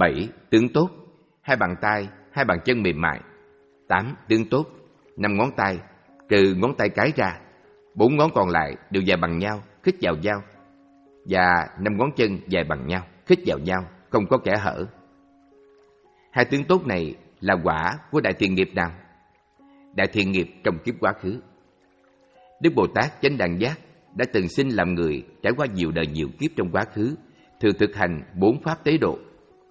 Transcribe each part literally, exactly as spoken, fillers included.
bảy. Tướng tốt, hai bàn tay, hai bàn chân mềm mại. Tám. Tướng tốt, năm ngón tay, trừ ngón tay cái ra, bốn ngón còn lại đều dài bằng nhau, khít vào nhau, và năm ngón chân dài bằng nhau, khít vào nhau, không có kẽ hở. Hai tướng tốt này là quả của đại thiện nghiệp nào? Đại thiện nghiệp trong kiếp quá khứ. Đức Bồ Tát Chánh Đẳng Giác đã từng sinh làm người, trải qua nhiều đời nhiều kiếp trong quá khứ, thường thực hành bốn pháp tế độ.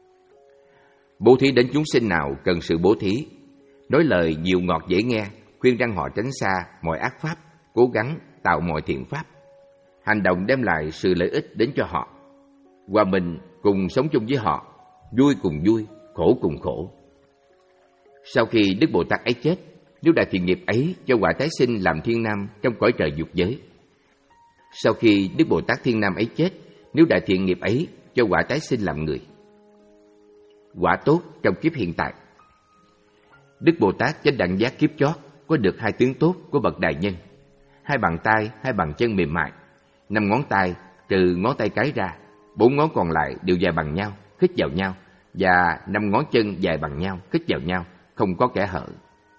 Bố thí đến chúng sinh nào cần sự bố thí, nói lời dịu ngọt dễ nghe, khuyên răn họ tránh xa mọi ác pháp, cố gắng tạo mọi thiện pháp, hành động đem lại sự lợi ích đến cho họ, hòa mình cùng sống chung với họ, vui cùng vui, khổ cùng khổ. Sau khi Đức Bồ Tát ấy chết, nếu đại thiện nghiệp ấy cho quả tái sinh làm thiên nam trong cõi trời dục giới. Sau khi Đức Bồ Tát Thiên Nam ấy chết, nếu đại thiện nghiệp ấy cho quả tái sinh làm người. Quả tốt trong kiếp hiện tại. Đức Bồ Tát Chánh Đẳng Giác kiếp chót có được hai tướng tốt của bậc đại nhân: hai bàn tay, hai bàn chân mềm mại, năm ngón tay, trừ ngón tay cái ra, bốn ngón còn lại đều dài bằng nhau, khít vào nhau, và năm ngón chân dài bằng nhau, khít vào nhau, không có kẽ hở.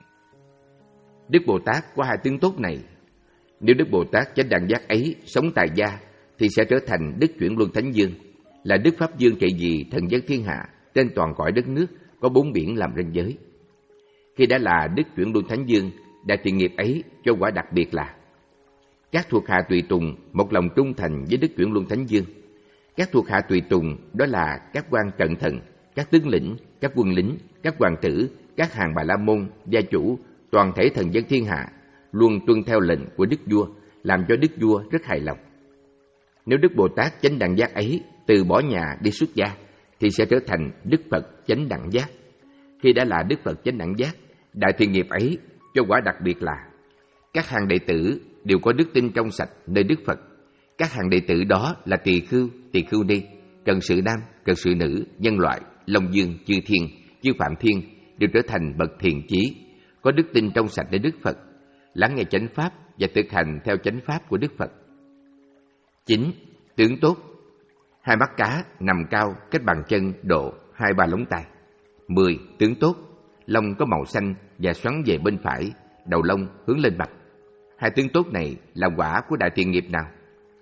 Đức Bồ Tát có hai tướng tốt này. Nếu Đức Bồ Tát Chánh Đẳng Giác ấy sống tại gia, thì sẽ trở thành Đức Chuyển Luân Thánh Dương, là Đức Pháp Dương trị vì thần dân thiên hạ trên toàn cõi đất nước có bốn biển làm ranh giới. Khi đã là Đức Chuyển Luân Thánh Dương, đại thiện nghiệp ấy cho quả đặc biệt là: các thuộc hạ tùy tùng một lòng trung thành với Đức Chuyển Luân Thánh Dương. Các thuộc hạ tùy tùng đó là các quan cận thần, các tướng lĩnh, các quân lính, các hoàng tử, các hàng Bà La Môn, gia chủ, toàn thể thần dân thiên hạ luôn tuân theo lệnh của Đức Vua, làm cho Đức Vua rất hài lòng. Nếu Đức Bồ Tát Chánh Đẳng Giác ấy từ bỏ nhà đi xuất gia, thì sẽ trở thành Đức Phật Chánh Đẳng Giác. Khi đã là Đức Phật Chánh Đẳng Giác, đại thiện nghiệp ấy cho quả đặc biệt là: các hàng đệ tử đều có đức tin trong sạch nơi Đức Phật. Các hàng đệ tử đó là tỳ khưu, tỳ khưu ni, cần sự nam, cần sự nữ, nhân loại, long dương, chư thiên, chư phạm thiên đều trở thành bậc thiện chí, có đức tin trong sạch nơi Đức Phật, lắng nghe chánh pháp và thực hành theo chánh pháp của Đức Phật. Chín. Tướng tốt, hai mắt cá nằm cao cách bàn chân độ hai ba lóng tay. Mười. Tướng tốt, lông có màu xanh và xoắn về bên phải, đầu lông hướng lên mặt. Hai tướng tốt này là quả của đại thiện nghiệp nào?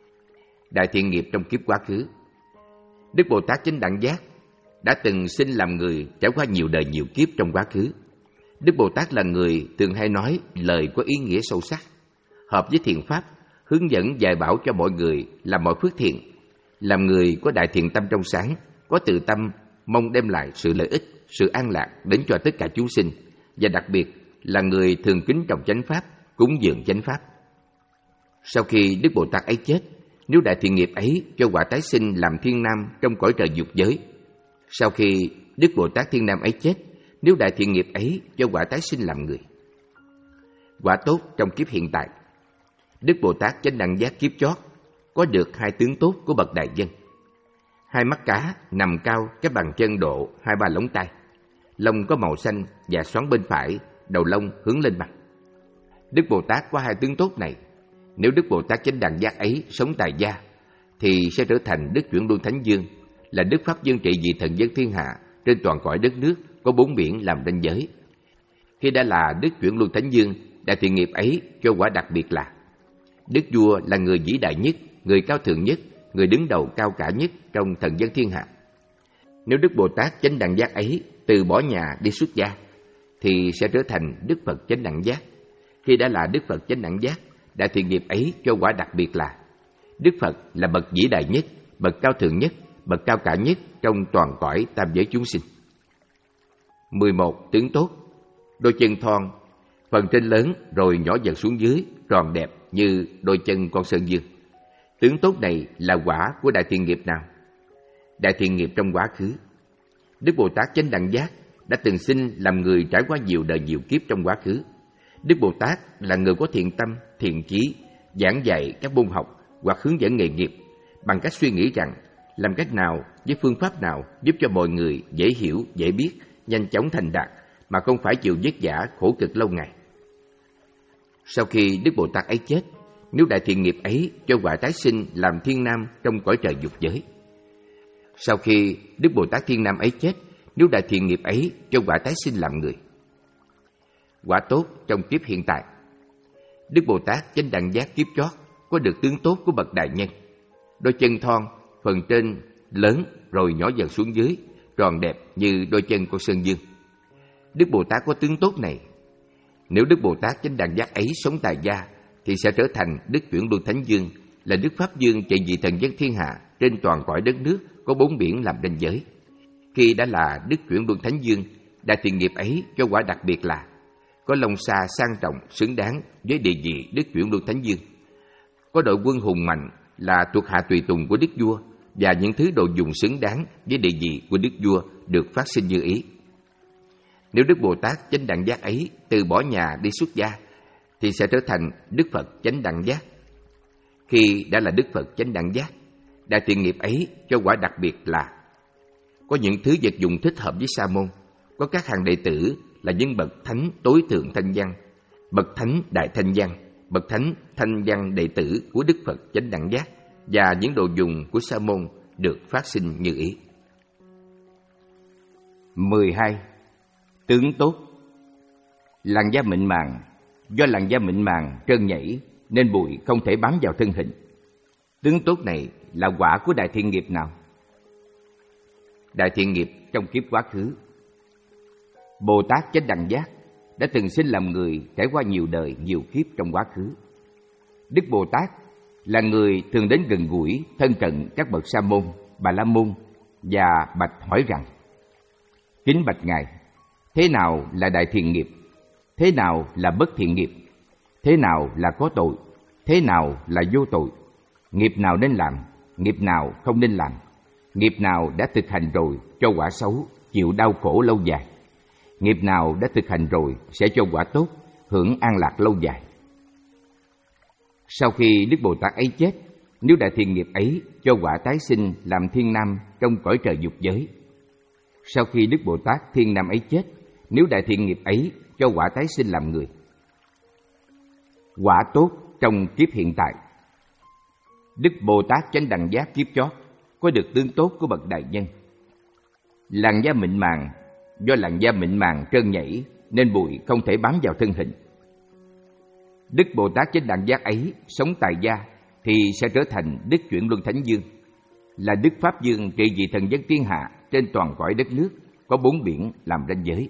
Đại thiện nghiệp trong kiếp quá khứ. Đức Bồ Tát Chánh Đẳng Giác đã từng sinh làm người, trải qua nhiều đời nhiều kiếp trong quá khứ. Đức Bồ Tát là người thường hay nói lời có ý nghĩa sâu sắc, hợp với thiện pháp, hướng dẫn dạy bảo cho mọi người làm mọi phước thiện, làm người có đại thiện tâm trong sáng, có từ tâm mong đem lại sự lợi ích, sự an lạc đến cho tất cả chúng sinh, và đặc biệt là người thường kính trọng chánh pháp, cúng dường chánh pháp. Sau khi Đức Bồ Tát ấy chết, nếu đại thiện nghiệp ấy cho quả tái sinh làm thiên nam trong cõi trời dục giới. Sau khi Đức Bồ Tát Thiên Nam ấy chết, nếu đại thiện nghiệp ấy cho quả tái sinh làm người. Quả tốt trong kiếp hiện tại. Đức Bồ Tát Chánh Đẳng Giác kiếp chót có được hai tướng tốt của bậc đại dân: hai mắt cá nằm cao các bàn chân độ hai ba lóng tay, lông có màu xanh và xoắn bên phải, đầu lông hướng lên mặt. Đức Bồ Tát có hai tướng tốt này. Nếu Đức Bồ Tát Chánh Đẳng Giác ấy sống tại gia, thì sẽ trở thành Đức Chuyển Luân Thánh Dương, là Đức Pháp Dương trị vì thần dân thiên hạ trên toàn cõi đất nước có bốn biển làm ranh giới. Khi đã là Đức Chuyển Luân Thánh Dương, đại thiện nghiệp ấy cho quả đặc biệt là: Đức Vua là người vĩ đại nhất, người cao thượng nhất, người đứng đầu cao cả nhất trong thần dân thiên hạ. Nếu Đức Bồ Tát Chánh Đẳng Giác ấy từ bỏ nhà đi xuất gia, thì sẽ trở thành Đức Phật Chánh Đẳng Giác. Khi đã là Đức Phật Chánh Đẳng Giác, đại thiện nghiệp ấy cho quả đặc biệt là: Đức Phật là bậc vĩ đại nhất, bậc cao thượng nhất, bậc cao cả nhất trong toàn cõi tam giới chúng sinh. Mười một. Tướng tốt, đôi chân thon, phần trên lớn rồi nhỏ dần xuống dưới, tròn đẹp như đôi chân con sơn dương. Tướng tốt này là quả của đại thiện nghiệp nào? Đại thiện nghiệp trong quá khứ. Đức Bồ Tát Chánh Đẳng Giác đã từng sinh làm người, trải qua nhiều đời nhiều kiếp trong quá khứ. Đức Bồ Tát là người có thiện tâm, thiện chí, giảng dạy các môn học hoặc hướng dẫn nghề nghiệp bằng cách suy nghĩ rằng làm cách nào với phương pháp nào giúp cho mọi người dễ hiểu, dễ biết, nhanh chóng thành đạt mà không phải chịu vất vả khổ cực lâu ngày. Sau khi Đức Bồ Tát ấy chết, nếu đại thiện nghiệp ấy cho quả tái sinh làm thiên nam trong cõi trời dục giới. Sau khi Đức Bồ Tát Thiên Nam ấy chết, nếu đại thiện nghiệp ấy cho quả tái sinh làm người. Quả tốt trong kiếp hiện tại. Đức Bồ Tát Chánh Đẳng Giác kiếp chót có được tướng tốt của bậc đại nhân. Đôi chân thon, phần trên lớn rồi nhỏ dần xuống dưới, tròn đẹp như đôi chân con sơn dương. Đức Bồ Tát có tướng tốt này. Nếu Đức Bồ Tát Chánh Đẳng Giác ấy sống tại gia thì sẽ trở thành Đức Chuyển Luân Thánh Dương, là Đức Pháp Dương chạy vì thần dân thiên hạ trên toàn cõi đất nước có bốn biển làm ranh giới. Khi đã là Đức Chuyển Luân Thánh Dương, đại thiện nghiệp ấy cho quả đặc biệt là có lông xa sang trọng xứng đáng với địa vị Đức Chuyển Luân Thánh Dương, có đội quân hùng mạnh là thuộc hạ tùy tùng của đức vua, và những thứ đồ dùng xứng đáng với địa vị của đức vua được phát sinh như ý. Nếu Đức Bồ Tát Chánh Đẳng Giác ấy từ bỏ nhà đi xuất gia thì sẽ trở thành Đức Phật Chánh Đẳng Giác. Khi đã là Đức Phật Chánh Đẳng Giác, đại thiện nghiệp ấy cho quả đặc biệt là có những thứ vật dụng thích hợp với sa môn, có các hàng đệ tử là những bậc thánh tối thượng thanh văn, bậc thánh đại thanh văn, bậc thánh thanh văn đệ tử của Đức Phật Chánh Đẳng Giác, và những đồ dùng của sa môn được phát sinh như ý. mười hai. Tướng tốt. Làn da mịn màng. Do làn da mịn màng trơn nhảy nên bụi không thể bám vào thân hình. Tướng tốt này là quả của đại thiện nghiệp nào? Đại thiện nghiệp trong kiếp quá khứ. Bồ Tát Chánh Đẳng Giác đã từng sinh làm người trải qua nhiều đời, nhiều kiếp trong quá khứ. Đức Bồ Tát là người thường đến gần gũi, thân cận các bậc sa môn, bà la môn và bạch hỏi rằng: kính bạch Ngài, thế nào là đại thiện nghiệp? Thế nào là bất thiện nghiệp? Thế nào là có tội? Thế nào là vô tội? Nghiệp nào nên làm? Nghiệp nào không nên làm? Nghiệp nào đã thực hành rồi cho quả xấu, chịu đau khổ lâu dài? Nghiệp nào đã thực hành rồi sẽ cho quả tốt, hưởng an lạc lâu dài? Sau khi Đức Bồ Tát ấy chết, nếu đại thiện nghiệp ấy cho quả tái sinh làm thiên nam trong cõi trời dục giới. Sau khi Đức Bồ Tát Thiên Nam ấy chết, nếu đại thiện nghiệp ấy cho quả tái sinh làm người. Quả tốt trong kiếp hiện tại. Đức Bồ Tát Chánh Đẳng Giác kiếp chót có được tướng tốt của bậc đại nhân. Làn da mịn màng. Do làn da mịn màng trơn nhảy nên bụi không thể bám vào thân hình. Đức Bồ Tát Chánh Đẳng Giác ấy sống tại gia thì sẽ trở thành Đức Chuyển Luân Thánh Dương, là Đức Pháp Dương trị vì thần dân thiên hạ trên toàn cõi đất nước có bốn biển làm ranh giới.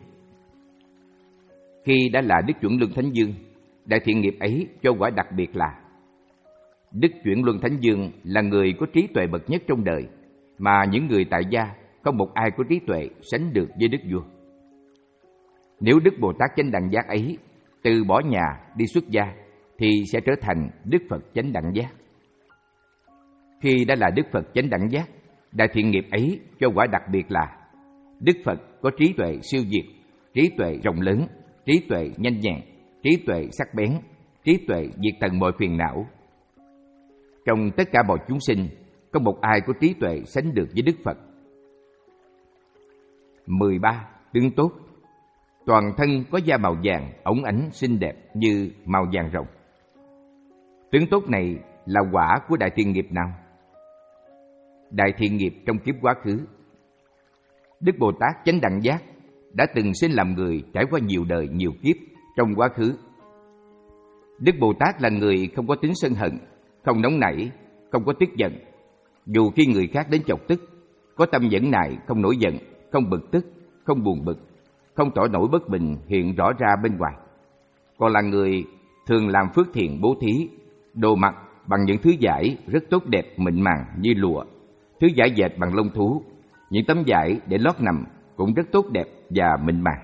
Khi đã là Đức Chuyển Luân Thánh Dương, đại thiện nghiệp ấy cho quả đặc biệt là Đức Chuyển Luân Thánh Dương là người có trí tuệ bậc nhất trong đời, mà những người tại gia không một ai có trí tuệ sánh được với Đức Vua. Nếu Đức Bồ Tát Chánh Đẳng Giác ấy từ bỏ nhà đi xuất gia thì sẽ trở thành Đức Phật Chánh Đẳng Giác. Khi đã là Đức Phật Chánh Đẳng Giác, đại thiện nghiệp ấy cho quả đặc biệt là Đức Phật có trí tuệ siêu việt, trí tuệ rộng lớn, trí tuệ nhanh nhẹn, trí tuệ sắc bén, trí tuệ diệt tận mọi phiền não. Trong tất cả mọi chúng sinh, không một ai có trí tuệ sánh được với Đức Phật. mười ba. Tướng tốt. Toàn thân có da màu vàng, óng ánh, xinh đẹp như màu vàng rồng. Tướng tốt này là quả của đại thiện nghiệp nào? Đại thiện nghiệp trong kiếp quá khứ. Đức Bồ Tát Chánh Đẳng Giác đã từng sinh làm người trải qua nhiều đời, nhiều kiếp trong quá khứ. Đức Bồ Tát là người không có tính sân hận, không nóng nảy, không có tức giận. Dù khi người khác đến chọc tức, có tâm nhẫn nại, không nổi giận, không bực tức, không buồn bực, không tỏ nổi bất bình hiện rõ ra bên ngoài. Còn là người thường làm phước thiện bố thí, đồ mặc bằng những thứ vải rất tốt đẹp mịn màng như lụa, thứ vải dệt bằng lông thú, những tấm vải để lót nằm cũng rất tốt đẹp và mịn màng.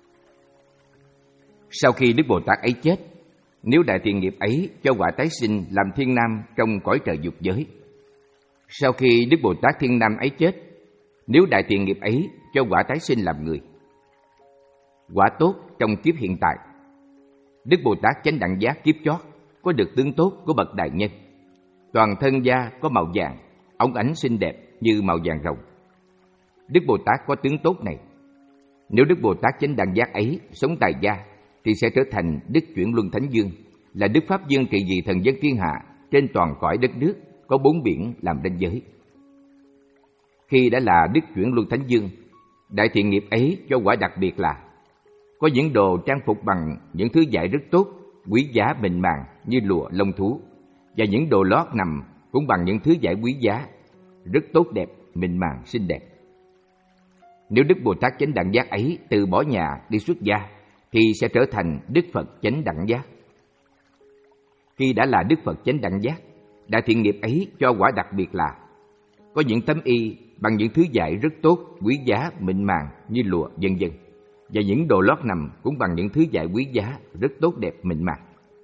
Sau khi Đức Bồ Tát ấy chết, nếu đại thiện nghiệp ấy cho quả tái sinh làm thiên nam trong cõi trời dục giới. Sau khi Đức Bồ Tát Thiên Nam ấy chết, nếu đại thiện nghiệp ấy cho quả tái sinh làm người. Quả tốt trong kiếp hiện tại. Đức Bồ Tát Chánh Đẳng Giác kiếp chót có được tướng tốt của bậc đại nhân. Toàn thân da có màu vàng, óng ánh xinh đẹp như màu vàng rồng. Đức Bồ Tát có tướng tốt này. Nếu Đức Bồ Tát Chánh Đẳng Giác ấy sống tại gia thì sẽ trở thành Đức Chuyển Luân Thánh Dương, là Đức Pháp Dương trị vì thần dân thiên hạ trên toàn cõi đất nước có bốn biển làm ranh giới. Khi đã là Đức Chuyển Luân Thánh Dương, đại thiện nghiệp ấy cho quả đặc biệt là có những đồ trang phục bằng những thứ vải rất tốt, quý giá mịn màng như lụa lông thú, và những đồ lót nằm cũng bằng những thứ vải quý giá, rất tốt đẹp, mịn màng, xinh đẹp. Nếu Đức Bồ Tát Chánh Đẳng Giác ấy từ bỏ nhà đi xuất gia, thì sẽ trở thành Đức Phật Chánh Đẳng Giác. Khi đã là Đức Phật Chánh Đẳng Giác, đại thiện nghiệp ấy cho quả đặc biệt là có những tấm y bằng những thứ vải rất tốt, quý giá, mịn màng như lụa, vân vân, và những đồ lót nằm cũng bằng những thứ vải quý giá, rất tốt đẹp, mịn màng.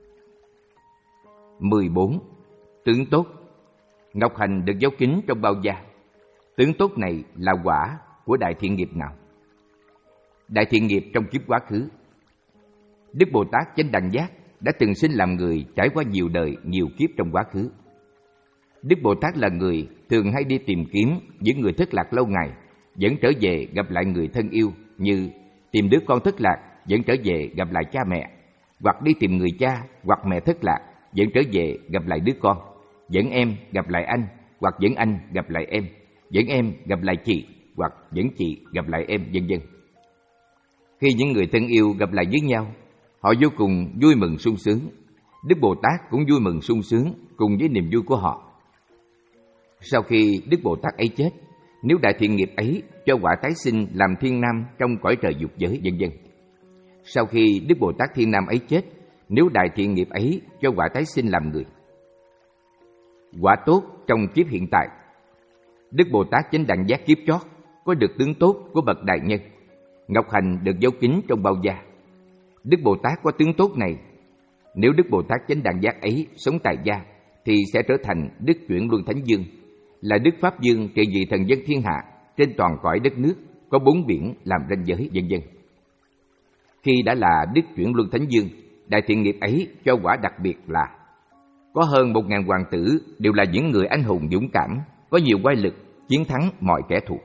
mười bốn. Tướng tốt. Ngọc hành được giấu kín trong bao da. Tướng tốt này là quả của đại thiện nghiệp nào? Đại thiện nghiệp trong kiếp quá khứ. Đức Bồ Tát Chánh Đẳng Giác đã từng sinh làm người, trải qua nhiều đời, nhiều kiếp trong quá khứ. Đức Bồ Tát là người thường hay đi tìm kiếm những người thất lạc lâu ngày, vẫn trở về gặp lại người thân yêu, như tìm đứa con thất lạc, vẫn trở về gặp lại cha mẹ, hoặc đi tìm người cha hoặc mẹ thất lạc, vẫn trở về gặp lại đứa con, dẫn em gặp lại anh, hoặc dẫn anh gặp lại em, dẫn em gặp lại chị, hoặc dẫn chị gặp lại em, vân vân. Khi những người thân yêu gặp lại với nhau, họ vô cùng vui mừng sung sướng. Đức Bồ Tát cũng vui mừng sung sướng cùng với niềm vui của họ. Sau khi Đức Bồ Tát ấy chết, nếu đại thiện nghiệp ấy cho quả tái sinh làm thiên nam trong cõi trời dục giới, vân vân. Sau khi Đức Bồ Tát Thiên Nam ấy chết, nếu đại thiện nghiệp ấy cho quả tái sinh làm người. Quả tốt trong kiếp hiện tại. Đức Bồ Tát Chánh Đẳng Giác kiếp chót có được tướng tốt của bậc đại nhân. Ngọc hành được giấu kín trong bao da. Đức Bồ Tát có tướng tốt này. Nếu Đức Bồ Tát Chánh Đẳng Giác ấy sống tại gia, thì sẽ trở thành Đức Chuyển Luân Thánh Dương, là Đức Pháp Dương trị vì thần dân thiên hạ trên toàn cõi đất nước, có bốn biển làm ranh giới, vân vân. Khi đã là Đức Chuyển Luân Thánh Dương, đại thiện nghiệp ấy cho quả đặc biệt là có hơn một ngàn hoàng tử đều là những người anh hùng dũng cảm, có nhiều oai lực, chiến thắng mọi kẻ thù.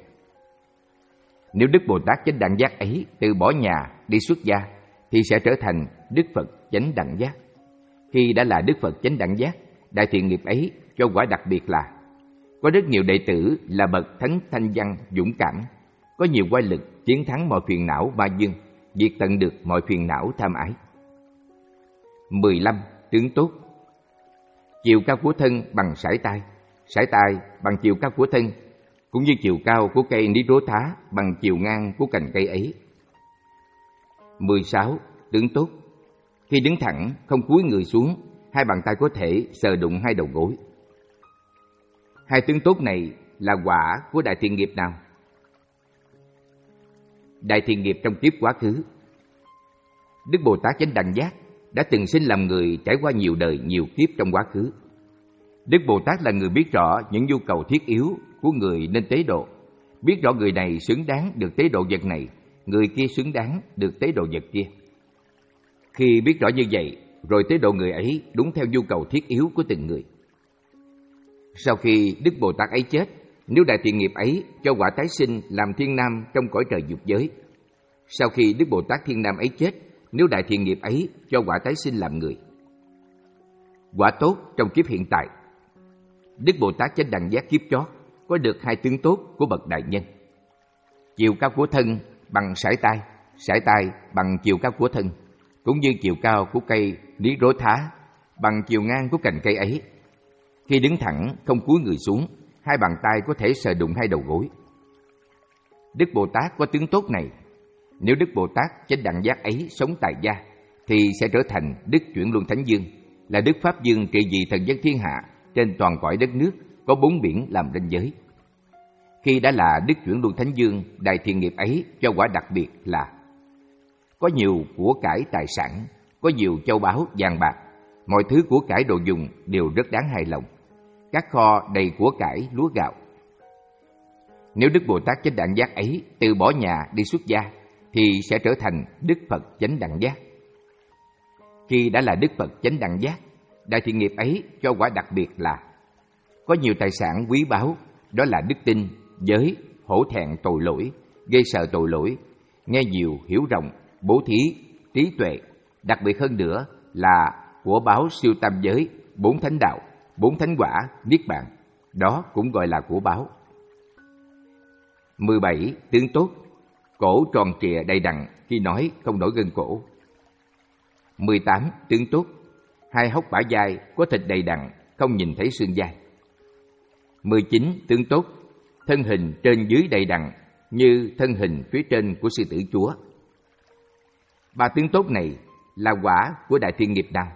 Nếu Đức Bồ Tát Chánh Đẳng Giác ấy từ bỏ nhà đi xuất gia, thì sẽ trở thành Đức Phật Chánh Đẳng Giác. Khi đã là Đức Phật Chánh Đẳng Giác, đại thiện nghiệp ấy cho quả đặc biệt là có rất nhiều đệ tử là bậc thánh thanh văn dũng cảm, có nhiều oai lực, chiến thắng mọi phiền não ma dương, diệt tận được mọi phiền não tham ái. mười lăm. Tướng tốt. Chiều cao của thân bằng sải tay, sải tay bằng chiều cao của thân, cũng như chiều cao của cây ní rố thá bằng chiều ngang của cành cây ấy. mười sáu. Tướng tốt. Khi đứng thẳng, không cúi người xuống, hai bàn tay có thể sờ đụng hai đầu gối. Hai tướng tốt này là quả của đại thiện nghiệp nào? Đại thiện nghiệp trong kiếp quá khứ. Đức Bồ Tát Chánh Đẳng Giác đã từng sinh làm người, trải qua nhiều đời, nhiều kiếp trong quá khứ. Đức Bồ Tát là người biết rõ những nhu cầu thiết yếu của người nên tế độ, biết rõ người này xứng đáng được tế độ vật này, người kia xứng đáng được tế độ vật kia. Khi biết rõ như vậy, rồi tế độ người ấy đúng theo nhu cầu thiết yếu của từng người. Sau khi Đức Bồ Tát ấy chết, nếu đại thiện nghiệp ấy cho quả tái sinh làm thiên nam trong cõi trời dục giới. Sau khi Đức Bồ Tát Thiên Nam ấy chết, nếu đại thiện nghiệp ấy cho quả tái sinh làm người. Quả tốt trong kiếp hiện tại. Đức Bồ Tát Chánh Đẳng Giác kiếp chót có được hai tướng tốt của bậc đại nhân. Chiều cao của thân bằng sải tay, sải tay bằng chiều cao của thân, cũng như chiều cao của cây ní rố thá bằng chiều ngang của cành cây ấy. Khi đứng thẳng, không cúi người xuống, hai bàn tay có thể sờ đụng hai đầu gối. Đức Bồ Tát có tướng tốt này. Nếu Đức Bồ Tát Chánh Đẳng Giác ấy sống tại gia, thì sẽ trở thành Đức Chuyển Luân Thánh Dương, là Đức Pháp Dương trị vì thần dân thiên hạ trên toàn cõi đất nước, có bốn biển làm ranh giới. Khi đã là Đức Chuyển Luân Thánh Dương, đại thiện nghiệp ấy cho quả đặc biệt là có nhiều của cải tài sản, có nhiều châu báu vàng bạc, mọi thứ của cải đồ dùng đều rất đáng hài lòng, các kho đầy của cải lúa gạo. Nếu Đức Bồ Tát Chánh Đẳng Giác ấy từ bỏ nhà đi xuất gia, thì sẽ trở thành Đức Phật Chánh Đẳng Giác. Khi đã là Đức Phật Chánh Đẳng Giác, đại thiện nghiệp ấy cho quả đặc biệt là có nhiều tài sản quý báu, đó là đức tin, giới, hổ thẹn tội lỗi, gây sợ tội lỗi, nghe nhiều hiểu rộng, bố thí, trí tuệ, đặc biệt hơn nữa là của báu siêu tam giới, bốn thánh đạo, bốn thánh quả, niết bàn, đó cũng gọi là của báu. mười bảy. Tướng tốt, cổ tròn trịa đầy đặn, khi nói không nổi gân cổ. mười tám. Tướng tốt, hai hốc bả vai có thịt đầy đặn, không nhìn thấy xương vai. mười chín. Tướng tốt, thân hình trên dưới đầy đặn như thân hình phía trên của sư tử chúa. Ba tướng tốt này là quả của đại thiện nghiệp nào?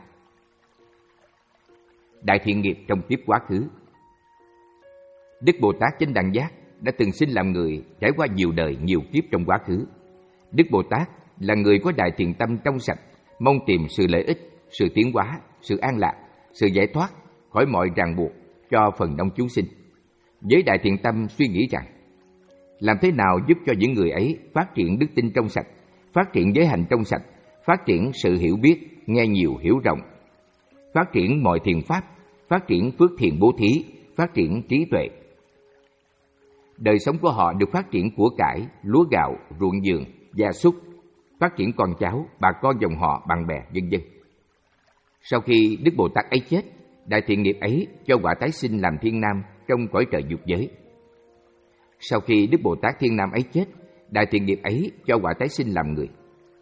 Đại thiện nghiệp trong kiếp quá khứ. Đức Bồ Tát Chánh Đẳng Giác đã từng sinh làm người, trải qua nhiều đời nhiều kiếp trong quá khứ. Đức Bồ Tát là người có đại thiện tâm trong sạch, mong tìm sự lợi ích, sự tiến hóa, sự an lạc, sự giải thoát khỏi mọi ràng buộc cho phần đông chúng sinh. Với đại thiện tâm suy nghĩ rằng, làm thế nào giúp cho những người ấy phát triển đức tin trong sạch, phát triển giới hạnh trong sạch, phát triển sự hiểu biết, nghe nhiều hiểu rộng, phát triển mọi thiện pháp, phát triển phước thiện bố thí, phát triển trí tuệ. Đời sống của họ được phát triển của cải, lúa gạo, ruộng vườn, gia súc, phát triển con cháu, bà con dòng họ, bạn bè, vân vân. Sau khi Đức Bồ Tát ấy chết, đại thiện nghiệp ấy cho quả tái sinh làm thiên nam trong cõi trời dục giới. Sau khi Đức Bồ Tát thiên nam ấy chết, đại thiện nghiệp ấy cho quả tái sinh làm người.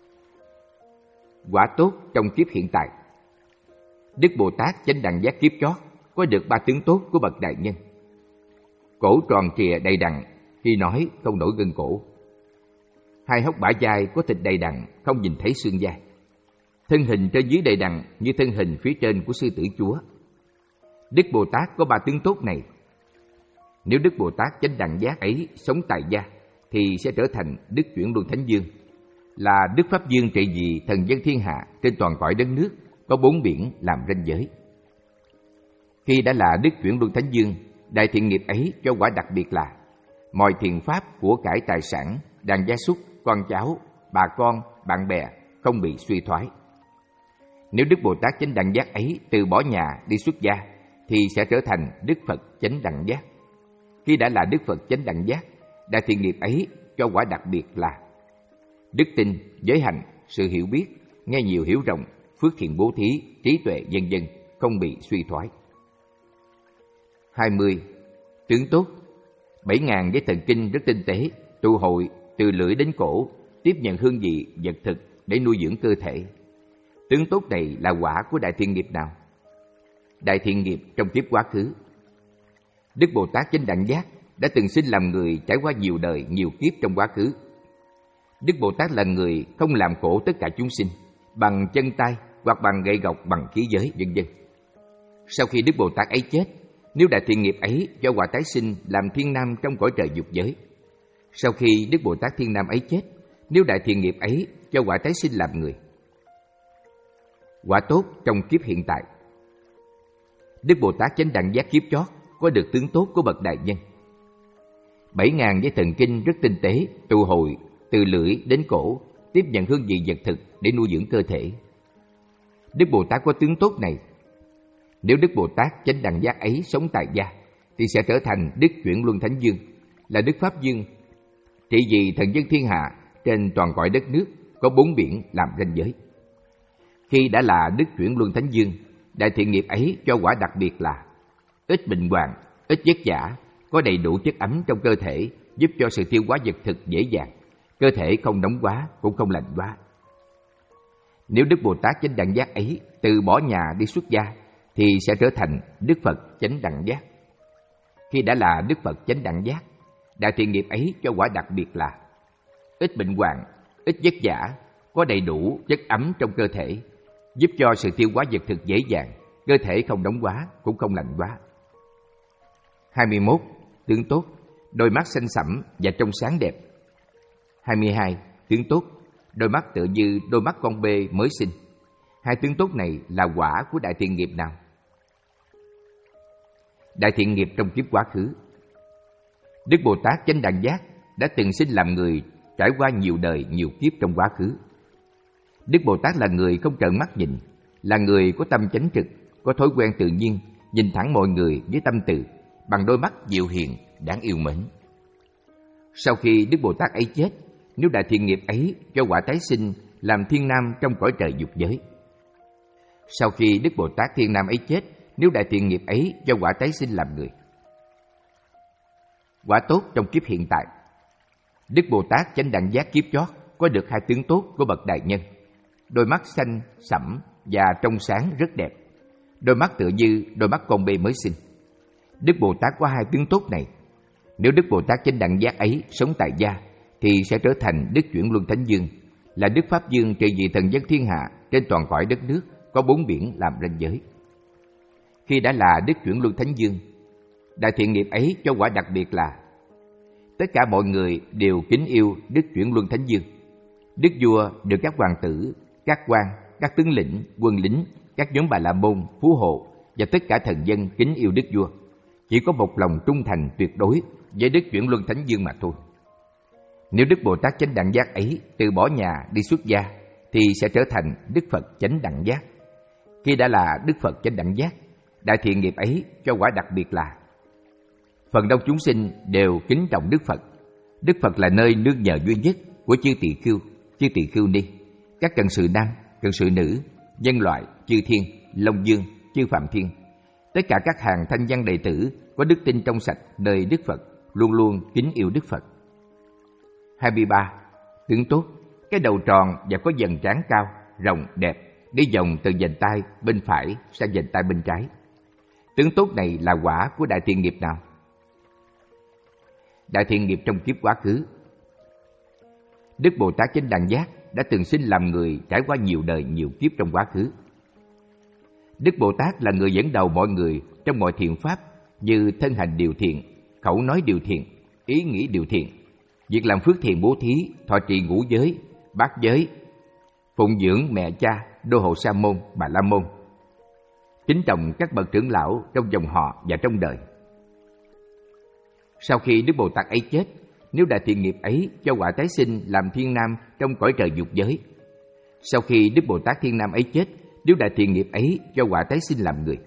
Quả tốt trong kiếp hiện tại. Đức Bồ Tát Chánh Đẳng Giác kiếp chót có được ba tướng tốt của bậc đại nhân. Cổ tròn trịa đầy đặn, khi nói không nổi gân cổ. Hai hốc bả vai có thịt đầy đặn, không nhìn thấy xương vai. Thân hình trên dưới đầy đặn như thân hình phía trên của sư tử chúa. Đức Bồ Tát có ba tướng tốt này. Nếu Đức Bồ Tát Chánh Đẳng Giác ấy sống tại gia, thì sẽ trở thành Đức Chuyển Luân Thánh Dương, là Đức Pháp Dương trị vì thần dân thiên hạ trên toàn cõi đất nước, có bốn biển làm ranh giới. Khi đã là Đức Chuyển Luân Thánh Dương, đại thiện nghiệp ấy cho quả đặc biệt là mọi thiện pháp của cải tài sản, đàn gia súc, con cháu, bà con, bạn bè không bị suy thoái. Nếu Đức Bồ Tát Chánh Đẳng Giác ấy từ bỏ nhà đi xuất gia, thì sẽ trở thành Đức Phật Chánh Đẳng Giác. Khi đã là Đức Phật Chánh Đẳng Giác, đại thiện nghiệp ấy cho quả đặc biệt là đức tin, giới hạnh, sự hiểu biết, nghe nhiều hiểu rộng, phước thiện bố thí, trí tuệ vân vân không bị suy thoái. hai mươi. Tướng tốt, bảy ngàn với thần kinh rất tinh tế, tụ hội từ lưỡi đến cổ, tiếp nhận hương vị, vật thực để nuôi dưỡng cơ thể. Tướng tốt này là quả của đại thiện nghiệp nào? Đại thiện nghiệp trong kiếp quá khứ. Đức Bồ Tát Chánh Đẳng Giác đã từng sinh làm người, trải qua nhiều đời, nhiều kiếp trong quá khứ. Đức Bồ Tát là người không làm khổ tất cả chúng sinh bằng chân tay hoặc bằng gậy gộc, bằng khí giới, vân vân. Sau khi Đức Bồ Tát ấy chết, nếu đại thiện nghiệp ấy cho quả tái sinh làm thiên nam trong cõi trời dục giới. Sau khi Đức Bồ Tát thiên nam ấy chết, nếu đại thiện nghiệp ấy cho quả tái sinh làm người. Quả tốt trong kiếp hiện tại. Đức Bồ Tát Chánh Đẳng Giác kiếp chót có được tướng tốt của bậc đại nhân. Bảy ngàn với thần kinh rất tinh tế, tụ hội từ lưỡi đến cổ, tiếp nhận hương vị vật thực để nuôi dưỡng cơ thể. Đức Bồ Tát có tướng tốt này. Nếu Đức Bồ Tát Chánh Đẳng Giác ấy sống tại gia, thì sẽ trở thành Đức Chuyển Luân Thánh Dương, là Đức Pháp Dương, trị vì thần dân thiên hạ trên toàn cõi đất nước, có bốn biển làm ranh giới. Khi đã là Đức Chuyển Luân Thánh Dương, đại thiện nghiệp ấy cho quả đặc biệt là ít bệnh hoạn, ít vất vả, có đầy đủ chất ấm trong cơ thể, giúp cho sự tiêu hóa vật thực dễ dàng, cơ thể không nóng quá cũng không lạnh quá. Nếu Đức Bồ Tát Chánh Đẳng Giác ấy từ bỏ nhà đi xuất gia, thì sẽ trở thành Đức Phật Chánh Đẳng Giác. Khi đã là Đức Phật Chánh Đẳng Giác, đại thiện nghiệp ấy cho quả đặc biệt là ít bệnh hoạn, ít vất vả, có đầy đủ chất ấm trong cơ thể, giúp cho sự tiêu hóa vật thực dễ dàng, cơ thể không nóng quá cũng không lạnh quá. hai mươi mốt. Tướng tốt, đôi mắt xanh sẫm và trong sáng đẹp. hai mươi hai. Tướng tốt, đôi mắt tựa như đôi mắt con bê mới sinh. Hai tướng tốt này là quả của đại thiện nghiệp nào? Đại thiện nghiệp trong kiếp quá khứ. Đức Bồ Tát Chánh Đẳng Giác đã từng sinh làm người, trải qua nhiều đời, nhiều kiếp trong quá khứ. Đức Bồ Tát là người không trợn mắt nhìn, là người có tâm chánh trực, có thói quen tự nhiên, nhìn thẳng mọi người với tâm từ, bằng đôi mắt dịu hiền, đáng yêu mến. Sau khi Đức Bồ Tát ấy chết, nếu đại thiện nghiệp ấy cho quả tái sinh làm thiên nam trong cõi trời dục giới. Sau khi Đức Bồ Tát thiên nam ấy chết, nếu đại thiện nghiệp ấy cho quả tái sinh làm người. Quả tốt trong kiếp hiện tại. Đức Bồ Tát Chánh Đẳng Giác kiếp chót có được hai tướng tốt của bậc đại nhân. Đôi mắt xanh, sẫm và trong sáng rất đẹp. Đôi mắt tựa như đôi mắt con bê mới sinh. Đức Bồ Tát có hai tướng tốt này. Nếu Đức Bồ Tát Chánh Đẳng Giác ấy sống tại gia, thì sẽ trở thành Đức Chuyển Luân Thánh Dương, là Đức Pháp Dương trị vì thần dân thiên hạ trên toàn cõi đất nước, có bốn biển làm ranh giới. Khi đã là Đức Chuyển Luân Thánh Dương, đại thiện nghiệp ấy cho quả đặc biệt là tất cả mọi người đều kính yêu Đức Chuyển Luân Thánh Dương. Đức vua được các hoàng tử, các quan, các tướng lĩnh, quân lính, các nhóm Bà La Môn, phú hộ và tất cả thần dân kính yêu Đức vua, chỉ có một lòng trung thành tuyệt đối với Đức Chuyển Luân Thánh Dương mà thôi. Nếu Đức Bồ Tát Chánh Đẳng Giác ấy từ bỏ nhà đi xuất gia, thì sẽ trở thành Đức Phật Chánh Đẳng Giác. Khi đã là Đức Phật Chánh Đẳng Giác, đại thiện nghiệp ấy cho quả đặc biệt là phần đông chúng sinh đều kính trọng Đức Phật. Đức Phật là nơi nương nhờ duy nhất của chư tỳ khưu, chư tỳ khưu ni, các cận sự nam, cận sự nữ, nhân loại, chư thiên, long dương, chư phạm thiên. Tất cả các hàng thanh văn đệ tử có đức tin trong sạch nơi Đức Phật, luôn luôn kính yêu Đức Phật. hai mươi ba. Tướng tốt, cái đầu tròn và có dần trán cao, rộng, đẹp, đi vòng từ vành tay bên phải sang vành tay bên trái. Tướng tốt này là quả của đại thiện nghiệp nào? Đại thiện nghiệp trong kiếp quá khứ. Đức Bồ Tát Chánh Đẳng Giác đã từng sinh làm người trải qua nhiều đời nhiều kiếp trong quá khứ. Đức Bồ Tát là người dẫn đầu mọi người trong mọi thiện pháp, như thân hành điều thiện, khẩu nói điều thiện, ý nghĩ điều thiện, việc làm phước thiện bố thí, thọ trì ngũ giới, bát giới, phụng dưỡng mẹ cha, đô hộ sa môn, bà la môn, kính trọng các bậc trưởng lão trong dòng họ và trong đời. Sau khi Đức Bồ Tát ấy chết, nếu đại thiện nghiệp ấy cho quả tái sinh làm thiên nam trong cõi trời dục giới. Sau khi Đức Bồ Tát thiên nam ấy chết, nếu đại thiện nghiệp ấy cho quả tái sinh làm người.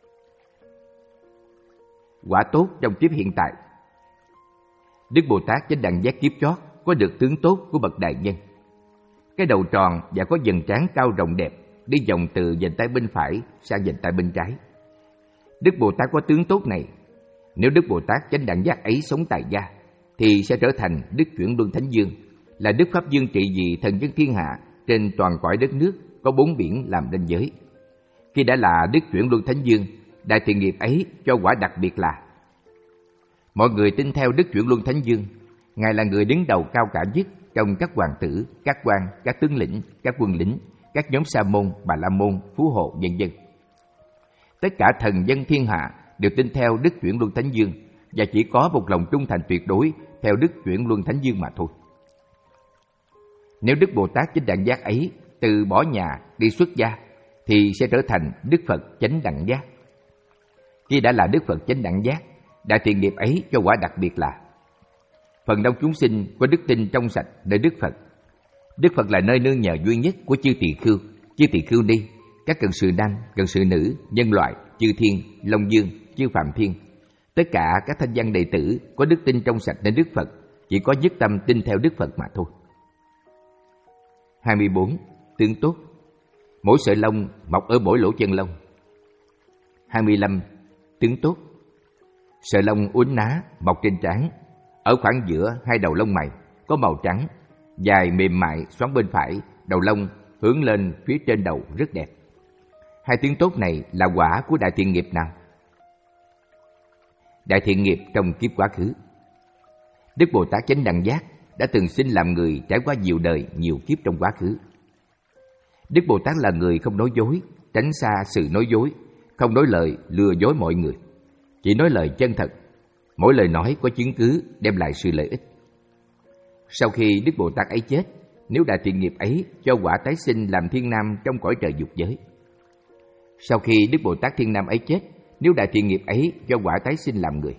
Quả tốt trong kiếp hiện tại. Đức Bồ Tát Chánh Đẳng Giác kiếp chót có được tướng tốt của bậc đại nhân. Cái đầu tròn và có dần trán cao rộng đẹp, đi vòng từ vành tay bên phải sang vành tay bên trái. Đức Bồ Tát có tướng tốt này. Nếu Đức Bồ Tát Chánh Đẳng Giác ấy sống tại gia, thì sẽ trở thành Đức Chuyển Luân Thánh Dương, là Đức Pháp Dương trị vì thần dân thiên hạ trên toàn cõi đất nước, có bốn biển làm ranh giới. Khi đã là Đức Chuyển Luân Thánh Dương, đại thiện nghiệp ấy cho quả đặc biệt là mọi người tin theo Đức Chuyển Luân Thánh Dương. Ngài là người đứng đầu cao cả nhất trong các hoàng tử, các quan, các tướng lĩnh, các quân lính, các nhóm sa môn, bà la môn, phú hộ, vân vân. Tất cả thần dân thiên hạ đều tin theo Đức Chuyển Luân Thánh Dương và chỉ có một lòng trung thành tuyệt đối theo Đức Chuyển Luân Thánh Dương mà thôi. Nếu Đức Bồ Tát Chánh Đẳng Giác ấy từ bỏ nhà đi xuất gia, thì sẽ trở thành Đức Phật Chánh Đẳng Giác. Khi đã là Đức Phật Chánh Đẳng Giác, đại thiện nghiệp ấy cho quả đặc biệt là phần đông chúng sinh có đức tin trong sạch nơi Đức Phật. Đức Phật là nơi nương nhờ duy nhất của chư tỳ khưu, chư tỳ khưu ni, các cận sự nam, cận sự nữ, nhân loại, chư thiên, long dương, chư phạm thiên. Tất cả các thanh văn đệ tử có đức tin trong sạch nơi Đức Phật, chỉ có nhất tâm tin theo Đức Phật mà thôi. hai mươi bốn. Tướng tốt, mỗi sợi lông mọc ở mỗi lỗ chân lông. hai mươi lăm. Tướng tốt, sợi lông uốn ná mọc trên trán, ở khoảng giữa hai đầu lông mày, có màu trắng, dài mềm mại xoắn bên phải, đầu lông hướng lên phía trên đầu rất đẹp. Hai tướng tốt này là quả của đại thiện nghiệp nào? Đại thiện nghiệp trong kiếp quá khứ. Đức Bồ Tát Chánh Đẳng Giác đã từng sinh làm người trải qua nhiều đời, nhiều kiếp trong quá khứ. Đức Bồ Tát là người không nói dối, tránh xa sự nói dối, không nói lời lừa dối mọi người, chỉ nói lời chân thật. Mỗi lời nói có chứng cứ đem lại sự lợi ích. Sau khi Đức Bồ Tát ấy chết, nếu đại thiện nghiệp ấy cho quả tái sinh làm thiên nam trong cõi trời dục giới. Sau khi Đức Bồ Tát thiên nam ấy chết, nếu đại thiện nghiệp ấy cho quả tái sinh làm người.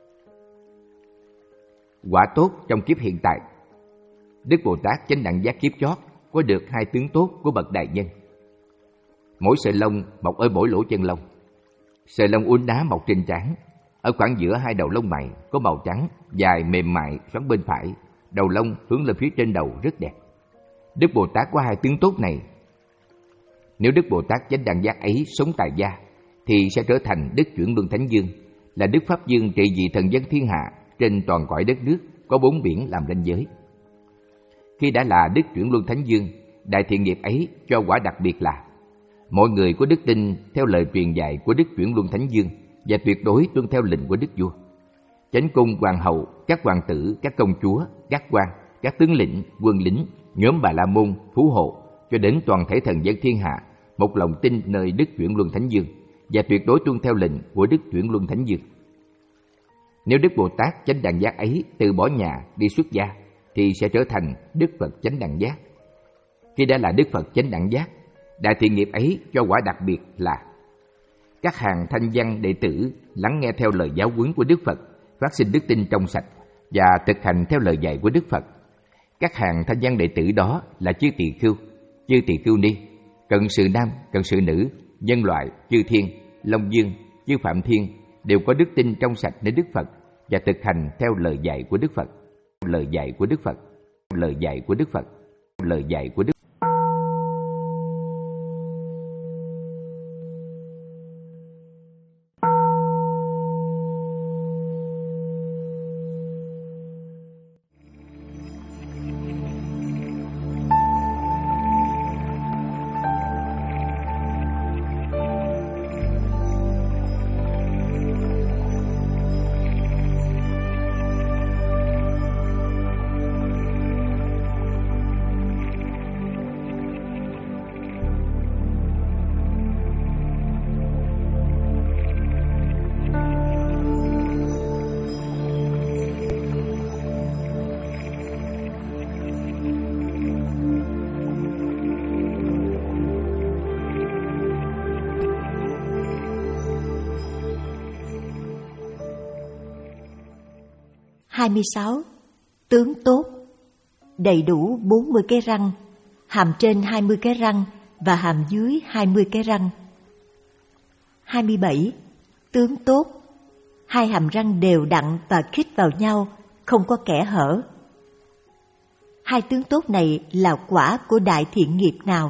Quả tốt trong kiếp hiện tại. Đức Bồ Tát Chánh Đẳng Giác kiếp chót có được hai tướng tốt của bậc đại nhân. Mỗi sợi lông mọc ở mỗi lỗ chân lông. Sợi lông uốn ná mọc trên trán, ở khoảng giữa hai đầu lông mày, có màu trắng, dài mềm mại xoắn bên phải, đầu lông hướng lên phía trên đầu rất đẹp. Đức Bồ Tát có hai tướng tốt này. Nếu Đức Bồ Tát Chánh Đẳng Giác ấy sống tại gia, thì sẽ trở thành Đức Chuyển Luân Thánh Dương, là Đức Pháp Dương trị vì thần dân thiên hạ trên toàn cõi đất nước, có bốn biển làm ranh giới. Khi đã là Đức Chuyển Luân Thánh Dương, đại thiện nghiệp ấy cho quả đặc biệt là mọi người có đức tin theo lời truyền dạy của Đức Chuyển Luân Thánh Dương và tuyệt đối tuân theo lệnh của đức vua. Chánh cung hoàng hậu, các hoàng tử, các công chúa, các quan, các tướng lĩnh, quân lính, nhóm Bà La Môn, phú hộ cho đến toàn thể thần dân thiên hạ một lòng tin nơi Đức Chuyển Luân Thánh Dương và tuyệt đối tuân theo lệnh của Đức Chuyển Luân Thánh Dương. Nếu Đức Bồ Tát Chánh Đẳng Giác ấy từ bỏ nhà đi xuất gia thì sẽ trở thành Đức Phật Chánh Đẳng Giác. Khi đã là Đức Phật Chánh Đẳng Giác, đại thiện nghiệp ấy cho quả đặc biệt là các hàng thanh văn đệ tử lắng nghe theo lời giáo huấn của Đức Phật, phát sinh đức tin trong sạch và thực hành theo lời dạy của Đức Phật. Các hàng thanh văn đệ tử đó là chư tỳ khưu, chư tỳ khưu ni, cận sự nam, cận sự nữ, nhân loại, chư thiên, long dương, chư phạm thiên đều có đức tin trong sạch nơi Đức Phật và thực hành theo lời dạy của Đức Phật. Lời dạy của Đức Phật. Lời dạy của Đức Phật. Lời dạy của Đức Phật. hai mươi sáu. Tướng tốt, đầy đủ bốn mươi cái răng, hàm trên hai mươi cái răng và hàm dưới hai mươi cái răng. hai mươi bảy. Tướng tốt, hai hàm răng đều đặn và khít vào nhau, không có kẽ hở. Hai tướng tốt này là quả của đại thiện nghiệp nào?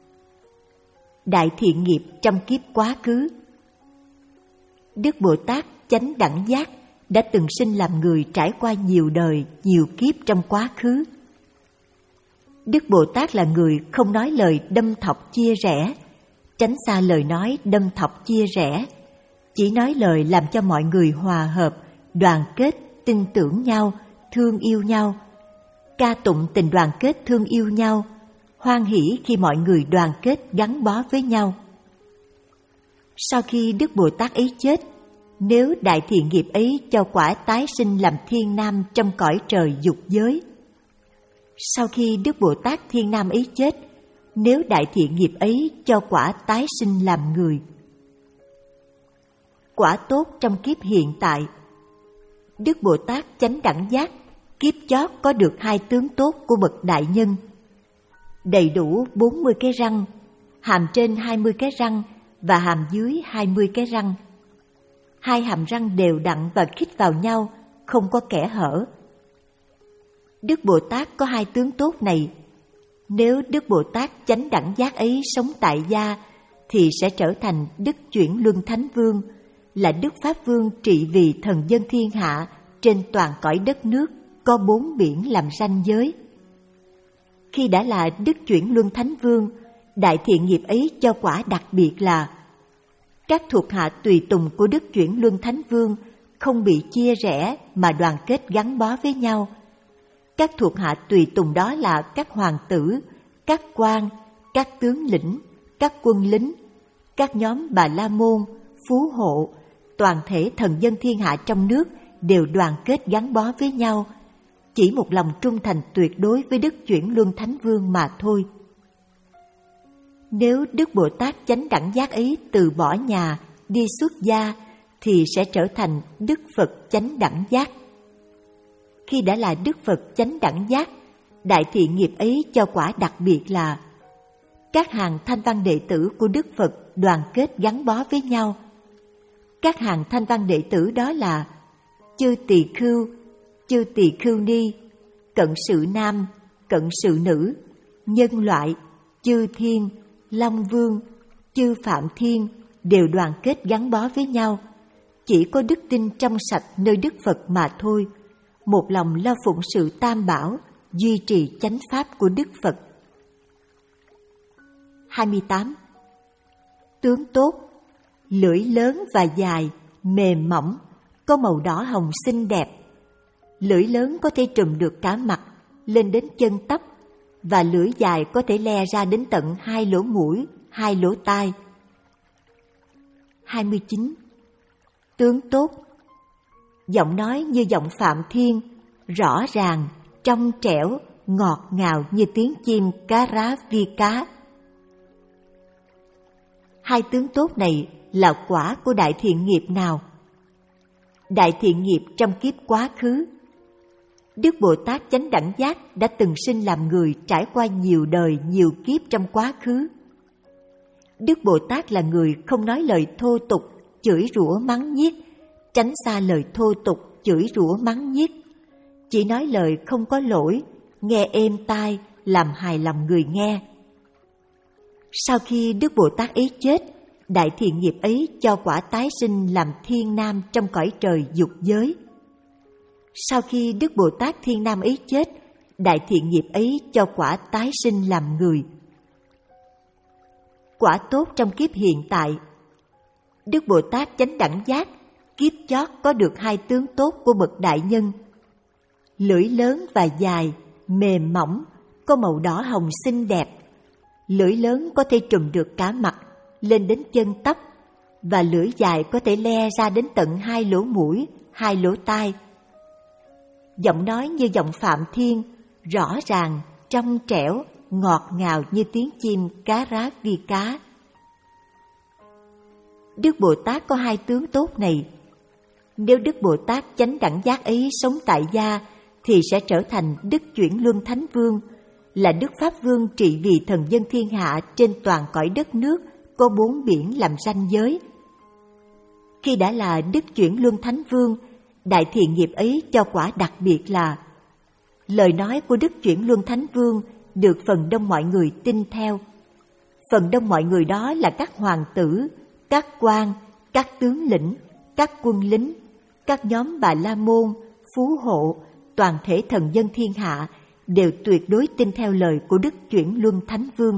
Đại thiện nghiệp trong kiếp quá khứ. Đức Bồ Tát Chánh Đẳng Giác đã từng sinh làm người trải qua nhiều đời, nhiều kiếp trong quá khứ. Đức Bồ Tát là người không nói lời đâm thọc chia rẽ, tránh xa lời nói đâm thọc chia rẽ, chỉ nói lời làm cho mọi người hòa hợp, đoàn kết, tin tưởng nhau, thương yêu nhau, ca tụng tình đoàn kết thương yêu nhau, hoan hỷ khi mọi người đoàn kết gắn bó với nhau. Sau khi Đức Bồ Tát ấy chết, nếu đại thiện nghiệp ấy cho quả tái sinh làm thiên nam trong cõi trời dục giới. Sau khi Đức Bồ Tát thiên nam ấy chết, nếu đại thiện nghiệp ấy cho quả tái sinh làm người. Quả tốt trong kiếp hiện tại. Đức Bồ Tát Chánh Đẳng Giác kiếp chót có được hai tướng tốt của bậc đại nhân. Đầy đủ bốn mươi cái răng, hàm trên hai mươi cái răng và hàm dưới hai mươi cái răng. Hai hàm răng đều đặn và khít vào nhau, không có kẽ hở. Đức Bồ Tát có hai tướng tốt này. Nếu Đức Bồ Tát Chánh Đẳng Giác ấy sống tại gia, thì sẽ trở thành Đức Chuyển Luân Thánh Vương, là Đức Pháp Vương trị vì thần dân thiên hạ trên toàn cõi đất nước, có bốn biển làm ranh giới. Khi đã là Đức Chuyển Luân Thánh Vương, đại thiện nghiệp ấy cho quả đặc biệt là các thuộc hạ tùy tùng của Đức Chuyển Luân Thánh Vương không bị chia rẽ mà đoàn kết gắn bó với nhau. Các thuộc hạ tùy tùng đó là các hoàng tử, các quan, các tướng lĩnh, các quân lính, các nhóm Bà La Môn, phú hộ, toàn thể thần dân thiên hạ trong nước đều đoàn kết gắn bó với nhau, chỉ một lòng trung thành tuyệt đối với Đức Chuyển Luân Thánh Vương mà thôi. Nếu Đức Bồ Tát Chánh Đẳng Giác ấy từ bỏ nhà, đi xuất gia, thì sẽ trở thành Đức Phật Chánh Đẳng Giác. Khi đã là Đức Phật Chánh Đẳng Giác, đại thiện nghiệp ấy cho quả đặc biệt là các hàng thanh văn đệ tử của Đức Phật đoàn kết gắn bó với nhau. Các hàng thanh văn đệ tử đó là chư tỳ khưu, chư tỳ khưu ni, cận sự nam, cận sự nữ, nhân loại, chư thiên, long vương, chư phạm thiên đều đoàn kết gắn bó với nhau, chỉ có đức tin trong sạch nơi Đức Phật mà thôi, một lòng lo phụng sự Tam Bảo, duy trì chánh pháp của Đức Phật. hai mươi tám. Tướng tốt, lưỡi lớn và dài, mềm mỏng, có màu đỏ hồng xinh đẹp. Lưỡi lớn có thể trùm được cả mặt lên đến chân tóc, và lưỡi dài có thể le ra đến tận hai lỗ mũi, hai lỗ tai. hai mươi chín. Tướng tốt, giọng nói như giọng Phạm Thiên, rõ ràng, trong trẻo, ngọt ngào như tiếng chim cá rá vi cá. Hai tướng tốt này là quả của đại thiện nghiệp nào? Đại thiện nghiệp trong kiếp quá khứ. Đức Bồ Tát Chánh Đẳng Giác đã từng sinh làm người trải qua nhiều đời, nhiều kiếp trong quá khứ. Đức Bồ Tát là người không nói lời thô tục, chửi rủa mắng nhiếc, tránh xa lời thô tục, chửi rủa mắng nhiếc. Chỉ nói lời không có lỗi, nghe êm tai, làm hài lòng người nghe. Sau khi Đức Bồ Tát ấy chết, đại thiện nghiệp ấy cho quả tái sinh làm thiên nam trong cõi trời dục giới. Sau khi Đức Bồ Tát Thiên Nam ấy chết, đại thiện nghiệp ấy cho quả tái sinh làm người. Quả tốt trong kiếp hiện tại. Đức Bồ Tát Chánh Đẳng Giác kiếp chót có được hai tướng tốt của bậc đại nhân. Lưỡi lớn và dài, mềm mỏng, có màu đỏ hồng xinh đẹp. Lưỡi lớn có thể trùm được cả mặt lên đến chân tóc, và lưỡi dài có thể le ra đến tận hai lỗ mũi, hai lỗ tai. Giọng nói như giọng Phạm Thiên, rõ ràng, trong trẻo, ngọt ngào như tiếng chim cá rá vi cá. Đức Bồ Tát có hai tướng tốt này. Nếu Đức Bồ Tát Chánh Đẳng Giác ấy sống tại gia, thì sẽ trở thành Đức Chuyển Luân Thánh Vương, là Đức Pháp Vương trị vì thần dân thiên hạ trên toàn cõi đất nước, có bốn biển làm ranh giới. Khi đã là Đức Chuyển Luân Thánh Vương, đại thiện nghiệp ấy cho quả đặc biệt là lời nói của Đức Chuyển Luân Thánh Vương được phần đông mọi người tin theo. Phần đông mọi người đó là các hoàng tử, các quan, các tướng lĩnh, các quân lính, các nhóm Bà La Môn, phú hộ, toàn thể thần dân thiên hạ đều tuyệt đối tin theo lời của Đức Chuyển Luân Thánh Vương.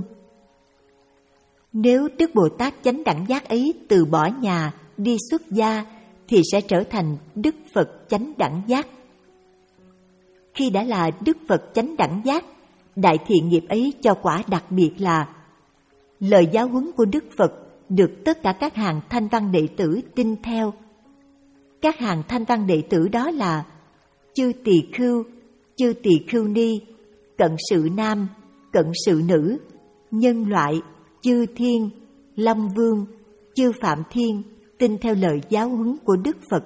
Nếu Đức Bồ Tát Chánh Đẳng Giác ấy từ bỏ nhà, đi xuất gia, thì sẽ trở thành Đức Phật Chánh Đẳng Giác. Khi đã là Đức Phật Chánh Đẳng Giác, đại thiện nghiệp ấy cho quả đặc biệt là lời giáo huấn của Đức Phật được tất cả các hàng thanh văn đệ tử tin theo. Các hàng thanh văn đệ tử đó là chư tỳ khưu, chư tỳ khưu ni, cận sự nam, cận sự nữ, nhân loại, chư thiên, long vương, chư phạm thiên, tin theo lời giáo huấn của Đức Phật.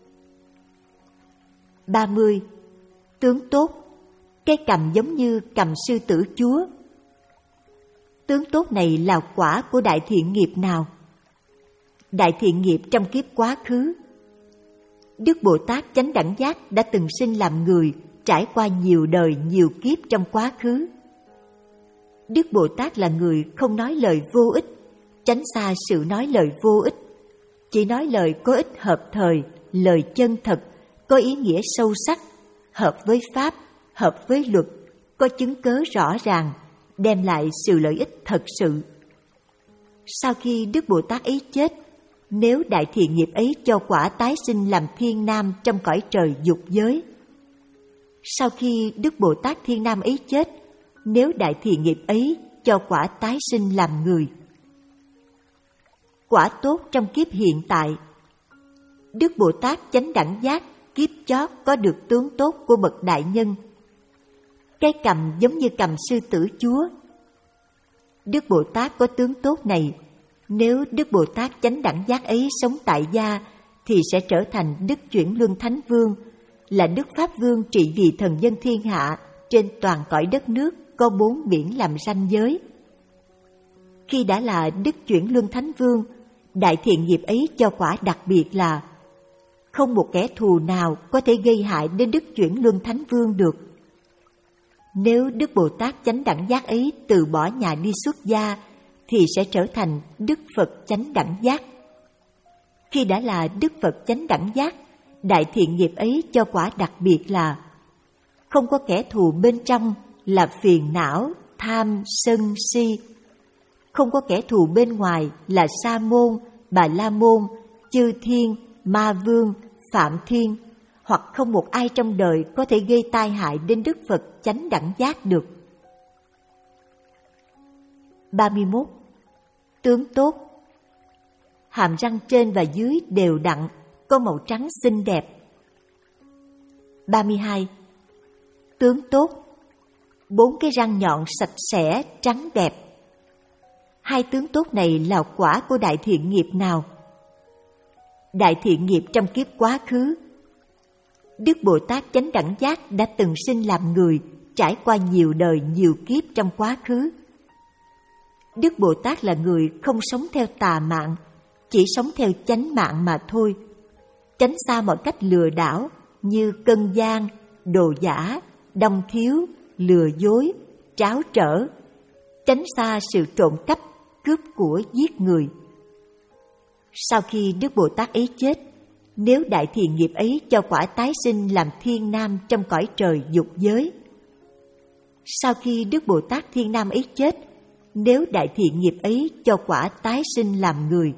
ba mươi. Tướng tốt, cái cằm giống như cằm sư tử chúa. Tướng tốt này là quả của đại thiện nghiệp nào? Đại thiện nghiệp trong kiếp quá khứ. Đức Bồ Tát Chánh Đẳng Giác đã từng sinh làm người, trải qua nhiều đời, nhiều kiếp trong quá khứ. Đức Bồ Tát là người không nói lời vô ích, tránh xa sự nói lời vô ích, chỉ nói lời có ích hợp thời, lời chân thật, có ý nghĩa sâu sắc, hợp với pháp, hợp với luật, có chứng cớ rõ ràng, đem lại sự lợi ích thật sự. Sau khi Đức Bồ Tát ấy chết, nếu đại thiện nghiệp ấy cho quả tái sinh làm thiên nam trong cõi trời dục giới. Sau khi Đức Bồ Tát Thiên Nam ấy chết, nếu đại thiện nghiệp ấy cho quả tái sinh làm người. Quả tốt trong kiếp hiện tại. Đức Bồ Tát Chánh Đẳng Giác kiếp chót có được tướng tốt của bậc đại nhân. Cái cằm giống như cằm sư tử chúa. Đức Bồ Tát có tướng tốt này, nếu Đức Bồ Tát Chánh Đẳng Giác ấy sống tại gia, thì sẽ trở thành Đức Chuyển Luân Thánh Vương, là Đức Pháp Vương trị vì thần dân thiên hạ trên toàn cõi đất nước, có bốn biển làm ranh giới. Khi đã là Đức Chuyển Luân Thánh Vương, đại thiện nghiệp ấy cho quả đặc biệt là không một kẻ thù nào có thể gây hại đến Đức Chuyển Luân Thánh Vương được. Nếu Đức Bồ Tát Chánh Đẳng Giác ấy từ bỏ nhà đi xuất gia, thì sẽ trở thành Đức Phật Chánh Đẳng Giác. Khi đã là Đức Phật Chánh Đẳng Giác, đại thiện nghiệp ấy cho quả đặc biệt là không có kẻ thù bên trong là phiền não, tham, sân, si. Không có kẻ thù bên ngoài là Sa môn, Bà La môn, chư thiên, ma vương, phạm thiên, hoặc không một ai trong đời có thể gây tai hại đến Đức Phật chánh đẳng giác được. ba mươi mốt. Tướng tốt. Hàm răng trên và dưới đều đặn, có màu trắng xinh đẹp. ba mươi hai. Tướng tốt. Bốn cái răng nhọn sạch sẽ, trắng đẹp. Hai tướng tốt này là quả của đại thiện nghiệp nào? Đại thiện nghiệp trong kiếp quá khứ. Đức Bồ Tát chánh đẳng giác đã từng sinh làm người, trải qua nhiều đời nhiều kiếp trong quá khứ. Đức Bồ Tát là người không sống theo tà mạng, chỉ sống theo chánh mạng mà thôi, tránh xa mọi cách lừa đảo như cân gian, đồ giả, đong thiếu, lừa dối, tráo trở, tránh xa sự trộm cắp, cướp của, giết người. Sau khi Đức Bồ Tát ấy chết, nếu đại thiện nghiệp ấy cho quả tái sinh làm thiên nam trong cõi trời dục giới. Sau khi Đức Bồ Tát thiên nam ấy chết, nếu đại thiện nghiệp ấy cho quả tái sinh làm người.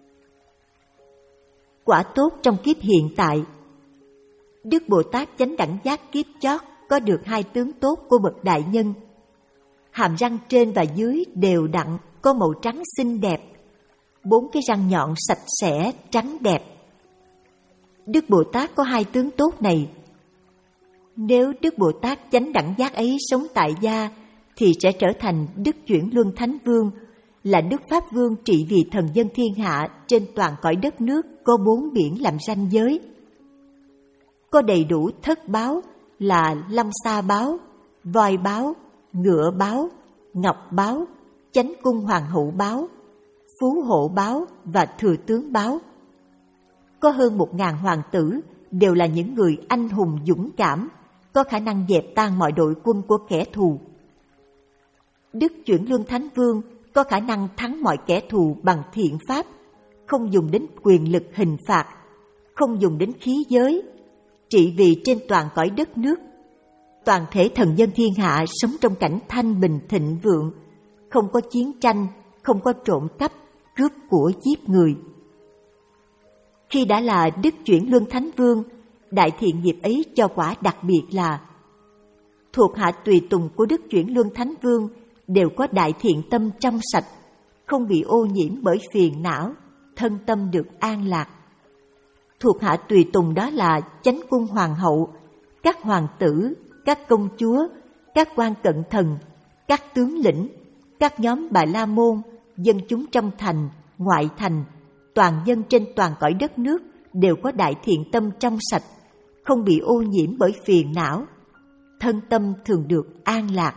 Quả tốt trong kiếp hiện tại. Đức Bồ Tát chánh đẳng giác kiếp chót có được hai tướng tốt của bậc đại nhân. Hàm răng trên và dưới đều đặn, có màu trắng xinh đẹp. Bốn cái răng nhọn sạch sẽ, trắng đẹp. Đức Bồ Tát có hai tướng tốt này. Nếu Đức Bồ Tát chánh đẳng giác ấy sống tại gia, thì sẽ trở thành Đức Chuyển Luân Thánh Vương, là Đức Pháp Vương trị vì thần dân thiên hạ trên toàn cõi đất nước có bốn biển làm ranh giới. Có đầy đủ thất báo là Lâm Sa báo, voi báo, ngựa báo, ngọc báo, chánh cung hoàng hậu báo, phú hộ báo và thừa tướng báo. Có hơn một ngàn hoàng tử đều là những người anh hùng dũng cảm, có khả năng dẹp tan mọi đội quân của kẻ thù. Đức Chuyển Luân Thánh Vương có khả năng thắng mọi kẻ thù bằng thiện pháp, không dùng đến quyền lực hình phạt, không dùng đến khí giới, trị vì trên toàn cõi đất nước. Toàn thể thần dân thiên hạ sống trong cảnh thanh bình thịnh vượng, không có chiến tranh, không có trộm cắp, cướp của giết người. Khi đã là Đức Chuyển Luân Thánh Vương, đại thiện nghiệp ấy cho quả đặc biệt là thuộc hạ tùy tùng của Đức Chuyển Luân Thánh Vương đều có đại thiện tâm trong sạch, không bị ô nhiễm bởi phiền não, thân tâm được an lạc. Thuộc hạ tùy tùng đó là chánh cung hoàng hậu, các hoàng tử, các công chúa, các quan cận thần, các tướng lĩnh, các nhóm Bà La môn, dân chúng trong thành, ngoại thành, toàn dân trên toàn cõi đất nước đều có đại thiện tâm trong sạch, không bị ô nhiễm bởi phiền não, thân tâm thường được an lạc.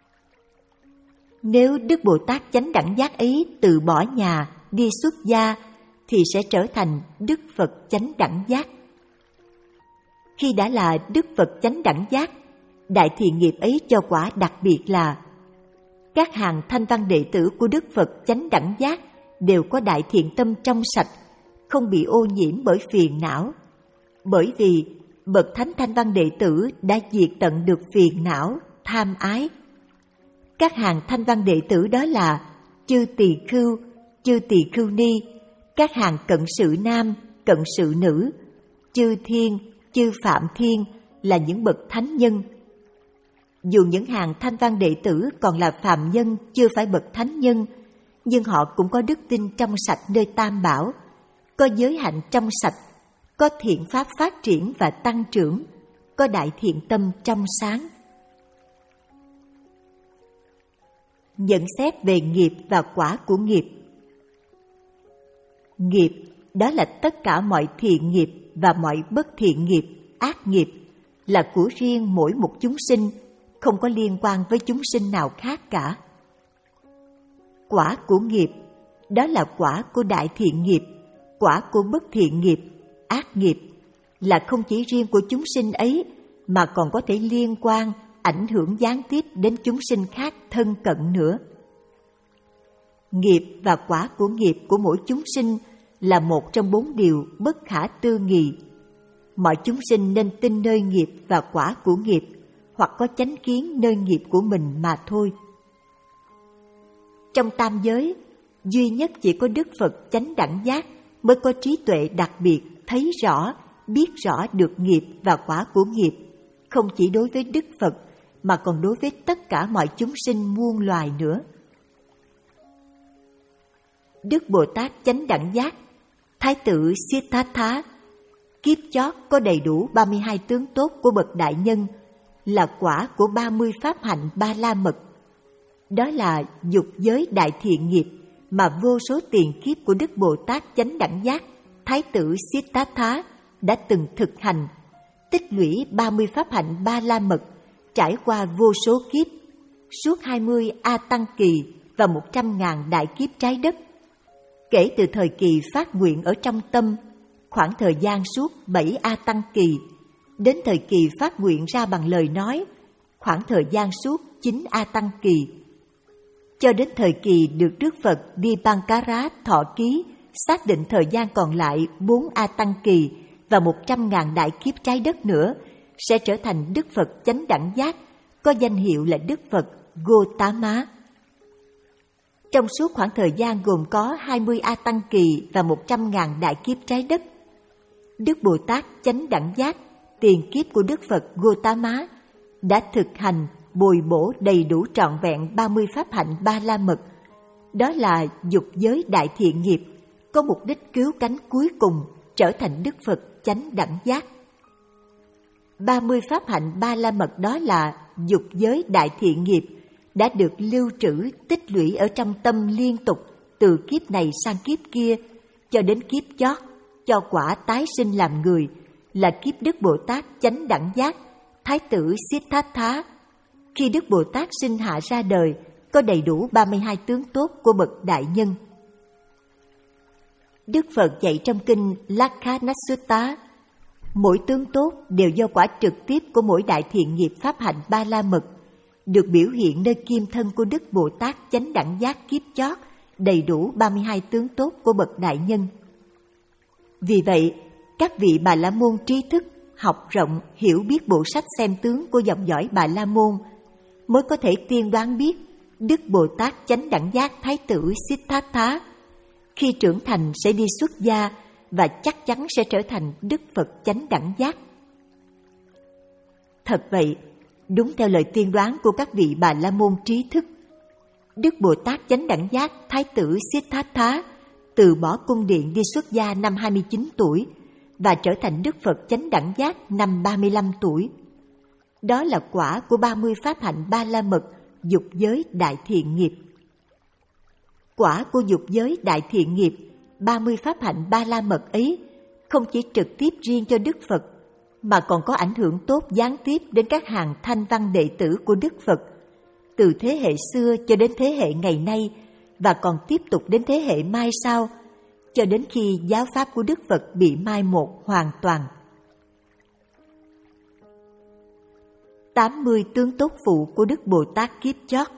Nếu Đức Bồ Tát chánh đẳng giác ấy từ bỏ nhà, đi xuất gia, thì sẽ trở thành Đức Phật chánh đẳng giác. Khi đã là Đức Phật chánh đẳng giác, đại thiện nghiệp ấy cho quả đặc biệt là các hàng thanh văn đệ tử của Đức Phật chánh đẳng giác đều có đại thiện tâm trong sạch, không bị ô nhiễm bởi phiền não. Bởi vì bậc thánh thanh văn đệ tử đã diệt tận được phiền não, tham ái. Các hàng thanh văn đệ tử đó là chư tỳ khưu, chư tỳ khưu ni, các hàng cận sự nam, cận sự nữ, chư thiên, chư phạm thiên là những bậc thánh nhân. Dù những hàng thanh văn đệ tử còn là phàm nhân, chưa phải bậc thánh nhân, nhưng họ cũng có đức tin trong sạch nơi Tam Bảo, có giới hạnh trong sạch, có thiện pháp phát triển và tăng trưởng, có đại thiện tâm trong sáng. Nhận xét về nghiệp và quả của nghiệp. Nghiệp đó là tất cả mọi thiện nghiệp và mọi bất thiện nghiệp, ác nghiệp, là của riêng mỗi một chúng sinh, không có liên quan với chúng sinh nào khác cả. Quả của nghiệp đó là quả của đại thiện nghiệp, quả của bất thiện nghiệp, ác nghiệp, là không chỉ riêng của chúng sinh ấy mà còn có thể liên quan, ảnh hưởng gián tiếp đến chúng sinh khác thân cận nữa. Nghiệp và quả của nghiệp của mỗi chúng sinh là một trong bốn điều bất khả tư nghị. mọi chúng sinh nên tin nơi nghiệp và quả của nghiệp, hoặc có chánh kiến nơi nghiệp của mình mà thôi. Trong tam giới, duy nhất chỉ có Đức Phật chánh đẳng giác mới có trí tuệ đặc biệt, thấy rõ, biết rõ được nghiệp và quả của nghiệp, không chỉ đối với Đức Phật mà còn đối với tất cả mọi chúng sinh muôn loài nữa. Đức Bồ Tát chánh đẳng giác, Thái tử Siddhartha, kiếp chót có đầy đủ ba mươi hai tướng tốt của bậc đại nhân, là quả của ba mươi pháp hạnh ba la mật. Đó là dục giới đại thiện nghiệp mà vô số tiền kiếp của Đức Bồ Tát chánh đẳng giác, Thái tử Siddhartha đã từng thực hành, tích lũy ba mươi pháp hạnh ba la mật, trải qua vô số kiếp, suốt hai mươi A Tăng kỳ và một trăm ngàn đại kiếp trái đất. Kể từ thời kỳ phát nguyện ở trong tâm, khoảng thời gian suốt bảy A Tăng kỳ, đến thời kỳ phát nguyện ra bằng lời nói, khoảng thời gian suốt chín A Tăng kỳ, cho đến thời kỳ được Đức Phật Dipankara thọ ký, xác định thời gian còn lại bốn A Tăng kỳ và một trăm ngàn đại kiếp trái đất nữa, sẽ trở thành Đức Phật chánh đẳng giác, có danh hiệu là Đức Phật Gotama. Trong suốt khoảng thời gian gồm có hai mươi A Tăng kỳ và một trăm ngàn đại kiếp trái đất, Đức Bồ Tát chánh đẳng giác, tiền kiếp của Đức Phật Gotama, đã thực hành bồi bổ đầy đủ trọn vẹn ba mươi pháp hạnh ba la mật. Đó là dục giới đại thiện nghiệp, có mục đích cứu cánh cuối cùng trở thành Đức Phật chánh đẳng giác. ba mươi pháp hạnh ba la mật đó là dục giới đại thiện nghiệp, đã được lưu trữ tích lũy ở trong tâm liên tục từ kiếp này sang kiếp kia, cho đến kiếp chót cho quả tái sinh làm người, là kiếp Đức Bồ Tát chánh đẳng giác, Thái tử Siddhartha. Khi Đức Bồ Tát sinh hạ ra đời, có đầy đủ ba mươi hai tướng tốt của bậc đại nhân. Đức Phật dạy trong kinh Lakkhana-sutta, mỗi tướng tốt đều do quả trực tiếp của mỗi đại thiện nghiệp pháp hạnh ba la mật, được biểu hiện nơi kim thân của Đức Bồ Tát chánh đẳng giác kiếp chót, đầy đủ ba mươi hai tướng tốt của bậc đại nhân. Vì vậy, các vị Bà La Môn trí thức, học rộng, hiểu biết bộ sách xem tướng của dòng dõi Bà La Môn, mới có thể tiên đoán biết Đức Bồ Tát chánh đẳng giác Thái tử Siddhartha khi trưởng thành sẽ đi xuất gia và chắc chắn sẽ trở thành Đức Phật chánh đẳng giác. Thật vậy, đúng theo lời tiên đoán của các vị Bà La Môn trí thức, Đức Bồ Tát chánh đẳng giác Thái tử Siddhartha từ bỏ cung điện đi xuất gia năm hai mươi chín tuổi và trở thành Đức Phật chánh đẳng giác năm ba mươi lăm tuổi. Đó là quả của ba mươi pháp hạnh ba la mật, dục giới đại thiện nghiệp. Quả của dục giới đại thiện nghiệp, ba mươi pháp hạnh ba la mật ấy không chỉ trực tiếp riêng cho Đức Phật, mà còn có ảnh hưởng tốt gián tiếp đến các hàng thanh văn đệ tử của Đức Phật, từ thế hệ xưa cho đến thế hệ ngày nay, và còn tiếp tục đến thế hệ mai sau, cho đến khi giáo pháp của Đức Phật bị mai một hoàn toàn. tám mươi tướng tốt phụ của Đức Bồ Tát kiếp chót.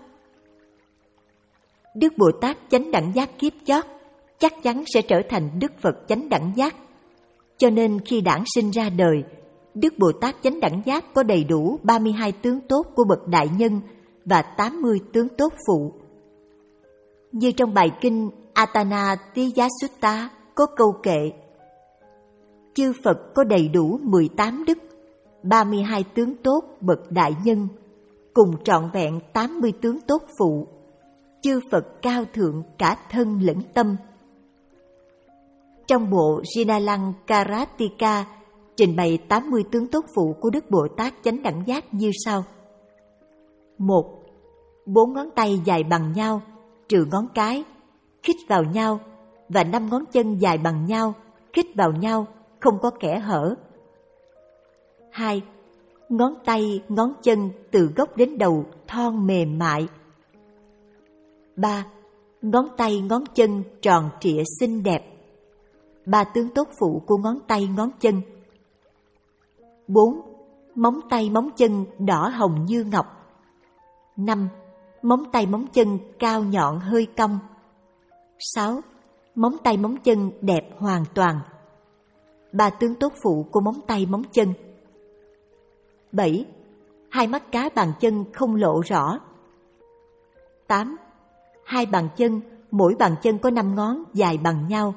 Đức Bồ Tát chánh đẳng giác kiếp chót chắc chắn sẽ trở thành Đức Phật chánh đẳng giác. Cho nên khi đản sinh ra đời, Đức Bồ Tát chánh đẳng giác có đầy đủ ba mươi hai tướng tốt của bậc đại nhân và tám mươi tướng tốt phụ. Như trong bài kinh Atana-tiyasutta có câu kệ: chư Phật có đầy đủ mười tám đức, ba mươi hai tướng tốt bậc đại nhân, cùng trọn vẹn tám mươi tướng tốt phụ. Chư Phật cao thượng cả thân lẫn tâm. Trong bộ Jnanalankarattika trình bày tám mươi tướng tốt phụ của Đức Bồ Tát chánh đẳng giác như sau. Một. Bốn ngón tay dài bằng nhau, trừ ngón cái, khít vào nhau, và năm ngón chân dài bằng nhau, khít vào nhau, không có kẽ hở. Hai. Ngón tay, ngón chân từ gốc đến đầu thon mềm mại. Ba. Ngón tay, ngón chân tròn trịa xinh đẹp. Ba tướng tốt phụ của ngón tay, ngón chân. Bốn. Móng tay, móng chân đỏ hồng như ngọc. Năm. Móng tay, móng chân cao nhọn hơi cong. Sáu. Móng tay, móng chân đẹp hoàn toàn. ba tướng tốt phụ của móng tay móng chân. bảy. Hai mắt cá bàn chân không lộ rõ. tám. Hai bàn chân, mỗi bàn chân có năm ngón dài bằng nhau.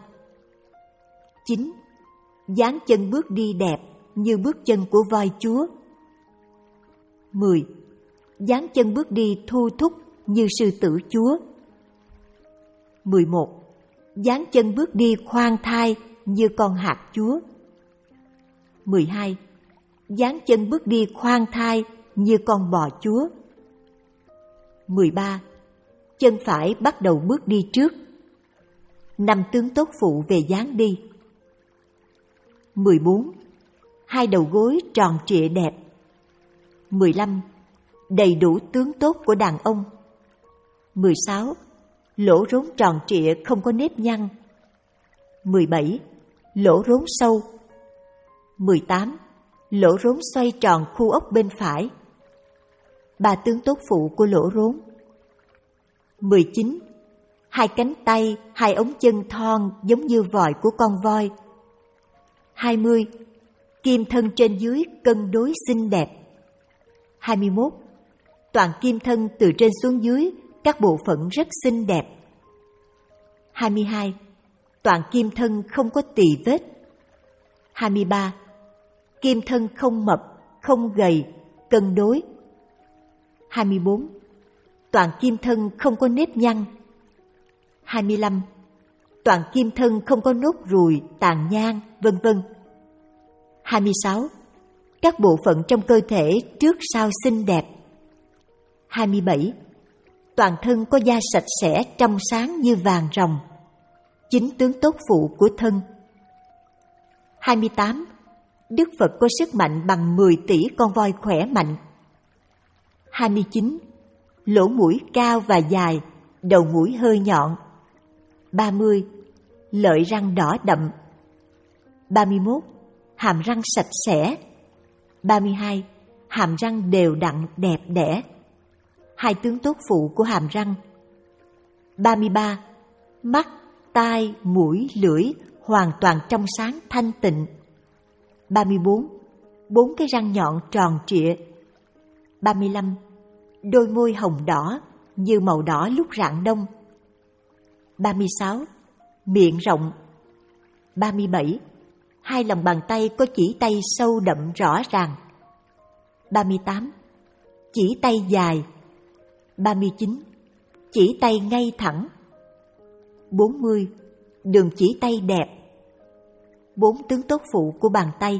chín. Dáng chân bước đi đẹp như bước chân của voi chúa. mười. Dáng chân bước đi thu thúc như sư tử chúa. mười một. Dáng chân bước đi khoan thai như con hạt chúa. mười hai. Dáng chân bước đi khoan thai như con bò chúa. mười ba. Chân phải bắt đầu bước đi trước. Năm tướng tốt phụ về dáng đi. mười bốn. Hai đầu gối tròn trịa đẹp. mười lăm. Đầy đủ tướng tốt của đàn ông. mười sáu. Lỗ rốn tròn trịa không có nếp nhăn. mười bảy. Lỗ rốn sâu. mười tám. Lỗ rốn xoay tròn khu ốc bên phải. Ba tướng tốt phụ của lỗ rốn. mười chín. Hai cánh tay, hai ống chân thon giống như vòi của con voi. hai mươi. Kim thân trên dưới cân đối xinh đẹp. hai mươi mốt. Toàn kim thân từ trên xuống dưới, các bộ phận rất xinh đẹp. hai mươi hai. Toàn kim thân không có tì vết. hai mươi ba. Kim thân không mập, không gầy, cân đối. hai mươi bốn. Toàn kim thân không có nếp nhăn. hai mươi lăm. Toàn kim thân không có nốt ruồi, tàn nhang, vân vân. hai mươi sáu. Các bộ phận trong cơ thể trước sau xinh đẹp. hai mươi bảy. Toàn thân có da sạch sẽ trong sáng như vàng ròng. Chính tướng tốt phụ của thân. hai mươi tám. Đức Phật có sức mạnh bằng mười tỷ con voi khỏe mạnh. hai mươi chín. Lỗ mũi cao và dài, đầu mũi hơi nhọn. ba mươi. Lợi răng đỏ đậm. ba mươi mốt. Hàm răng sạch sẽ. ba mươi hai. Hàm răng đều đặn đẹp đẽ. Hai tướng tốt phụ của hàm răng. ba mươi ba. Mắt, tai, mũi, lưỡi hoàn toàn trong sáng thanh tịnh. ba mươi bốn. Bốn cái răng nhọn tròn trịa. ba mươi lăm. Đôi môi hồng đỏ như màu đỏ lúc rạng đông. ba mươi sáu. Miệng rộng. ba mươi bảy. Hai lòng bàn tay có chỉ tay sâu đậm rõ ràng. ba mươi tám. Chỉ tay dài. ba mươi chín. Chỉ tay ngay thẳng. bốn mươi. Đường chỉ tay đẹp. Bốn tướng tốt phụ của bàn tay.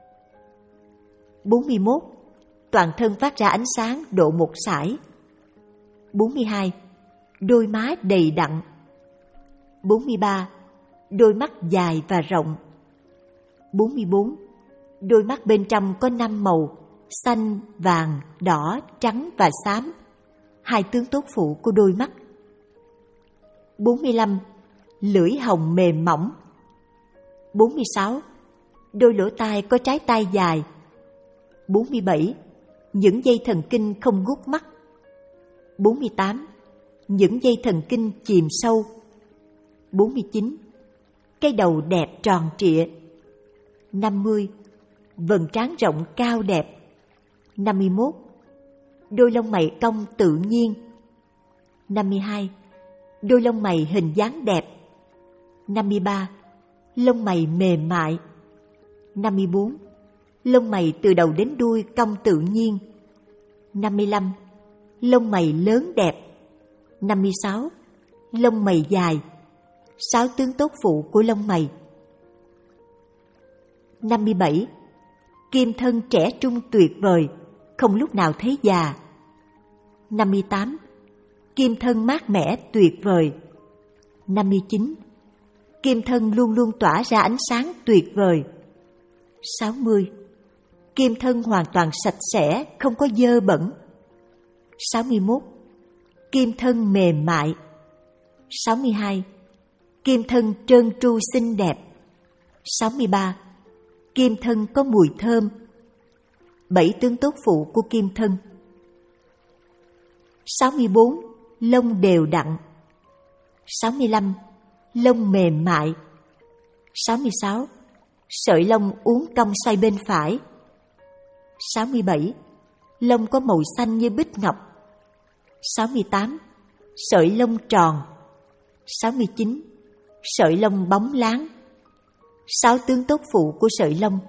bốn mươi mốt. Toàn thân phát ra ánh sáng độ một sải. bốn mươi hai. Đôi má đầy đặn. bốn mươi ba. Đôi mắt dài và rộng. bốn mươi bốn. Đôi mắt bên trong có năm màu: xanh, vàng, đỏ, trắng và xám. Hai tướng tốt phụ của đôi mắt. bốn mươi lăm. Lưỡi hồng mềm mỏng. bốn mươi sáu. Đôi lỗ tai có trái tai dài. bốn mươi bảy. Những dây thần kinh không gút mắt. bốn mươi tám. Những dây thần kinh chìm sâu. bốn mươi chín. Cái đầu đẹp tròn trịa. năm mươi. Vầng trán rộng cao đẹp. năm mươi mốt. Đôi lông mày cong tự nhiên. năm mươi hai. Đôi lông mày hình dáng đẹp. năm mươi ba. Lông mày mềm mại. năm mươi bốn. Lông mày từ đầu đến đuôi cong tự nhiên. năm mươi lăm. Lông mày lớn đẹp. năm mươi sáu. Lông mày dài. Sáu tướng tốt phụ của lông mày. năm mươi bảy. Kim thân trẻ trung tuyệt vời, không lúc nào thấy già. năm mươi tám. Kim thân mát mẻ tuyệt vời. năm mươi chín. Kim thân luôn luôn tỏa ra ánh sáng tuyệt vời. sáu mươi. Kim thân hoàn toàn sạch sẽ, không có dơ bẩn. sáu mươi mốt. Kim thân mềm mại. sáu mươi hai. Kim thân trơn tru xinh đẹp. sáu mươi ba. Kim thân có mùi thơm. Bảy tướng tốt phụ của kim thân. sáu mươi bốn. Lông đều đặn. sáu mươi lăm. Lông mềm mại. sáu mươi sáu. Sợi lông uốn cong xoay bên phải. sáu mươi bảy. Lông có màu xanh như bích ngọc. sáu mươi tám. Sợi lông tròn. sáu mươi chín. Sợi lông bóng láng. Sáu tướng tốt phụ của sợi lông.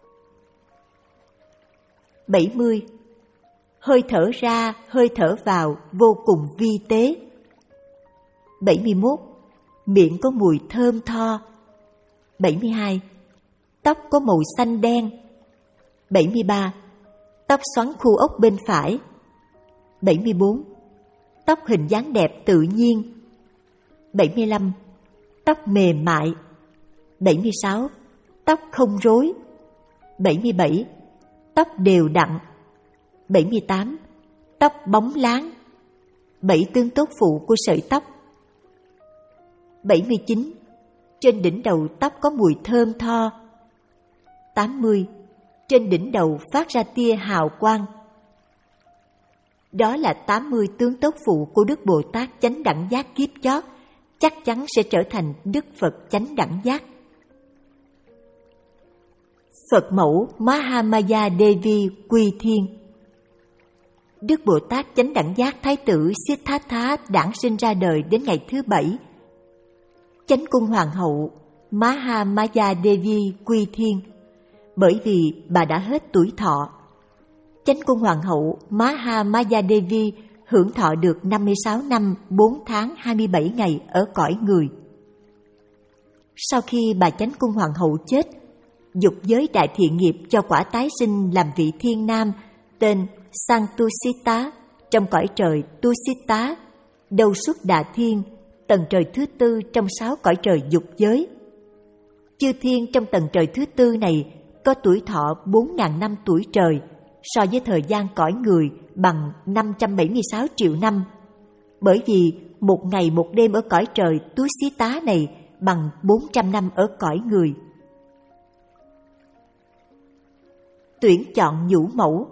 bảy mươi. Hơi thở ra, hơi thở vào vô cùng vi tế. bảy mươi mốt. Miệng có mùi thơm tho. bảy mươi hai. Tóc có màu xanh đen. bảy mươi ba. Tóc xoắn khu ốc bên phải. bảy mươi bốn. Tóc hình dáng đẹp tự nhiên. bảy mươi lăm. Tóc mềm mại. bảy mươi sáu. Tóc không rối. bảy mươi bảy. Tóc đều đặn. bảy mươi tám. Tóc bóng láng. Bảy tướng tốt phụ của sợi tóc. bảy mươi chín. Trên đỉnh đầu tóc có mùi thơm tho. tám mươi. Trên đỉnh đầu phát ra tia hào quang. Đó là tám mươi tướng tốt phụ của Đức Bồ Tát chánh đẳng giác kiếp chót, chắc chắn sẽ trở thành Đức Phật chánh đẳng giác. Phật mẫu Mahamaya Devi quy thiên. Đức Bồ Tát chánh đẳng giác Thái tử Siddhartha đản sinh ra đời đến ngày thứ bảy. Chánh cung hoàng hậu Mahamaya Devi quy thiên, bởi vì bà đã hết tuổi thọ. Chánh cung hoàng hậu Mahamaya Devi hưởng thọ được năm mươi sáu năm, bốn tháng, hai mươi bảy ngày ở cõi người. Sau khi bà chánh cung hoàng hậu chết, dục giới đại thiện nghiệp cho quả tái sinh làm vị thiên nam tên Santusita trong cõi trời Tusita, đầu xuất Đà Thiên, tầng trời thứ tư trong sáu cõi trời dục giới. Chư thiên trong tầng trời thứ tư này có tuổi thọ bốn nghìn năm tuổi trời, so với thời gian cõi người bằng năm trăm bảy mươi sáu triệu năm, bởi vì một ngày một đêm ở cõi trời Tusita này bằng bốn trăm năm ở cõi người. Tuyển chọn nhũ mẫu.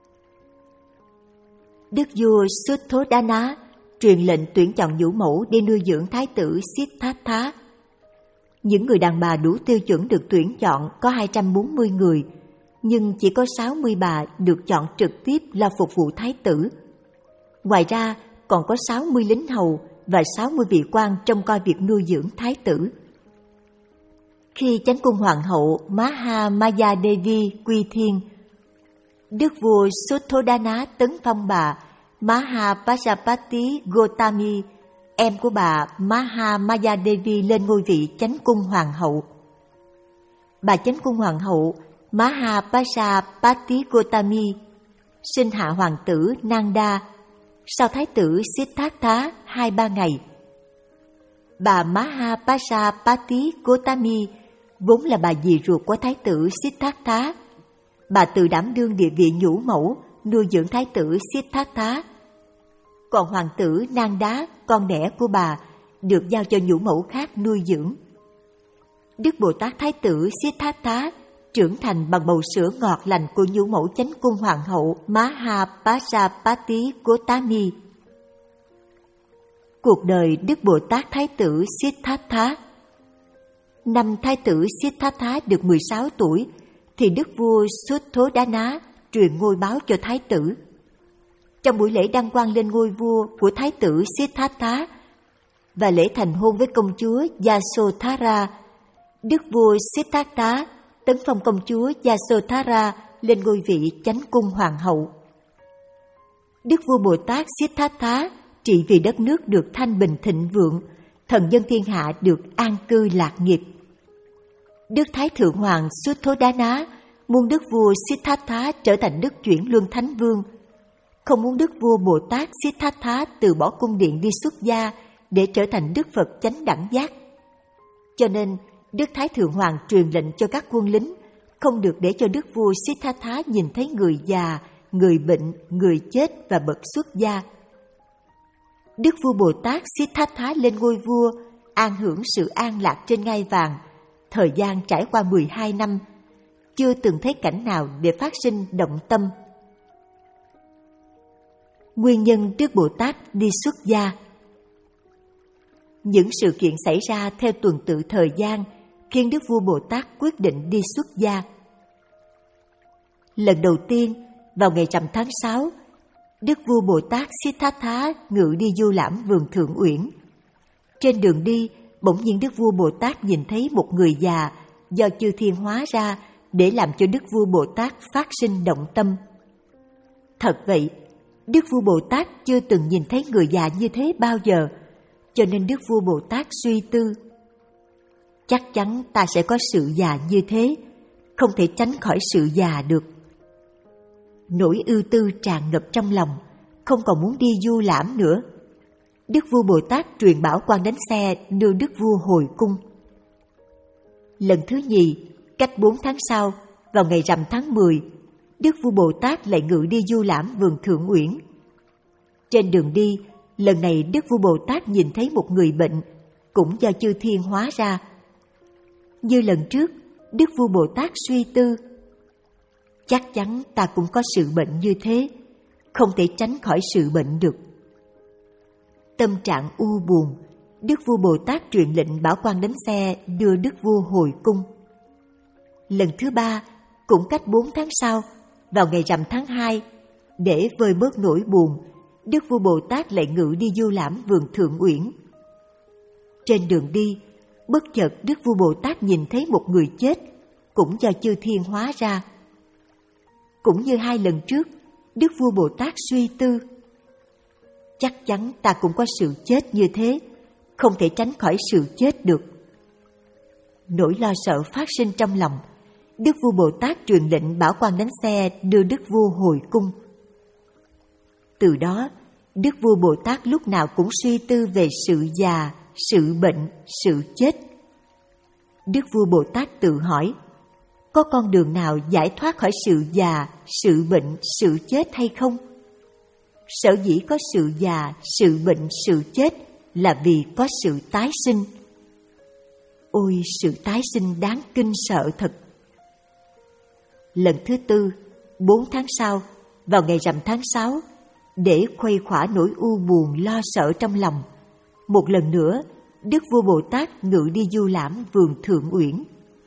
Đức vua Sutthodana truyền lệnh tuyển chọn nhũ mẫu để nuôi dưỡng thái tử Siddhartha. Những người đàn bà đủ tiêu chuẩn được tuyển chọn có hai trăm bốn mươi người, nhưng chỉ có sáu mươi bà được chọn trực tiếp là phục vụ thái tử. Ngoài ra còn có sáu mươi lính hầu và sáu mươi vị quan trông coi việc nuôi dưỡng thái tử. Khi chánh cung hoàng hậu Mahamaya Devi quy thiên, Đức vua Sutthodana tấn phong bà Mahapajapati Gotami, em của bà Mahamaya Devi, lên ngôi vị chánh cung hoàng hậu. Bà chánh cung hoàng hậu Mahapajapati Gotami sinh hạ hoàng tử Nanda sau thái tử Siddhartha hai ba ngày. Bà Mahapajapati Gotami vốn là bà dì ruột của thái tử Siddhartha. Bà tự đảm đương địa vị nhũ mẫu nuôi dưỡng thái tử Siddhartha. Còn hoàng tử Nanda, con đẻ của bà, được giao cho nhũ mẫu khác nuôi dưỡng. Đức Bồ Tát thái tử Siddhartha trưởng thành bằng bầu sữa ngọt lành của nhũ mẫu chánh cung hoàng hậu Mahapajapati Gotami. Cuộc đời Đức Bồ Tát thái tử Siddhartha. Năm thái tử Siddhartha được mười sáu tuổi thì đức vua Sutthodana truyền ngôi báo cho thái tử. Trong buổi lễ đăng quang lên ngôi vua của thái tử Siddhartha và lễ thành hôn với công chúa Yasodhara, đức vua Siddhartha tấn phong công chúa Yasodhara lên ngôi vị chánh cung hoàng hậu. Đức vua Bồ Tát Siddhartha trị vì đất nước được thanh bình thịnh vượng, thần dân thiên hạ được an cư lạc nghiệp. Đức Thái Thượng Hoàng Sutthodana muốn đức vua Siddhartha trở thành đức chuyển luân thánh vương, không muốn đức vua Bồ Tát Siddhartha từ bỏ cung điện đi xuất gia để trở thành Đức Phật chánh đẳng giác. Cho nên, Đức Thái Thượng Hoàng truyền lệnh cho các quân lính không được để cho đức vua Siddhartha nhìn thấy người già, người bệnh, người chết và bậc xuất gia. Đức vua Bồ Tát Siddhartha lên ngôi vua, an hưởng sự an lạc trên ngai vàng. Thời gian trải qua mười hai năm, chưa từng thấy cảnh nào để phát sinh động tâm. Nguyên nhân Đức Bồ Tát đi xuất gia. Những sự kiện xảy ra theo tuần tự thời gian khiến Đức Vua Bồ Tát quyết định đi xuất gia. Lần đầu tiên, vào ngày rằm tháng sáu, Đức Vua Bồ Tát Siddhartha ngự đi du lãm vườn Thượng Uyển. Trên đường đi, bỗng nhiên Đức Vua Bồ Tát nhìn thấy một người già do chư thiên hóa ra để làm cho Đức Vua Bồ Tát phát sinh động tâm. Thật vậy, Đức Vua Bồ Tát chưa từng nhìn thấy người già như thế bao giờ, cho nên Đức Vua Bồ Tát suy tư. Chắc chắn ta sẽ có sự già như thế, không thể tránh khỏi sự già được. Nỗi ưu tư tràn ngập trong lòng, không còn muốn đi du lãm nữa. Đức Vua Bồ Tát truyền bảo quan đánh xe đưa Đức Vua hồi cung. Lần thứ nhì, cách bốn tháng sau, vào ngày rằm tháng mười, Đức Vua Bồ Tát lại ngự đi du lãm vườn Thượng Uyển. Trên đường đi, lần này Đức Vua Bồ Tát nhìn thấy một người bệnh, cũng do chư thiên hóa ra. Như lần trước, Đức Vua Bồ Tát suy tư. Chắc chắn ta cũng có sự bệnh như thế, không thể tránh khỏi sự bệnh được. Tâm trạng u buồn, Đức Vua Bồ Tát truyền lệnh bảo quan đánh xe đưa Đức Vua hồi cung. Lần thứ ba, cũng cách bốn tháng sau, vào ngày rằm tháng hai, để vơi bớt nỗi buồn, Đức Vua Bồ Tát lại ngự đi du lãm vườn Thượng Uyển. Trên đường đi, bất chợt Đức Vua Bồ Tát nhìn thấy một người chết, cũng do chư thiên hóa ra. Cũng như hai lần trước, Đức Vua Bồ Tát suy tư. Chắc chắn ta cũng có sự chết như thế, không thể tránh khỏi sự chết được. Nỗi lo sợ phát sinh trong lòng, Đức Vua Bồ Tát truyền lệnh bảo quan đánh xe đưa Đức Vua hồi cung. Từ đó, Đức Vua Bồ Tát lúc nào cũng suy tư về sự già, sự bệnh, sự chết. Đức Vua Bồ Tát tự hỏi, có con đường nào giải thoát khỏi sự già, sự bệnh, sự chết hay không? Sở dĩ có sự già, sự bệnh, sự chết là vì có sự tái sinh. Ôi, sự tái sinh đáng kinh sợ thật! Lần thứ tư, bốn tháng sau, vào ngày rằm tháng sáu, để khuây khỏa nỗi u buồn lo sợ trong lòng, một lần nữa, Đức Vua Bồ Tát ngự đi du lãm vườn Thượng Uyển.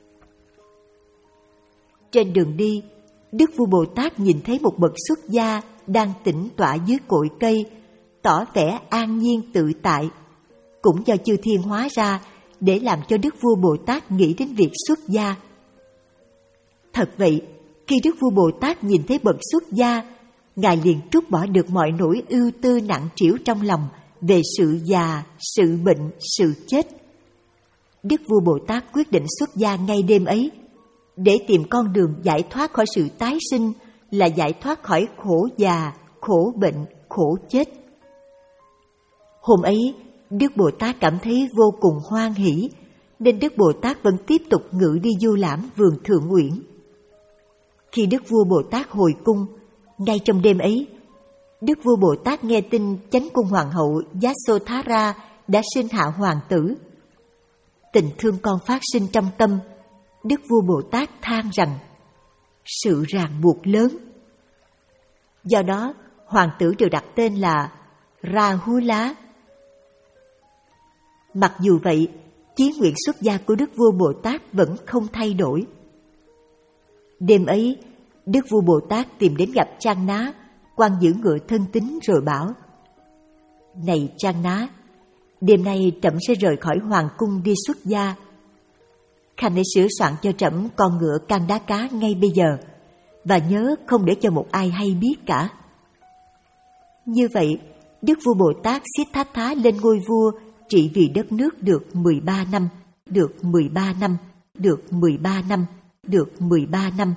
Trên đường đi, Đức Vua Bồ Tát nhìn thấy một bậc xuất gia đang tĩnh tọa dưới cội cây, tỏ vẻ an nhiên tự tại, cũng do chư thiên hóa ra để làm cho Đức Vua Bồ Tát nghĩ đến việc xuất gia. Thật vậy, khi Đức Vua Bồ Tát nhìn thấy bậc xuất gia, Ngài liền trút bỏ được mọi nỗi ưu tư nặng trĩu trong lòng về sự già, sự bệnh, sự chết. Đức Vua Bồ Tát quyết định xuất gia ngay đêm ấy, để tìm con đường giải thoát khỏi sự tái sinh, là giải thoát khỏi khổ già, khổ bệnh, khổ chết. Hôm ấy, Đức Bồ Tát cảm thấy vô cùng hoan hỷ, nên Đức Bồ Tát vẫn tiếp tục ngự đi du lãm vườn Thượng Uyển. Khi Đức Vua Bồ Tát hồi cung, ngay trong đêm ấy, Đức Vua Bồ Tát nghe tin Chánh Cung Hoàng hậu Yasodhara đã sinh hạ hoàng tử. Tình thương con phát sinh trong tâm, Đức Vua Bồ Tát than rằng sự ràng buộc lớn. Do đó, hoàng tử được đặt tên là Rahula. Mặc dù vậy, chí nguyện xuất gia của Đức Vua Bồ Tát vẫn không thay đổi. Đêm ấy, Đức Vua Bồ Tát tìm đến gặp Trang Ná, quan giữ ngựa thân tín rồi bảo: Này Trang Ná, đêm nay trẫm sẽ rời khỏi hoàng cung đi xuất gia. Khanh hãy sửa soạn cho trẫm con ngựa can đá cá ngay bây giờ, và nhớ không để cho một ai hay biết cả. Như vậy, Đức Vua Bồ Tát Siddhartha lên ngôi vua, trị vì đất nước được mười ba năm, được mười ba năm, được mười ba năm, được mười ba năm.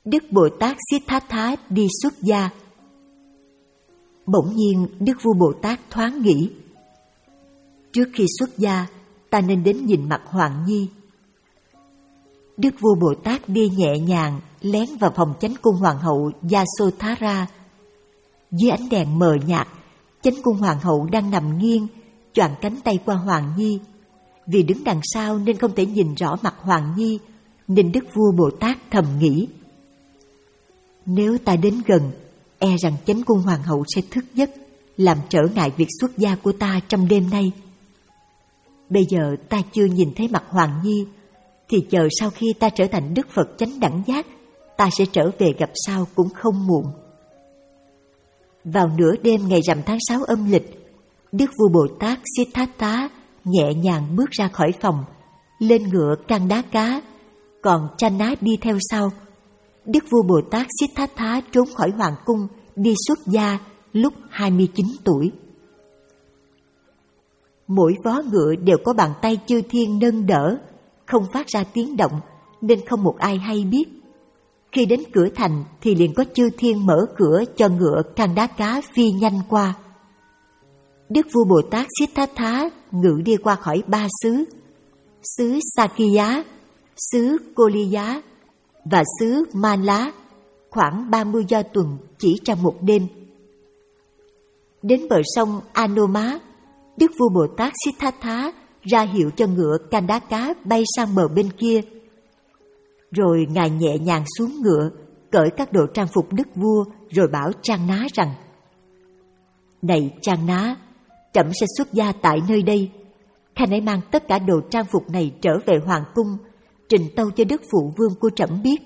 Đức Bồ Tát Siddhartha đi xuất gia. Bỗng nhiên Đức Vua Bồ Tát thoáng nghĩ, trước khi xuất gia, ta nên đến nhìn mặt Hoàng Nhi. Đức Vua Bồ Tát đi nhẹ nhàng lén vào phòng chánh cung hoàng hậu Yasodhara. Dưới ánh đèn mờ nhạt, chánh cung hoàng hậu đang nằm nghiêng, choàng cánh tay qua Hoàng Nhi. Vì đứng đằng sau nên không thể nhìn rõ mặt Hoàng Nhi, nên Đức Vua Bồ Tát thầm nghĩ, nếu ta đến gần, e rằng chánh cung hoàng hậu sẽ thức giấc, làm trở ngại việc xuất gia của ta trong đêm nay. Bây giờ ta chưa nhìn thấy mặt Hoàng Nhi, thì chờ sau khi ta trở thành Đức Phật chánh đẳng giác, ta sẽ trở về gặp sau cũng không muộn. Vào nửa đêm ngày rằm tháng sáu âm lịch, Đức Vua Bồ Tát Siddhartha nhẹ nhàng bước ra khỏi phòng, lên ngựa căng đá cá, còn Channa đi theo sau. Đức Vua Bồ Tát Siddhartha trốn khỏi hoàng cung, đi xuất gia lúc hai mươi chín tuổi. Mỗi vó ngựa đều có bàn tay chư thiên nâng đỡ, không phát ra tiếng động nên không một ai hay biết. Khi đến cửa thành thì liền có chư thiên mở cửa cho ngựa căng đá cá phi nhanh qua. Đức Vua Bồ Tát Siddhartha ngự đi qua khỏi ba xứ, xứ Sakya, xứ Koliya và xứ Mala, khoảng ba mươi do tuần chỉ trong một đêm. Đến bờ sông Anoma, Đức Vua Bồ Tát Siddhartha ra hiệu cho ngựa căng đá cá bay sang bờ bên kia. Rồi Ngài nhẹ nhàng xuống ngựa, cởi các đồ trang phục đức vua, rồi bảo Trang Ná rằng, này Trang Ná, trẫm sẽ xuất gia tại nơi đây. Khanh hãy mang tất cả đồ trang phục này trở về hoàng cung, trình tâu cho Đức Phụ Vương của trẫm biết.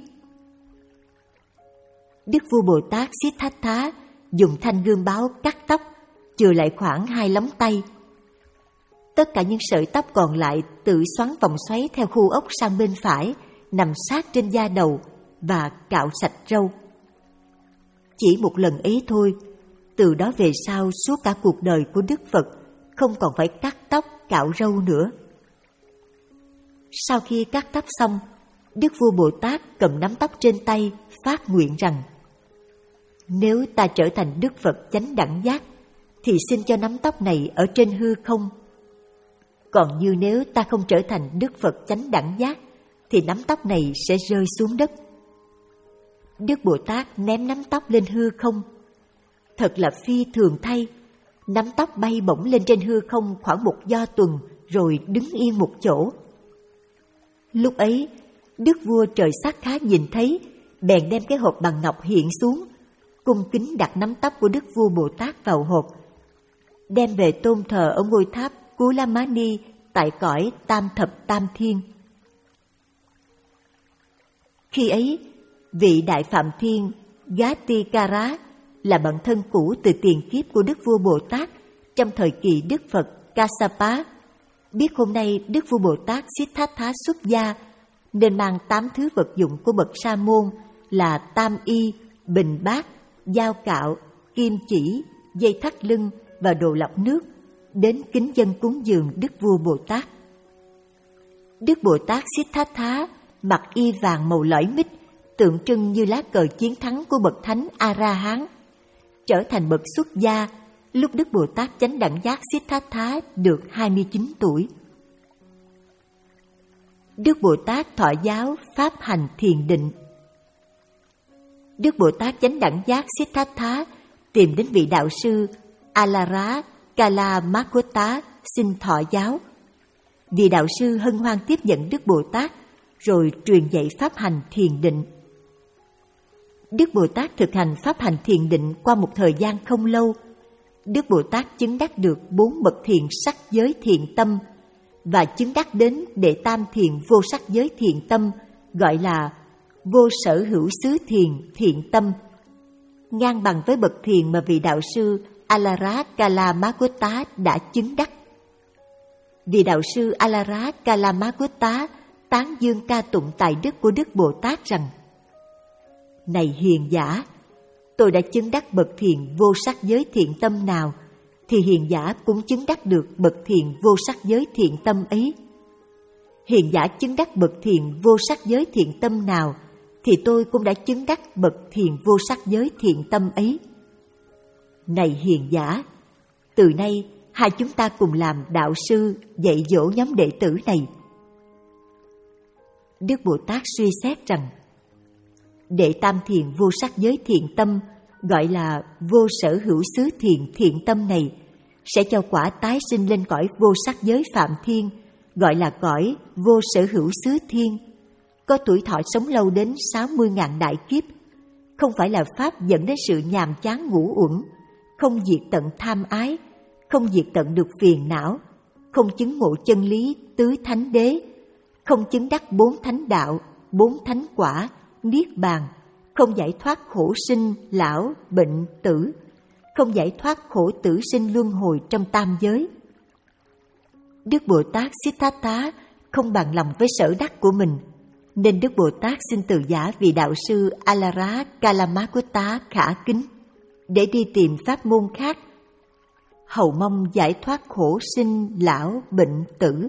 Đức Vua Bồ Tát Siddhartha dùng thanh gươm báo cắt tóc, chừa lại khoảng hai lóng tay. Tất cả những sợi tóc còn lại tự xoắn vòng xoáy theo khu ốc sang bên phải, nằm sát trên da đầu và cạo sạch râu. Chỉ một lần ấy thôi, từ đó về sau suốt cả cuộc đời của Đức Phật không còn phải cắt tóc, cạo râu nữa. Sau khi cắt tóc xong, Đức Vua Bồ Tát cầm nắm tóc trên tay phát nguyện rằng, nếu ta trở thành Đức Phật chánh đẳng giác, thì xin cho nắm tóc này ở trên hư không. Còn như nếu ta không trở thành Đức Phật chánh đẳng giác, thì nắm tóc này sẽ rơi xuống đất. Đức Bồ Tát ném nắm tóc lên hư không. Thật là phi thường thay, nắm tóc bay bổng lên trên hư không khoảng một do tuần, rồi đứng yên một chỗ. Lúc ấy, Đức Vua Trời Sát Khá nhìn thấy, bèn đem cái hộp bằng ngọc hiện xuống, cung kính đặt nắm tóc của Đức Vua Bồ Tát vào hộp, đem về tôn thờ ở ngôi tháp Kulamani tại cõi Tam Thập Tam Thiên. Khi ấy, vị Đại Phạm Thiên Gatikara là bạn thân cũ từ tiền kiếp của Đức Vua Bồ Tát trong thời kỳ Đức Phật Kassapa, biết hôm nay Đức Vua Bồ Tát Siddhartha xuất gia, nên mang tám thứ vật dụng của bậc sa môn là tam y, bình bát, dao cạo, kim chỉ, dây thắt lưng và đồ lọc nước đến kính dân cúng dường Đức Vua Bồ Tát. Đức Bồ Tát Siddhartha mặc y vàng màu lõi mít, tượng trưng như lá cờ chiến thắng của bậc thánh A-ra-hán, trở thành bậc xuất gia lúc Đức Bồ Tát chánh đẳng giác Siddhartha được hai mươi chín tuổi. Đức Bồ Tát thọ giáo pháp hành thiền định. Đức Bồ Tát chánh đẳng giác Siddhartha tìm đến vị đạo sư Alara Kalamakota xin thọ giáo. Vị đạo sư hân hoan tiếp nhận Đức Bồ Tát, rồi truyền dạy pháp hành thiền định. Đức Bồ Tát thực hành pháp hành thiền định qua một thời gian không lâu. Đức Bồ Tát chứng đắc được bốn bậc thiền sắc giới thiện tâm và chứng đắc đến đệ tam thiền vô sắc giới thiện tâm, gọi là vô sở hữu xứ thiền thiện tâm, ngang bằng với bậc thiền mà vị đạo sư Alara Kalamakota đã chứng đắc. Vị đạo sư Alara Kalamakota tán dương ca tụng tài đức của Đức Bồ Tát rằng: Này hiền giả, tôi đã chứng đắc bậc thiền vô sắc giới thiện tâm nào, thì hiền giả cũng chứng đắc được bậc thiền vô sắc giới thiện tâm ấy. Hiền giả chứng đắc bậc thiền vô sắc giới thiện tâm nào, thì tôi cũng đã chứng đắc bậc thiền vô sắc giới thiện tâm ấy. Này hiền giả, từ nay hai chúng ta cùng làm đạo sư dạy dỗ nhóm đệ tử này. Đức Bồ Tát suy xét rằng, đệ tam thiền vô sắc giới thiện tâm, gọi là vô sở hữu xứ thiền thiện tâm này, sẽ cho quả tái sinh lên cõi vô sắc giới phạm thiên, gọi là cõi vô sở hữu xứ thiên, có tuổi thọ sống lâu đến sáu mươi ngàn đại kiếp, không phải là pháp dẫn đến sự nhàm chán ngủ uẩn, không diệt tận tham ái, không diệt tận được phiền não, không chứng ngộ chân lý tứ thánh đế, không chứng đắc bốn thánh đạo, bốn thánh quả, niết bàn, không giải thoát khổ sinh, lão, bệnh, tử, không giải thoát khổ tử sinh luân hồi trong tam giới. Đức Bồ Tát Siddhartha không bằng lòng với sở đắc của mình, nên Đức Bồ Tát xin từ giả vị đạo sư Alara Kalamakutta khả kính để đi tìm pháp môn khác, hầu mong giải thoát khổ sinh, lão, bệnh, tử.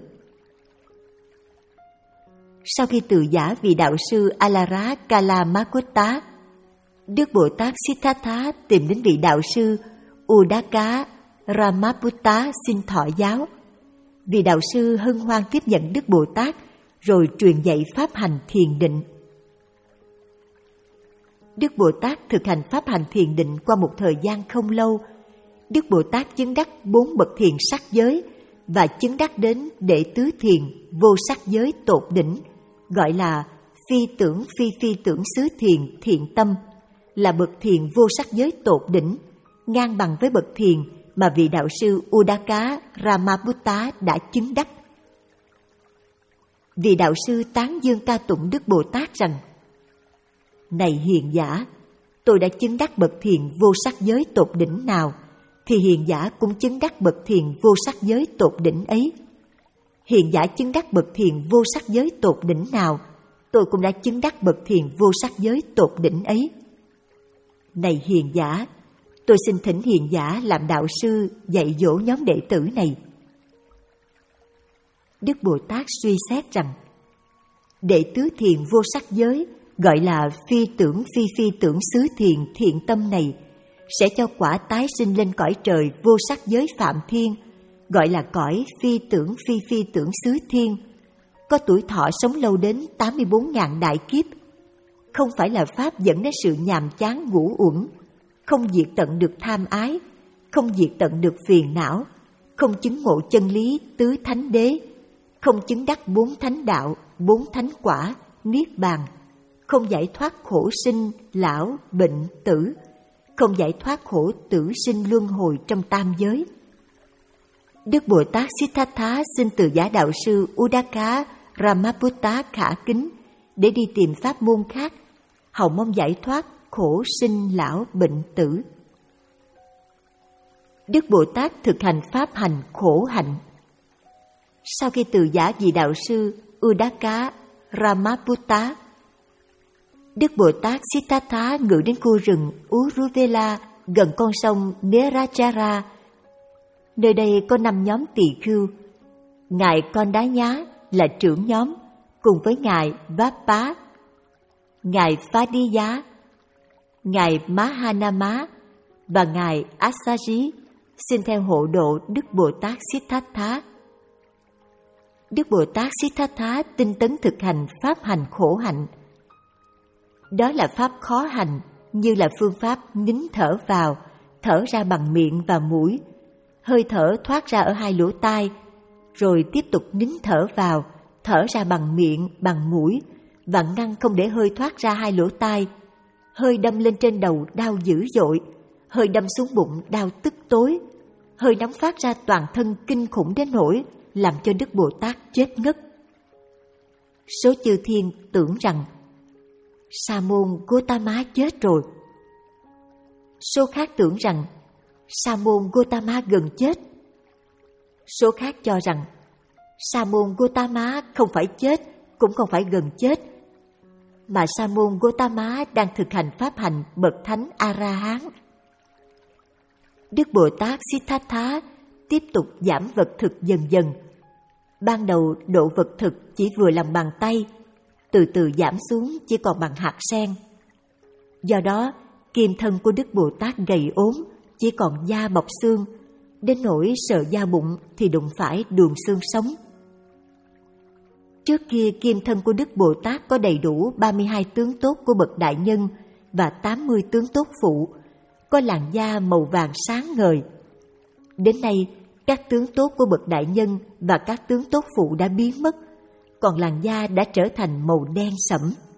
Sau khi từ giả vị đạo sư Alara Kalamakutta, Đức Bồ Tát Siddhartha tìm đến vị đạo sư Udaka Ramaputta xin thọ giáo. Vị đạo sư hân hoan tiếp nhận Đức Bồ Tát, rồi truyền dạy pháp hành thiền định. Đức Bồ Tát thực hành pháp hành thiền định qua một thời gian không lâu. Đức Bồ Tát chứng đắc bốn bậc thiền sắc giới và chứng đắc đến đệ tứ thiền vô sắc giới tột đỉnh, gọi là phi tưởng phi phi tưởng xứ thiền thiện tâm, là bậc thiền vô sắc giới tột đỉnh, ngang bằng với bậc thiền mà vị đạo sư Udaka Ramaputta đã chứng đắc. Vị đạo sư tán dương ca tụng Đức Bồ Tát rằng: Này hiền giả, tôi đã chứng đắc bậc thiền vô sắc giới tột đỉnh nào, thì hiền giả cũng chứng đắc bậc thiền vô sắc giới tột đỉnh ấy. Hiền giả chứng đắc bậc thiền vô sắc giới tột đỉnh nào, tôi cũng đã chứng đắc bậc thiền vô sắc giới tột đỉnh ấy. Này hiền giả, tôi xin thỉnh hiền giả làm đạo sư dạy dỗ nhóm đệ tử này. Đức Bồ Tát suy xét rằng, đệ tứ thiền vô sắc giới, gọi là phi tưởng phi phi tưởng xứ thiền thiện tâm này, sẽ cho quả tái sinh lên cõi trời vô sắc giới phạm thiên, gọi là cõi phi tưởng phi phi tưởng xứ thiên, có tuổi thọ sống lâu đến tám mươi bốn ngàn đại kiếp, không phải là pháp dẫn đến sự nhàm chán ngủ uẩn, không diệt tận được tham ái, không diệt tận được phiền não, không chứng ngộ chân lý tứ thánh đế, không chứng đắc bốn thánh đạo, bốn thánh quả, niết bàn, không giải thoát khổ sinh, lão, bệnh, tử, không giải thoát khổ tử sinh luân hồi trong tam giới. Đức Bồ Tát Siddhartha xin từ giả đạo sư Udaka Ramaputta khả kính để đi tìm pháp môn khác, hầu mong giải thoát khổ sinh, lão, bệnh, tử. Đức Bồ Tát thực hành pháp hành khổ hạnh. Sau khi từ giả vị đạo sư Udaka Ramaputta, Đức Bồ Tát Siddhartha ngự đến khu rừng Uruvela gần con sông Nerachara. Nơi đây có năm nhóm tỳ khưu. Ngài Con Đá Nhá là trưởng nhóm, cùng với ngài Vappa, ngài Phá Đi Giá, ngài Mahanama và ngài Asaji xin theo hộ độ Đức Bồ Tát Siddhartha. Đức Bồ Tát Siddhartha tinh tấn thực hành pháp hành khổ hạnh. Đó là pháp khó hành, như là phương pháp nín thở vào, thở ra bằng miệng và mũi, hơi thở thoát ra ở hai lỗ tai, rồi tiếp tục nín thở vào, thở ra bằng miệng, bằng mũi, và ngăn không để hơi thoát ra hai lỗ tai. Hơi đâm lên trên đầu đau dữ dội, hơi đâm xuống bụng đau tức tối, hơi nóng phát ra toàn thân kinh khủng đến nỗi làm cho Đức Bồ Tát chết ngất. Số chư thiên tưởng rằng Sa môn Gotama chết rồi. Số khác tưởng rằng Sa môn Gotama gần chết. Số khác cho rằng Sa môn Gotama không phải chết, cũng không phải gần chết, mà Sa môn Gotama đang thực hành pháp hành bậc thánh A-la-hán. Đức Bồ Tát Siddhartha tiếp tục giảm vật thực dần dần. Ban đầu độ vật thực chỉ vừa lòng bàn tay, từ từ giảm xuống chỉ còn bằng hạt sen. Do đó, kim thân của Đức Bồ Tát gầy ốm, chỉ còn da bọc xương, đến nỗi sờ da bụng thì đụng phải đường xương sống. Trước kia kim thân của Đức Bồ Tát có đầy đủ ba mươi hai tướng tốt của bậc đại nhân và tám mươi tướng tốt phụ, có làn da màu vàng sáng ngời. Đến nay, các tướng tốt của bậc đại nhân và các tướng tốt phụ đã biến mất, còn làn da đã trở thành màu đen sẫm.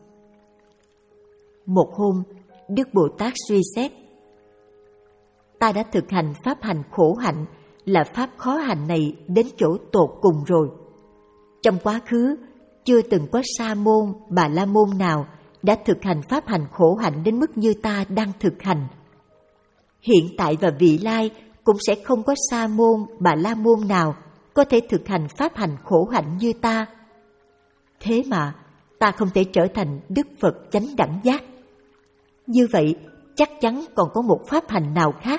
Một hôm, Đức Bồ Tát suy xét: ta đã thực hành pháp hành khổ hạnh, là pháp khó hành này đến chỗ tột cùng rồi. Trong quá khứ, chưa từng có sa môn, bà la môn nào đã thực hành pháp hành khổ hạnh đến mức như ta đang thực hành. Hiện tại và vị lai cũng sẽ không có sa môn, bà la môn nào có thể thực hành pháp hành khổ hạnh như ta. Thế mà ta không thể trở thành Đức Phật chánh đẳng giác. Như vậy chắc chắn còn có một pháp hành nào khác.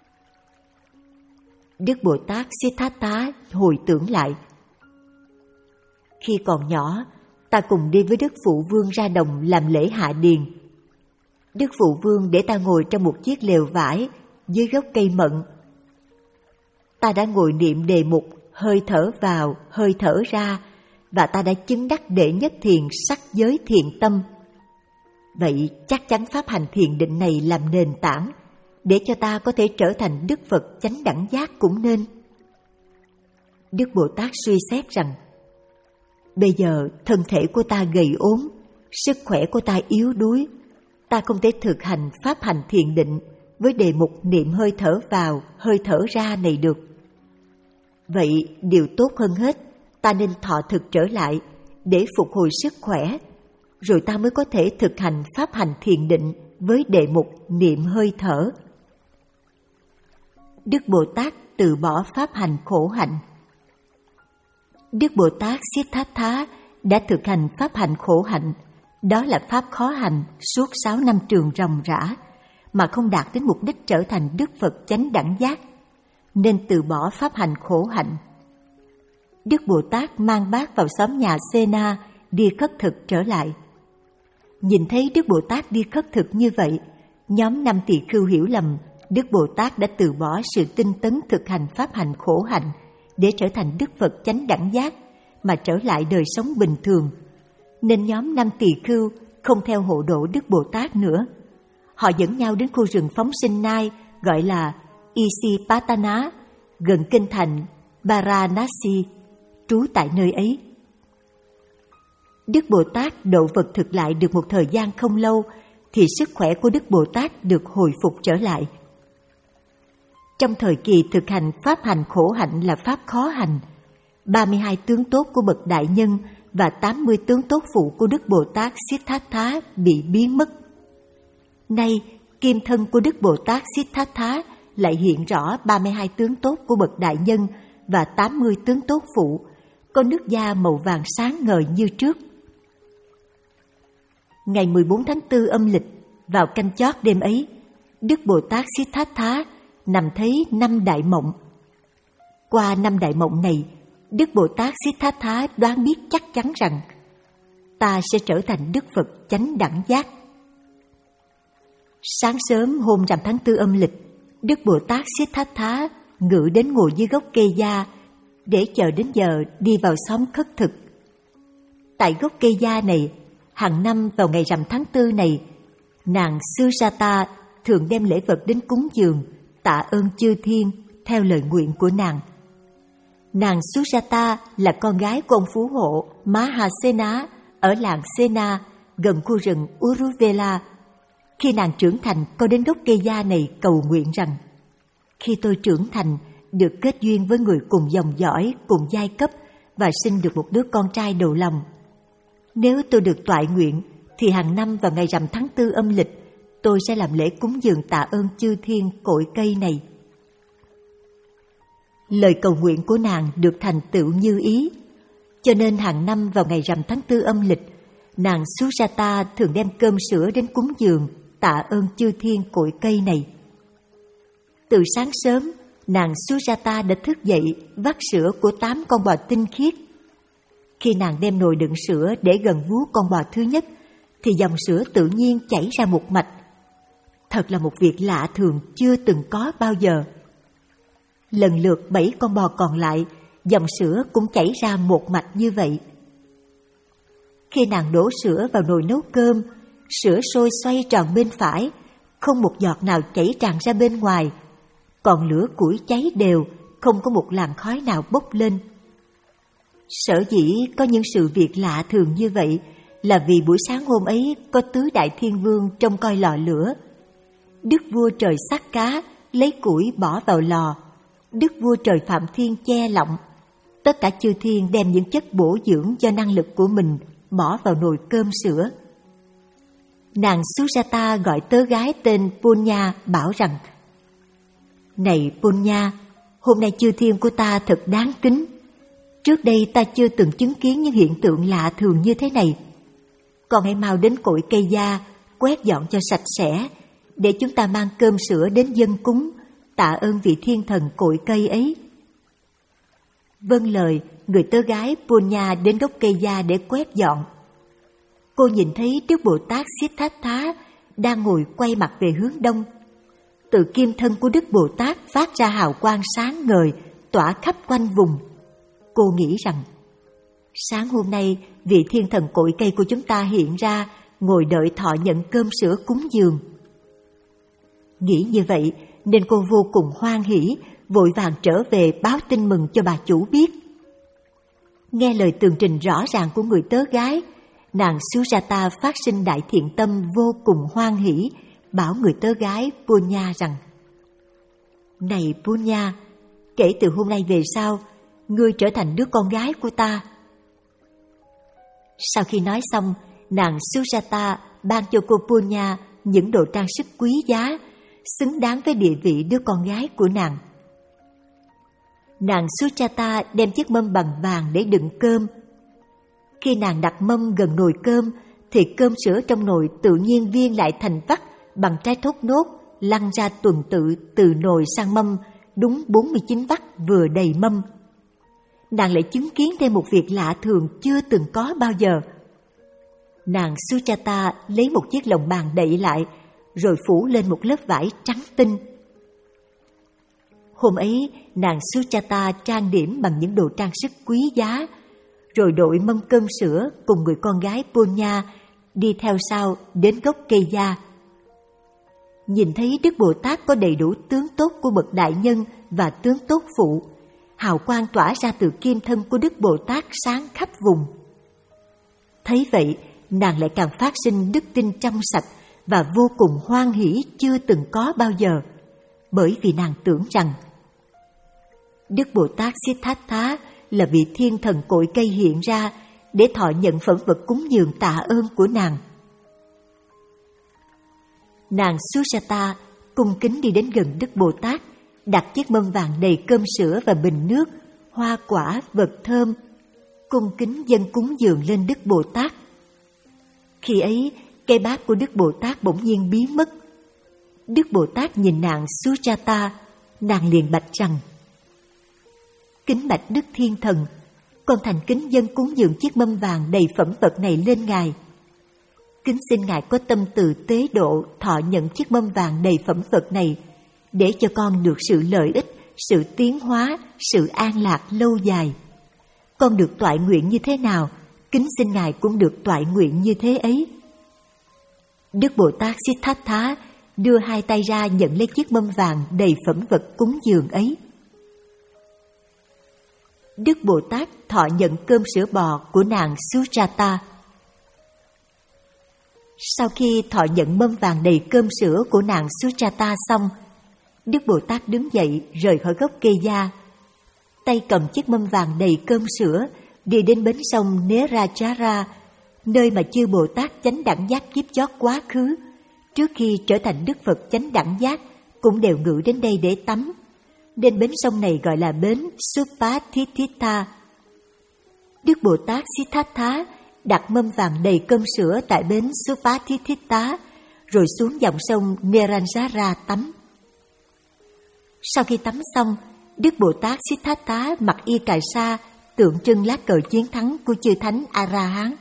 Đức Bồ Tát Siddhartha hồi tưởng lại: khi còn nhỏ, ta cùng đi với Đức Phụ Vương ra đồng làm lễ hạ điền. Đức Phụ Vương để ta ngồi trong một chiếc lều vải dưới gốc cây mận. Ta đã ngồi niệm đề mục hơi thở vào, hơi thở ra, và ta đã chứng đắc đệ nhất thiền sắc giới thiền tâm. Vậy chắc chắn pháp hành thiền định này làm nền tảng để cho ta có thể trở thành Đức Phật chánh đẳng giác cũng nên. Đức Bồ Tát suy xét rằng: bây giờ thân thể của ta gầy ốm, sức khỏe của ta yếu đuối, ta không thể thực hành pháp hành thiền định với đề mục niệm hơi thở vào, hơi thở ra này được. Vậy điều tốt hơn hết, ta nên thọ thực trở lại để phục hồi sức khỏe, rồi ta mới có thể thực hành pháp hành thiền định với đề mục niệm hơi thở. Đức Bồ Tát từ bỏ pháp hành khổ hạnh. Đức Bồ Tát Siddhartha đã thực hành pháp hành khổ hạnh, đó là pháp khó hành suốt sáu năm trường ròng rã, mà không đạt đến mục đích trở thành Đức Phật chánh đẳng giác, nên từ bỏ pháp hành khổ hạnh. Đức Bồ Tát mang bát vào xóm nhà Sena đi khất thực trở lại. Nhìn thấy Đức Bồ Tát đi khất thực như vậy, nhóm năm tỳ khưu hiểu lầm Đức Bồ Tát đã từ bỏ sự tinh tấn thực hành pháp hành khổ hạnh để trở thành Đức Phật chánh đẳng giác, mà trở lại đời sống bình thường. Nên nhóm năm tỳ khưu không theo hộ độ Đức Bồ Tát nữa. Họ dẫn nhau đến khu rừng phóng sinh nai gọi là Isipatana, gần kinh thành Varanasi, trú tại nơi ấy. Đức Bồ Tát độ vật thực lại được một thời gian không lâu, thì sức khỏe của Đức Bồ Tát được hồi phục trở lại. Trong thời kỳ thực hành pháp hành khổ hạnh là pháp khó hành, ba mươi hai tướng tốt của bậc đại nhân và tám mươi tướng tốt phụ của Đức Bồ Tát Siddhartha bị biến mất. Nay, kim thân của Đức Bồ Tát Siddhartha lại hiện rõ ba mươi hai tướng tốt của bậc đại nhân và tám mươi tướng tốt phụ, có nước da màu vàng sáng ngời như trước. Ngày mười bốn tháng tư âm lịch, vào canh chót đêm ấy, Đức Bồ Tát Siddhartha nằm thấy năm đại mộng. Qua năm đại mộng này, Đức Bồ Tát Siddhartha đoán biết chắc chắn rằng ta sẽ trở thành Đức Phật chánh đẳng giác. Sáng sớm hôm rằm tháng tư âm lịch, Đức Bồ Tát Siddhartha ngự đến ngồi dưới gốc cây gia để chờ đến giờ đi vào xóm khất thực. Tại gốc cây gia này, hàng năm vào ngày rằm tháng tư này, nàng Sujata thường đem lễ vật đến cúng dường, tạ ơn chư thiên theo lời nguyện của nàng. Nàng Sujata là con gái của ông phú hộ Mahasena ở làng Sena gần khu rừng Uruvela. Khi nàng trưởng thành, có đến gốc cây gia này cầu nguyện rằng: khi tôi trưởng thành, được kết duyên với người cùng dòng dõi, cùng giai cấp và sinh được một đứa con trai đầu lòng. Nếu tôi được toại nguyện, thì hàng năm vào ngày rằm tháng tư âm lịch, tôi sẽ làm lễ cúng dường tạ ơn chư thiên cội cây này. Lời cầu nguyện của nàng được thành tựu như ý, cho nên hàng năm vào ngày rằm tháng tư âm lịch, nàng Sujata thường đem cơm sữa đến cúng dường tạ ơn chư thiên cội cây này. Từ sáng sớm, nàng Sujata đã thức dậy vắt sữa của tám con bò tinh khiết. Khi nàng đem nồi đựng sữa để gần vú con bò thứ nhất, thì dòng sữa tự nhiên chảy ra một mạch. Thật là một việc lạ thường chưa từng có bao giờ. Lần lượt bảy con bò còn lại, dòng sữa cũng chảy ra một mạch như vậy. Khi nàng đổ sữa vào nồi nấu cơm, sữa sôi xoay tròn bên phải, không một giọt nào chảy tràn ra bên ngoài, còn lửa củi cháy đều, không có một làn khói nào bốc lên. Sở dĩ có những sự việc lạ thường như vậy là vì buổi sáng hôm ấy có tứ đại thiên vương trông coi lò lửa. Đức vua trời sát cá lấy củi bỏ vào lò, đức vua trời Phạm Thiên che lọng. Tất cả chư thiên đem những chất bổ dưỡng cho năng lực của mình bỏ vào nồi cơm sữa. Nàng Sujata gọi tớ gái tên Punya bảo rằng: Này Punya, hôm nay chư thiên của ta thật đáng kính. Trước đây ta chưa từng chứng kiến những hiện tượng lạ thường như thế này. Con hãy mau đến cội cây gia, quét dọn cho sạch sẽ, để chúng ta mang cơm sữa đến dâng cúng, tạ ơn vị thiên thần cội cây ấy. Vâng lời, người tớ gái Punya đến gốc cây gia để quét dọn. Cô nhìn thấy Đức Bồ Tát Siddhartha đang ngồi quay mặt về hướng đông. Từ kim thân của Đức Bồ Tát phát ra hào quang sáng ngời, tỏa khắp quanh vùng. Cô nghĩ rằng, sáng hôm nay vị thiên thần cội cây của chúng ta hiện ra, ngồi đợi thọ nhận cơm sữa cúng dường. Nghĩ như vậy nên cô vô cùng hoan hỉ, vội vàng trở về báo tin mừng cho bà chủ biết. Nghe lời tường trình rõ ràng của người tớ gái, nàng Sujata phát sinh đại thiện tâm vô cùng hoan hỉ, bảo người tớ gái Punya rằng: Này Punya, kể từ hôm nay về sau, ngươi trở thành đứa con gái của ta. Sau khi nói xong, nàng Sujata ban cho cô Punya những đồ trang sức quý giá, xứng đáng với địa vị đứa con gái của nàng. Nàng Sujata đem chiếc mâm bằng vàng để đựng cơm. Khi nàng đặt mâm gần nồi cơm, thì cơm sữa trong nồi tự nhiên viên lại thành vắt bằng trái thốt nốt, lăn ra tuần tự từ nồi sang mâm, đúng bốn mươi chín vắt vừa đầy mâm. Nàng lại chứng kiến thêm một việc lạ thường chưa từng có bao giờ. Nàng Sujata lấy một chiếc lồng bàn đậy lại, rồi phủ lên một lớp vải trắng tinh. Hôm ấy, nàng Sujata trang điểm bằng những đồ trang sức quý giá, rồi đội mâm cơm sữa cùng người con gái Punya đi theo sau đến gốc cây gia. Nhìn thấy Đức Bồ Tát có đầy đủ tướng tốt của bậc đại nhân và tướng tốt phụ, hào quang tỏa ra từ kim thân của Đức Bồ Tát sáng khắp vùng. Thấy vậy, nàng lại càng phát sinh đức tin trong sạch và vô cùng hoan hỷ chưa từng có bao giờ, bởi vì nàng tưởng rằng Đức Bồ Tát Siddhartha là vị thiên thần cội cây hiện ra để thọ nhận phẩm vật cúng dường tạ ơn của nàng. Nàng Sujata cung kính đi đến gần Đức Bồ Tát, đặt chiếc mâm vàng đầy cơm sữa và bình nước, hoa quả, vật thơm, cung kính dâng cúng dường lên Đức Bồ Tát. Khi ấy, cây bát của Đức Bồ Tát bỗng nhiên biến mất. Đức Bồ Tát nhìn nàng Sujata, nàng liền bạch rằng: Kính bạch Đức Thiên Thần, con thành kính dâng cúng dường chiếc mâm vàng đầy phẩm vật này lên Ngài. Kính xin Ngài có tâm từ tế độ thọ nhận chiếc mâm vàng đầy phẩm vật này, để cho con được sự lợi ích, sự tiến hóa, sự an lạc lâu dài. Con được toại nguyện như thế nào, kính xin Ngài cũng được toại nguyện như thế ấy. Đức Bồ Tát Siddhartha đưa hai tay ra nhận lấy chiếc mâm vàng đầy phẩm vật cúng dường ấy. Đức Bồ Tát thọ nhận cơm sữa bò của nàng Sujata. Sau khi thọ nhận mâm vàng đầy cơm sữa của nàng Sujata xong, Đức Bồ Tát đứng dậy rời khỏi gốc cây gia, tay cầm chiếc mâm vàng đầy cơm sữa đi đến bến sông Nerajara, nơi mà chư Bồ Tát chánh đẳng giác kiếp chót quá khứ, trước khi trở thành Đức Phật chánh đẳng giác, cũng đều ngự đến đây để tắm. Nên bến sông này gọi là bến Supatithita. Đức Bồ Tát Siddhartha đặt mâm vàng đầy cơm sữa tại bến Supatithita, rồi xuống dòng sông Nerajara tắm. Sau khi tắm xong, Đức Bồ Tát Siddhartha mặc y cài sa, tượng trưng lá cờ chiến thắng của chư thánh A-ra-hán.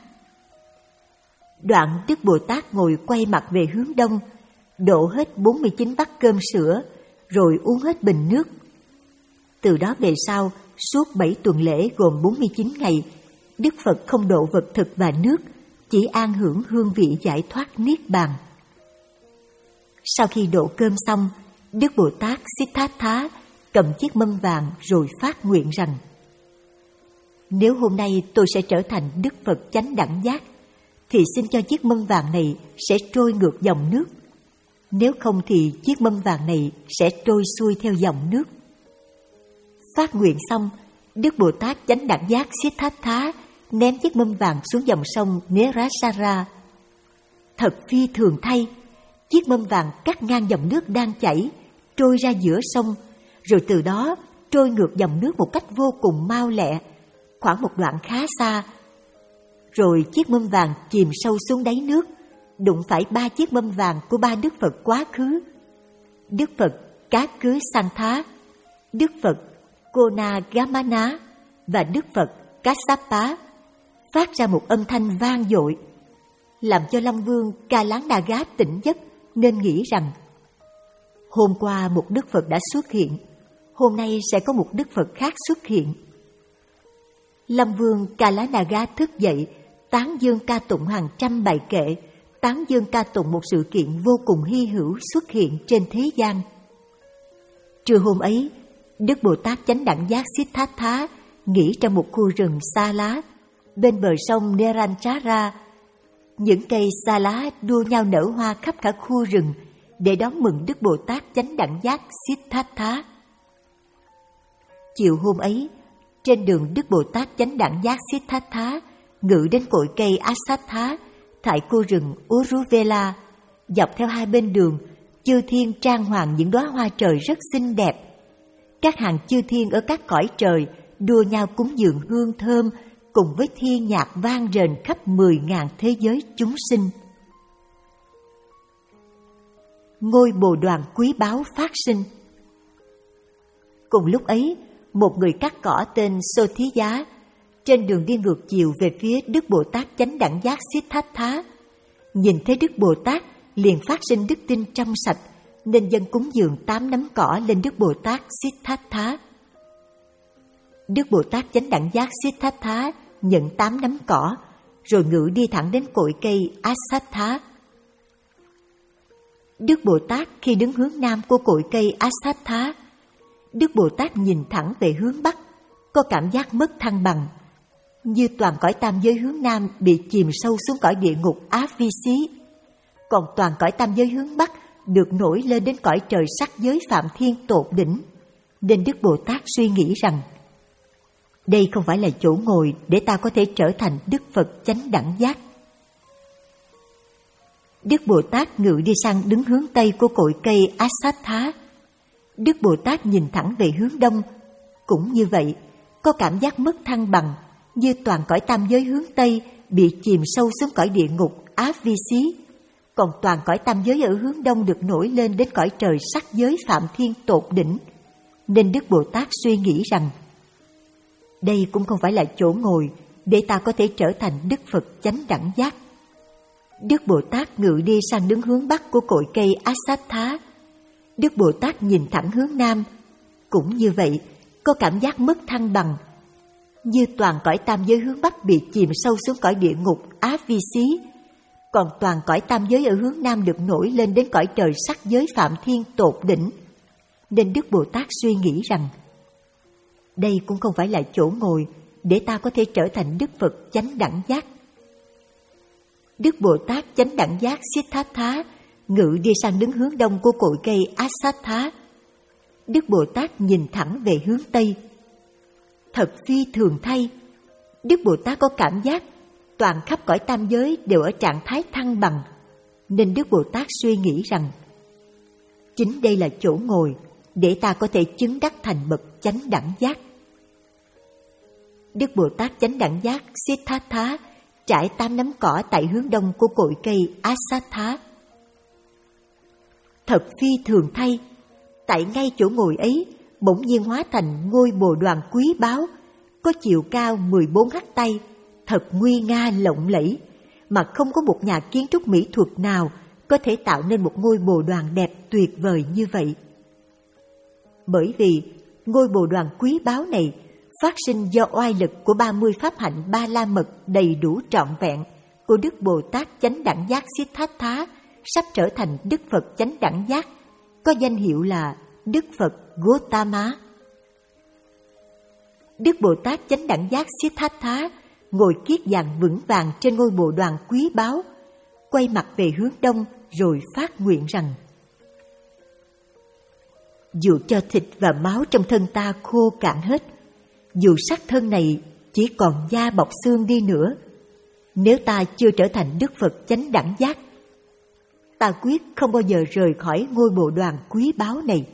Đoạn Đức Bồ Tát ngồi quay mặt về hướng đông, đổ hết bốn mươi chín bát cơm sữa, rồi uống hết bình nước. Từ đó về sau, suốt bảy tuần lễ gồm bốn mươi chín ngày, Đức Phật không độ vật thực và nước, chỉ an hưởng hương vị giải thoát niết bàn. Sau khi độ cơm xong, Đức Bồ Tát Siddhartha cầm chiếc mâm vàng rồi phát nguyện rằng: nếu hôm nay tôi sẽ trở thành Đức Phật chánh đẳng giác, thì xin cho chiếc mâm vàng này sẽ trôi ngược dòng nước. Nếu không thì chiếc mâm vàng này sẽ trôi xuôi theo dòng nước. Phát nguyện xong, Đức Bồ Tát chánh đẳng giác Siddhartha ném chiếc mâm vàng xuống dòng sông Nerasara. Thật phi thường thay, chiếc mâm vàng cắt ngang dòng nước đang chảy, trôi ra giữa sông, rồi từ đó trôi ngược dòng nước một cách vô cùng mau lẹ, khoảng một đoạn khá xa. Rồi chiếc mâm vàng chìm sâu xuống đáy nước, đụng phải ba chiếc mâm vàng của ba Đức Phật quá khứ: Đức Phật Cá Cứ Santha, Đức Phật Konagamana và Đức Phật Kassapa, phát ra một âm thanh vang dội, làm cho Long Vương Ca Lán Đa Gá tỉnh giấc, nên nghĩ rằng hôm qua một Đức Phật đã xuất hiện, hôm nay sẽ có một Đức Phật khác xuất hiện. Long Vương Ca Lán Đa Gá thức dậy, tán dương ca tụng hàng trăm bài kệ, tán dương ca tụng một sự kiện vô cùng hy hữu xuất hiện trên thế gian. Trưa hôm ấy, Đức Bồ Tát chánh đẳng giác Siddhartha nghỉ trong một khu rừng xa lá bên bờ sông Neranjara. Những cây xa lá đua nhau nở hoa khắp cả khu rừng để đón mừng Đức Bồ Tát chánh đẳng giác Siddhartha. Chiều hôm ấy, trên đường Đức Bồ Tát chánh đẳng giác Siddhartha ngự đến cội cây Asatha tại khu rừng Uruvela. Dọc theo hai bên đường, chư thiên trang hoàng những đóa hoa trời rất xinh đẹp. Các hàng chư thiên ở các cõi trời đua nhau cúng dường hương thơm, cùng với thiên nhạc vang rền khắp mười ngàn thế giới chúng sinh. Ngôi Bồ Đoàn quý báu phát sinh. Cùng lúc ấy, một người cắt cỏ tên Sô Thí Giá trên đường đi ngược chiều về phía Đức Bồ Tát chánh đẳng giác Siddhartha, nhìn thấy Đức Bồ Tát liền phát sinh đức tin trong sạch, nên dâng cúng dường tám nắm cỏ lên Đức Bồ Tát Siddhartha. Đức Bồ Tát chánh đẳng giác Siddhartha nhận tám nắm cỏ, rồi ngự đi thẳng đến cội cây Asatha. Đức Bồ Tát khi đứng hướng nam của cội cây Asatha, Đức Bồ Tát nhìn thẳng về hướng bắc, có cảm giác mất thăng bằng, như toàn cõi tam giới hướng nam bị chìm sâu xuống cõi địa ngục Áp Vi Xí, còn toàn cõi tam giới hướng bắc được nổi lên đến cõi trời sắc giới Phạm Thiên tột đỉnh. Nên Đức Bồ Tát suy nghĩ rằng đây không phải là chỗ ngồi để ta có thể trở thành Đức Phật chánh đẳng giác. Đức Bồ Tát ngự đi sang đứng hướng tây của cội cây Asatha. Đức Bồ Tát nhìn thẳng về hướng đông, cũng như vậy, có cảm giác mất thăng bằng, như toàn cõi tam giới hướng tây bị chìm sâu xuống cõi địa ngục Áp Vi Xí, còn toàn cõi tam giới ở hướng đông được nổi lên đến cõi trời sắc giới Phạm Thiên tột đỉnh. Nên Đức Bồ Tát suy nghĩ rằng đây cũng không phải là chỗ ngồi để ta có thể trở thành Đức Phật chánh đẳng giác. Đức Bồ Tát ngự đi sang đứng hướng bắc của cội cây Asatha. Đức Bồ Tát nhìn thẳng hướng nam, cũng như vậy, có cảm giác mất thăng bằng, như toàn cõi tam giới hướng bắc bị chìm sâu xuống cõi địa ngục Áp Vi Xí, còn toàn cõi tam giới ở hướng nam được nổi lên đến cõi trời sắc giới Phạm Thiên tột đỉnh. Nên Đức Bồ Tát suy nghĩ rằng đây cũng không phải là chỗ ngồi để ta có thể trở thành Đức Phật chánh đẳng giác. Đức Bồ Tát chánh đẳng giác Siddhartha ngự đi sang đứng hướng đông của cội cây Asatha. Đức Bồ Tát nhìn thẳng về hướng tây. Thật phi thường thay, Đức Bồ Tát có cảm giác toàn khắp cõi tam giới đều ở trạng thái thăng bằng. Nên Đức Bồ Tát suy nghĩ rằng chính đây là chỗ ngồi để ta có thể chứng đắc thành bậc chánh đẳng giác. Đức Bồ Tát chánh đẳng giác Siddhartha trải tám nắm cỏ tại hướng đông của cội cây Asatha. Thật phi thường thay, tại ngay chỗ ngồi ấy bỗng nhiên hóa thành ngôi Bồ Đoàn quý báu, có chiều cao mười bốn hắt tay, thật nguy nga lộng lẫy, mà không có một nhà kiến trúc mỹ thuật nào có thể tạo nên một ngôi bồ đoàn đẹp tuyệt vời như vậy. Bởi vì ngôi bồ đoàn quý báu này phát sinh do oai lực của ba mươi pháp hạnh Ba La Mật đầy đủ trọn vẹn của Đức Bồ Tát Chánh Đẳng Giác Siddhartha, sắp trở thành Đức Phật Chánh Đẳng Giác, có danh hiệu là Đức Phật Gotama. Đức Bồ Tát Chánh Đẳng Giác Siddhartha ngồi kiết giang vững vàng trên ngôi bồ đoàn quý báu, quay mặt về hướng đông rồi phát nguyện rằng: dù cho thịt và máu trong thân ta khô cạn hết, dù xác thân này chỉ còn da bọc xương đi nữa, nếu ta chưa trở thành Đức Phật Chánh Đẳng Giác, ta quyết không bao giờ rời khỏi ngôi bồ đoàn quý báu này.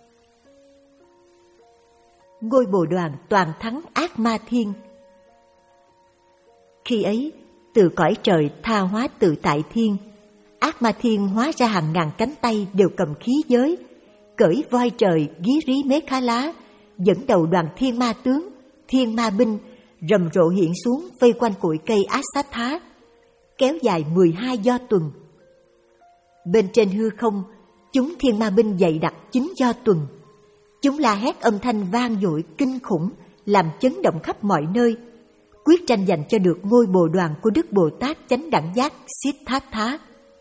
Ngôi bồ đoàn toàn thắng ác ma thiên. Khi ấy, từ cõi trời tha hóa tự tại thiên, ác ma thiên hóa ra hàng ngàn cánh tay đều cầm khí giới, cởi voi trời gí rí mế khá lá, dẫn đầu đoàn thiên ma tướng, thiên ma binh rầm rộ hiện xuống vây quanh cội cây át sát thá, kéo dài mười hai do tuần. Bên trên hư không, chúng thiên ma binh dày đặc chín do tuần. Chúng la hét âm thanh vang dội kinh khủng, làm chấn động khắp mọi nơi, quyết tranh giành cho được ngôi bồ đoàn của Đức Bồ Tát Chánh Đẳng Giác Siddhartha.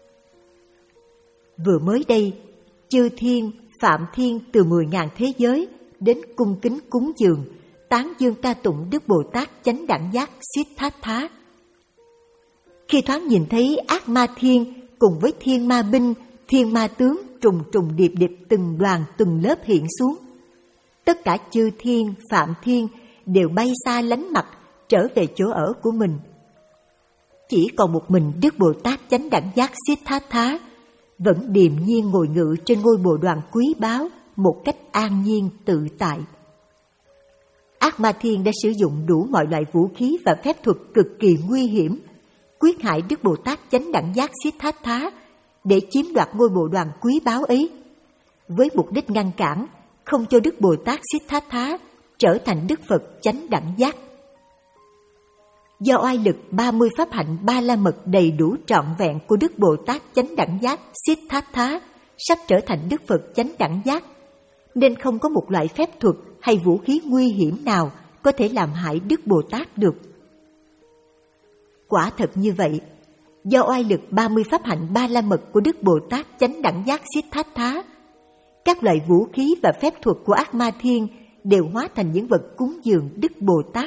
Vừa mới đây, chư thiên, phạm thiên từ mười ngàn thế giới đến cung kính cúng dường, tán dương ca tụng Đức Bồ Tát Chánh Đẳng Giác Siddhartha. Khi thoáng nhìn thấy ác ma thiên cùng với thiên ma binh, thiên ma tướng trùng trùng điệp điệp từng đoàn từng lớp hiện xuống, tất cả chư thiên, phạm thiên đều bay xa lánh mặt trở về chỗ ở của mình. Chỉ còn một mình Đức Bồ Tát Chánh Đẳng Giác Siddhartha vẫn điềm nhiên ngồi ngự trên ngôi bồ đoàn quý báu một cách an nhiên tự tại. Ác ma thiên đã sử dụng đủ mọi loại vũ khí và phép thuật cực kỳ nguy hiểm, quyết hại Đức Bồ Tát Chánh Đẳng Giác Siddhartha để chiếm đoạt ngôi bồ đoàn quý báu ấy, với mục đích ngăn cản không cho Đức Bồ Tát Siddhartha trở thành Đức Phật Chánh Đẳng Giác. Do oai lực ba mươi pháp hạnh Ba La Mật đầy đủ trọn vẹn của Đức Bồ Tát Chánh Đẳng Giác Siddhartha sắp trở thành Đức Phật Chánh Đẳng Giác, nên không có một loại phép thuật hay vũ khí nguy hiểm nào có thể làm hại Đức Bồ Tát được. Quả thật như vậy, do oai lực ba mươi pháp hạnh Ba La Mật của Đức Bồ Tát Chánh Đẳng Giác Siddhartha, các loại vũ khí và phép thuật của ác ma thiên đều hóa thành những vật cúng dường Đức Bồ Tát.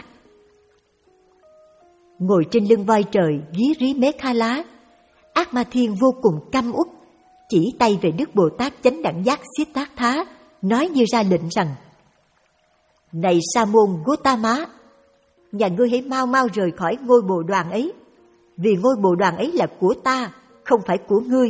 Ngồi trên lưng voi trời gí rí mế kha lá, ác ma thiên vô cùng căm uất, chỉ tay về Đức Bồ Tát Chánh Đẳng Giác Siddhartha, nói như ra lệnh rằng: này Sa môn Gotama, nhà ngươi hãy mau mau rời khỏi ngôi bồ đoàn ấy, vì ngôi bồ đoàn ấy là của ta, không phải của ngươi.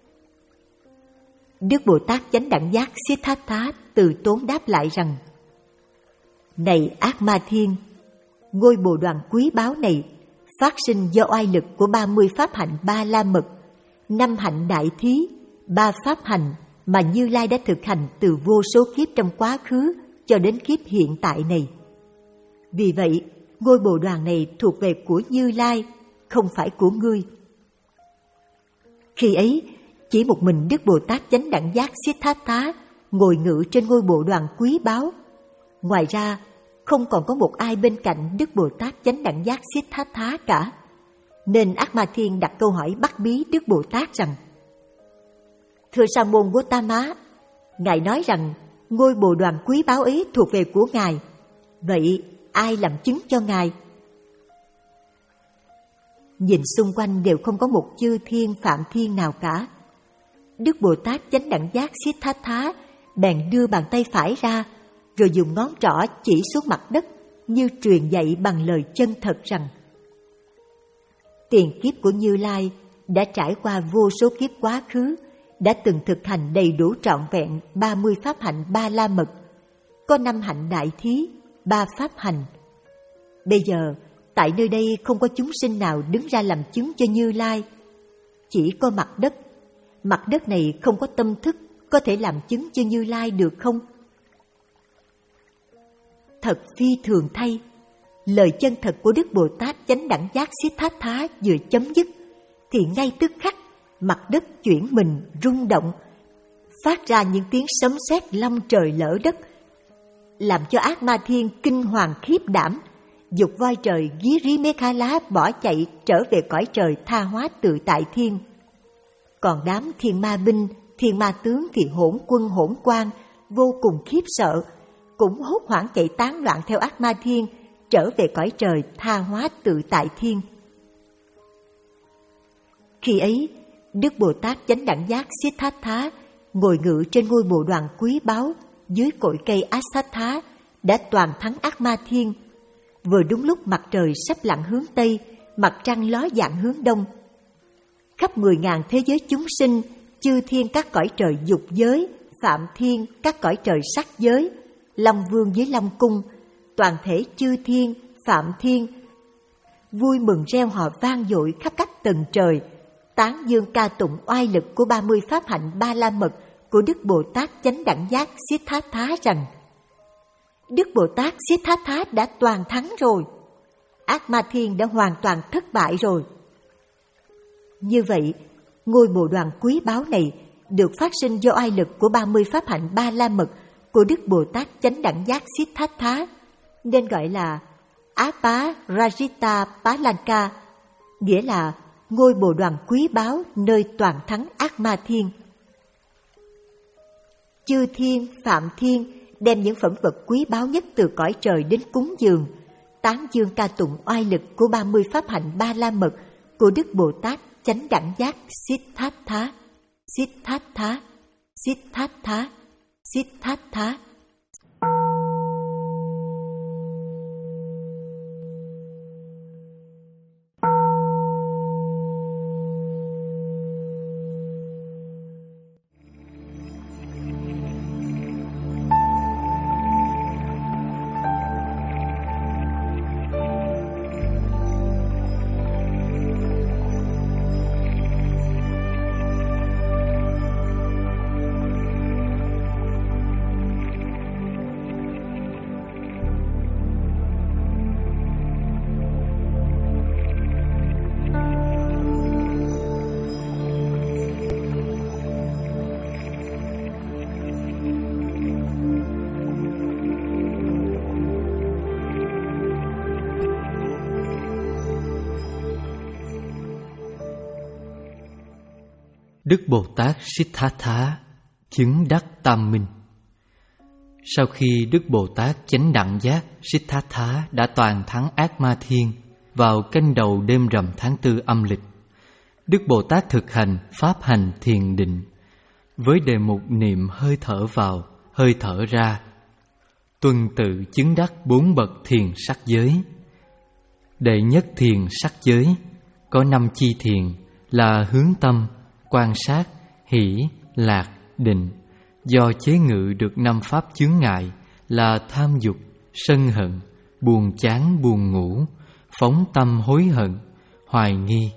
Đức Bồ Tát Chánh Đẳng Giác Siddhartha từ tốn đáp lại rằng: này ác ma thiên, ngôi bồ đoàn quý báu này phát sinh do oai lực của ba mươi pháp hạnh Ba La Mật, năm hạnh đại thí, ba pháp hành mà Như Lai đã thực hành từ vô số kiếp trong quá khứ cho đến kiếp hiện tại này. Vì vậy, ngôi bồ đoàn này thuộc về của Như Lai, không phải của ngươi. Khi ấy, chỉ một mình Đức Bồ Tát Chánh Đẳng Giác Siddhartha ngồi ngự trên ngôi bồ đoàn quý báu. Ngoài ra, không còn có một ai bên cạnh Đức Bồ Tát Chánh Đẳng Giác Siddhartha cả. Nên ác ma thiên đặt câu hỏi bắt bí Đức Bồ Tát rằng: thưa Sa môn Gotama, Ngài nói rằng ngôi bồ đoàn quý báu ấy thuộc về của Ngài. Vậy ai làm chứng cho Ngài? Nhìn xung quanh đều không có một chư thiên phạm thiên nào cả. Đức Bồ Tát Chánh Đẳng Giác Siddhartha bèn đưa bàn tay phải ra, rồi dùng ngón trỏ chỉ xuống mặt đất như truyền dạy bằng lời chân thật rằng: tiền kiếp của Như Lai đã trải qua vô số kiếp quá khứ, đã từng thực hành đầy đủ trọn vẹn ba mươi pháp hạnh Ba La Mật, có năm hạnh đại thí, ba pháp hành. Bây giờ, tại nơi đây không có chúng sinh nào đứng ra làm chứng cho Như Lai. Chỉ có mặt đất. Mặt đất này không có tâm thức, có thể làm chứng cho Như Lai được không? Thật phi thường thay, lời chân thật của Đức Bồ Tát Chánh Đẳng Giác Siddhartha vừa chấm dứt, thì ngay tức khắc mặt đất chuyển mình rung động, phát ra những tiếng sấm sét long trời lở đất, làm cho Ác Ma Thiên kinh hoàng khiếp đảm, giục voi trời Girimekhala bỏ chạy trở về cõi trời tha hóa tự tại thiên. Còn đám thiên ma binh, thiên ma tướng thì hỗn quân hỗn quan, vô cùng khiếp sợ, cũng hốt hoảng chạy tán loạn theo Ác Ma Thiên trở về cõi trời tha hóa tự tại thiên. Khi ấy, Đức Bồ Tát Chánh Đẳng Giác Siddhartha ngồi ngự trên ngôi bồ đoàn quý báu dưới cội cây Asatha đã toàn thắng Ác Ma Thiên. Vừa đúng lúc mặt trời sắp lặn hướng Tây, mặt trăng ló dạng hướng Đông. Khắp mười ngàn thế giới chúng sinh, chư thiên các cõi trời dục giới, phạm thiên các cõi trời sắc giới, Long Vương dưới Long Cung, toàn thể chư thiên, phạm thiên, vui mừng reo hò vang dội khắp các tầng trời, tán dương ca tụng oai lực của ba mươi pháp hạnh ba la mật của Đức Bồ Tát Chánh Đẳng Giác Siddhartha rằng: Đức Bồ Tát Siddhartha đã toàn thắng rồi, Ác Ma Thiên đã hoàn toàn thất bại rồi. Như vậy, ngôi bồ đoàn quý báu này được phát sinh do oai lực của ba mươi pháp hạnh ba la mật của Đức Bồ Tát Chánh Đẳng Giác Siddhartha, nên gọi là Aparajita Palanka, nghĩa là ngôi bồ đoàn quý báu nơi toàn thắng Ác Ma Thiên. Chư thiên, phạm thiên đem những phẩm vật quý báu nhất từ cõi trời đến cúng dường, tán dương ca tụng oai lực của ba mươi pháp hạnh ba la mật của Đức Bồ Tát Chánh Đẳng Giác Siddhartha, Siddhartha, Siddhartha, Siddhartha. Đức Bồ Tát Siddhartha chứng đắc tam minh. Sau khi Đức Bồ Tát Chánh Đẳng Giác Siddhartha đã toàn thắng Ác Ma Thiên vào canh đầu đêm rằm tháng tư âm lịch, Đức Bồ Tát thực hành pháp hành thiền định với đề mục niệm hơi thở vào, hơi thở ra, tuần tự chứng đắc bốn bậc thiền sắc giới. Đệ nhất thiền sắc giới có năm chi thiền là hướng tâm, quan sát, hỷ, lạc, định, do chế ngự được năm pháp chướng ngại là tham dục, sân hận, buồn chán buồn ngủ, phóng tâm hối hận, hoài nghi.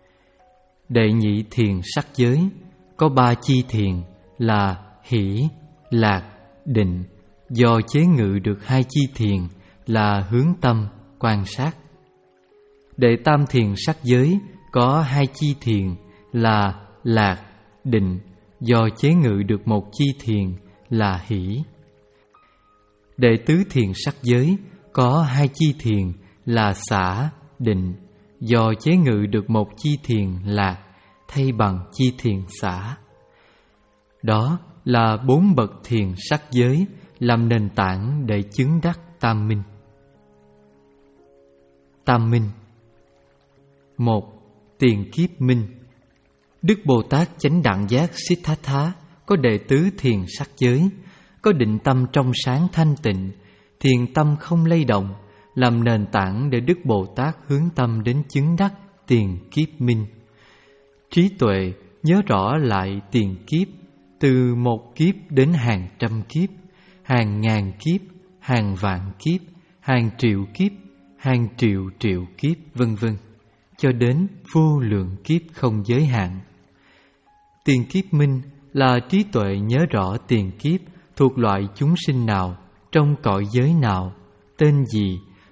Đệ nhị thiền sắc giới có ba chi thiền là hỷ, lạc, định, do chế ngự được hai chi thiền là hướng tâm, quan sát. Đệ tam thiền sắc giới có hai chi thiền là lạc, định, do chế ngự được một chi thiền là hỷ. Đệ tứ thiền sắc giới có hai chi thiền là xả, định, do chế ngự được một chi thiền lạc thay bằng chi thiền xả. Đó là bốn bậc thiền sắc giới làm nền tảng để chứng đắc tam minh. Tam minh. Một. Tiền kiếp minh. Đức Bồ Tát Chánh Đẳng Giác Siddhartha có đệ tứ thiền sắc giới, có định tâm trong sáng thanh tịnh, thiền tâm không lay động, làm nền tảng để Đức Bồ Tát hướng tâm đến chứng đắc tiền kiếp minh. Trí tuệ nhớ rõ lại tiền kiếp, từ một kiếp đến hàng trăm kiếp, hàng ngàn kiếp, hàng vạn kiếp, hàng triệu kiếp, hàng triệu triệu kiếp, vân vân, cho đến vô lượng kiếp không giới hạn. Tiền kiếp minh là trí tuệ nhớ rõ tiền kiếp thuộc loại chúng sinh nào, trong cõi giới nào, tên gì,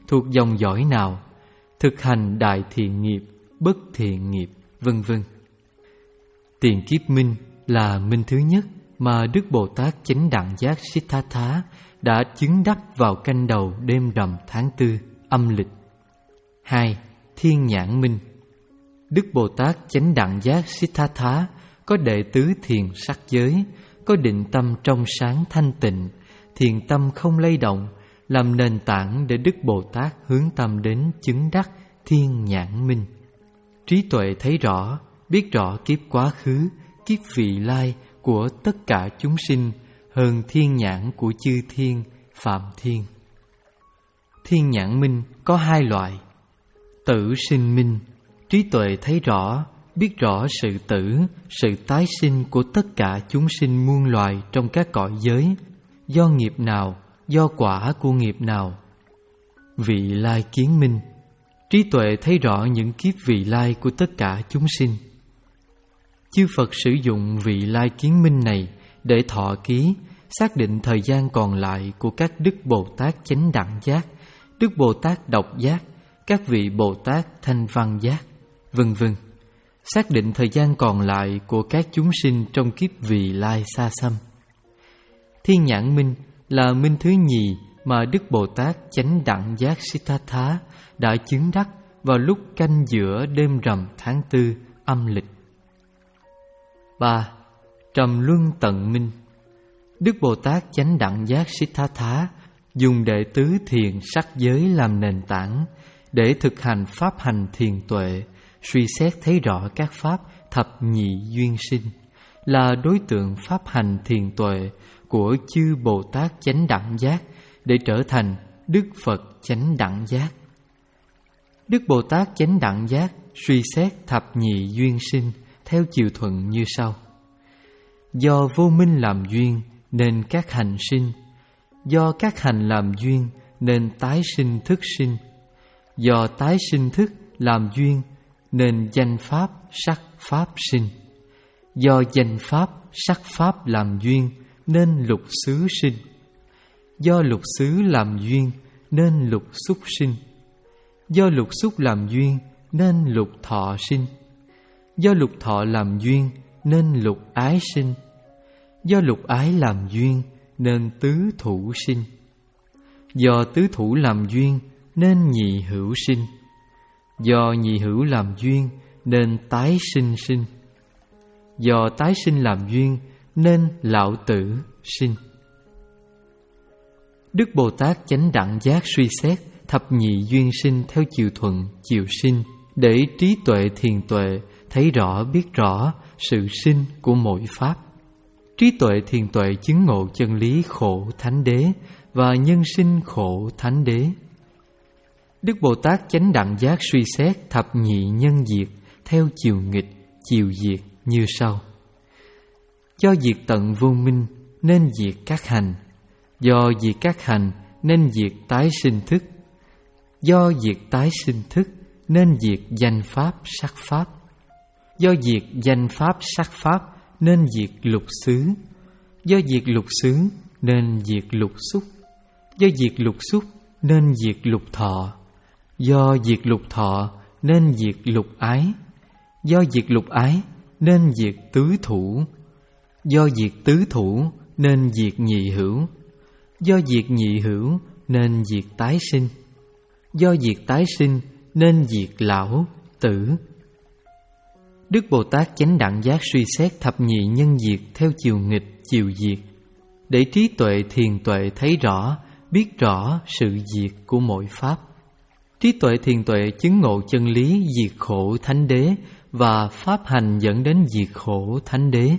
thuộc dòng dõi nào, thực hành đại thiện nghiệp, bất thiện nghiệp, vân vân. Tiền kiếp minh là minh thứ nhất mà Đức Bồ Tát Chánh Đẳng Giác Siddhartha đã chứng đắc vào canh đầu đêm rằm tháng tư âm lịch. Hai. Thiên nhãn minh. Đức Bồ Tát Chánh Đẳng Giác Siddhartha có đệ tứ thiền sắc giới, có định tâm trong sáng thanh tịnh, thiền tâm không lay động, làm nền tảng để Đức Bồ Tát hướng tâm đến chứng đắc thiên nhãn minh. Trí tuệ thấy rõ, biết rõ kiếp quá khứ, kiếp vị lai của tất cả chúng sinh hơn thiên nhãn của chư thiên, phạm thiên. Thiên nhãn minh có hai loại. Tử sinh minh, trí tuệ thấy rõ, biết rõ sự tử, sự tái sinh của tất cả chúng sinh muôn loài trong các cõi giới, do nghiệp nào, do quả của nghiệp nào. Vị lai kiến minh, trí tuệ thấy rõ những kiếp vị lai của tất cả chúng sinh. Chư Phật sử dụng vị lai kiến minh này để thọ ký, xác định thời gian còn lại của các Đức Bồ Tát Chánh Đẳng Giác, Đức Bồ Tát Độc Giác, các vị Bồ Tát Thanh Văn Giác, vân vân. Xác định thời gian còn lại của các chúng sinh trong kiếp vị lai xa xăm. Thiên nhãn minh là minh thứ nhì mà Đức Bồ Tát Chánh Đẳng Giác Siddhartha đã chứng đắc vào lúc canh giữa đêm rằm tháng tư âm lịch. Ba. Trầm luân tận minh. Đức Bồ Tát Chánh Đẳng Giác Siddhartha dùng đệ tứ thiền sắc giới làm nền tảng để thực hành pháp hành thiền tuệ, suy xét thấy rõ các pháp thập nhị duyên sinh, là đối tượng pháp hành thiền tuệ của chư Bồ Tát Chánh Đẳng Giác để trở thành Đức Phật Chánh Đẳng Giác. Đức Bồ Tát Chánh Đẳng Giác suy xét thập nhị duyên sinh theo chiều thuận như sau. Do vô minh làm duyên nên các hành sinh, do các hành làm duyên nên tái sinh thức sinh, do tái sinh thức làm duyên nên danh pháp sắc pháp sinh, do danh pháp sắc pháp làm duyên nên lục xứ sinh, do lục xứ làm duyên nên lục xúc sinh, do lục xúc làm duyên nên lục thọ sinh, do lục thọ làm duyên nên lục ái sinh, do lục ái làm duyên nên tứ thủ sinh, do tứ thủ làm duyên nên nhị hữu sinh, do nhị hữu làm duyên nên tái sinh sinh, do tái sinh làm duyên nên lão tử sinh. Đức Bồ Tát Chánh Đẳng Giác suy xét thập nhị duyên sinh theo chiều thuận, chiều sinh, để trí tuệ thiền tuệ thấy rõ biết rõ sự sinh của mỗi pháp. Trí tuệ thiền tuệ chứng ngộ chân lý khổ thánh đế và nhân sinh khổ thánh đế. Đức Bồ Tát Chánh Đẳng Giác suy xét thập nhị nhân diệt theo chiều nghịch, chiều diệt như sau. Do diệt tận vô minh nên diệt các hành, do diệt các hành nên diệt tái sinh thức, do diệt tái sinh thức nên diệt danh pháp sắc pháp, do diệt danh pháp sắc pháp nên diệt lục xứ, do diệt lục xứ nên diệt lục xúc, do diệt lục xúc nên diệt lục thọ, do diệt lục thọ nên diệt lục ái, do diệt lục ái nên diệt tứ thủ, do diệt tứ thủ nên diệt nhị hữu, do diệt nhị hữu nên diệt tái sinh, do diệt tái sinh nên diệt lão tử. Đức Bồ Tát Chánh Đẳng Giác suy xét thập nhị nhân diệt theo chiều nghịch, chiều diệt, để trí tuệ thiền tuệ thấy rõ, biết rõ sự diệt của mỗi pháp. Trí tuệ thiền tuệ chứng ngộ chân lý diệt khổ thánh đế và pháp hành dẫn đến diệt khổ thánh đế.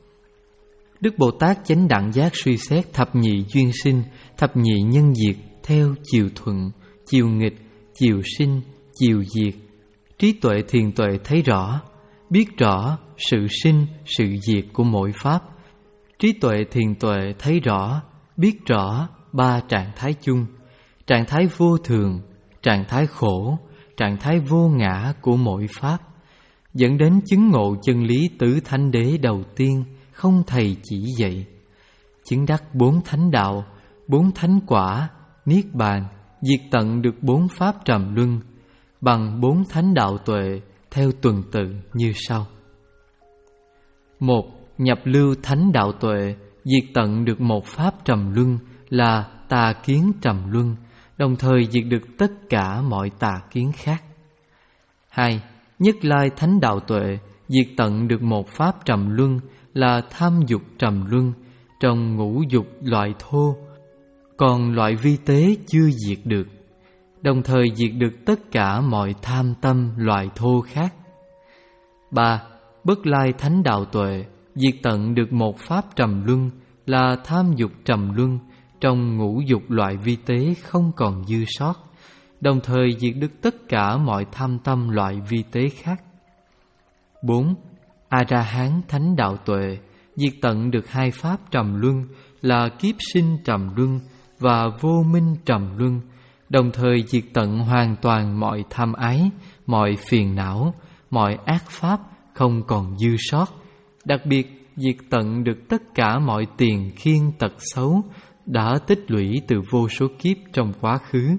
Đức Bồ Tát Chánh Đẳng Giác suy xét thập nhị duyên sinh, thập nhị nhân diệt theo chiều thuận, chiều nghịch, chiều sinh, chiều diệt. Trí tuệ thiền tuệ thấy rõ, biết rõ sự sinh, sự diệt của mỗi pháp. Trí tuệ thiền tuệ thấy rõ, biết rõ ba trạng thái chung, trạng thái vô thường, trạng thái khổ, trạng thái vô ngã của mỗi pháp, dẫn đến chứng ngộ chân lý tứ thánh đế đầu tiên không thầy chỉ dạy, chứng đắc bốn thánh đạo, bốn thánh quả, niết bàn, diệt tận được bốn pháp trầm luân bằng bốn thánh đạo tuệ theo tuần tự như sau. Một, nhập lưu thánh đạo tuệ diệt tận được một pháp trầm luân là tà kiến trầm luân, đồng thời diệt được tất cả mọi tà kiến khác. Hai, nhất lai thánh đạo tuệ diệt tận được một pháp trầm luân là tham dục trầm luân, trong ngũ dục loại thô, còn loại vi tế chưa diệt được, đồng thời diệt được tất cả mọi tham tâm loại thô khác. Ba, bất lai thánh đạo tuệ diệt tận được một pháp trầm luân là tham dục trầm luân, trong ngũ dục loại vi tế không còn dư sót, đồng thời diệt được tất cả mọi tham tâm loại vi tế khác. Bốn, A-ra-hán thánh đạo tuệ diệt tận được hai pháp trầm luân là kiếp sinh trầm luân và vô minh trầm luân, đồng thời diệt tận hoàn toàn mọi tham ái, mọi phiền não, mọi ác pháp không còn dư sót, đặc biệt diệt tận được tất cả mọi tiền khiên tật xấu đã tích lũy từ vô số kiếp trong quá khứ.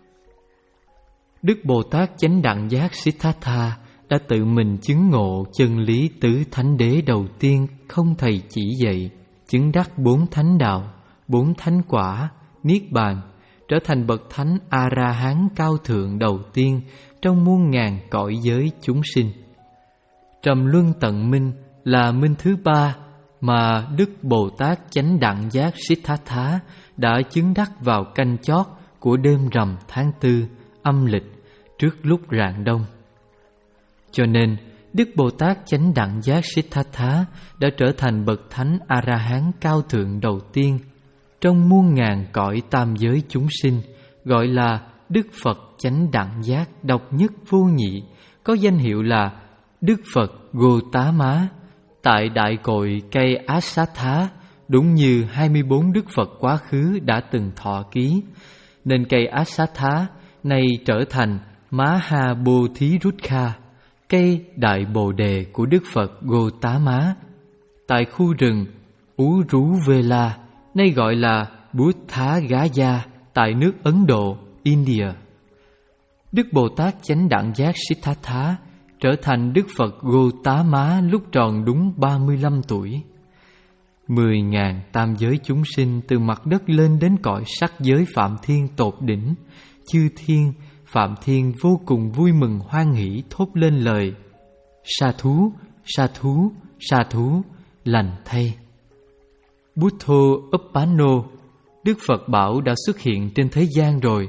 Đức Bồ Tát Chánh Đẳng Giác Siddhartha đã tự mình chứng ngộ chân lý tứ thánh đế đầu tiên không thầy chỉ dạy, chứng đắc bốn thánh đạo, bốn thánh quả, niết bàn, trở thành bậc thánh A-ra-hán cao thượng đầu tiên trong muôn ngàn cõi giới chúng sinh. Trầm luân tận minh là minh thứ ba mà Đức Bồ Tát Chánh Đẳng Giác Siddhartha đã chứng đắc vào canh chót của đêm rằm tháng tư âm lịch trước lúc rạng đông. Cho nên Đức Bồ Tát Chánh Đẳng Giác Siddhartha đã trở thành bậc thánh A-ra-hán cao thượng đầu tiên trong muôn ngàn cõi tam giới chúng sinh, gọi là Đức Phật Chánh Đẳng Giác độc nhất vô nhị, có danh hiệu là Đức Phật Gotama, tại đại cội cây Ásátthá, đúng như hai mươi bốn Đức Phật quá khứ đã từng thọ ký, nên cây Ásátthá này trở thành Mahabodhirukha, cây đại bồ đề của Đức Phật Gotama, tại khu rừng Uruvela, nay gọi là Buddha-gaya, tại nước Ấn Độ, India. Đức Bồ Tát Chánh Đẳng Giác Siddhartha trở thành Đức Phật Gotama lúc tròn đúng ba mươi lăm tuổi. Mười ngàn tam giới chúng sinh từ mặt đất lên đến cõi sắc giới Phạm Thiên tột đỉnh, chư thiên, Phạm Thiên vô cùng vui mừng hoan hỷ thốt lên lời: Sa thú, sa thú, sa thú, lành thay. Buddho Uppano, Đức Phật bảo đã xuất hiện trên thế gian rồi.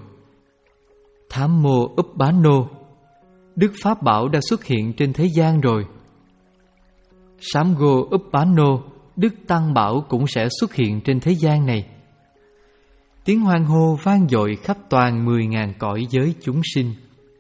Thammo Uppano, Đức Pháp bảo đã xuất hiện trên thế gian rồi. Samgo Uppano, Đức Tăng bảo cũng sẽ xuất hiện trên thế gian này. Tiếng hoan hô vang dội khắp toàn mười ngàn cõi giới chúng sinh.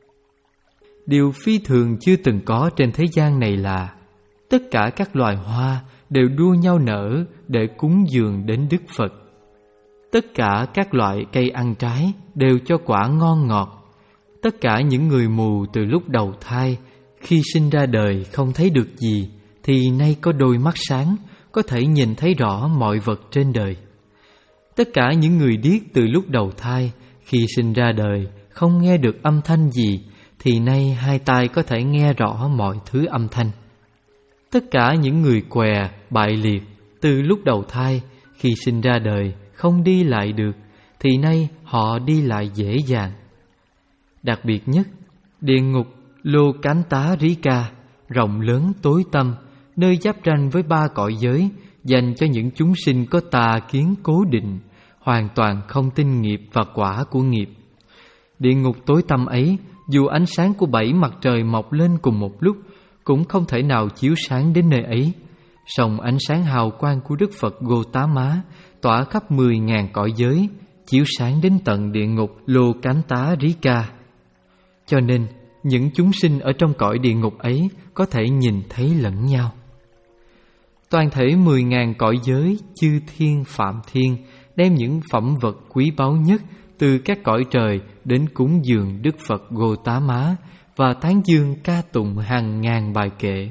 Điều phi thường chưa từng có trên thế gian này là tất cả các loài hoa đều đua nhau nở để cúng dường đến Đức Phật. Tất cả các loại cây ăn trái đều cho quả ngon ngọt. Tất cả những người mù từ lúc đầu thai, khi sinh ra đời không thấy được gì, thì nay có đôi mắt sáng, có thể nhìn thấy rõ mọi vật trên đời. Tất cả những người điếc từ lúc đầu thai, khi sinh ra đời không nghe được âm thanh gì, thì nay hai tai có thể nghe rõ mọi thứ âm thanh. Tất cả những người què, bại liệt từ lúc đầu thai, khi sinh ra đời không đi lại được, thì nay họ đi lại dễ dàng. Đặc biệt nhất, địa ngục Lokantarika rộng lớn tối tăm, nơi giáp ranh với ba cõi giới, dành cho những chúng sinh có tà kiến cố định, hoàn toàn không tin nghiệp và quả của nghiệp. Địa ngục tối tăm ấy, dù ánh sáng của bảy mặt trời mọc lên cùng một lúc, cũng không thể nào chiếu sáng đến nơi ấy. Song ánh sáng hào quang của Đức Phật Gotama tỏa khắp mười ngàn cõi giới, chiếu sáng đến tận địa ngục Lokantarika. Cho nên, những chúng sinh ở trong cõi địa ngục ấy có thể nhìn thấy lẫn nhau. Toàn thể mười ngàn cõi giới, chư thiên phạm thiên đem những phẩm vật quý báu nhất từ các cõi trời đến cúng dường Đức Phật Gotama và tán dương ca tụng hàng ngàn bài kệ.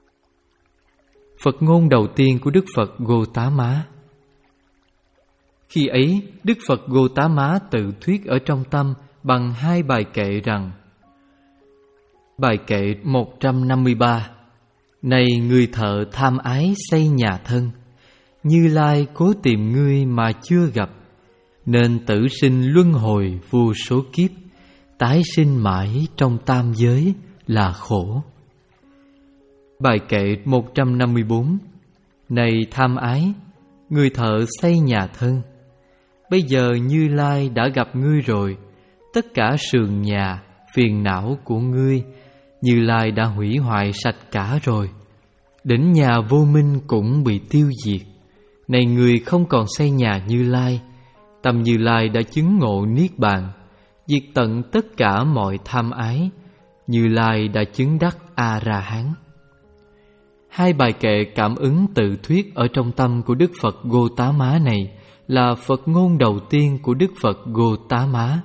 Phật ngôn đầu tiên của Đức Phật Gotama: Khi ấy, Đức Phật Gotama tự thuyết ở trong tâm bằng hai bài kệ rằng: Bài kệ một trăm năm mươi ba. Này người thợ tham ái xây nhà thân, Như Lai cố tìm ngươi mà chưa gặp, nên tử sinh luân hồi vô số kiếp, tái sinh mãi trong tam giới là khổ. Bài kệ một trăm năm mươi bốn. Này tham ái, người thợ xây nhà thân, bây giờ Như Lai đã gặp ngươi rồi, tất cả sườn nhà, phiền não của ngươi, Như Lai đã hủy hoại sạch cả rồi. Đỉnh nhà vô minh cũng bị tiêu diệt. Này người không còn xây nhà Như Lai, tâm Như Lai đã chứng ngộ Niết Bàn, diệt tận tất cả mọi tham ái, Như Lai đã chứng đắc A-ra-hán. Hai bài kệ cảm ứng tự thuyết ở trong tâm của Đức Phật Gotama này là Phật ngôn đầu tiên của Đức Phật Gotama.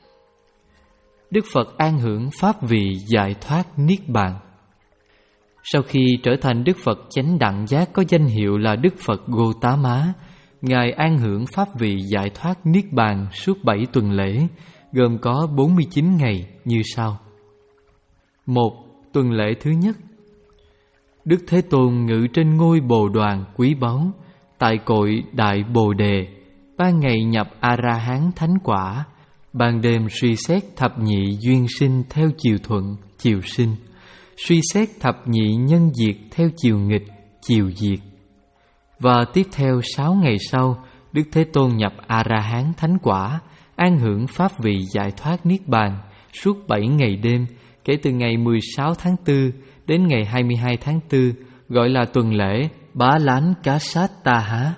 Đức Phật an hưởng pháp vị giải thoát Niết Bàn. Sau khi trở thành Đức Phật chánh đẳng giác có danh hiệu là Đức Phật Gotama, Ngài an hưởng pháp vị giải thoát Niết Bàn suốt bảy tuần lễ, gồm có bốn mươi chín ngày như sau. Một. Tuần lễ thứ nhất. Đức Thế Tôn ngự trên ngôi Bồ Đoàn quý báu, tại cội Đại Bồ Đề, ban ngày nhập A-ra-hán thánh quả, ban đêm suy xét thập nhị duyên sinh theo chiều thuận, chiều sinh, suy xét thập nhị nhân diệt theo chiều nghịch, chiều diệt. Và tiếp theo sáu ngày sau, Đức Thế Tôn nhập A-ra-hán thánh quả, an hưởng pháp vị giải thoát Niết Bàn suốt bảy ngày đêm, kể từ ngày mười sáu tháng tư đến ngày hai mươi hai tháng tư, gọi là tuần lễ Bá Lán Cá Sát Ta Há.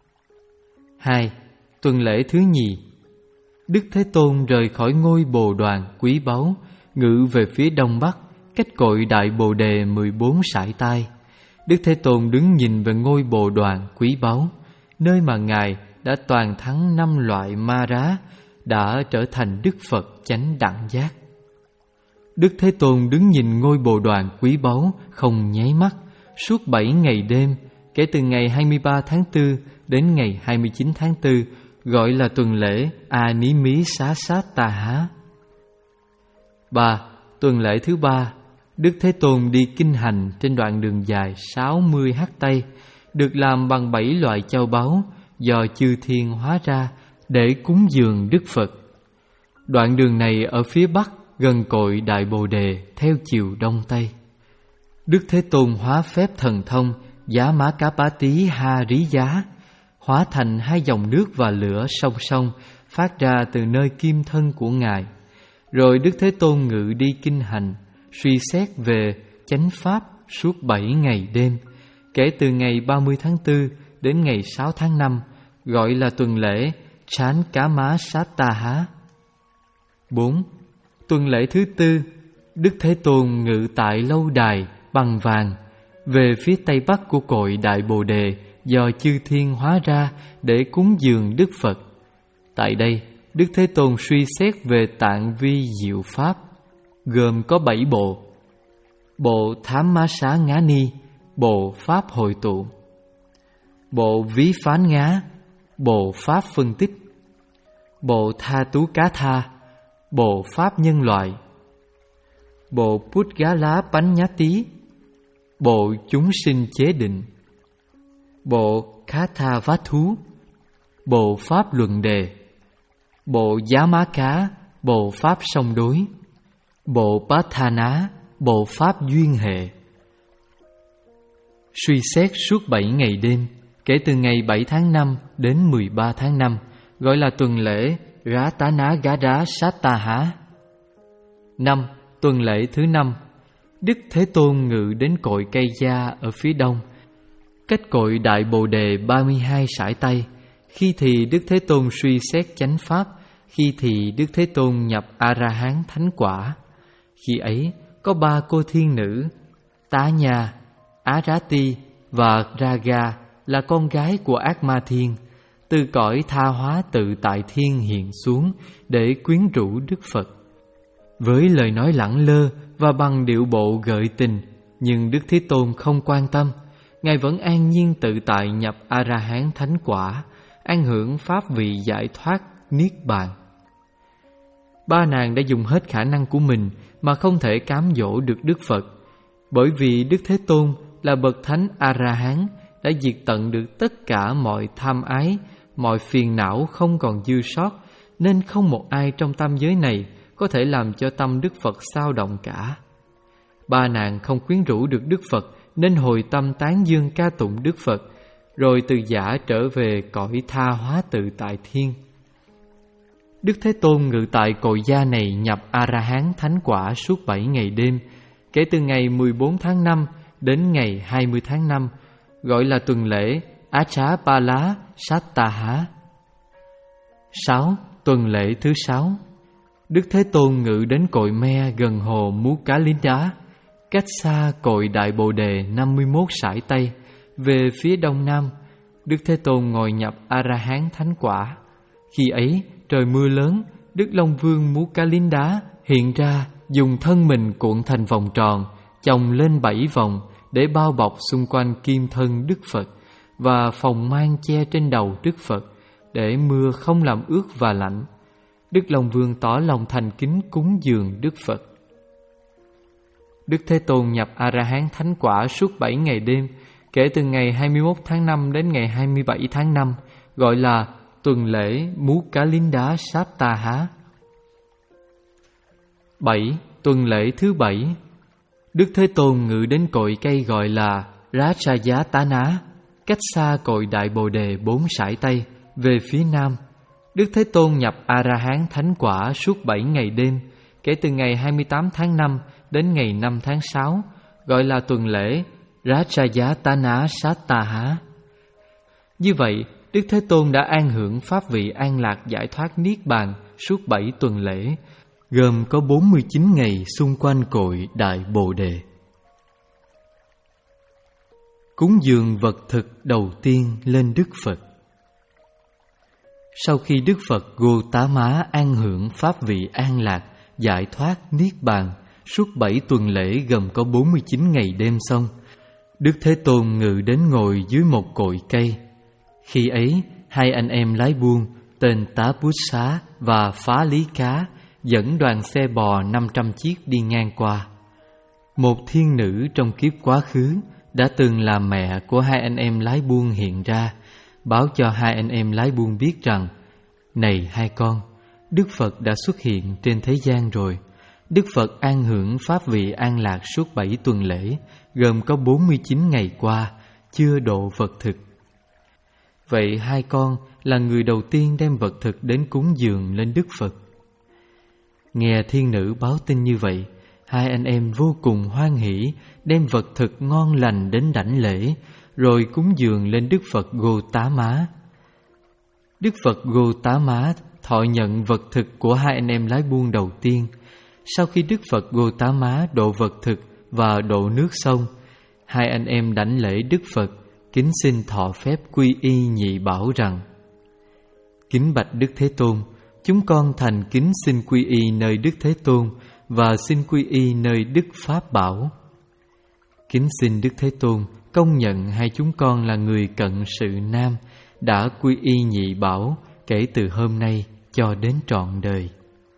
Hai. Tuần lễ thứ nhì. Đức Thế Tôn rời khỏi ngôi Bồ Đoàn quý báu, ngự về phía đông bắc, cách cội Đại Bồ Đề mười bốn sải tay. Đức Thế Tôn đứng nhìn về ngôi Bồ Đoàn quý báu, nơi mà Ngài đã toàn thắng năm loại ma rá, đã trở thành Đức Phật chánh đẳng giác. Đức Thế Tôn đứng nhìn ngôi Bồ Đoàn quý báu không nháy mắt suốt bảy ngày đêm, kể từ ngày hai mươi ba tháng tư đến ngày hai mươi chín tháng tư, gọi là tuần lễ A Ní Mí Xá Sát Ta Há. Ba. Tuần lễ thứ ba. Đức Thế Tôn đi kinh hành trên đoạn đường dài sáu mươi hắt tây, được làm bằng bảy loại châu báu do chư thiên hóa ra để cúng dường Đức Phật. Đoạn đường này ở phía bắc gần cội Đại Bồ Đề theo chiều đông tây. Đức Thế Tôn hóa phép thần thông Giá Má Cá Bá Tí Ha Rí Giá, hóa thành hai dòng nước và lửa song song phát ra từ nơi kim thân của Ngài. Rồi Đức Thế Tôn ngự đi kinh hành, suy xét về chánh pháp suốt bảy ngày đêm, kể từ ngày ba mươi tháng tư đến ngày sáu tháng năm, gọi là tuần lễ Chán Cá Má Sát Ta Há. Bốn. Tuần lễ thứ tư. Đức Thế Tôn ngự tại lâu đài bằng vàng, về phía tây bắc của cội Đại Bồ Đề do chư thiên hóa ra để cúng dường Đức Phật. Tại đây, Đức Thế Tôn suy xét về tạng vi diệu pháp, gồm có bảy bộ: bộ Thám Má Xá Ngá Ni, bộ Pháp Hội Tụ; bộ Ví Phán Ngá, bộ Pháp Phân Tích; bộ Tha Tú Cá Tha, bộ Pháp Nhân Loại; bộ Pút Gá Lá Bánh Nhá Tí, bộ Chúng Sinh Chế Định; bộ Khá Tha Vá Thú, bộ Pháp Luận Đề; bộ Giá Má Cá, bộ Pháp Song Đối; bộ Bá Tha Ná, bộ Pháp Duyên Hệ. Suy xét suốt bảy ngày đêm, kể từ ngày bảy tháng năm đến mười ba tháng năm, gọi là tuần lễ Rá Tá Ná Gá Rá Sát Ta Há. Năm. Tuần lễ thứ năm. Đức Thế Tôn ngự đến cội Cây Gia ở phía đông, cách cội Đại Bồ Đề ba mươi hai sải tay. Khi thì Đức Thế Tôn suy xét chánh pháp, khi thì Đức Thế Tôn nhập A-ra-hán thánh quả. Khi ấy có ba cô thiên nữ, Tá Nha, Á Rá Ti và Raga, là con gái của Ác Ma Thiên, từ cõi tha hóa tự tại thiên hiện xuống để quyến rũ Đức Phật. Với lời nói lẳng lơ và bằng điệu bộ gợi tình, nhưng Đức Thế Tôn không quan tâm. Ngài vẫn an nhiên tự tại nhập A-ra-hán thánh quả, an hưởng pháp vị giải thoát niết bàn. Ba nàng đã dùng hết khả năng của mình mà không thể cám dỗ được Đức Phật, bởi vì Đức Thế Tôn là bậc thánh A-la-hán đã diệt tận được tất cả mọi tham ái, mọi phiền não không còn dư sót, nên không một ai trong tam giới này có thể làm cho tâm Đức Phật xao động cả. Ba nàng không quyến rũ được Đức Phật nên hồi tâm tán dương ca tụng Đức Phật, rồi từ giả trở về cõi tha hóa tự tại thiên. Đức Thế Tôn ngự tại cội gia này nhập A-la-hán thánh quả suốt bảy ngày đêm, kể từ ngày mười bốn tháng năm đến ngày hai mươi tháng năm, gọi là tuần lễ Achapala Sattaha. Sáu. Tuần lễ thứ sáu, Đức Thế Tôn ngự đến cội me gần hồ Mukhalinda, cách xa cội Đại Bồ Đề năm mươi mốt sải Tây, về phía đông nam. Đức Thế Tôn ngồi nhập A-la-hán thánh quả. Khi ấy trời mưa lớn, Đức Long Vương Mukhalinda hiện ra, dùng thân mình cuộn thành vòng tròn, chồng lên bảy vòng để bao bọc xung quanh kim thân Đức Phật và phòng mang che trên đầu Đức Phật, để mưa không làm ướt và lạnh. Đức Long Vương tỏ lòng thành kính cúng dường Đức Phật. Đức Thế Tôn nhập A-la-hán thánh quả suốt bảy ngày đêm, kể từ ngày hai mươi mốt tháng năm đến ngày hai mươi bảy tháng năm, gọi là tuần lễ Mukhalinda Sattaha. Bảy. Tuần lễ thứ bảy, Đức Thế Tôn ngự đến cội cây gọi là Rajayatana, cách xa cội Đại Bồ Đề bốn sải Tây, về phía nam. Đức Thế Tôn nhập A-la-hán thánh quả suốt bảy ngày đêm, kể từ ngày hai mươi tám tháng năm đến ngày năm tháng sáu, gọi là tuần lễ Rajayatana Sattaha. Như vậy, Đức Thế Tôn đã an hưởng pháp vị an lạc giải thoát niết bàn suốt bảy tuần lễ, gồm có bốn mươi chín ngày xung quanh cội Đại Bồ Đề. Cúng dường vật thực đầu tiên lên Đức Phật. Sau khi Đức Phật Gotama an hưởng pháp vị an lạc giải thoát niết bàn suốt bảy tuần lễ gồm có bốn mươi chín ngày đêm xong, Đức Thế Tôn ngự đến ngồi dưới một cội cây. Khi ấy, hai anh em lái buôn tên Tá Bút Xá và Phá Lý Cá dẫn đoàn xe bò năm trăm chiếc đi ngang qua. Một thiên nữ trong kiếp quá khứ đã từng là mẹ của hai anh em lái buôn hiện ra, báo cho hai anh em lái buôn biết rằng: này hai con, Đức Phật đã xuất hiện trên thế gian rồi. Đức Phật an hưởng pháp vị an lạc suốt bảy tuần lễ, gồm có bốn mươi chín ngày qua, chưa độ vật thực. Vậy hai con là người đầu tiên đem vật thực đến cúng dường lên Đức Phật. Nghe thiên nữ báo tin như vậy, hai anh em vô cùng hoan hỷ, đem vật thực ngon lành đến đảnh lễ, rồi cúng dường lên Đức Phật Gotama. Đức Phật Gotama thọ nhận vật thực của hai anh em lái buôn đầu tiên. Sau khi Đức Phật Gotama độ vật thực và độ nước xong, hai anh em đảnh lễ Đức Phật, kính xin thọ phép quy y nhị bảo rằng: kính bạch Đức Thế Tôn, chúng con thành kính xin quy y nơi Đức Thế Tôn và xin quy y nơi Đức Pháp Bảo. Kính xin Đức Thế Tôn công nhận hai chúng con là người cận sự nam, đã quy y nhị bảo kể từ hôm nay cho đến trọn đời.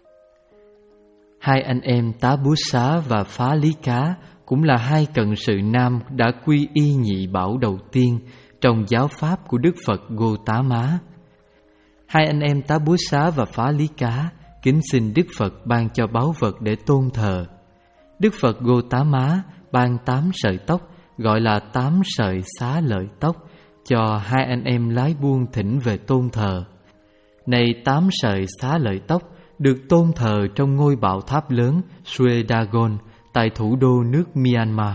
Hai anh em Tá Bú Xá và Phá Lý Cá cũng là hai cận sự nam đã quy y nhị bảo đầu tiên trong giáo pháp của Đức Phật Gotama. Hai anh em Tá Bú Xá và Phá Lý Cá kính xin Đức Phật ban cho báu vật để tôn thờ. Đức Phật Gotama ban tám sợi tóc, gọi là tám sợi xá lợi tóc, cho hai anh em lái buôn thỉnh về tôn thờ. Này tám sợi xá lợi tóc được tôn thờ trong ngôi bảo tháp lớn Suedagon tại thủ đô nước Myanmar.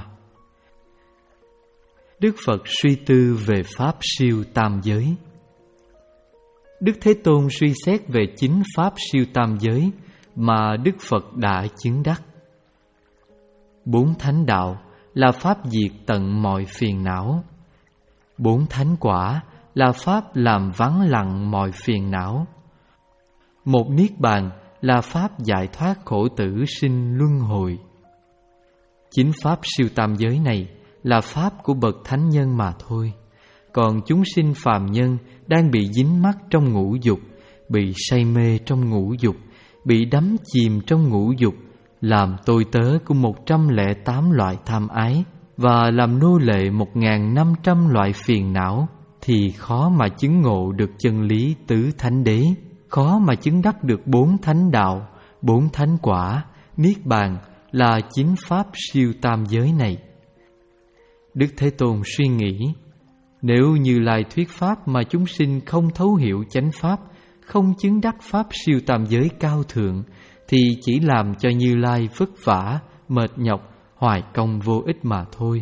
Đức Phật suy tư về pháp siêu tam giới. Đức Thế Tôn suy xét về chính pháp siêu tam giới mà Đức Phật đã chứng đắc. Bốn thánh đạo là pháp diệt tận mọi phiền não. Bốn thánh quả là pháp làm vắng lặng mọi phiền não. Một niết bàn là pháp giải thoát khổ tử sinh luân hồi. Chính pháp siêu tam giới này là pháp của bậc thánh nhân mà thôi. còn chúng sinh phàm nhân đang bị dính mắc trong ngũ dục, bị say mê trong ngũ dục, bị đắm chìm trong ngũ dục, làm tôi tớ của một trăm lẻ tám loại tham ái và làm nô lệ một ngàn năm trăm loại phiền não, thì khó mà chứng ngộ được chân lý tứ thánh đế, khó mà chứng đắc được bốn thánh đạo, bốn thánh quả, niết bàn là chính pháp siêu tam giới này. Đức Thế Tôn suy nghĩ, nếu Như Lai thuyết pháp mà chúng sinh không thấu hiểu chánh pháp, không chứng đắc pháp siêu tam giới cao thượng, thì chỉ làm cho Như Lai vất vả, mệt nhọc, hoài công vô ích mà thôi.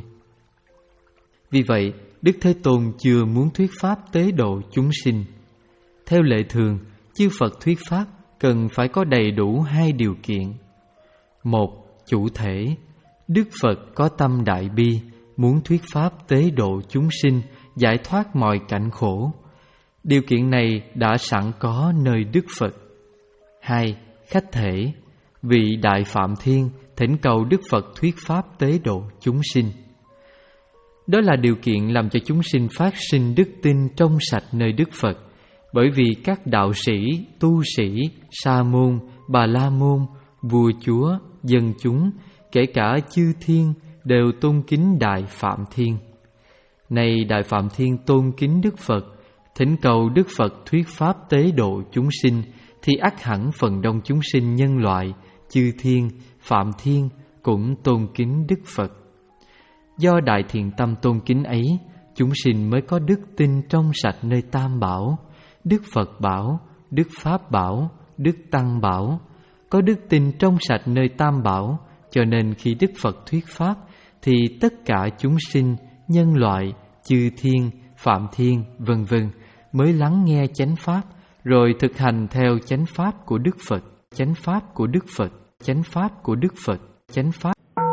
Vì vậy, Đức Thế Tôn chưa muốn thuyết pháp tế độ chúng sinh. Theo lệ thường, chư Phật thuyết pháp cần phải có đầy đủ hai điều kiện. Một, chủ thể. Đức Phật có tâm đại bi, muốn thuyết pháp tế độ chúng sinh, giải thoát mọi cảnh khổ. Điều kiện này đã sẵn có nơi Đức Phật. Hai, khách thể. Vị Đại Phạm Thiên thỉnh cầu Đức Phật thuyết pháp tế độ chúng sinh. Đó là điều kiện làm cho chúng sinh phát sinh đức tin trong sạch nơi Đức Phật. Bởi vì các đạo sĩ, tu sĩ, sa môn, bà la môn, vua chúa, dân chúng, kể cả chư thiên đều tôn kính Đại Phạm Thiên. Nay Đại Phạm Thiên tôn kính Đức Phật, thỉnh cầu Đức Phật thuyết pháp tế độ chúng sinh, thì ắt hẳn phần đông chúng sinh nhân loại, chư thiên, Phạm Thiên cũng tôn kính Đức Phật. Do đại thiện tâm tôn kính ấy, chúng sinh mới có đức tin trong sạch nơi Tam Bảo, Đức Phật Bảo, Đức Pháp Bảo, Đức Tăng Bảo. Có đức tin trong sạch nơi Tam Bảo, cho nên khi Đức Phật thuyết pháp, thì tất cả chúng sinh, nhân loại, chư thiên, Phạm Thiên, vân vân mới lắng nghe chánh pháp, rồi thực hành theo chánh pháp của Đức Phật, chánh pháp của Đức Phật, chánh pháp của Đức Phật, chánh pháp.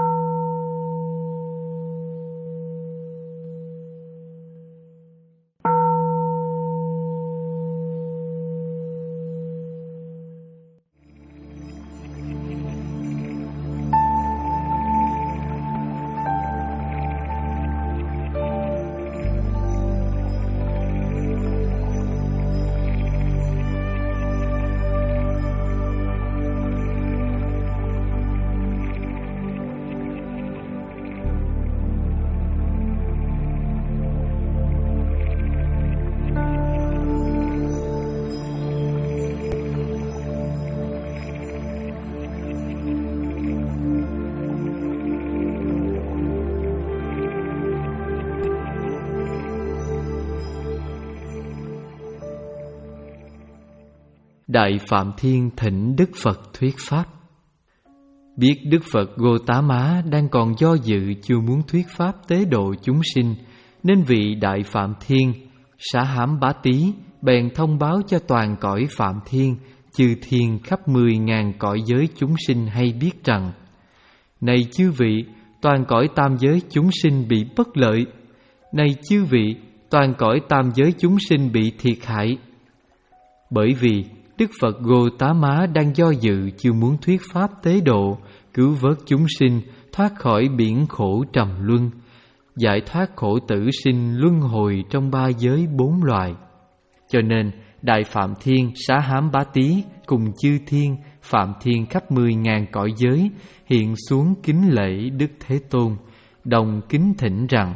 Đại Phạm Thiên thỉnh Đức Phật thuyết pháp. Biết Đức Phật Gotama đang còn do dự chưa muốn thuyết pháp tế độ chúng sinh, nên vị Đại Phạm Thiên Xá Hám Bá Tý bèn thông báo cho toàn cõi Phạm Thiên, chư thiên khắp mười ngàn cõi giới chúng sinh hay biết rằng: này chư vị, toàn cõi tam giới chúng sinh bị bất lợi. Này chư vị, toàn cõi tam giới chúng sinh bị thiệt hại. Bởi vì Đức Phật Gotama đang do dự chưa muốn thuyết pháp tế độ, cứu vớt chúng sinh thoát khỏi biển khổ trầm luân, giải thoát khổ tử sinh luân hồi trong ba giới bốn loài. Cho nên Đại Phạm Thiên Xá Hám Bá Tý cùng chư thiên, Phạm Thiên khắp mười ngàn cõi giới hiện xuống kính lễ Đức Thế Tôn, đồng kính thỉnh rằng: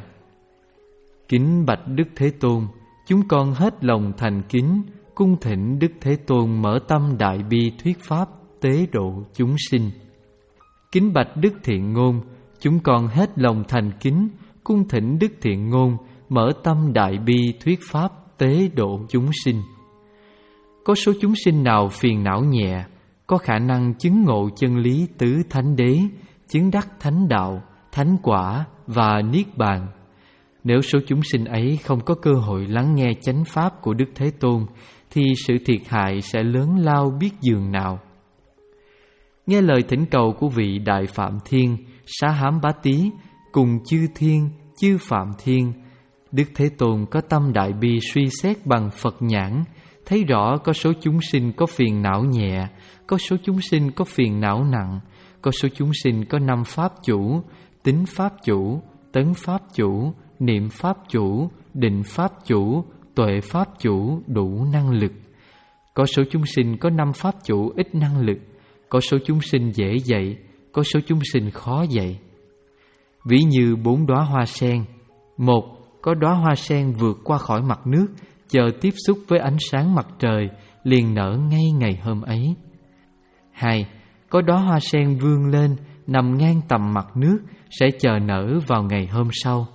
kính bạch Đức Thế Tôn, chúng con hết lòng thành kính cung thỉnh Đức Thế Tôn mở tâm đại bi thuyết pháp tế độ chúng sinh. Kính bạch Đức Thiện Ngôn, chúng con hết lòng thành kính cung thỉnh Đức Thiện Ngôn mở tâm đại bi thuyết pháp tế độ chúng sinh. Có số chúng sinh nào phiền não nhẹ, có khả năng chứng ngộ chân lý tứ thánh đế, chứng đắc thánh đạo, thánh quả và niết bàn. Nếu số chúng sinh ấy không có cơ hội lắng nghe chánh pháp của Đức Thế Tôn, thì sự thiệt hại sẽ lớn lao biết dường nào. Nghe lời thỉnh cầu của vị Đại Phạm Thiên Xá Hám Bá Tý cùng chư thiên, chư Phạm Thiên, Đức Thế Tôn có tâm đại bi suy xét bằng Phật nhãn, thấy rõ có số chúng sinh có phiền não nhẹ, có số chúng sinh có phiền não nặng, có số chúng sinh có năm pháp chủ: tính pháp chủ, tấn pháp chủ, niệm pháp chủ, định pháp chủ, tuệ pháp chủ đủ năng lực. Có số chúng sinh có năm pháp chủ ít năng lực, có số chúng sinh dễ dạy, có số chúng sinh khó dạy. Ví như bốn đóa hoa sen. Một, có đóa hoa sen vượt qua khỏi mặt nước, chờ tiếp xúc với ánh sáng mặt trời, liền nở ngay ngày hôm ấy. Hai, có đóa hoa sen vươn lên, nằm ngang tầm mặt nước, sẽ chờ nở vào ngày hôm sau.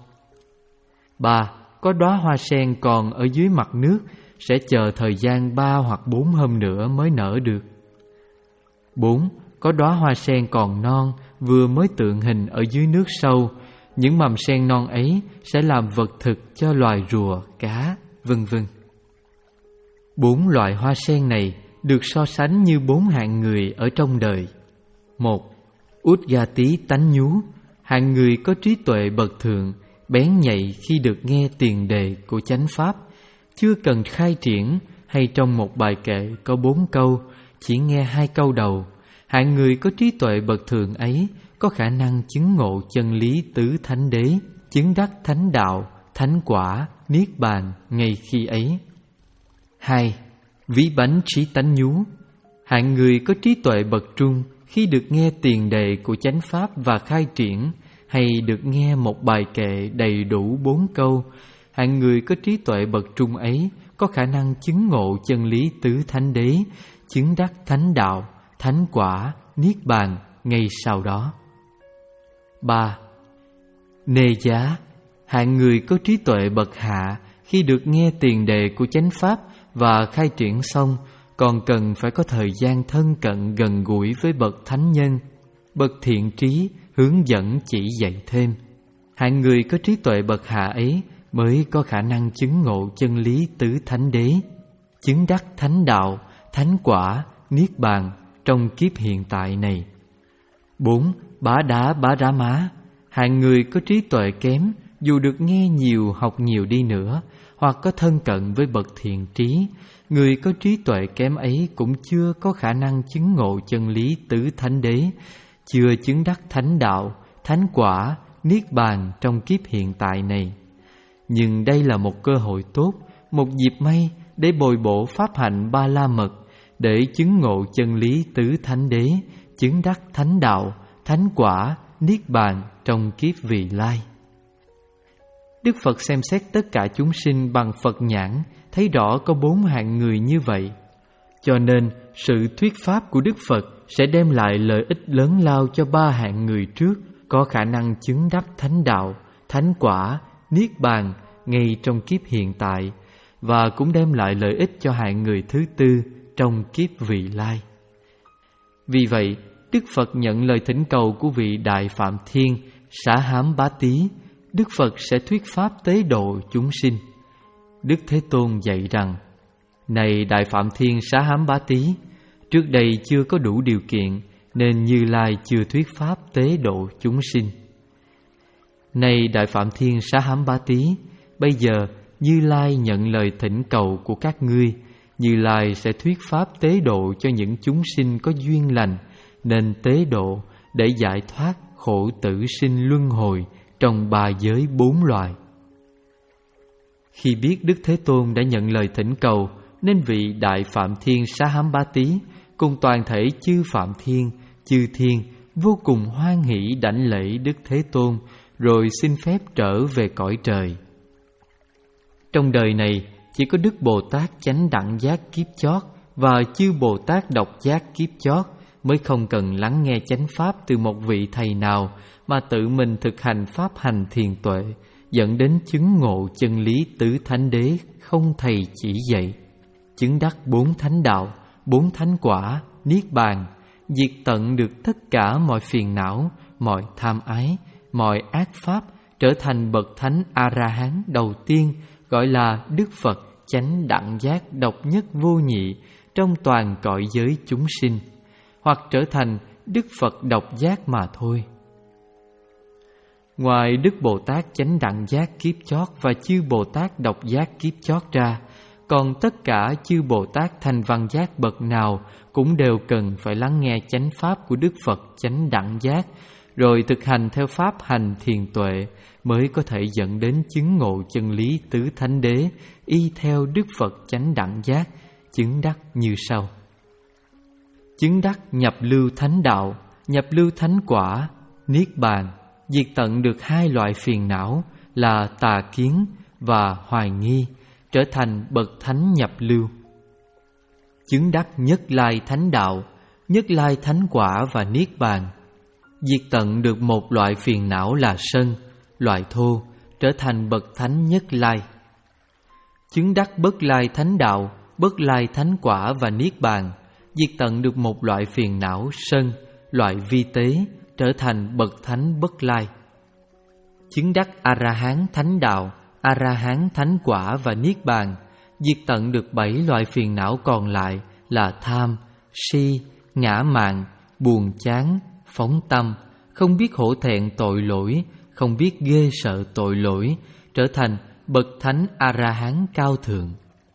Ba, có đóa hoa sen còn ở dưới mặt nước, sẽ chờ thời gian ba hoặc bốn hôm nữa mới nở được. Bốn, có đóa hoa sen còn non, vừa mới tượng hình ở dưới nước sâu. Những mầm sen non ấy sẽ làm vật thực cho loài rùa, cá, vân vân. Bốn loại hoa sen này được so sánh như bốn hạng người ở trong đời. Một, Udgati tánh nhú, hạng người có trí tuệ bậc thượng, bén nhạy khi được nghe tiền đề của chánh pháp, chưa cần khai triển hay trong một bài kệ có bốn câu, chỉ nghe hai câu đầu. Hạng người có trí tuệ bậc thượng ấy có khả năng chứng ngộ chân lý tứ thánh đế, chứng đắc thánh đạo, thánh quả, niết bàn ngay khi ấy. Hai, Ví bánh trí tánh nhú, hạng người có trí tuệ bậc trung khi được nghe tiền đề của chánh pháp và khai triển, hay được nghe một bài kệ đầy đủ bốn câu. Hạng người có trí tuệ bậc trung ấy có khả năng chứng ngộ chân lý tứ thánh đế, chứng đắc thánh đạo, thánh quả, niết bàn ngay sau đó. Ba, Nê giá, hạng người có trí tuệ bậc hạ khi được nghe tiền đề của chánh pháp và khai triển xong, còn cần phải có thời gian thân cận gần gũi với bậc thánh nhân, bậc thiện trí, hướng dẫn chỉ dạy thêm. Hạng người có trí tuệ bậc hạ ấy mới có khả năng chứng ngộ chân lý tứ thánh đế, chứng đắc thánh đạo, thánh quả, niết bàn trong kiếp hiện tại này. Bốn, Bá đá bá rá má, hạng người có trí tuệ kém, dù được nghe nhiều học nhiều đi nữa, hoặc có thân cận với bậc thiện trí, người có trí tuệ kém ấy cũng chưa có khả năng chứng ngộ chân lý tứ thánh đế, chưa chứng đắc thánh đạo, thánh quả, niết bàn trong kiếp hiện tại này. Nhưng đây là một cơ hội tốt, một dịp may để bồi bổ pháp hạnh ba la mật, để chứng ngộ chân lý tứ thánh đế, chứng đắc thánh đạo, thánh quả, niết bàn trong kiếp vị lai. Đức Phật xem xét tất cả chúng sinh bằng Phật nhãn, thấy rõ có bốn hạng người như vậy. Cho nên sự thuyết pháp của Đức Phật sẽ đem lại lợi ích lớn lao cho ba hạng người trước, có khả năng chứng đắc thánh đạo, thánh quả, niết bàn ngay trong kiếp hiện tại, và cũng đem lại lợi ích cho hạng người thứ tư trong kiếp vị lai. Vì vậy, Đức Phật nhận lời thỉnh cầu của vị Đại Phạm Thiên Xá Hám Bá Tý, Đức Phật sẽ thuyết pháp tế độ chúng sinh. Đức Thế Tôn dạy rằng: Này Đại Phạm Thiên Xá Hám Bá Tý, trước đây chưa có đủ điều kiện, nên Như Lai chưa thuyết pháp tế độ chúng sinh. Này Đại Phạm Thiên Xá Hám Bá Tý, bây giờ Như Lai nhận lời thỉnh cầu của các ngươi, Như Lai sẽ thuyết pháp tế độ cho những chúng sinh có duyên lành, nên tế độ để giải thoát khổ tử sinh luân hồi trong ba giới bốn loài. Khi biết Đức Thế Tôn đã nhận lời thỉnh cầu, nên vị Đại Phạm Thiên Xá Hám Bá Tý cùng toàn thể chư Phạm Thiên, chư Thiên vô cùng hoan hỷ đảnh lễ Đức Thế Tôn, rồi xin phép trở về cõi trời. Trong đời này, chỉ có Đức Bồ Tát chánh đẳng giác kiếp chót và chư Bồ Tát độc giác kiếp chót mới không cần lắng nghe chánh pháp từ một vị thầy nào, mà tự mình thực hành pháp hành thiền tuệ, dẫn đến chứng ngộ chân lý tứ thánh đế không thầy chỉ dạy, chứng đắc bốn thánh đạo, bốn thánh quả, niết bàn, diệt tận được tất cả mọi phiền não, mọi tham ái, mọi ác pháp, trở thành bậc thánh A-ra-hán đầu tiên, gọi là Đức Phật chánh đẳng giác độc nhất vô nhị trong toàn cõi giới chúng sinh, hoặc trở thành Đức Phật độc giác mà thôi. Ngoài Đức Bồ Tát chánh đẳng giác kiếp chót và chư Bồ Tát độc giác kiếp chót ra, còn tất cả chư Bồ Tát thanh văn giác bậc nào cũng đều cần phải lắng nghe chánh pháp của Đức Phật chánh đẳng giác, rồi thực hành theo pháp hành thiền tuệ, mới có thể dẫn đến chứng ngộ chân lý tứ thánh đế, y theo Đức Phật chánh đẳng giác, chứng đắc như sau. Chứng đắc nhập lưu thánh đạo, nhập lưu thánh quả, niết bàn, diệt tận được hai loại phiền não là tà kiến và hoài nghi, trở thành bậc thánh nhập lưu. Chứng đắc nhất lai thánh đạo, nhất lai thánh quả và niết bàn, diệt tận được một loại phiền não là sân, loại thô, trở thành bậc thánh nhất lai. Chứng đắc bất lai thánh đạo, bất lai thánh quả và niết bàn, diệt tận được một loại phiền não sân, loại vi tế, trở thành bậc thánh bất lai. Chứng đắc A-ra-hán thánh đạo, A-ra-hán thánh quả và niết bàn, diệt tận được bảy loại phiền não còn lại là tham, si, ngã mạn, buồn chán, phóng tâm, không biết hổ thẹn tội lỗi, không biết ghê sợ tội lỗi, trở thành bậc thánh A-ra-hán cao thượng.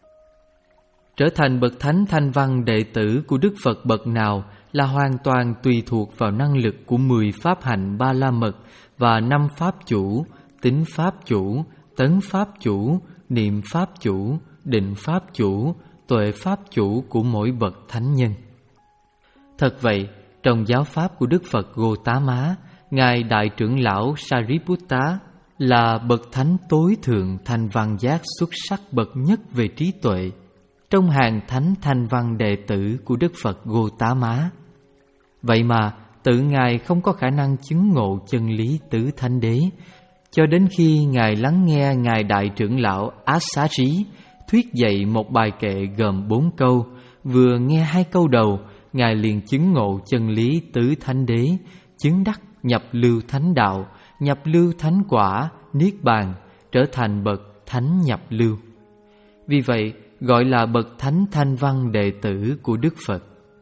Trở thành bậc thánh thanh văn đệ tử của Đức Phật bậc nào là hoàn toàn tùy thuộc vào năng lực của mười pháp hạnh ba la mật và năm pháp chủ, tính pháp chủ, tấn pháp chủ, niệm pháp chủ, định pháp chủ, tuệ pháp chủ của mỗi bậc thánh nhân. Thật vậy, trong giáo pháp của Đức Phật Gotama, Ngài Đại trưởng lão Sariputta là bậc thánh tối thượng thanh văn giác xuất sắc bậc nhất về trí tuệ, trong hàng thánh thanh văn đệ tử của Đức Phật Gotama. Vậy mà tự Ngài không có khả năng chứng ngộ chân lý tứ thánh đế, cho đến khi Ngài lắng nghe Ngài Đại trưởng lão Asari thuyết dạy một bài kệ gồm bốn câu. Vừa nghe hai câu đầu, Ngài liền chứng ngộ chân lý tứ thánh đế, chứng đắc nhập lưu thánh đạo, nhập lưu thánh quả, niết bàn, trở thành bậc thánh nhập lưu. Vì vậy gọi là bậc thánh thanh văn đệ tử của Đức Phật.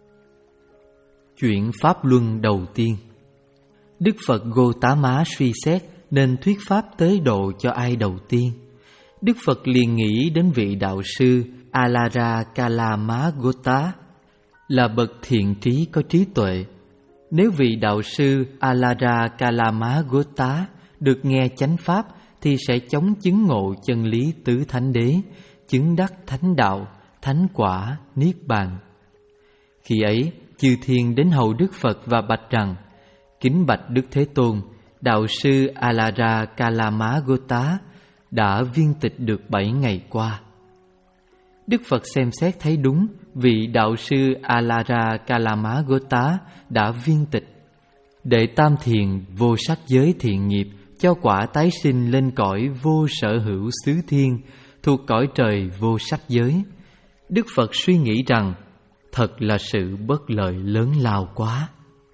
Chuyện pháp luân đầu tiên. Đức Phật Gotama suy xét nên thuyết pháp tế độ cho ai đầu tiên. Đức Phật liền nghĩ đến vị đạo sư Alara Kalamagota là bậc thiện trí có trí tuệ. Nếu vị đạo sư Alara Kalamagota được nghe chánh pháp thì sẽ chóng chứng ngộ chân lý tứ thánh đế, chứng đắc thánh đạo, thánh quả, niết bàn. Khi ấy, chư thiên đến hầu Đức Phật và bạch rằng: kính bạch Đức Thế Tôn, đạo sư Alara Kalamagota đã viên tịch được bảy ngày qua. Đức Phật xem xét thấy đúng, vị đạo sư Alara Kalamagota đã viên tịch. Đệ tam thiền vô sắc giới thiện nghiệp cho quả tái sinh lên cõi vô sở hữu xứ thiên, thuộc cõi trời vô sắc giới. Đức Phật suy nghĩ rằng thật là sự bất lợi lớn lao quá.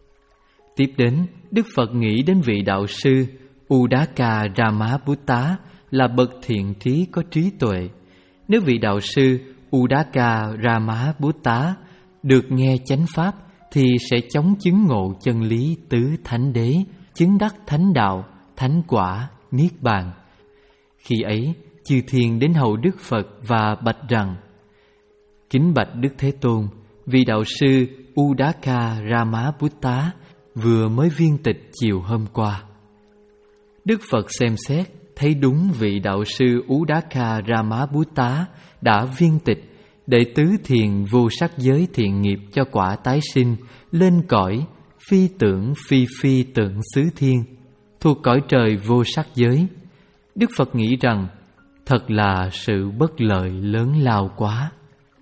Tiếp đến, Đức Phật nghĩ đến vị đạo sư Udaka Ramabutta là bậc thiện trí có trí tuệ. Nếu vị đạo sư Udaka Ramabutta được nghe chánh pháp thì sẽ chóng chứng ngộ chân lý tứ thánh đế, chứng đắc thánh đạo, thánh quả, niết bàn. Khi ấy, chư thiên đến hầu Đức Phật và bạch rằng: kính bạch Đức Thế Tôn, vị đạo sư Udaka Ramabutta vừa mới viên tịch chiều hôm qua. Đức Phật xem xét thấy đúng, vị đạo sư Udaka Ramabutta đã viên tịch, đệ tứ thiền vô sắc giới thiện nghiệp cho quả tái sinh lên cõi phi tưởng phi phi tưởng xứ thiên, thuộc cõi trời vô sắc giới. Đức Phật nghĩ rằng thật là sự bất lợi lớn lao quá.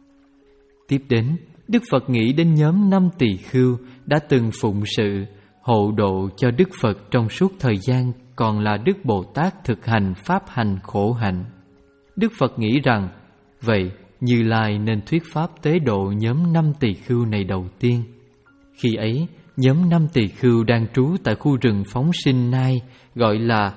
Tiếp đến, Đức Phật nghĩ đến nhóm năm tỳ khưu đã từng phụng sự hộ độ cho Đức Phật trong suốt thời gian còn là Đức Bồ Tát thực hành pháp hành khổ hạnh. Đức Phật nghĩ rằng vậy Như Lai nên thuyết pháp tế độ nhóm năm tỳ khưu này đầu tiên. Khi ấy, nhóm năm tỳ khưu đang trú tại khu rừng phóng sinh Nai gọi là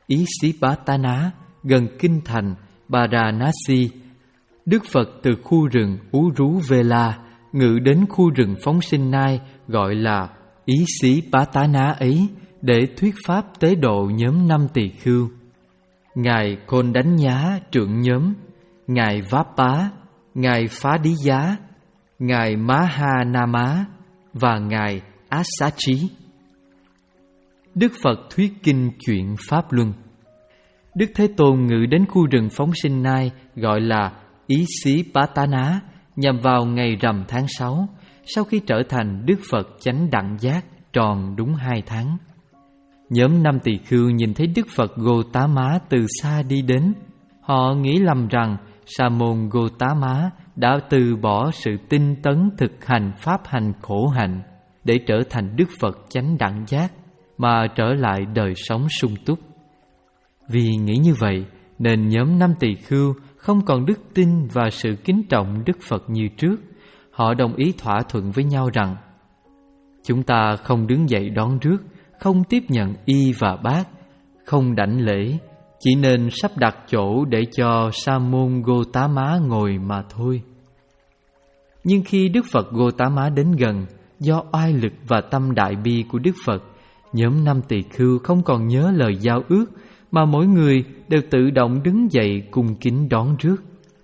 Isipatana, gần kinh thành Varanasi. Đức Phật từ khu rừng Uruvela ngự đến khu rừng phóng sinh Nai gọi là Isipatana ấy để thuyết pháp tế độ nhóm năm tỳ khưu. Ngài Khôn Đánh Nhá trưởng nhóm, Ngài Vapa, Ngài Phá Đí Giá, Ngài Mahanama và Ngài Asachi. Đức Phật thuyết kinh chuyện Pháp Luân. Đức Thế Tôn ngự đến khu rừng phóng sinh Nai gọi là Ý Xí Bá Tá Ná, nhằm vào ngày rằm tháng sáu, sau khi trở thành Đức Phật chánh đẳng giác tròn đúng hai tháng. Nhóm năm tỳ khưu nhìn thấy Đức Phật Gotama từ xa đi đến. Họ nghĩ lầm rằng Sa môn Gotama đã từ bỏ sự tinh tấn thực hành pháp hành khổ hạnh để trở thành Đức Phật chánh đẳng giác, mà trở lại đời sống sung túc. Vì nghĩ như vậy nên nhóm năm tỳ khưu không còn đức tin và sự kính trọng Đức Phật như trước. Họ đồng ý thỏa thuận với nhau rằng: chúng ta không đứng dậy đón rước, không tiếp nhận y và bát, không đảnh lễ, chỉ nên sắp đặt chỗ để cho Sa môn Gotama ngồi mà thôi. Nhưng khi Đức Phật Gotama đến gần, do oai lực và tâm đại bi của Đức Phật, nhóm năm tỳ khưu không còn nhớ lời giao ước, mà mỗi người đều tự động đứng dậy cung kính đón rước.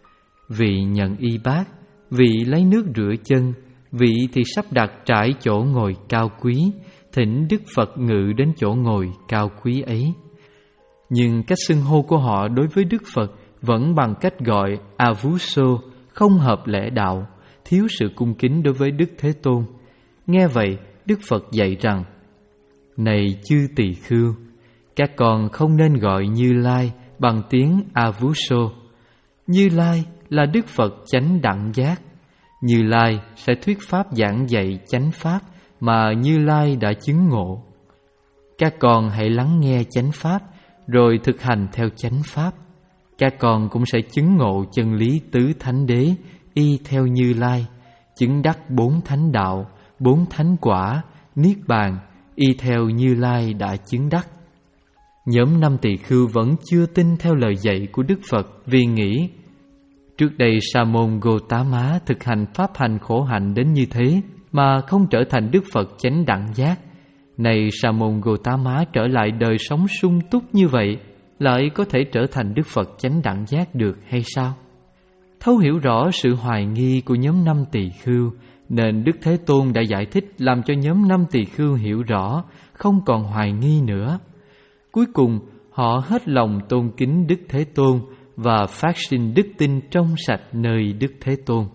Vị nhận y bát, vị lấy nước rửa chân, vị thì sắp đặt trải chỗ ngồi cao quý, thỉnh Đức Phật ngự đến chỗ ngồi cao quý ấy. Nhưng cách xưng hô của họ đối với Đức Phật vẫn bằng cách gọi Avuso, không hợp lẽ đạo, thiếu sự cung kính đối với Đức Thế Tôn. Nghe vậy, Đức Phật dạy rằng: này chư tỳ khưu, các con không nên gọi Như Lai bằng tiếng Avuso. Như Lai là Đức Phật chánh đẳng giác. Như Lai sẽ thuyết pháp giảng dạy chánh pháp mà Như Lai đã chứng ngộ. Các con hãy lắng nghe chánh pháp rồi thực hành theo chánh pháp. Các con cũng sẽ chứng ngộ chân lý tứ thánh đế y theo Như Lai, chứng đắc bốn thánh đạo, bốn thánh quả, niết bàn y theo Như Lai đã chứng đắc. Nhóm năm tỳ khưu vẫn chưa tin theo lời dạy của Đức Phật, vì nghĩ trước đây Sa môn Gotama thực hành pháp hành khổ hạnh đến như thế mà không trở thành Đức Phật chánh đẳng giác. Này Sa môn Gotama trở lại đời sống sung túc như vậy, lại có thể trở thành Đức Phật chánh đẳng giác được hay sao? Thấu hiểu rõ sự hoài nghi của nhóm năm tỳ khưu, nên Đức Thế Tôn đã giải thích làm cho nhóm năm tỳ khưu hiểu rõ, không còn hoài nghi nữa. Cuối cùng họ hết lòng tôn kính Đức Thế Tôn và phát sinh đức tin trong sạch nơi Đức Thế Tôn.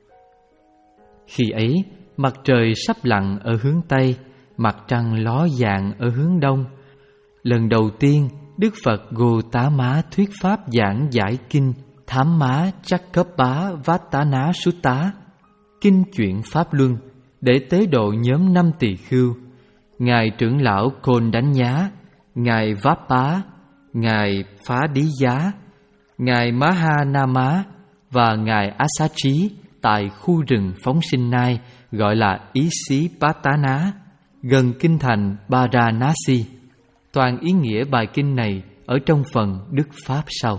Khi ấy, mặt trời sắp lặn ở hướng Tây, mặt trăng ló dạng ở hướng Đông. Lần đầu tiên, Đức Phật Gotama thuyết pháp giảng giải kinh Thám Má Chakkappa Vattana Sutta, kinh chuyện Pháp Luân, để tế độ nhóm năm tỳ khưu. Ngài trưởng lão Côn Đánh Nhá, Ngài Vappa, Ngài Phá Đí Giá, Ngài Mahanama và Ngài Assachi tại khu rừng phóng sinh Nai gọi là Ý Xí Patana, gần kinh thành Varanasi. Toàn ý nghĩa bài kinh này ở trong phần Đức Pháp sau.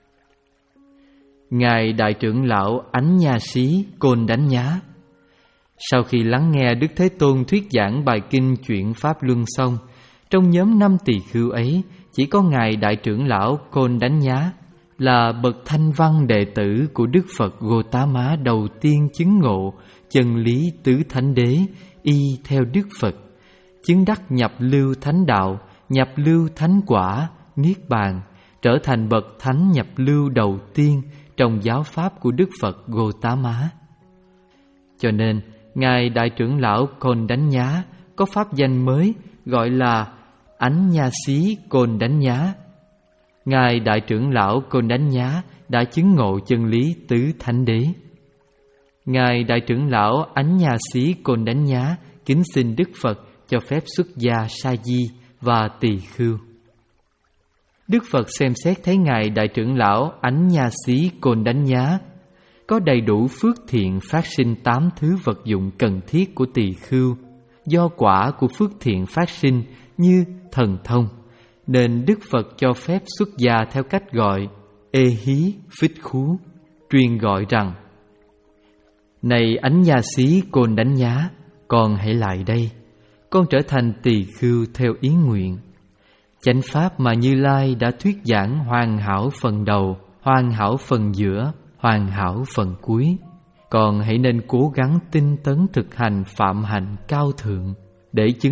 Ngài Đại trưởng lão Ánh Nha Sĩ Côn Đánh Nhá, sau khi lắng nghe Đức Thế Tôn thuyết giảng bài kinh chuyện Pháp Luân xong, trong nhóm năm tỳ khưu ấy chỉ có Ngài Đại trưởng lão Côn Đánh Nhá là bậc thanh văn đệ tử của Đức Phật Gotama đầu tiên chứng ngộ chân lý tứ thánh đế y theo Đức Phật, chứng đắc nhập lưu thánh đạo, nhập lưu thánh quả, niết bàn, trở thành bậc thánh nhập lưu đầu tiên trong giáo pháp của Đức Phật Gotama. Cho nên Ngài Đại trưởng lão Côn Đánh Nhá có pháp danh mới gọi là Ánh Nha Sĩ Côn Đánh Nhá. Ngài Đại trưởng lão Côn Đánh Nhá đã chứng ngộ chân lý tứ thánh đế. Ngài Đại trưởng lão Ánh Nha Sĩ Côn Đánh Nhá kính xin Đức Phật cho phép xuất gia sa di và tỳ khưu. Đức Phật xem xét thấy Ngài Đại trưởng lão Ánh Nha Sĩ Côn Đánh Nhá có đầy đủ phước thiện phát sinh tám thứ vật dụng cần thiết của tỳ khưu, do quả của phước thiện phát sinh như thần thông, nên Đức Phật cho phép xuất gia theo cách gọi ê hí phích khú, truyền gọi rằng: này Ánh Nha Sĩ Côn Đánh Nhá, con hãy lại đây, con trở thành tỳ khưu theo ý nguyện. Chánh pháp mà Như Lai đã thuyết giảng hoàn hảo phần đầu, hoàn hảo phần giữa, hoàn hảo phần cuối. Con hãy nên cố gắng tinh tấn thực hành phạm hạnh cao thượng để chứng đắc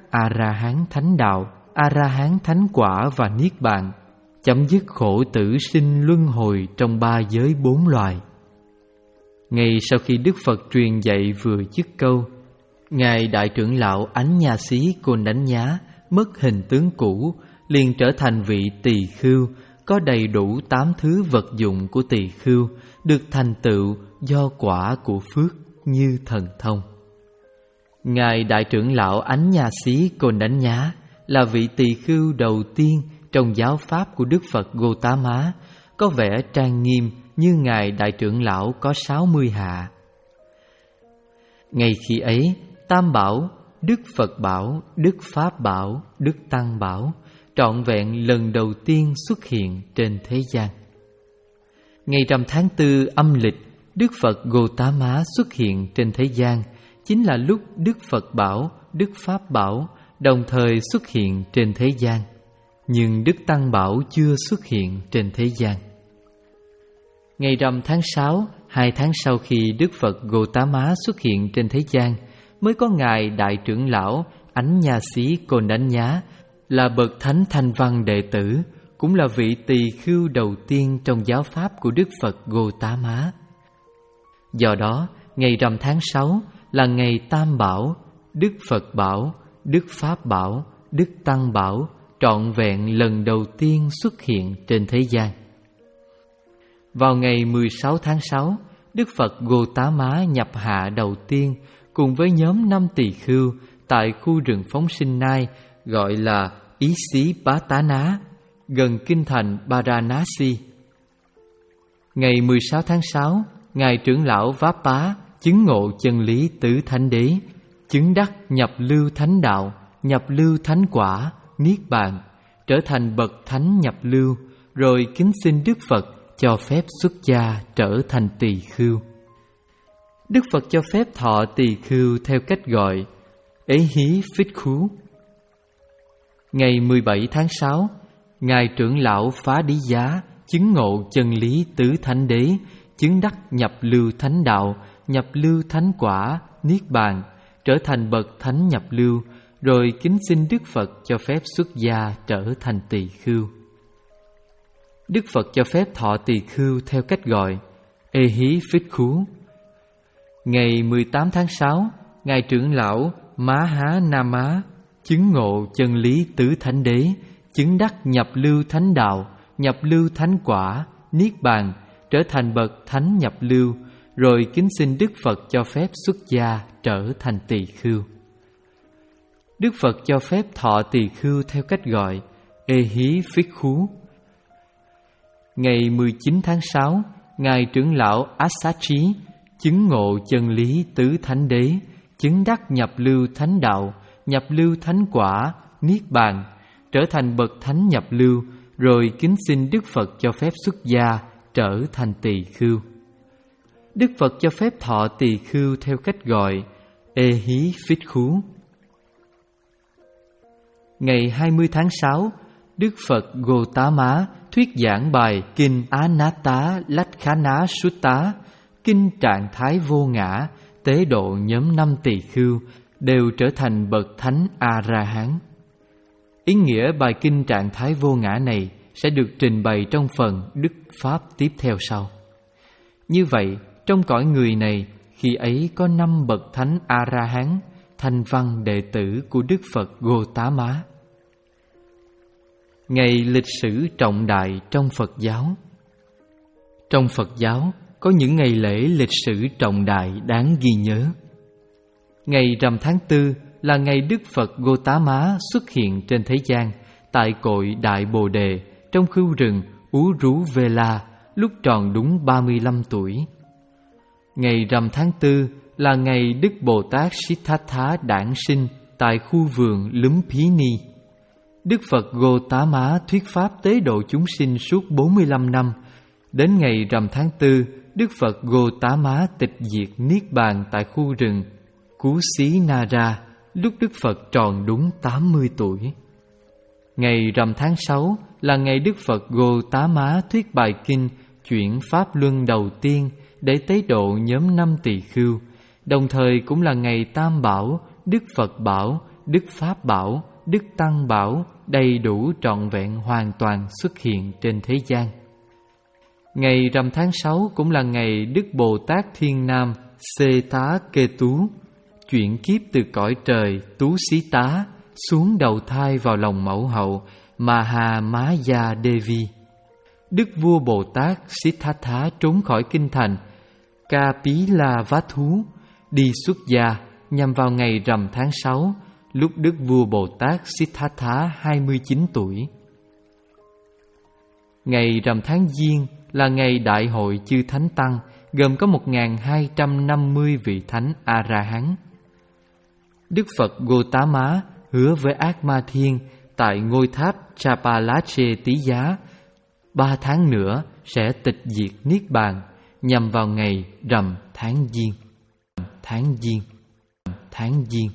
A-la-hán thánh đạo, A-la-hán thánh quả và niết bàn, chấm dứt khổ tử sinh luân hồi trong ba giới bốn loài. Ngay sau khi Đức Phật truyền dạy vừa dứt câu, Ngài Đại trưởng lão Ánh Nha Xí Côn Đánh Nhá mất hình tướng cũ, liền trở thành vị tỳ khưu, có đầy đủ tám thứ vật dụng của tỳ khưu, được thành tựu do quả của phước như thần thông. Ngài Đại trưởng lão Ánh Nha Xí Côn Đánh Nhá là vị tỳ khưu đầu tiên trong giáo pháp của Đức Phật Gotama, có vẻ trang nghiêm như Ngài Đại trưởng lão có sáu mươi hạ. Ngay khi ấy, Tam Bảo, Đức Phật Bảo, Đức Pháp Bảo, Đức Tăng Bảo trọn vẹn lần đầu tiên xuất hiện trên thế gian. Ngày rằm tháng tư âm lịch, Đức Phật Gotama xuất hiện trên thế gian, chính là lúc Đức Phật Bảo, Đức Pháp Bảo đồng thời xuất hiện trên thế gian, nhưng Đức Tăng Bảo chưa xuất hiện trên thế gian. Ngày rằm tháng sáu, hai tháng sau khi Đức Phật Gotama xuất hiện trên thế gian, mới có Ngài Đại trưởng lão Ánh Nha Xí Côn Đánh Nhá là bậc thánh thanh văn đệ tử, cũng là vị tỳ khưu đầu tiên trong giáo pháp của Đức Phật Gotama. Do đó, ngày rằm tháng sáu là ngày Tam Bảo, Đức Phật Bảo, Đức Pháp Bảo, Đức Tăng Bảo trọn vẹn lần đầu tiên xuất hiện trên thế gian. Vào ngày mười sáu tháng sáu, Đức Phật Gotama nhập hạ đầu tiên cùng với nhóm năm tỳ khưu tại khu rừng phóng sinh Nai gọi là Ý Xí Bá Tá Ná, gần kinh thành Varanasi. Ngày mười sáu tháng sáu, Ngài trưởng lão Váp Pá chứng ngộ chân lý tứ thánh đế, chứng đắc nhập lưu thánh đạo, nhập lưu thánh quả, niết bàn, trở thành bậc thánh nhập lưu, rồi kính xin Đức Phật cho phép xuất gia trở thành tỳ khưu. Đức Phật cho phép thọ tỳ khưu theo cách gọi Ế Hí Phích Khú. Ngày mười bảy tháng sáu, Ngài trưởng lão Phá Đí Giá chứng ngộ chân lý tứ thánh đế, chứng đắc nhập lưu thánh đạo, nhập lưu thánh quả, niết bàn, trở thành bậc thánh nhập lưu, rồi kính xin Đức Phật cho phép xuất gia trở thành tỳ khưu. Đức Phật cho phép thọ tỳ khưu theo cách gọi Ê Hí Phích Khú. Ngày mười tám tháng sáu, Ngài trưởng lão Má Há Nam Á chứng ngộ chân lý tứ thánh đế, chứng đắc nhập lưu thánh đạo, nhập lưu thánh quả, niết bàn, trở thành bậc thánh nhập lưu, rồi kính xin Đức Phật cho phép xuất gia trở thành tỳ khưu. Đức Phật cho phép thọ tỳ khưu theo cách gọi Ê Hí Phích Khú. Ngày mười chín tháng sáu, Ngài trưởng lão Asachi chứng ngộ chân lý tứ thánh đế, chứng đắc nhập lưu thánh đạo, nhập lưu thánh quả, niết bàn, trở thành bậc thánh nhập lưu, rồi kính xin Đức Phật cho phép xuất gia trở thành tỳ khưu. Đức Phật cho phép thọ tỳ khưu theo cách gọi Ê Hí Phích Khú. Ngày hai mươi tháng sáu, Đức Phật Gotama thuyết giảng bài Kinh Anatta Lakkhana Sutta, Kinh Trạng Thái Vô Ngã, tế độ nhóm năm tỳ khưu, đều trở thành bậc thánh A-la-hán. Ý nghĩa bài Kinh Trạng Thái Vô Ngã này sẽ được trình bày trong phần Đức Pháp tiếp theo sau. Như vậy, trong cõi người này, khi ấy có năm bậc thánh A-la-hán, thanh văn đệ tử của Đức Phật Gotama. Ngày lịch sử trọng đại trong Phật giáo. Trong Phật giáo có những ngày lễ lịch sử trọng đại đáng ghi nhớ. Ngày rằm tháng tư là ngày Đức Phật Gotama xuất hiện trên thế gian tại cội Đại Bồ Đề trong khu rừng Uruvela lúc tròn đúng ba mươi lăm tuổi. Ngày rằm tháng tư là ngày Đức Bồ Tát Siddhartha đản sinh tại khu vườn Lumpini. Đức Phật Gotama thuyết pháp tế độ chúng sinh suốt bốn mươi lăm năm. Đến ngày rằm tháng tư, Đức Phật Gotama tịch diệt niết bàn tại khu rừng Kusinara lúc Đức Phật tròn đúng tám mươi tuổi. Ngày rằm tháng sáu là ngày Đức Phật Gotama thuyết bài kinh Chuyển Pháp Luân đầu tiên để tế độ nhóm năm tỳ khưu, đồng thời cũng là ngày Tam Bảo, Đức Phật Bảo, Đức Pháp Bảo, Đức Tăng Bảo đầy đủ trọn vẹn hoàn toàn xuất hiện trên thế gian. Ngày rằm tháng sáu cũng là ngày Đức Bồ Tát Thiên Nam Xê Tá Kê Tú chuyển kiếp từ cõi trời Tú Xí Tá xuống đầu thai vào lòng mẫu hậu Maha Maya Devi. Đức vua Bồ Tát Siddhartha trốn khỏi kinh thành Kapilavatthu đi xuất gia nhằm vào ngày rằm tháng sáu, lúc Đức vua Bồ Tát Siddhartha hai mươi chín tuổi. Ngày rằm tháng Giêng là ngày đại hội chư thánh tăng, gồm có một nghìn hai trăm năm mươi vị thánh A-ra-hán. Đức Phật Gotama hứa với Ác Ma Thiên tại ngôi tháp Chapalache Tí Giá ba tháng nữa sẽ tịch diệt niết bàn nhằm vào ngày rằm tháng Giêng. Tháng Giêng, tháng Giêng.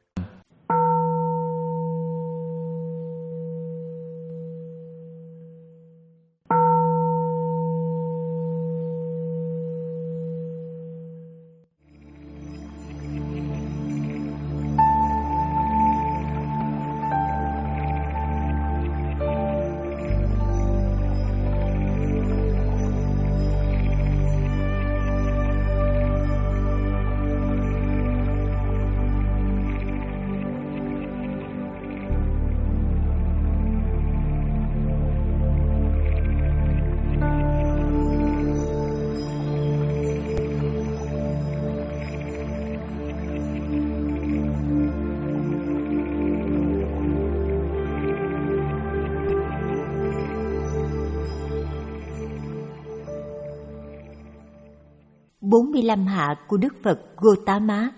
bốn mươi lăm hạ của Đức Phật Gotama.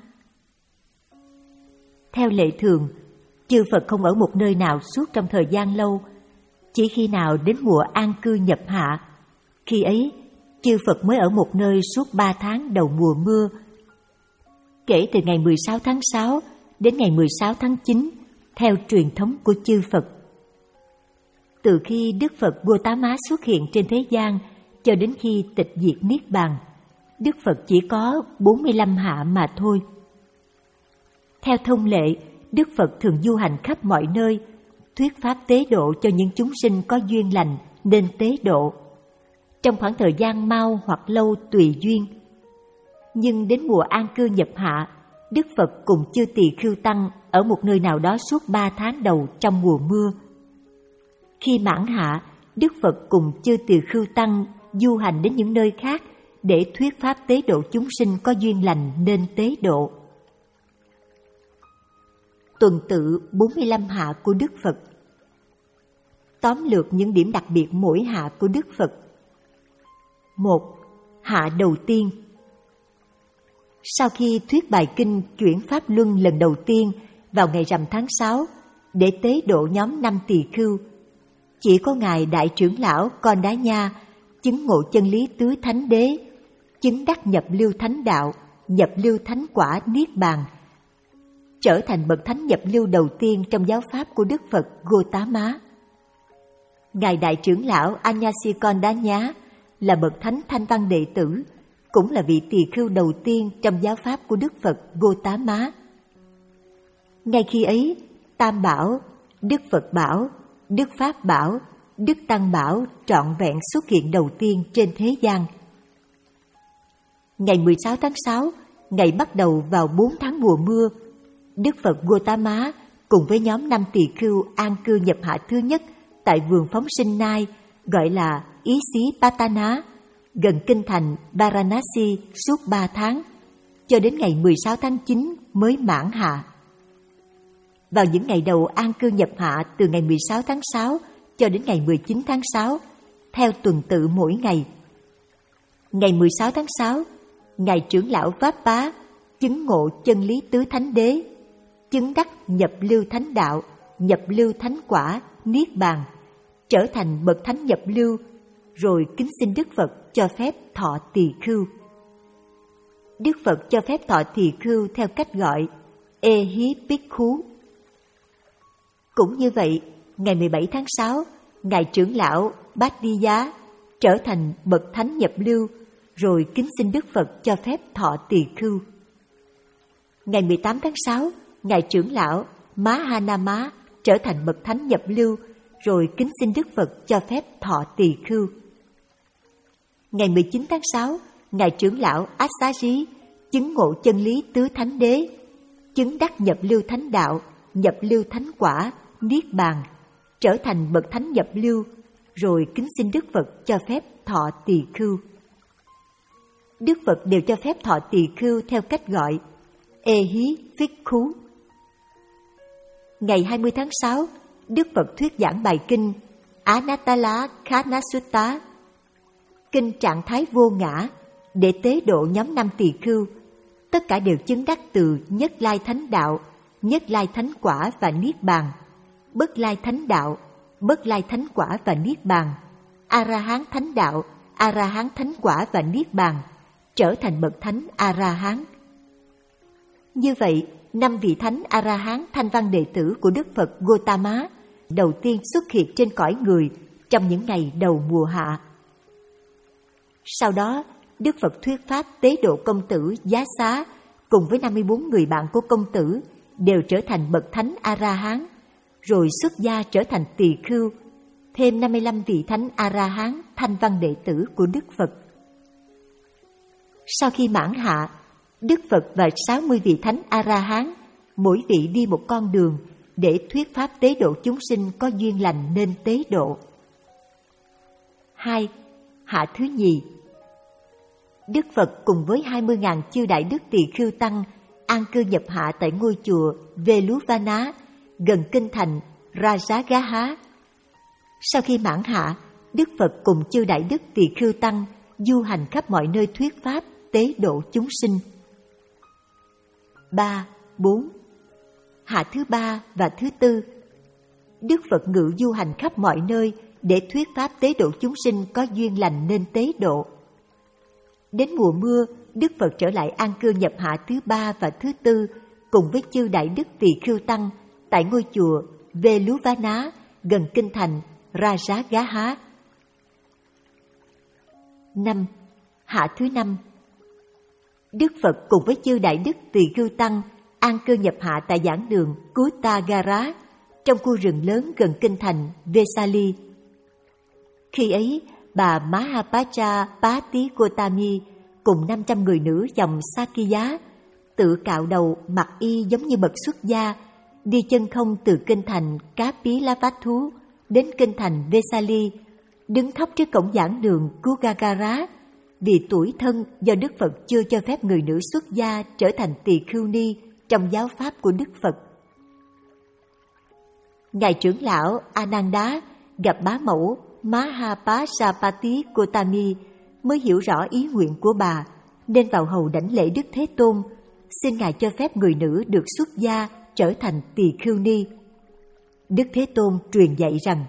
Theo lệ thường, chư Phật không ở một nơi nào suốt trong thời gian lâu, chỉ khi nào đến mùa an cư nhập hạ, khi ấy chư Phật mới ở một nơi suốt ba tháng đầu mùa mưa. Kể từ ngày mười sáu tháng sáu đến ngày mười sáu tháng chín, theo truyền thống của chư Phật. Từ khi Đức Phật Gotama xuất hiện trên thế gian cho đến khi tịch diệt niết bàn, Đức Phật chỉ có bốn mươi lăm hạ mà thôi. Theo thông lệ, Đức Phật thường du hành khắp mọi nơi, thuyết pháp tế độ cho những chúng sinh có duyên lành nên tế độ, trong khoảng thời gian mau hoặc lâu tùy duyên. Nhưng đến mùa an cư nhập hạ, Đức Phật cùng chư tỳ khưu tăng ở một nơi nào đó suốt ba tháng đầu trong mùa mưa. Khi mãn hạ, Đức Phật cùng chư tỳ khưu tăng du hành đến những nơi khác để thuyết pháp tế độ chúng sinh có duyên lành nên tế độ. Tuần tự bốn mươi lăm hạ của Đức Phật. Tóm lược những điểm đặc biệt mỗi hạ của Đức Phật. Một. Hạ đầu tiên. Sau khi thuyết bài kinh chuyển pháp luân lần đầu tiên vào ngày rằm tháng sáu để tế độ nhóm năm tỳ khưu, chỉ có Ngài Đại trưởng lão Con Đá Nha chứng ngộ chân lý tứ thánh đế, chứng đắc nhập lưu thánh đạo, nhập lưu thánh quả niết bàn, trở thành bậc thánh nhập lưu đầu tiên trong giáo pháp của Đức Phật Gotama. Ngài Đại trưởng lão Anyasikondanya là bậc thánh thanh văn đệ tử, cũng là vị tỳ khưu đầu tiên trong giáo pháp của Đức Phật Gotama. Ngay khi ấy, Tam Bảo, Đức Phật Bảo, Đức Pháp Bảo, Đức Tăng Bảo trọn vẹn xuất hiện đầu tiên trên thế gian. Ngày mười sáu tháng sáu, ngày bắt đầu vào bốn tháng mùa mưa, Đức Phật Gotama cùng với nhóm năm tỳ khưu an cư nhập hạ thứ nhất tại vườn phóng sinh Nai, gọi là Ý Xí Patana, gần kinh thành Varanasi suốt ba tháng, cho đến ngày mười sáu tháng chín mới mãn hạ. Vào những ngày đầu an cư nhập hạ từ ngày mười sáu tháng sáu cho đến ngày mười chín tháng sáu, theo tuần tự mỗi ngày. Ngày mười sáu tháng sáu, Ngài trưởng lão Pháp Bá chứng ngộ chân lý tứ thánh đế, chứng đắc nhập lưu thánh đạo, nhập lưu thánh quả, niết bàn, trở thành bậc thánh nhập lưu, rồi kính xin Đức Phật cho phép thọ tỳ khưu. Đức Phật cho phép thọ tỳ khưu theo cách gọi Ehipikhu. Cũng như vậy, ngày mười bảy tháng sáu, Ngài trưởng lão Bát Đi Giá trở thành bậc thánh nhập lưu, rồi kính xin Đức Phật cho phép thọ tỳ khưu. Ngày mười tám tháng sáu, Ngài trưởng lão Mahanama trở thành bậc thánh nhập lưu, rồi kính xin Đức Phật cho phép thọ tỳ khưu. Ngày mười chín tháng sáu, Ngài trưởng lão Assaji chứng ngộ chân lý tứ thánh đế, chứng đắc nhập lưu thánh đạo, nhập lưu thánh quả, niết bàn, trở thành bậc thánh nhập lưu, rồi kính xin Đức Phật cho phép thọ tỳ khưu. Đức Phật đều cho phép thọ tỳ khưu theo cách gọi ê hí phích khú. Ngày hai mươi tháng sáu, Đức Phật thuyết giảng bài kinh Anattala Khanasutta, kinh trạng thái vô ngã, để tế độ nhóm năm tỳ khưu. Tất cả đều chứng đắc từ Nhất Lai Thánh Đạo, Nhất Lai Thánh Quả và Niết Bàn, Bất Lai Thánh Đạo, Bất Lai Thánh Quả và Niết Bàn, A-ra-hán Thánh Đạo, A-ra-hán Thánh Quả và Niết Bàn, trở thành bậc thánh A-ra-hán. Như vậy, năm vị thánh A-ra-hán thanh văn đệ tử của Đức Phật Gotama đầu tiên xuất hiện trên cõi người trong những ngày đầu mùa hạ. Sau đó, Đức Phật thuyết pháp tế độ công tử Giá Xá cùng với năm mươi bốn người bạn của công tử đều trở thành bậc thánh A-ra-hán, rồi xuất gia trở thành tỳ khưu, thêm năm mươi lăm vị thánh A-ra-hán thanh văn đệ tử của Đức Phật. Sau khi mãn hạ, Đức Phật và sáu mươi vị thánh A-ra-hán, mỗi vị đi một con đường để thuyết pháp tế độ chúng sinh có duyên lành nên tế độ. Hai. Hạ thứ nhì. Đức Phật cùng với hai mươi nghìn chư đại đức tỳ khưu tăng an cư nhập hạ tại ngôi chùa Veluvana gần kinh thành Rajagaha. Sau khi mãn hạ, Đức Phật cùng chư đại đức tỳ khưu tăng du hành khắp mọi nơi thuyết pháp tế độ chúng sinh. Ba, bốn. Hạ thứ ba và thứ tư. Đức Phật ngự du hành khắp mọi nơi để thuyết pháp tế độ chúng sinh có duyên lành nên tế độ. Đến mùa mưa, Đức Phật trở lại an cư nhập hạ thứ ba và thứ tư cùng với chư đại đức tỳ khưu tăng tại ngôi chùa Veluvana gần kinh thành Rajagaha. Năm. Hạ thứ năm. Đức Phật cùng với chư đại đức tỳ khưu tăng an cư nhập hạ tại giảng đường Kuttagara trong khu rừng lớn gần kinh thành Vesali. Khi ấy, bà Mahapacha Patigotami cùng năm trăm người nữ dòng Sakya tự cạo đầu mặc y giống như bậc xuất gia, đi chân không từ kinh thành Kapilavatthu đến kinh thành Vesali, đứng khóc trước cổng giảng đường Kuttagara vì tuổi thân do Đức Phật chưa cho phép người nữ xuất gia trở thành tỳ khưu ni trong giáo pháp của Đức Phật. Ngài trưởng lão Ananda gặp bá mẫu Mahapasapati Gotami mới hiểu rõ ý nguyện của bà, nên vào hầu đảnh lễ Đức Thế Tôn, xin Ngài cho phép người nữ được xuất gia trở thành tỳ khưu ni. Đức Thế Tôn truyền dạy rằng,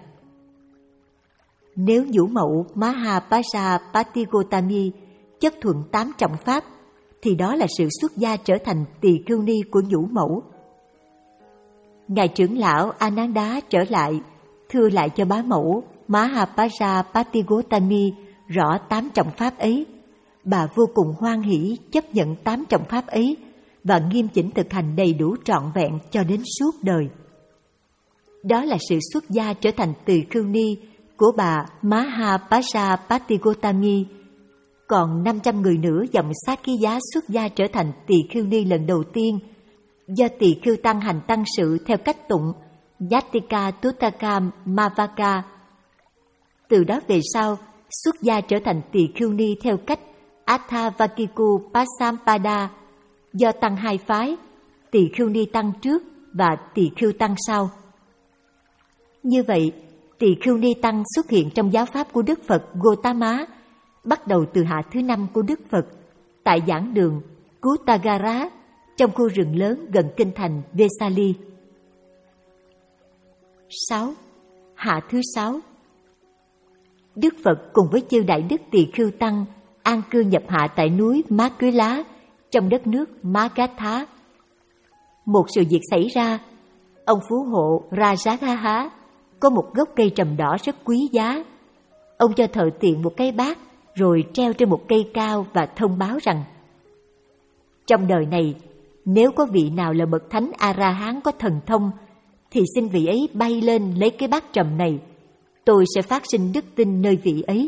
nếu nhũ mẫu Mahapasapati Gotami chấp thuận tám trọng pháp, thì đó là sự xuất gia trở thành tỳ khưu ni của nhũ mẫu. Ngài trưởng lão Ananda trở lại, thưa lại cho bá mẫu Mahapasapati Gotami rõ tám trọng pháp ấy. Bà vô cùng hoan hỷ chấp nhận tám trọng pháp ấy và nghiêm chỉnh thực hành đầy đủ trọn vẹn cho đến suốt đời. Đó là sự xuất gia trở thành tỳ khưu ni của bà Mahapasapati Gotami. Còn năm trăm người nữ dòng Sakya xuất gia trở thành tỳ khưu ni lần đầu tiên, do tỳ khưu tăng hành tăng sự theo cách tụng Yattika Tuttakam Mavaka. Từ đó về sau, xuất gia trở thành tỳ khưu ni theo cách Atthavakiku Pasampada, do tăng hai phái, tỳ khưu ni tăng trước và tỳ khưu tăng sau. Như vậy, tỳ khưu ni tăng xuất hiện trong giáo pháp của Đức Phật Gotama, bắt đầu từ hạ thứ năm của Đức Phật, tại giảng đường Kuttagara, trong khu rừng lớn gần kinh thành Vesali. Sáu. Hạ thứ sáu. Đức Phật cùng với chư đại đức tỳ khưu tăng an cư nhập hạ tại núi Makula trong đất nước Magadha. Một sự việc xảy ra, ông phú hộ Rajagaha có một gốc cây trầm đỏ rất quý giá. Ông cho thợ tiện một cây bát rồi treo trên một cây cao và thông báo rằng, trong đời này Nếu có vị nào là bậc thánh A-ra-hán có thần thông, thì xin vị ấy bay lên lấy cái bát trầm này, tôi sẽ phát sinh đức tin nơi vị ấy.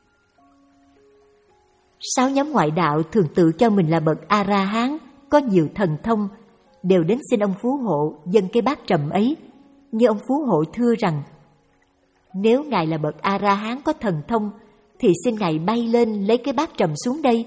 Sáu nhóm ngoại đạo thường tự cho mình là bậc A-ra-hán, có nhiều thần thông, đều đến xin ông phú hộ dâng cái bát trầm ấy, như ông phú hộ thưa rằng: nếu ngài là bậc A-ra-hán có thần thông, thì xin ngài bay lên lấy cái bát trầm xuống đây.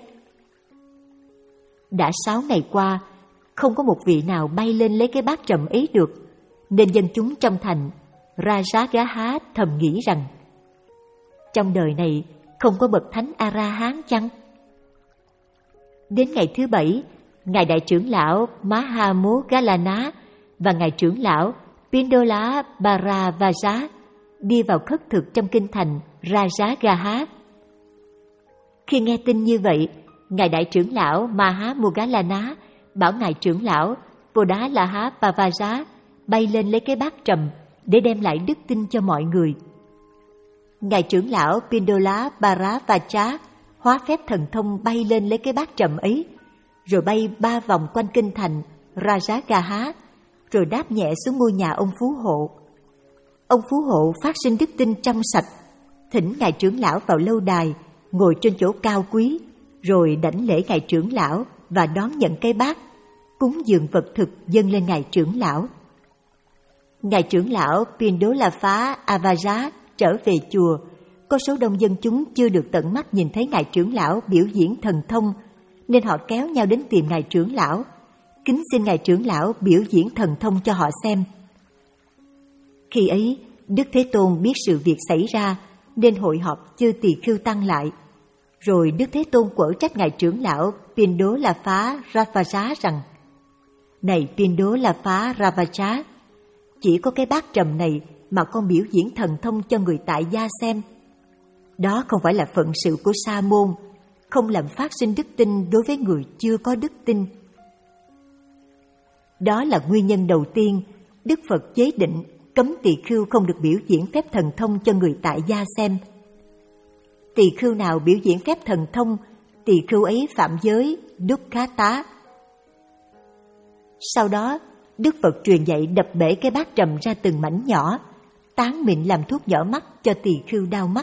Đã sáu ngày qua, không có một vị nào bay lên lấy cái bát trầm ấy được, nên dân chúng trong thành Rajagaha thầm nghĩ rằng: trong đời này không có bậc thánh A-ra-hán chăng? Đến ngày thứ bảy, ngài đại trưởng lão Mahamoggallana và ngài trưởng lão Pindola Bharavaja đi vào khất thực trong kinh thành Rajagaha. Khi nghe tin như vậy, ngài đại trưởng lão Mahamoggallana bảo ngài trưởng lão Podalahapavaja bay lên lấy cái bát trầm để đem lại đức tin cho mọi người. Ngài trưởng lão Pindola Bharavaja hóa phép thần thông bay lên lấy cái bát trầm ấy, rồi bay ba vòng quanh kinh thành Rajagaha, rồi đáp nhẹ xuống ngôi nhà ông phú hộ. Ông phú hộ phát sinh đức tin trong sạch, thỉnh ngài trưởng lão vào lâu đài, ngồi trên chỗ cao quý, rồi đảnh lễ ngài trưởng lão và đón nhận cái bát, cúng dường vật thực dâng lên ngài trưởng lão. Ngài trưởng lão Pindolapha Avaja trở về chùa. Có số đông dân chúng chưa được tận mắt nhìn thấy ngài trưởng lão biểu diễn thần thông, nên họ kéo nhau đến tìm ngài trưởng lão, kính xin ngài trưởng lão biểu diễn thần thông cho họ xem. Khi ấy, Đức Thế Tôn biết sự việc xảy ra, nên hội họp chư tỳ khưu tăng lại. Rồi Đức Thế Tôn quở trách ngài trưởng lão Pindolapha Ravaja rằng: này Pindolapha Ravaja, chỉ có cái bát trầm này mà con biểu diễn thần thông cho người tại gia xem. Đó không phải là phận sự của sa môn, không làm phát sinh đức tin đối với người chưa có đức tin. Đó là nguyên nhân đầu tiên Đức Phật chế định cấm tỳ khưu không được biểu diễn phép thần thông cho người tại gia xem. Tỳ khưu nào biểu diễn phép thần thông, tỳ khưu ấy phạm giới Dukkata. Sau đó, Đức Phật truyền dạy đập bể cái bát trầm ra từng mảnh nhỏ, tán mịn làm thuốc nhỏ mắt cho tỳ khưu đau mắt.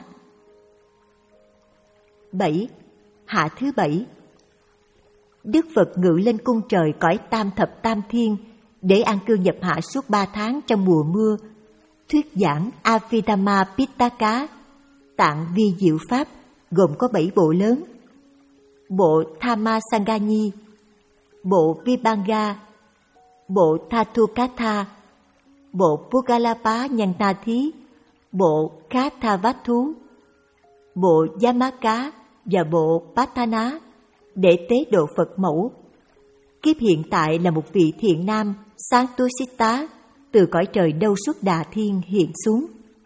bảy. Hạ thứ bảy. Đức Phật ngự lên cung trời cõi tam thập tam thiên để an cư nhập hạ suốt ba tháng trong mùa mưa, thuyết giảng Abhidhamma Pitaka, tạng vi diệu pháp, gồm có bảy bộ lớn: bộ Thammasangani, bộ Vibhanga, bộ Thatukatha, bộ Pugalapa Nyantathi, bộ Kathavathu, bộ Yamaka và bộ Patana, để tế độ Phật mẫu. Kiếp hiện tại là một vị thiện nam Santusita từ cõi trời Đâu Xuất Đà Thiên hiện xuống.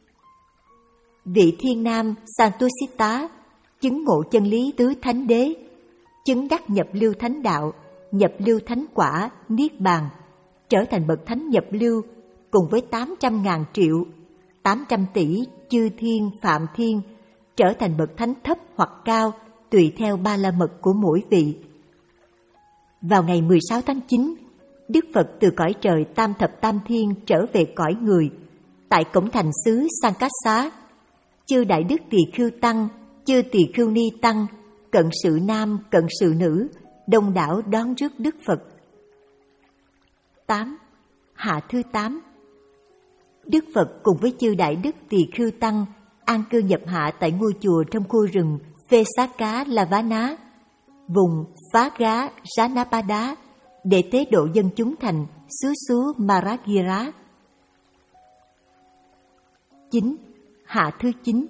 Vị thiên nam Santusita chứng ngộ chân lý tứ thánh đế, chứng đắc nhập lưu thánh đạo, nhập lưu thánh quả, niết bàn, trở thành bậc thánh nhập lưu, cùng với tám trăm ngàn triệu, tám trăm tỷ chư thiên phạm thiên, trở thành bậc thánh thấp hoặc cao, tùy theo ba la mật của mỗi vị. Vào ngày mười sáu tháng chín, Đức Phật từ cõi trời tam thập tam thiên trở về cõi người, tại cổng thành xứ Sankassa. Chư đại đức tỳ khưu tăng, chư tỳ khưu ni tăng, cận sự nam, cận sự nữ, đông đảo đón rước Đức Phật. tám. Hạ thứ tám. Đức Phật cùng với chư đại đức tỳ khưu tăng an cư nhập hạ tại ngôi chùa trong khu rừng Vesaka Lavana, vùng Phá Gá Janapada, để tế độ dân chúng thành xứ xứ Maragira. chín. Hạ thứ chín.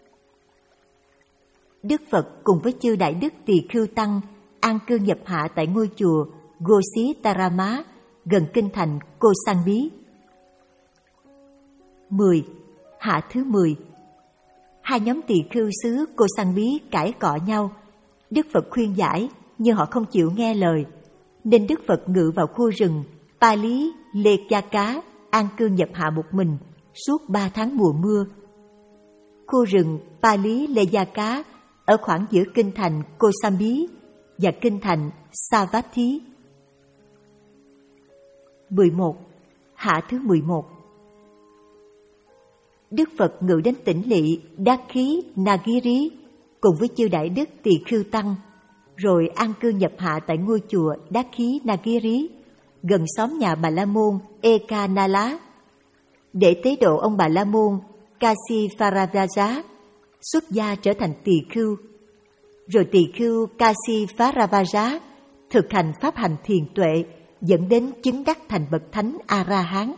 Đức Phật cùng với chư đại đức tỳ khưu tăng an cư nhập hạ tại ngôi chùa Gositarama, gần kinh thành Kosambi. mười. Hạ thứ mười. Hai nhóm tỳ khưu xứ Kosambi cãi cọ nhau. Đức Phật khuyên giải, nhưng họ không chịu nghe lời, nên Đức Phật ngự vào khu rừng Pali Lekaka, an cư nhập hạ một mình suốt ba tháng mùa mưa. Khu rừng Pali Lekaka ở khoảng giữa kinh thành Kosambi và kinh thành Savatthi. mười một. Hạ thứ mười một. Đức Phật ngự đến tỉnh lỵ Đắc Khí Nagiri cùng với chư đại đức Tỳ Khưu tăng, rồi an cư nhập hạ tại ngôi chùa Đắc Khí Nagiri gần xóm nhà Bà La Môn Ekanala để tế độ ông Bà La Môn Kasipharavaja xuất gia trở thành tỳ khưu. Rồi tỳ khưu Kasipharavaja thực hành pháp hành thiền tuệ dẫn đến chứng đắc thành bậc thánh A-la-hán.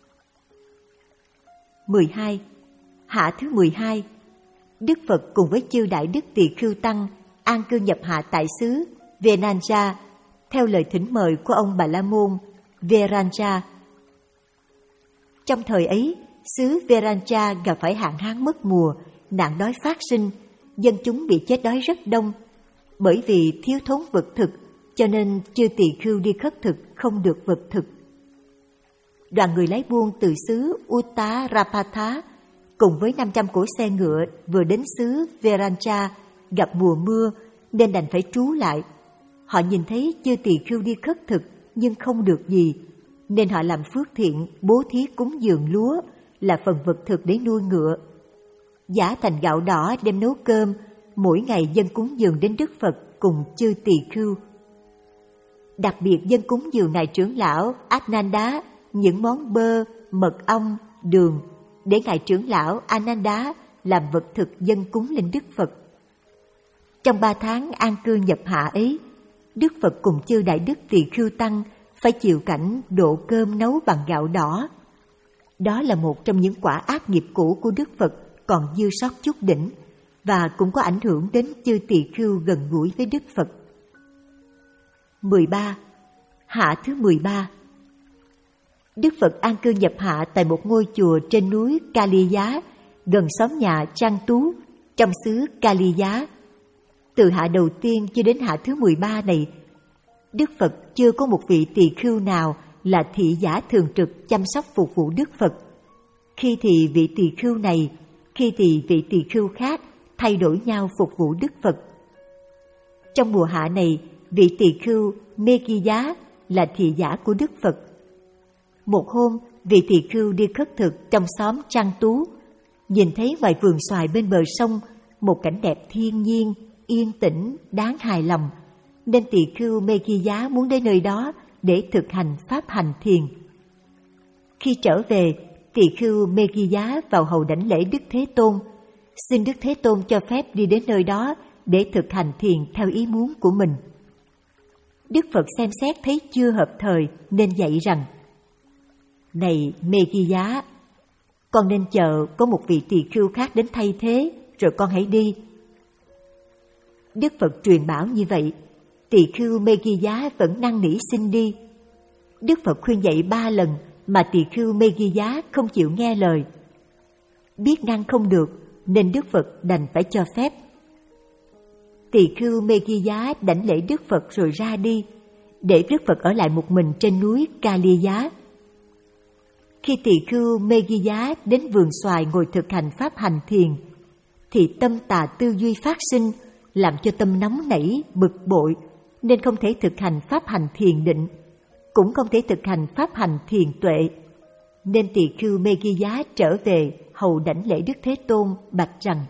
mười hai. Hạ thứ mười hai. Đức Phật cùng với chư đại đức Tỳ Khưu tăng an cư nhập hạ tại xứ Venanja theo lời thỉnh mời của ông Bà La Môn Veranja. Trong thời ấy, xứ Veranja gặp phải hạn hán mất mùa, nạn đói phát sinh, dân chúng bị chết đói rất đông. Bởi vì thiếu thốn vật thực, cho nên chư tỳ khưu đi khất thực không được vật thực. Đoàn người lái buôn từ xứ Uttarapatha cùng với năm trăm cỗ xe ngựa vừa đến xứ Veranja gặp mùa mưa nên đành phải trú lại. Họ nhìn thấy chư tỳ khưu đi khất thực nhưng không được gì, nên họ làm phước thiện bố thí cúng dường lúa là phần vật thực để nuôi ngựa. Giả thành gạo đỏ đem nấu cơm, mỗi ngày dâng cúng dường đến Đức Phật cùng chư tỳ khưu. Đặc biệt dâng cúng dường ngài trưởng lão Ananda những món bơ, mật ong, đường để ngài trưởng lão Ananda làm vật thực dâng cúng lên Đức Phật. Trong ba tháng an cư nhập hạ ấy, Đức Phật cùng chư đại đức Tỳ Khưu tăng phải chịu cảnh độ cơm nấu bằng gạo đỏ. Đó là một trong những quả ác nghiệp cũ của Đức Phật còn dư sót chút đỉnh, và cũng có ảnh hưởng đến chư tỳ khưu gần gũi với Đức Phật. mười ba. Hạ thứ mười ba. Đức Phật an cư nhập hạ tại một ngôi chùa trên núi Kali Giá, gần xóm nhà Trang Tú, trong xứ Kali Giá. Từ hạ đầu tiên cho đến hạ thứ mười ba này, Đức Phật chưa có một vị tỳ khưu nào là thị giả thường trực chăm sóc phục vụ Đức Phật. Khi thì vị tỳ khưu này, khi thì vị tỳ khưu khác thay đổi nhau phục vụ Đức Phật. Trong mùa hạ này, vị tỳ khưu Mekhiya là thị giả của Đức Phật. Một hôm, vị tỳ khưu đi khất thực trong xóm Trang Tú, nhìn thấy ngoài vườn xoài bên bờ sông một cảnh đẹp thiên nhiên, yên tĩnh, đáng hài lòng, nên tỳ khưu Mekhiya muốn đến nơi đó để thực hành pháp hành thiền. Khi trở về, tỳ khưu Mekhiya vào hầu đảnh lễ Đức Thế Tôn, xin Đức Thế Tôn cho phép đi đến nơi đó để thực hành thiền theo ý muốn của mình. Đức Phật xem xét thấy chưa hợp thời nên dạy rằng: Này Mekhiya, con nên chờ có một vị tỳ khưu khác đến thay thế, rồi con hãy đi. Đức Phật truyền bảo như vậy, tỳ khưu Mekhiya vẫn năn nỉ xin đi. Đức Phật khuyên dạy ba lần mà tỳ khưu Mekhiya không chịu nghe lời. Biết ngăn không được nên Đức Phật đành phải cho phép. Tỳ khưu Mekhiya đảnh lễ Đức Phật rồi ra đi, để Đức Phật ở lại một mình trên núi Kali Giá. Khi tỳ khưu Mekhiya đến vườn xoài ngồi thực hành pháp hành thiền, thì tâm tà tư duy phát sinh, làm cho tâm nóng nảy, bực bội, nên không thể thực hành pháp hành thiền định, cũng không thể thực hành pháp hành thiền tuệ. Nên tỳ khưu Mekhiya trở về hầu đảnh lễ Đức Thế Tôn, bạch rằng: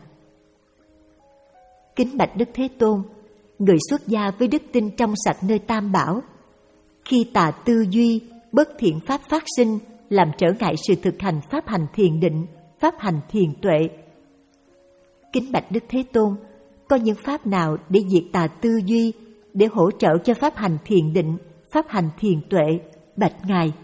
Kính bạch Đức Thế Tôn, người xuất gia với đức tin trong sạch nơi Tam Bảo, khi tà tư duy, bất thiện pháp phát sinh, làm trở ngại sự thực hành pháp hành thiền định, pháp hành thiền tuệ. Kính bạch Đức Thế Tôn, có những pháp nào để diệt tà tư duy, để hỗ trợ cho pháp hành thiền định, pháp hành thiền tuệ, bạch Ngài?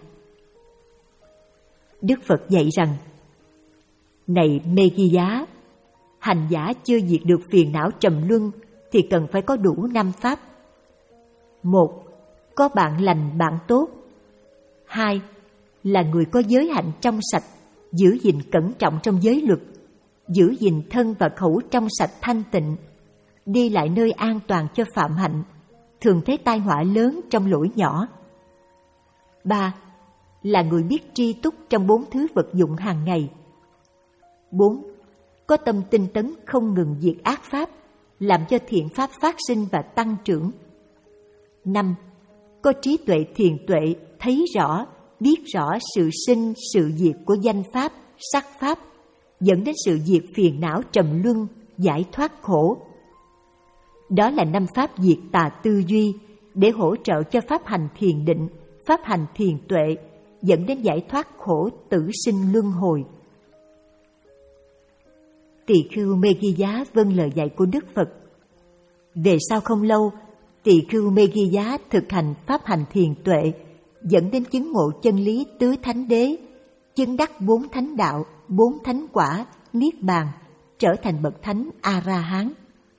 Đức Phật dạy rằng: Này Mekhiya, hành giả chưa diệt được phiền não trầm luân thì cần phải có đủ năm pháp. Một, có bạn lành bạn tốt. Hai, là người có giới hạnh trong sạch, giữ gìn cẩn trọng trong giới luật, giữ gìn thân và khẩu trong sạch thanh tịnh, đi lại nơi an toàn cho phạm hạnh, thường thấy tai họa lớn trong lỗi nhỏ. Ba, là người biết tri túc trong bốn thứ vật dụng hàng ngày. Bốn, có tâm tinh tấn không ngừng diệt ác pháp, làm cho thiện pháp phát sinh và tăng trưởng. Năm, có trí tuệ thiền tuệ, thấy rõ, biết rõ sự sinh, sự diệt của danh pháp, sắc pháp, dẫn đến sự diệt phiền não trầm luân, giải thoát khổ. Đó là năm pháp diệt tà tư duy, để hỗ trợ cho pháp hành thiền định, pháp hành thiền tuệ, dẫn đến giải thoát khổ tử sinh luân hồi. Tỳ khưu Mê Ghi Giá vâng lời dạy của Đức Phật. Về sau không lâu, Tỳ khưu Mê Ghi Giá thực hành pháp hành thiền tuệ, dẫn đến chứng ngộ chân lý tứ thánh đế, chứng đắc bốn thánh đạo, bốn thánh quả, niết bàn, trở thành bậc thánh A-ra-hán.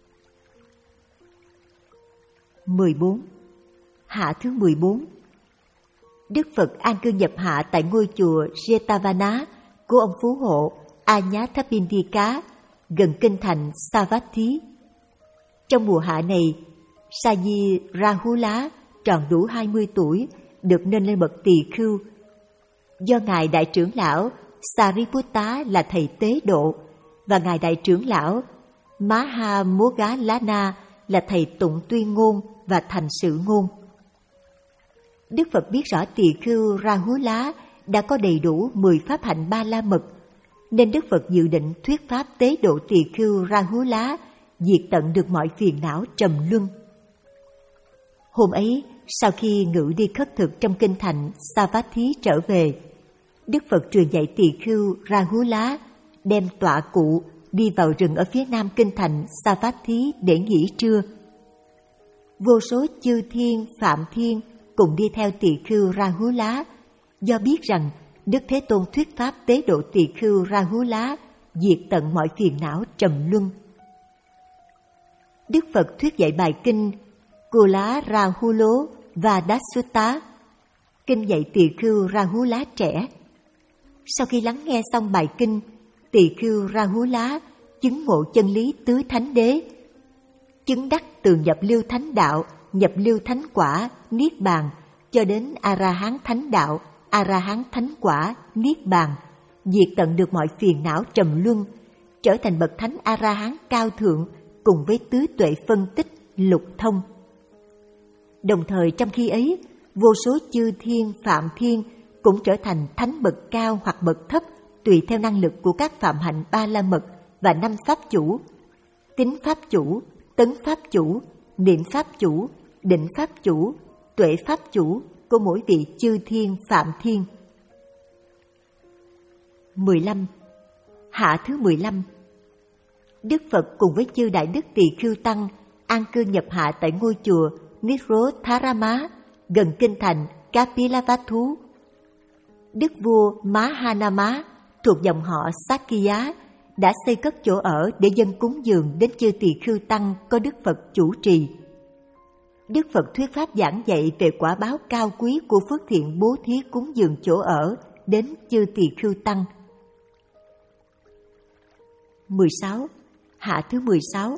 mười bốn. Hạ thứ mười bốn. Đức Phật an cư nhập hạ tại ngôi chùa Jetavana của ông phú hộ Āñāthapindika gần kinh thành Savatthi. Trong mùa hạ này, Saji Rahula tròn đủ hai mươi tuổi, được nâng lên bậc tỳ khưu. Do ngài đại trưởng lão Sariputta là thầy tế độ và ngài đại trưởng lão Mahamoggallana là thầy tụng tuyên ngôn và thành sự ngôn. Đức Phật biết rõ tỳ khưu Rahula đã có đầy đủ mười pháp hạnh ba la mật, nên Đức Phật dự định thuyết pháp tế độ tỳ khưu Rahula diệt tận được mọi phiền não trầm luân. Hôm ấy, sau khi ngự đi khất thực trong kinh thành Savatthi trở về, Đức Phật truyền dạy tỳ khưu Rahula đem tọa cụ đi vào rừng ở phía nam kinh thành Savatthi để nghỉ trưa. Vô số chư thiên, phạm thiên cùng đi theo tỳ khưu Rahula, do biết rằng Đức Thế Tôn thuyết pháp tế độ tỳ khưu Rahula diệt tận mọi phiền não trầm luân. Đức Phật thuyết dạy bài kinh Kula Rahulo và Dasutta, kinh dạy tỳ khưu Rahula trẻ. Sau khi lắng nghe xong bài kinh, tỳ khưu Rahula chứng ngộ chân lý tứ thánh đế, chứng đắc từ nhập lưu thánh đạo, nhập lưu thánh quả, niết bàn, cho đến A-ra-hán thánh đạo, A-ra-hán thánh quả, niết bàn, diệt tận được mọi phiền não trầm luân, trở thành bậc thánh A-ra-hán cao thượng cùng với tứ tuệ phân tích, lục thông. Đồng thời trong khi ấy, vô số chư thiên, phạm thiên cũng trở thành thánh bậc cao hoặc bậc thấp tùy theo năng lực của các phạm hạnh ba la mật và năm pháp chủ: tín pháp chủ, tấn pháp chủ, niệm pháp chủ, định pháp chủ, tuệ pháp chủ của mỗi vị chư thiên phạm thiên. mười lăm. Hạ thứ mười lăm. Đức Phật cùng với chư đại đức tỳ khưu tăng an cư nhập hạ tại ngôi chùa Nirodharama gần kinh thành Kapilavatthu. Đức vua Mahanama thuộc dòng họ Sakya đã xây cất chỗ ở để dâng cúng dường đến chư tỳ khưu tăng có Đức Phật chủ trì. Đức Phật thuyết pháp giảng dạy về quả báo cao quý của phước thiện bố thí cúng dường chỗ ở đến chư tỳ khưu tăng. mười sáu. Hạ thứ mười sáu.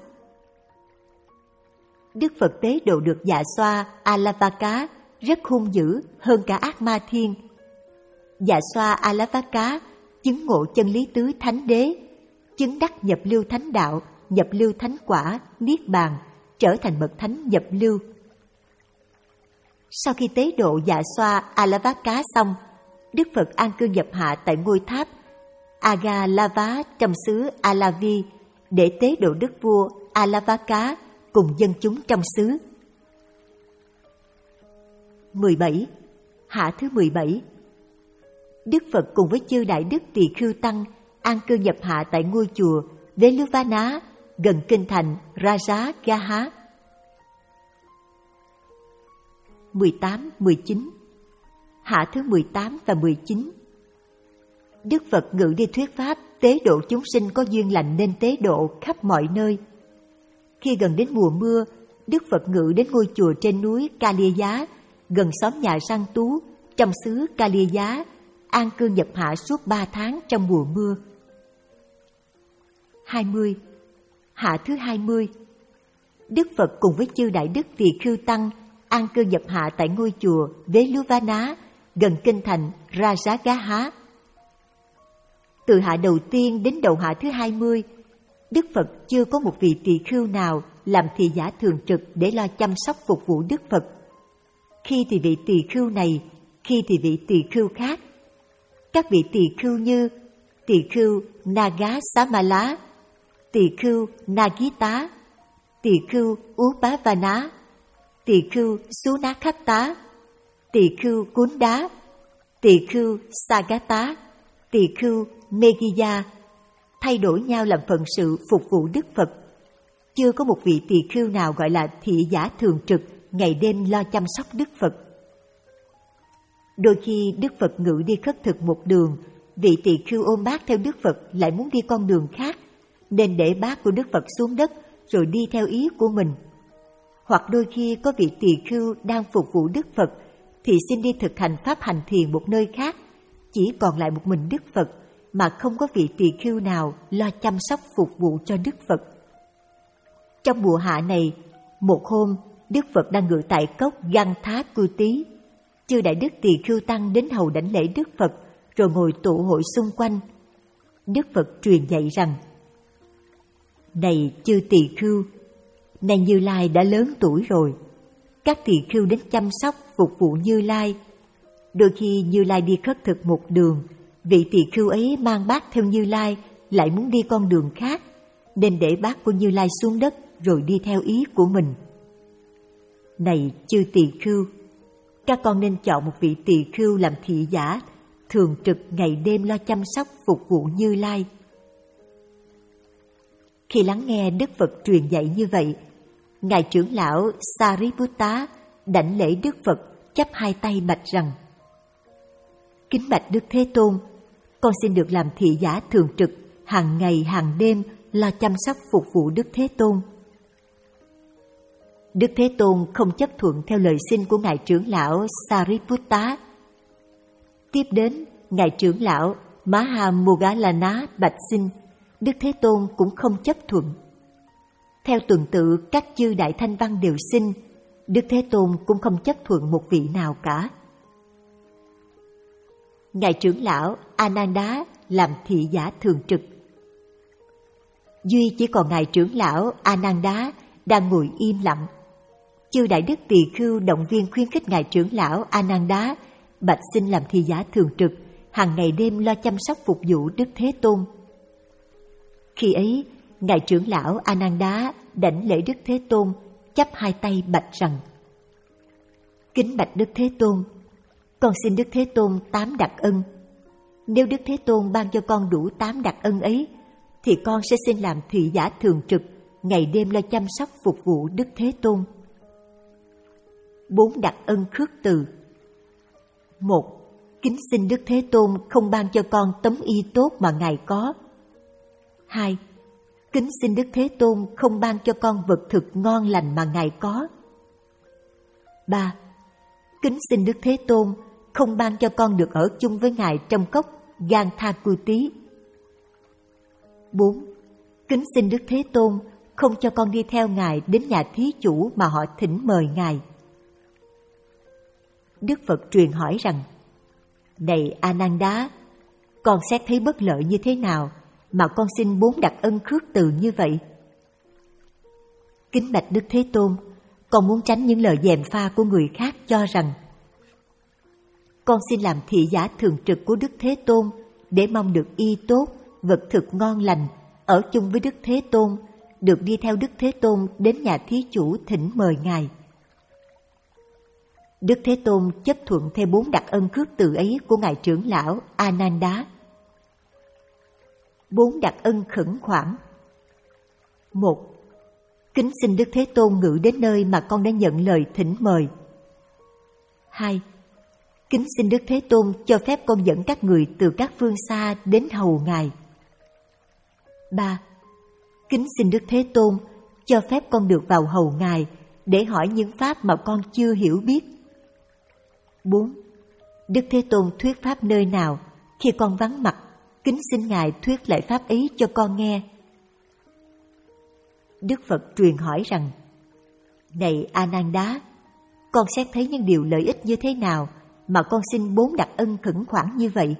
Đức Phật tế độ được Dạ Xoa Alavaka rất hung dữ hơn cả ác ma thiên. Dạ Xoa Alavaka chứng ngộ chân lý tứ thánh đế, chứng đắc nhập lưu thánh đạo, nhập lưu thánh quả, niết bàn, trở thành bậc thánh nhập lưu. Sau khi tế độ Dạ Xoa Alavaka xong, Đức Phật an cư nhập hạ tại ngôi tháp Agalava trong xứ Alavi để tế độ đức vua Alavaka cùng dân chúng trong xứ. mười bảy. Hạ thứ mười bảy. Đức Phật cùng với chư đại đức tỳ khưu tăng an cư nhập hạ tại ngôi chùa Veluvana gần kinh thành Rajagaha. mười tám, mười chín. Hạ thứ mười tám và mười chín. Đức Phật ngự đi thuyết pháp tế độ chúng sinh có duyên lành nên tế độ khắp mọi nơi. Khi gần đến mùa mưa, Đức Phật ngự đến ngôi chùa trên núi Kaliya gần xóm nhà Sang Tú trong xứ Kaliya, an cư nhập hạ suốt ba tháng trong mùa mưa. hai mươi. Hạ thứ hai mươi. Đức Phật cùng với chư đại đức tỳ khưu tăng an cư nhập hạ tại ngôi chùa Veluvana gần kinh thành Rajagaha. Từ hạ đầu tiên đến đầu hạ thứ hai mươi, Đức Phật chưa có một vị tỳ khưu nào làm thị giả thường trực để lo chăm sóc phục vụ Đức Phật. Khi thì vị tỳ khưu này khi thì vị tỳ khưu khác. Các vị tỳ khưu như tỳ khưu Nagasamala, tỳ khưu Nagita, tỳ khưu Upavana, tỳ khưu Sunakhatta, tỳ khưu Kunda, tỳ khưu Sagata, tỳ khưu Megiya thay đổi nhau làm phận sự phục vụ Đức Phật. Chưa có một vị tỳ khưu nào gọi là thị giả thường trực ngày đêm lo chăm sóc Đức Phật. Đôi khi Đức Phật ngự đi khất thực một đường, vị tỳ khưu ôm bát theo Đức Phật lại muốn đi con đường khác, nên để bát của Đức Phật xuống đất rồi đi theo ý của mình. Hoặc đôi khi có vị tỳ khưu đang phục vụ Đức Phật thì xin đi thực hành pháp hành thiền một nơi khác, chỉ còn lại một mình Đức Phật mà không có vị tỳ khưu nào lo chăm sóc phục vụ cho Đức Phật. Trong mùa hạ này, một hôm Đức Phật đang ngự tại cốc Gantha Cư Tí. Chư đại đức tỳ khưu tăng đến hầu đảnh lễ Đức Phật rồi ngồi tụ hội xung quanh. Đức Phật truyền dạy rằng: Này chư tỳ khưu, nay Như Lai đã lớn tuổi rồi. Các tỳ khưu đến chăm sóc phục vụ Như Lai. Đôi khi Như Lai đi khất thực một đường, vị tỳ khưu ấy mang bát theo Như Lai lại muốn đi con đường khác, nên để bát của Như Lai xuống đất rồi đi theo ý của mình. Này chư tỳ khưu, các con nên chọn một vị tỳ khưu làm thị giả, thường trực ngày đêm lo chăm sóc phục vụ Như Lai. Khi lắng nghe Đức Phật truyền dạy như vậy, Ngài trưởng lão Sariputta đảnh lễ Đức Phật, chắp hai tay bạch rằng: Kính bạch Đức Thế Tôn, con xin được làm thị giả thường trực, hàng ngày hàng đêm lo chăm sóc phục vụ Đức Thế Tôn. Đức Thế Tôn không chấp thuận theo lời xin của Ngài trưởng lão Sariputta. Tiếp đến, Ngài trưởng lão Mahamoggallana bạch xin, Đức Thế Tôn cũng không chấp thuận. Theo tuần tự các chư đại thanh văn đều xin, Đức Thế Tôn cũng không chấp thuận một vị nào cả. Ngài trưởng lão Ananda làm thị giả thường trực. Duy chỉ còn Ngài trưởng lão Ananda đang ngồi im lặng. Chư đại đức tỳ khưu động viên khuyến khích Ngài trưởng lão Ananda bạch xin làm thị giả thường trực, hàng ngày đêm lo chăm sóc phục vụ Đức Thế Tôn. Khi ấy, Ngài trưởng lão Ananda đảnh lễ Đức Thế Tôn, chắp hai tay bạch rằng: Kính bạch Đức Thế Tôn, con xin Đức Thế Tôn tám đặc ân. Nếu Đức Thế Tôn ban cho con đủ tám đặc ân ấy, thì con sẽ xin làm thị giả thường trực, ngày đêm lo chăm sóc phục vụ Đức Thế Tôn. Bốn đặc ân khước từ. Một, kính xin Đức Thế Tôn không ban cho con tấm y tốt mà Ngài có. Hai, kính xin Đức Thế Tôn không ban cho con vật thực ngon lành mà Ngài có. Ba, kính xin Đức Thế Tôn không ban cho con được ở chung với Ngài trong cốc Gantha Cư Tí. Bốn, kính xin Đức Thế Tôn không cho con đi theo Ngài đến nhà thí chủ mà họ thỉnh mời Ngài. Đức Phật truyền hỏi rằng: Này Ananda, con xét thấy bất lợi như thế nào mà con xin bốn đặc ân khước từ như vậy? Kính bạch Đức Thế Tôn, con muốn tránh những lời gièm pha của người khác cho rằng: Con xin làm thị giả thường trực của Đức Thế Tôn để mong được y tốt, vật thực ngon lành, ở chung với Đức Thế Tôn, được đi theo Đức Thế Tôn đến nhà thí chủ thỉnh mời Ngài. Đức Thế Tôn chấp thuận theo bốn đặc ân khước từ ấy của Ngài trưởng lão Ananda. Bốn đặc ân khẩn khoản. Một, kính xin Đức Thế Tôn ngự đến nơi mà con đã nhận lời thỉnh mời. Hai, kính xin Đức Thế Tôn cho phép con dẫn các người từ các phương xa đến hầu Ngài. Ba, kính xin Đức Thế Tôn cho phép con được vào hầu Ngài để hỏi những pháp mà con chưa hiểu biết. Bốn, Đức Thế Tôn thuyết pháp nơi nào, khi con vắng mặt, kính xin Ngài thuyết lại pháp ấy cho con nghe. Đức Phật truyền hỏi rằng: Này Ananda, con xét thấy những điều lợi ích như thế nào mà con xin bốn đặc ân khẩn khoản như vậy?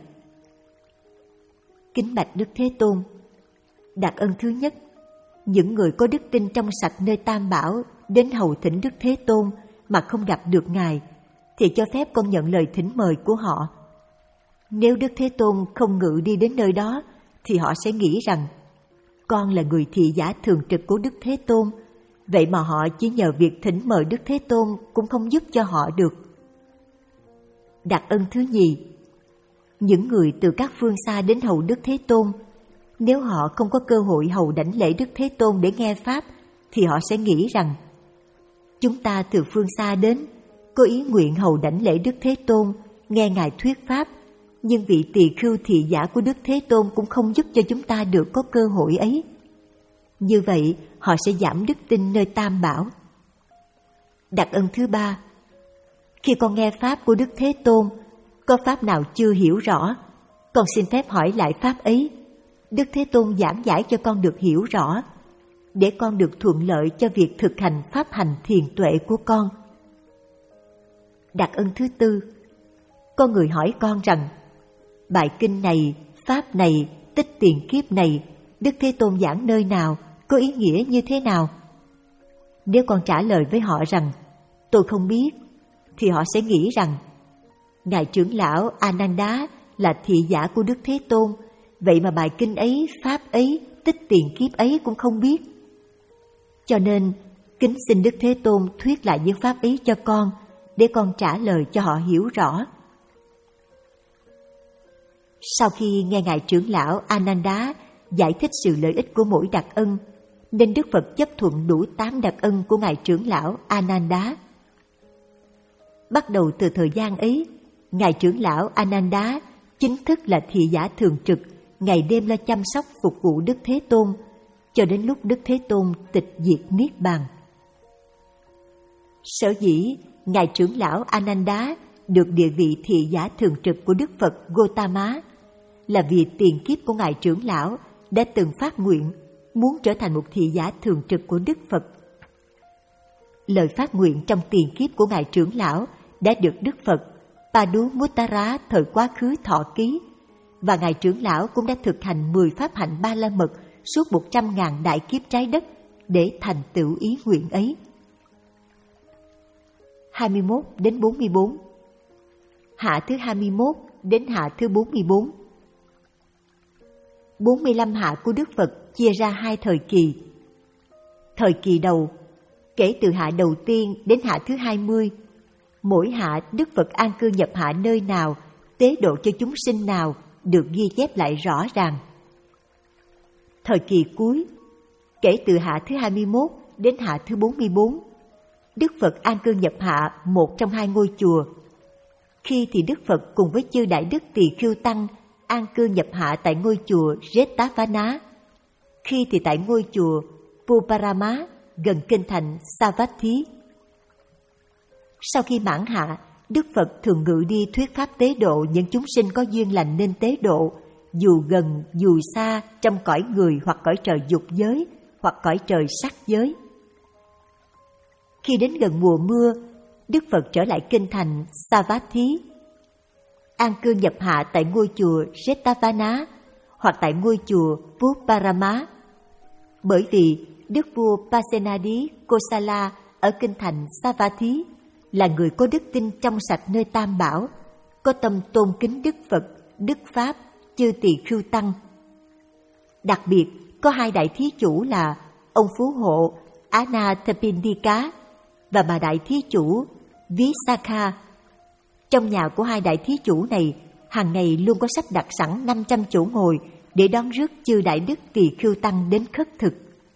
Kính bạch Đức Thế Tôn, đặc ân thứ nhất, những người có đức tin trong sạch nơi Tam Bảo đến hầu thỉnh Đức Thế Tôn mà không gặp được Ngài, thì cho phép con nhận lời thỉnh mời của họ. Nếu Đức Thế Tôn không ngự đi đến nơi đó, thì họ sẽ nghĩ rằng con là người thị giả thường trực của Đức Thế Tôn, vậy mà họ chỉ nhờ việc thỉnh mời Đức Thế Tôn cũng không giúp cho họ được. Đặc ân thứ nhì, những người từ các phương xa đến hầu Đức Thế Tôn, nếu họ không có cơ hội hầu đảnh lễ Đức Thế Tôn để nghe Pháp, thì họ sẽ nghĩ rằng chúng ta từ phương xa đến, có ý nguyện hầu đảnh lễ Đức Thế Tôn, nghe Ngài thuyết Pháp, nhưng vị tỳ khưu thị giả của Đức Thế Tôn cũng không giúp cho chúng ta được có cơ hội ấy. Như vậy, họ sẽ giảm đức tin nơi Tam Bảo. Đặc ân thứ ba, khi con nghe Pháp của Đức Thế Tôn, có Pháp nào chưa hiểu rõ, con xin phép hỏi lại Pháp ấy. Đức Thế Tôn giảng giải cho con được hiểu rõ, để con được thuận lợi cho việc thực hành Pháp hành thiền tuệ của con. Đặc ân thứ tư, có người hỏi con rằng, bài kinh này, Pháp này, tích tiền kiếp này, Đức Thế Tôn giảng nơi nào, có ý nghĩa như thế nào? Nếu con trả lời với họ rằng, tôi không biết, thì họ sẽ nghĩ rằng, Ngài trưởng lão Ananda là thị giả của Đức Thế Tôn, vậy mà bài kinh ấy, Pháp ấy, tích tiền kiếp ấy cũng không biết. Cho nên, kính xin Đức Thế Tôn thuyết lại những Pháp ấy cho con, để con trả lời cho họ hiểu rõ. Sau khi nghe Ngài trưởng lão Ananda giải thích sự lợi ích của mỗi đặc ân, nên Đức Phật chấp thuận đủ tám đặc ân của Ngài trưởng lão Ananda. Bắt đầu từ thời gian ấy, Ngài trưởng lão Ananda chính thức là thị giả thường trực, ngày đêm lo chăm sóc phục vụ Đức Thế Tôn, cho đến lúc Đức Thế Tôn tịch diệt Niết Bàn. Sở dĩ Ngài trưởng lão Ananda được địa vị thị giả thường trực của Đức Phật Gotama là vì tiền kiếp của Ngài trưởng lão đã từng phát nguyện muốn trở thành một thị giả thường trực của Đức Phật. Lời phát nguyện trong tiền kiếp của Ngài trưởng lão đã được Đức Phật Padumuttara thời quá khứ thọ ký, và Ngài trưởng lão cũng đã thực hành mười pháp hạnh ba la mật suốt một trăm ngàn đại kiếp trái đất để thành tựu ý nguyện ấy. hai mươi mốt đến bốn mươi bốn. Hạ thứ hai mươi mốt đến hạ thứ bốn mươi bốn. bốn mươi lăm hạ của Đức Phật chia ra hai thời kỳ. Thời kỳ đầu, kể từ hạ đầu tiên đến hạ thứ hai mươi, mỗi hạ Đức Phật an cư nhập hạ nơi nào, tế độ cho chúng sinh nào được ghi chép lại rõ ràng. Thời kỳ cuối, kể từ hạ thứ hai mươi mốt đến hạ thứ bốn mươi bốn, Đức Phật an cư nhập hạ một trong hai ngôi chùa. Khi thì Đức Phật cùng với chư đại đức tỳ khưu tăng an cư nhập hạ tại ngôi chùa Jetavana, khi thì tại ngôi chùa Puparama gần kinh thành Savatthi. Sau khi mãn hạ, Đức Phật thường ngự đi thuyết pháp tế độ những chúng sinh có duyên lành nên tế độ, dù gần dù xa, trong cõi người hoặc cõi trời dục giới hoặc cõi trời sắc giới. Khi đến gần mùa mưa, Đức Phật trở lại kinh thành Savatthi, an cư nhập hạ tại ngôi chùa Jetavana hoặc tại ngôi chùa Puparama. Bởi vì Đức vua Pasenadi Kosala ở kinh thành Savatthi là người có đức tin trong sạch nơi Tam Bảo, có tâm tôn kính Đức Phật, Đức Pháp, chư tỳ khưu tăng. Đặc biệt, có hai đại thí chủ là ông phú hộ Anathapindika và bà đại thí chủ Visakha. Trong nhà của hai đại thí chủ này, hàng ngày luôn có sắp đặt sẵn năm trăm chỗ ngồi để đón rước chư đại đức tỳ khưu tăng đến khất thực.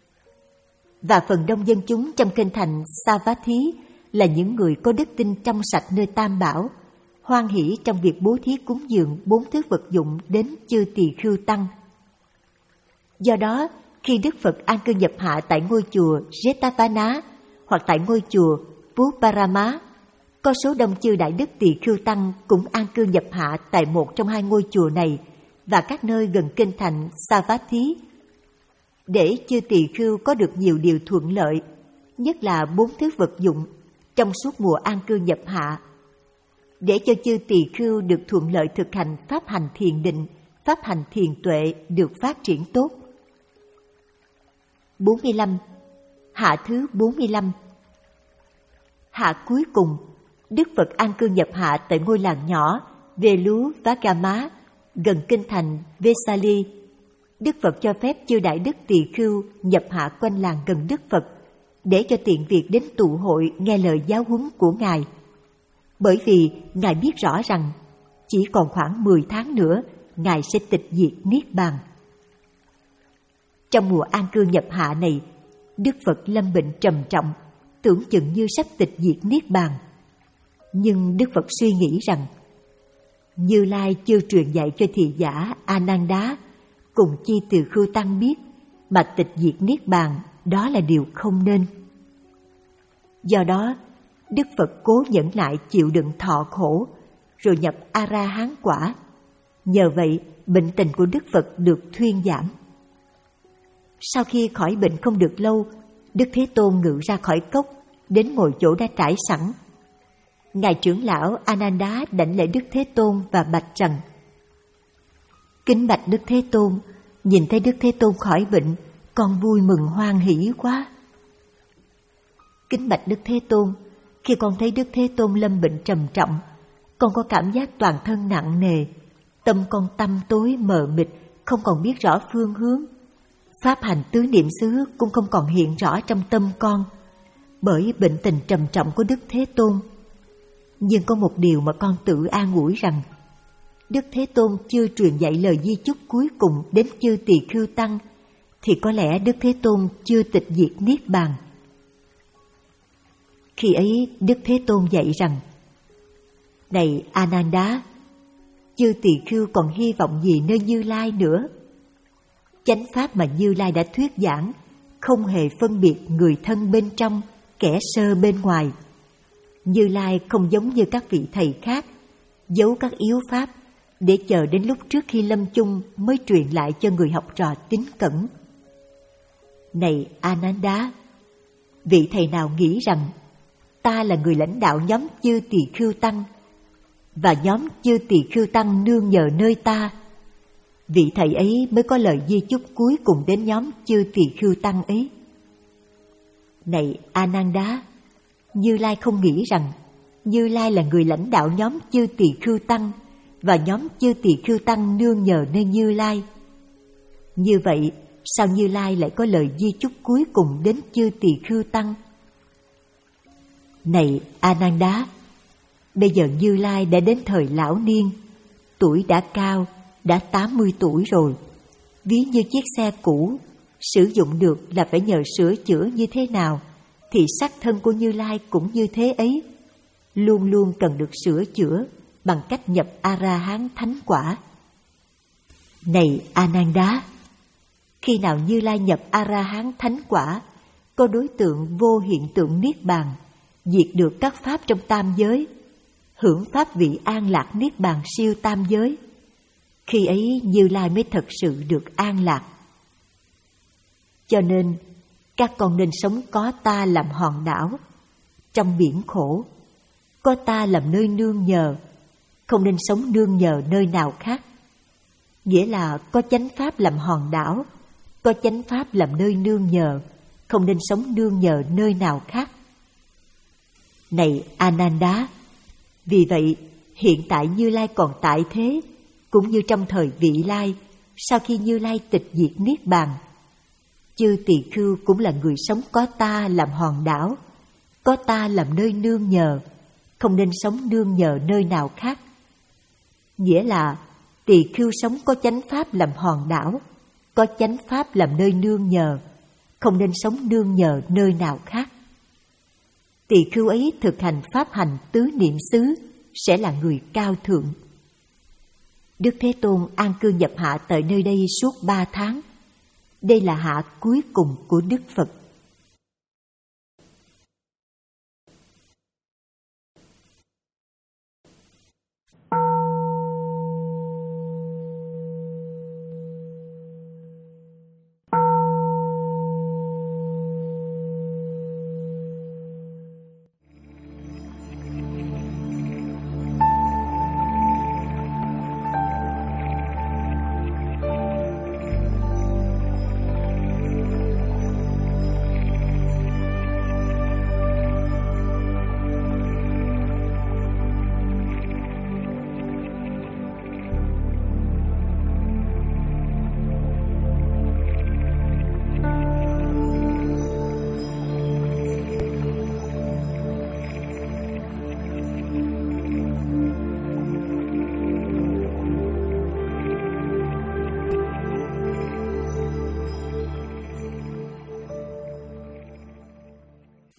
Và phần đông dân chúng trong kinh thành Savatthi là những người có đức tin trong sạch nơi Tam Bảo, hoan hỷ trong việc bố thí cúng dường bốn thứ vật dụng đến chư tỳ khưu tăng. Do đó, khi Đức Phật an cư nhập hạ tại ngôi chùa Jetavana hoặc tại ngôi chùa Puparama, có số đông chư đại đức tỳ khưu tăng cũng an cư nhập hạ tại một trong hai ngôi chùa này và các nơi gần kinh thành Savatthi, để chư tỳ khưu có được nhiều điều thuận lợi, nhất là bốn thứ vật dụng trong suốt mùa an cư nhập hạ, để cho chư tỳ khưu được thuận lợi thực hành pháp hành thiền định, pháp hành thiền tuệ được phát triển tốt. bốn mươi lăm. Hạ thứ bốn mươi lăm. Hạ cuối cùng, Đức Phật an cư nhập hạ tại ngôi làng nhỏ Veluvagama gần kinh thành Vesali. Đức Phật cho phép chư đại đức tỳ khưu nhập hạ quanh làng gần Đức Phật để cho tiện việc đến tụ hội nghe lời giáo huấn của Ngài. Bởi vì Ngài biết rõ rằng chỉ còn khoảng mười tháng nữa Ngài sẽ tịch diệt Niết Bàn. Trong mùa an cư nhập hạ này, Đức Phật lâm bệnh trầm trọng, tưởng chừng như sắp tịch diệt Niết Bàn. Nhưng Đức Phật suy nghĩ rằng Như Lai chưa truyền dạy cho thị giả Ananda cùng chi từ khưu tăng biết, mà tịch diệt Niết Bàn đó là điều không nên. Do đó, Đức Phật cố nhẫn nại chịu đựng thọ khổ, rồi nhập A-ra-hán quả. Nhờ vậy, bệnh tình của Đức Phật được thuyên giảm. Sau khi khỏi bệnh không được lâu, Đức Thế Tôn ngự ra khỏi cốc, đến ngồi chỗ đã trải sẵn. Ngài trưởng lão Ananda đảnh lễ Đức Thế Tôn và bạch rằng: Kính bạch Đức Thế Tôn, nhìn thấy Đức Thế Tôn khỏi bệnh, con vui mừng hoan hỷ quá. Kính bạch Đức Thế Tôn, khi con thấy Đức Thế Tôn lâm bệnh trầm trọng, con có cảm giác toàn thân nặng nề, tâm con tăm tối mờ mịt, không còn biết rõ phương hướng. Pháp hành tứ niệm xứ cũng không còn hiện rõ trong tâm con, bởi bệnh tình trầm trọng của Đức Thế Tôn. Nhưng có một điều mà con tự an ủi rằng, Đức Thế Tôn chưa truyền dạy lời di chúc cuối cùng đến chư tỳ khưu tăng, thì có lẽ Đức Thế Tôn chưa tịch diệt Niết Bàn. Khi ấy Đức Thế Tôn dạy rằng: Này Ananda, chư tỳ khưu còn hy vọng gì nơi Như Lai nữa? Chánh pháp mà Như Lai đã thuyết giảng không hề phân biệt người thân bên trong, kẻ sơ bên ngoài. Như Lai không giống như các vị thầy khác, giấu các yếu pháp để chờ đến lúc trước khi lâm chung mới truyền lại cho người học trò tín cẩn. Này Ananda, vị thầy nào nghĩ rằng ta là người lãnh đạo nhóm chư tỳ khưu tăng, và nhóm chư tỳ khưu tăng nương nhờ nơi ta, vị thầy ấy mới có lời di chúc cuối cùng đến nhóm chư tỳ khưu tăng ấy. Này Ananda, Như Lai không nghĩ rằng Như Lai là người lãnh đạo nhóm chư tỳ khưu tăng, và nhóm chư tỳ khưu tăng nương nhờ nơi Như Lai. Như vậy, sao Như Lai lại có lời di chúc cuối cùng đến chư tỳ khưu tăng? Này Ananda, bây giờ Như Lai đã đến thời lão niên, tuổi đã cao, đã tám mươi tuổi rồi. Ví như chiếc xe cũ, sử dụng được là phải nhờ sửa chữa như thế nào, thì sắc thân của Như Lai cũng như thế ấy, luôn luôn cần được sửa chữa bằng cách nhập A-ra-hán thánh quả. Này Ananda, khi nào Như Lai nhập A-ra-hán thánh quả, có đối tượng vô hiện tượng Niết Bàn, diệt được các pháp trong tam giới, hưởng pháp vị an lạc Niết Bàn siêu tam giới, khi ấy Như Lai mới thật sự được an lạc. Cho nên, các con nên sống có ta làm hòn đảo, trong biển khổ, có ta làm nơi nương nhờ, không nên sống nương nhờ nơi nào khác. Nghĩa là có chánh pháp làm hòn đảo, có chánh pháp làm nơi nương nhờ, không nên sống nương nhờ nơi nào khác. Này Ananda, vì vậy hiện tại Như Lai còn tại thế, cũng như trong thời vị lai, sau khi Như Lai tịch diệt Niết Bàn, chư tỳ khưu cũng là người sống có ta làm hòn đảo, có ta làm nơi nương nhờ, không nên sống nương nhờ nơi nào khác. Nghĩa là tỳ khưu sống có chánh pháp làm hòn đảo, có chánh pháp làm nơi nương nhờ, không nên sống nương nhờ nơi nào khác. Tỳ khưu ấy thực hành pháp hành tứ niệm xứ sẽ là người cao thượng. Đức Thế Tôn an cư nhập hạ tại nơi đây suốt ba tháng. Đây là hạ cuối cùng của Đức Phật.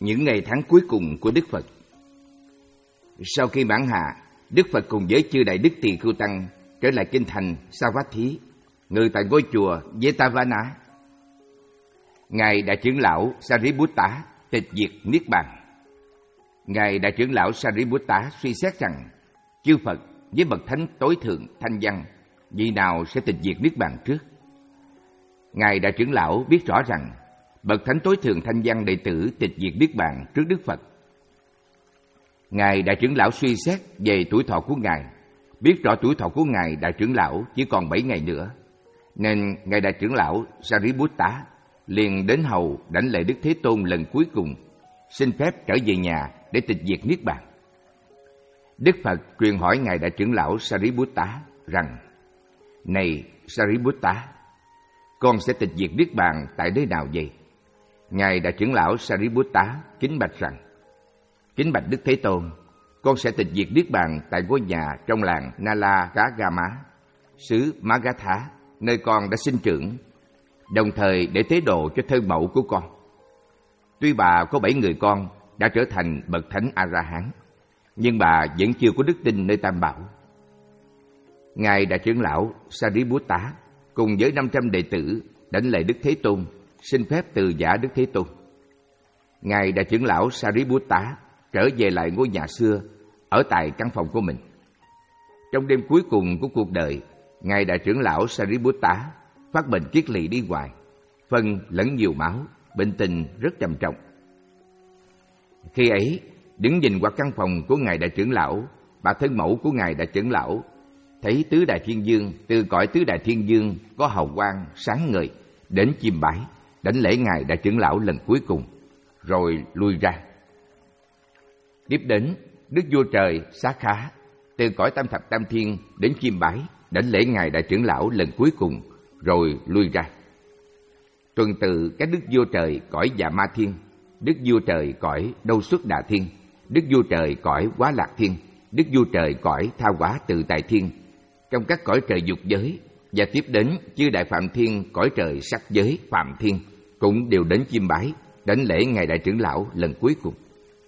Những ngày tháng cuối cùng của Đức Phật. Sau khi mãn hạ, Đức Phật cùng với chư đại đức tỳ khưu tăng trở lại kinh thành Savatthi, ngự tại ngôi chùa Jetavana. Ngài Đại trưởng lão Sariputta tịch diệt niết bàn. Ngài Đại trưởng lão Sariputta suy xét rằng chư Phật với bậc thánh tối thượng thanh văn, vị nào sẽ tịch diệt niết bàn trước? Ngài Đại trưởng lão biết rõ rằng bậc thánh tối thượng thanh văn đệ tử tịch diệt niết bàn trước Đức Phật. Ngài Đại trưởng lão suy xét về tuổi thọ của ngài, biết rõ tuổi thọ của ngài Đại trưởng lão chỉ còn bảy ngày nữa, nên ngài Đại trưởng lão Sariputta liền đến hầu đảnh lễ Đức Thế Tôn lần cuối cùng, xin phép trở về nhà để tịch diệt niết bàn. Đức Phật truyền hỏi ngài Đại trưởng lão Sariputta rằng: Này Sariputta, con sẽ tịch diệt niết bàn tại nơi nào vậy? Ngài Đại trưởng lão Sariputta kính bạch rằng: Kính bạch Đức Thế Tôn, con sẽ tịch diệt niết bàn tại ngôi nhà trong làng Nalagagama, xứ Magadha, nơi con đã sinh trưởng, đồng thời để tế độ cho thân mẫu của con. Tuy bà có bảy người con đã trở thành bậc thánh A-la-hán, nhưng bà vẫn chưa có đức tin nơi Tam Bảo. Ngài Đại trưởng lão Sariputta cùng với năm trăm đệ tử đảnh lễ Đức Thế Tôn, xin phép từ giả Đức Thế Tôn. Ngài Đại trưởng lão Sariputta trở về lại ngôi nhà xưa, ở tại căn phòng của mình. Trong đêm cuối cùng của cuộc đời, ngài Đại trưởng lão Sariputta phát bệnh kiết lỵ đi ngoài, phân lẫn nhiều máu, bệnh tình rất trầm trọng. Khi ấy, đứng nhìn qua căn phòng của ngài Đại trưởng lão, bà thân mẫu của ngài Đại trưởng lão thấy tứ đại thiên dương từ cõi tứ đại thiên dương có hào quang sáng ngời đến chiêm bái, đảnh lễ ngài Đại trưởng lão lần cuối cùng, rồi lui ra. Tiếp đến, Đức Vua Trời Xá Khá từ cõi tam thập tam thiên đến chiêm bái, đảnh lễ ngài Đại trưởng lão lần cuối cùng, rồi lui ra. Tuần tự các Đức Vua Trời cõi Dạ Ma Thiên, Đức Vua Trời cõi Đâu Xuất Đà Thiên, Đức Vua Trời cõi Quá Lạc Thiên, Đức Vua Trời cõi Tha Hóa Tự Tại Thiên, trong các cõi trời dục giới, và tiếp đến chư Đại Phạm Thiên cõi trời sắc giới Phạm Thiên cũng đều đến chiêm bái, đảnh lễ ngài Đại trưởng lão lần cuối cùng.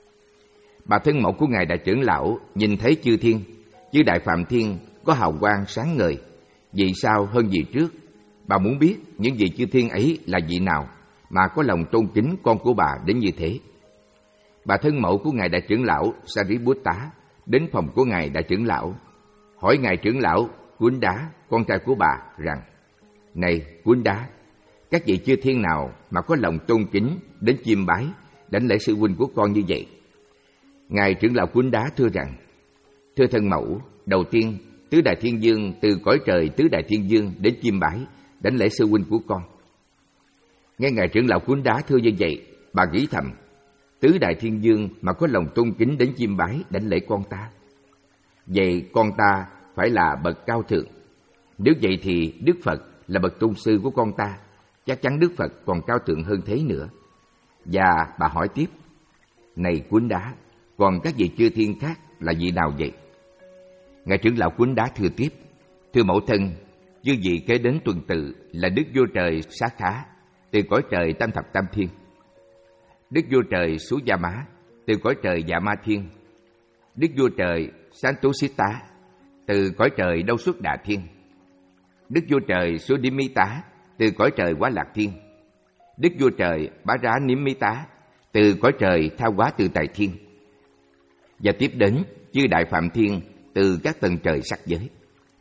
Bà thân mẫu của ngài Đại trưởng lão nhìn thấy chư thiên, chư Đại Phạm Thiên có hào quang sáng ngời, vì sao hơn gì trước. Bà muốn biết những vị chư thiên ấy là vị nào mà có lòng tôn kính con của bà đến như thế. Bà thân mẫu của ngài Đại trưởng lão Sariputta đến phòng của ngài Đại trưởng lão, hỏi ngài trưởng lão Cuốn Đá, con trai của bà, rằng: Này Cuốn Đá, các vị chư thiên nào mà có lòng tôn kính đến chiêm bái, đảnh lễ sư huynh của con như vậy? Ngài trưởng lão Cuốn Đá thưa rằng: Thưa thân mẫu, đầu tiên tứ đại thiên dương từ cõi trời tứ đại thiên dương đến chiêm bái, đảnh lễ sư huynh của con. Nghe ngài trưởng lão Cuốn Đá thưa như vậy, bà nghĩ thầm: Tứ đại thiên dương mà có lòng tôn kính đến chiêm bái, đảnh lễ con ta, vậy con ta phải là bậc cao thượng. Nếu vậy thì Đức Phật là bậc tôn sư của con ta, chắc chắn Đức Phật còn cao thượng hơn thế nữa. Và bà hỏi tiếp: Này Cuốn Đá, còn các vị chư thiên khác là vị nào vậy? Ngài trưởng lão Cuốn Đá thưa tiếp: Thưa mẫu thân, chư vị kế đến tuần tự là Đức Vua Trời Xá Khá từ cõi trời tam thập tam thiên, Đức Vua Trời Sú Gia Má từ cõi trời Dạ Ma Thiên, Đức Vua Trời Santusita từ cõi trời Đâu Xuất Đà Thiên, Đức Vua Trời Sudimita từ cõi trời Quá Lạc Thiên, Đức Vua Trời Bá Rá Nimmita từ cõi trời Tha Hóa Tự Tại Thiên, và tiếp đến chư Đại Phạm Thiên từ các tầng trời sắc giới.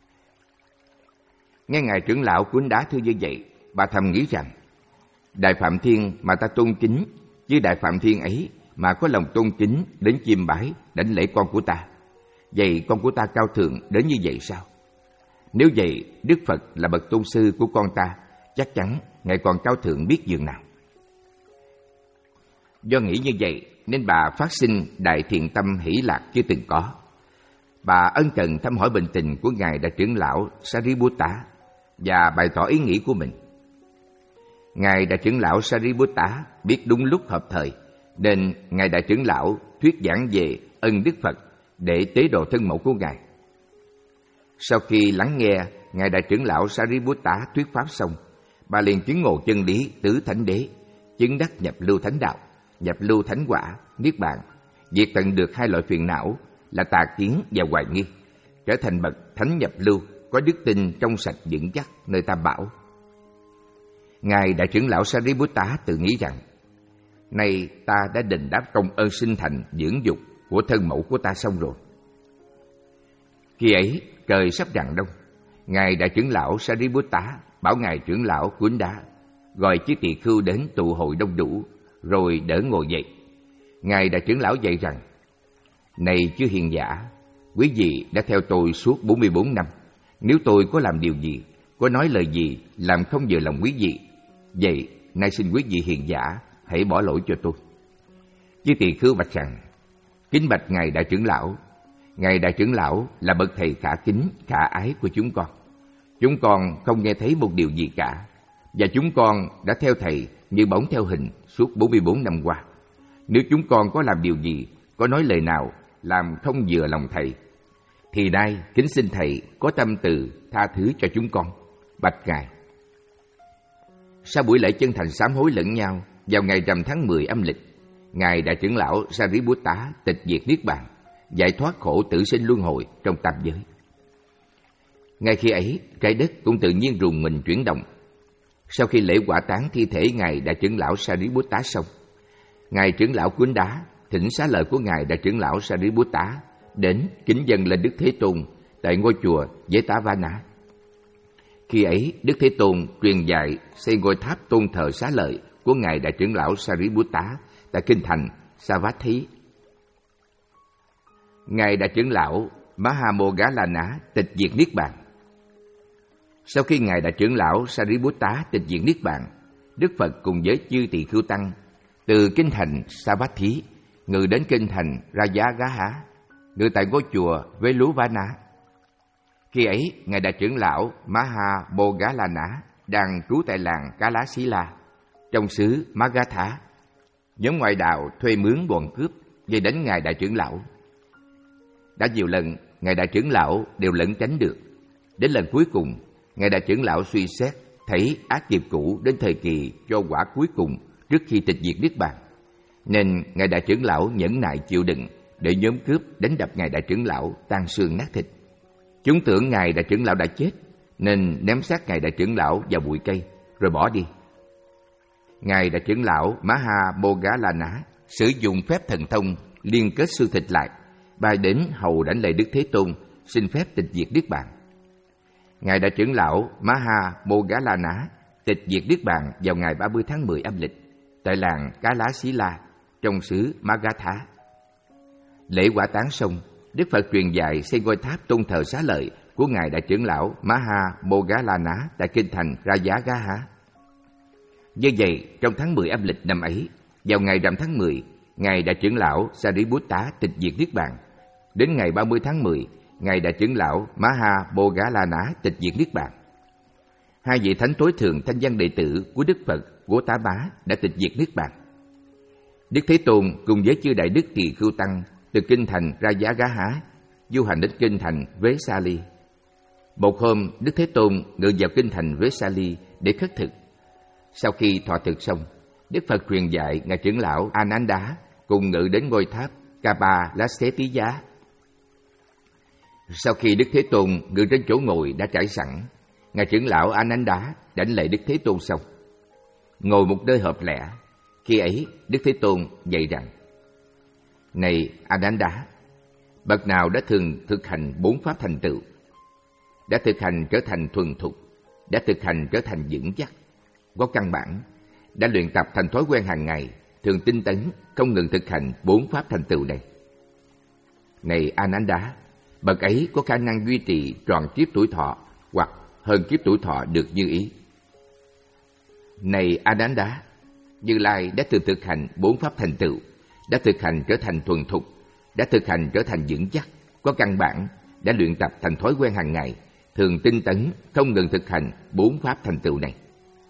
Nghe ngài trưởng lão Cuốn Đá thưa như vậy, bà thầm nghĩ rằng: Đại Phạm Thiên mà ta tôn kính, chư Đại Phạm Thiên ấy mà có lòng tôn kính đến chiêm bái, đảnh lễ con của ta, vậy con của ta cao thượng đến như vậy sao? Nếu vậy, Đức Phật là bậc tôn sư của con ta, chắc chắn ngài còn cao thượng biết dường nào. Do nghĩ như vậy nên bà phát sinh đại thiện tâm hỷ lạc chưa từng có. Bà ân cần thăm hỏi bệnh tình của ngài Đại trưởng lão Sariputta và bày tỏ ý nghĩ của mình. Ngài Đại trưởng lão Sariputta biết đúng lúc hợp thời, nên ngài Đại trưởng lão thuyết giảng về ân Đức Phật để tế độ thân mẫu của ngài. Sau khi lắng nghe ngài Đại trưởng lão Sariputta thuyết pháp xong, bà liền chứng ngộ chân lý tứ thánh đế, chứng đắc nhập lưu thánh đạo, nhập lưu thánh quả, niết bàn, diệt tận được hai loại phiền não là tà kiến và hoài nghi, trở thành bậc thánh nhập lưu, có đức tin trong sạch vững chắc nơi Tam Bảo. Ngài Đại trưởng lão Sariputta tự nghĩ rằng, nay ta đã đền đáp công ơn sinh thành dưỡng dục của thân mẫu của ta xong rồi. Khi ấy, trời sắp rạng đông, Ngài Đại trưởng lão Sariputta bảo Ngài trưởng lão Cuốn Đá gọi chiếc tỳ khưu đến tụ hội đông đủ, rồi đỡ ngồi dậy. Ngài Đại trưởng lão dạy rằng, này chư hiền giả, quý vị đã theo tôi suốt bốn mươi bốn năm. Nếu tôi có làm điều gì, có nói lời gì làm không vừa lòng quý vị, vậy nay xin quý vị hiền giả hãy bỏ lỗi cho tôi. Chiếc tỳ khưu bạch rằng, kính bạch Ngài Đại trưởng lão, Ngài Đại trưởng lão là bậc thầy khả kính, khả ái của chúng con. Chúng con không nghe thấy một điều gì cả, và chúng con đã theo thầy như bóng theo hình suốt bốn mươi bốn năm qua. Nếu chúng con có làm điều gì, có nói lời nào làm không vừa lòng thầy, thì nay kính xin thầy có tâm từ tha thứ cho chúng con, bạch Ngài. Sau buổi lễ chân thành sám hối lẫn nhau, vào ngày rằm tháng mười âm lịch, Ngài Đại trưởng lão Sariputta tịch diệt niết bàn, giải thoát khổ tử sinh luân hồi trong tam giới. Ngay khi ấy, trái đất cũng tự nhiên rùng mình chuyển động. Sau khi lễ hỏa táng thi thể Ngài Đại trưởng lão Sariputta xong, Ngài trưởng lão Cuốn Đá thỉnh xá lợi của Ngài Đại trưởng lão Sariputta đến kính dâng lên Đức Thế Tôn tại ngôi chùa Jetavana. Khi ấy, Đức Thế Tôn truyền dạy xây ngôi tháp tôn thờ xá lợi của Ngài Đại trưởng lão Sariputta tại kinh thành Savatthi. Ngài Đại trưởng lão Mahamoggallana tịch diệt niết bàn. Sau khi Ngài Đại trưởng lão Sariputta tịch diệt niết bàn, Đức Phật cùng với chư tỳ khưu tăng từ kinh thành Savatthi ngự đến kinh thành Rajagaha, ngự tại ngôi chùa Veluvana. Khi ấy, Ngài Đại trưởng lão Mahamoggallana đang trú tại làng Kalasila trong xứ Magadha. Nhóm ngoại đạo thuê mướn bọn cướp về đánh Ngài Đại trưởng lão. Đã nhiều lần Ngài Đại trưởng lão đều lẩn tránh được. Đến lần cuối cùng, Ngài Đại trưởng lão suy xét thấy ác nghiệp cũ đến thời kỳ cho quả cuối cùng trước khi tịch diệt niết bàn, nên Ngài Đại trưởng lão nhẫn nại chịu đựng để nhóm cướp đánh đập Ngài Đại trưởng lão tan xương nát thịt. Chúng tưởng Ngài Đại trưởng lão đã chết nên ném xác Ngài Đại trưởng lão vào bụi cây rồi bỏ đi. Ngài Đại trưởng lão Mahamoggallana sử dụng phép thần thông liên kết xương thịt lại, bay đến hầu đảnh lễ Đức Thế Tôn xin phép tịch diệt niết bàn. Ngài Đại trưởng lão Mahamoggallana tịch diệt niết bàn vào ngày ba mươi tháng mười âm lịch tại làng Kalasila trong xứ Magadha. Lễ hỏa táng xong, Đức Phật truyền dạy xây ngôi tháp tôn thờ xá lợi của Ngài Đại trưởng lão Mahamoggallana tại kinh thành Rajagaha. Như vậy, trong tháng mười âm lịch năm ấy, vào ngày rằm tháng mười, Ngài Đại trưởng lão Sariputta tịch diệt niết bàn. Đến ngày ba mươi tháng mười, Ngài Đại trưởng lão Mahamoggallana tịch diệt niết bàn. Hai vị thánh tối thượng thanh văn đệ tử của Đức Phật Gautama đã tịch diệt niết bàn. Đức Thế Tôn cùng với chư đại đức tỳ khưu tăng từ kinh thành Rajagaha du hành đến kinh thành Vesali. Một hôm, Đức Thế Tôn ngự vào kinh thành Vesali để khất thực. Sau khi thọ thực xong, Đức Phật truyền dạy Ngài trưởng lão Ananda cùng ngự đến ngôi tháp Kapalasettiya. Sau khi Đức Thế Tôn ngự đến chỗ ngồi đã trải sẵn, Ngài trưởng lão Ananda đảnh lễ Đức Thế Tôn xong, ngồi một nơi hợp lẽ. Khi ấy, Đức Thế Tôn dạy rằng: Này Ananda, bậc nào đã thường thực hành bốn pháp thành tựu, đã thực hành trở thành thuần thục, đã thực hành trở thành vững chắc, có căn bản, đã luyện tập thành thói quen hàng ngày, thường tinh tấn, không ngừng thực hành bốn pháp thành tựu này. Này Ananda, bậc ấy có khả năng duy trì trọn kiếp tuổi thọ hoặc hơn kiếp tuổi thọ được như ý. Này Ananda, Như Lai đã từng thực hành bốn pháp thành tựu, đã thực hành trở thành thuần thục, đã thực hành trở thành vững chắc, có căn bản, đã luyện tập thành thói quen hàng ngày, thường tinh tấn, không ngừng thực hành bốn pháp thành tựu này.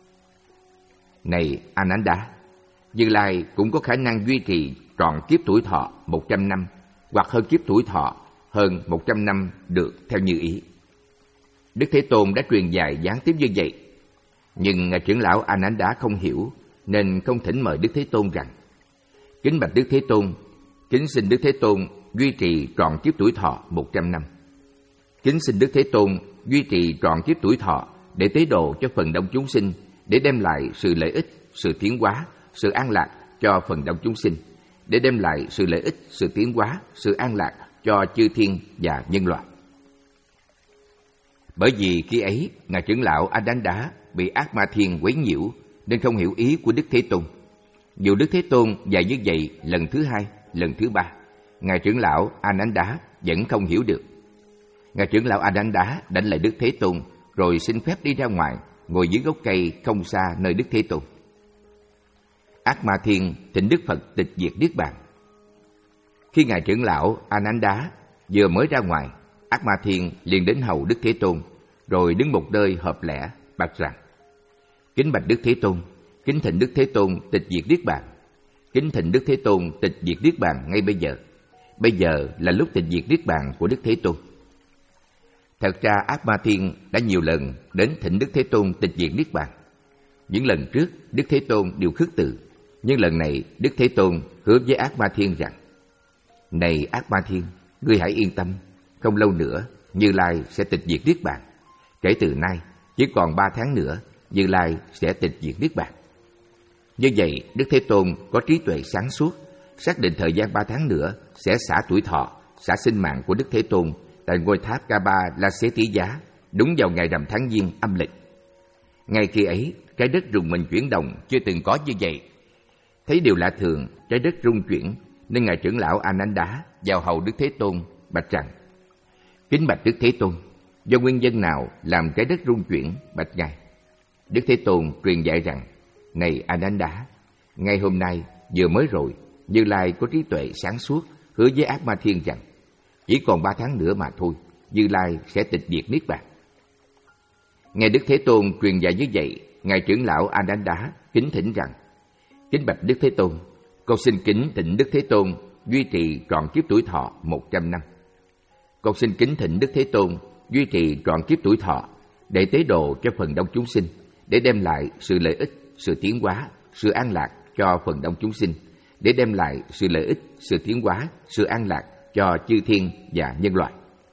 Này Ananda, Như Lai cũng có khả năng duy trì trọn kiếp tuổi thọ một trăm năm hoặc hơn kiếp tuổi thọ hơn một trăm năm được theo như ý. Đức Thế Tôn đã truyền dạy gián tiếp như vậy, nhưng Ngài trưởng lão Ananda không hiểu nên không thỉnh mời Đức Thế Tôn rằng: Kính bạch Đức Thế Tôn, kính xin Đức Thế Tôn duy trì trọn kiếp tuổi thọ một trăm năm. Kính xin Đức Thế Tôn duy trì trọn kiếp tuổi thọ để tế độ cho phần đông chúng sinh, để đem lại sự lợi ích, sự tiến hóa, sự an lạc cho phần đông chúng sinh, để đem lại sự lợi ích, sự tiến hóa, sự an lạc cho chư thiên và nhân loại. Bởi vì khi ấy, Ngài trưởng lão A Đán Đá bị ác ma thiên quấy nhiễu nên không hiểu ý của Đức Thế Tôn. Dù Đức Thế Tôn dạy như vậy lần thứ hai, lần thứ ba, Ngài trưởng lão A Nán Đá vẫn không hiểu được. Ngài trưởng lão A Nán Đá đánh lại Đức Thế Tôn, rồi xin phép đi ra ngoài, ngồi dưới gốc cây không xa nơi Đức Thế Tôn. Ác ma thiên thỉnh Đức Phật tịch diệt niết bàn. Khi Ngài trưởng lão A Nán Đá vừa mới ra ngoài, ác ma thiên liền đến hầu Đức Thế Tôn, rồi đứng một nơi hợp lẽ bạch rằng: Kính bạch Đức Thế Tôn, kính thỉnh Đức Thế Tôn tịch diệt niết bàn. Kính thỉnh Đức Thế Tôn tịch diệt niết bàn ngay bây giờ. Bây giờ là lúc tịch diệt niết bàn của Đức Thế Tôn. Thật ra ác ma thiên đã nhiều lần đến thỉnh Đức Thế Tôn tịch diệt niết bàn. Những lần trước Đức Thế Tôn đều khước từ, nhưng lần này Đức Thế Tôn hứa với ác ma thiên rằng: Này ác ma thiên, ngươi hãy yên tâm, không lâu nữa Như Lai sẽ tịch diệt niết bàn. Kể từ nay chỉ còn ba tháng nữa, Như Lai sẽ tịch diệt niết bàn. Như vậy Đức Thế Tôn có trí tuệ sáng suốt, xác định thời gian ba tháng nữa sẽ xả tuổi thọ, xả sinh mạng của Đức Thế Tôn tại ngôi tháp Ca Ba La Xế Tí Giá, đúng vào ngày rằm tháng Giêng âm lịch. Ngay khi ấy, trái đất rùng mình chuyển động chưa từng có như vậy. Thấy điều lạ thường, trái đất rung chuyển, nên Ngài trưởng lão A Nán Đá vào hầu Đức Thế Tôn bạch rằng: Kính bạch Đức Thế Tôn, do nguyên nhân nào làm trái đất rung chuyển bạch Ngài? Đức Thế Tôn truyền dạy rằng: Này A Nán Đá, ngày hôm nay vừa mới rồi, Như Lai có trí tuệ sáng suốt hứa với ác ma thiên rằng chỉ còn ba tháng nữa mà thôi, Như Lai sẽ tịch diệt niết bàn. Nghe Đức Thế Tôn truyền dạy như vậy, Ngài trưởng lão A Nán Đá kính thỉnh rằng: Kính bạch Đức Thế Tôn, con xin kính thỉnh Đức Thế Tôn duy trì trọn kiếp tuổi thọ một trăm năm. Con xin kính thỉnh Đức Thế Tôn duy trì trọn kiếp tuổi thọ để tế độ cho phần đông chúng sinh, để đem lại sự lợi ích, sự tiến hóa, sự an lạc cho phần đông chúng sinh, để đem lại sự lợi ích, sự tiến hóa, sự an lạc cho chư thiên và nhân loại.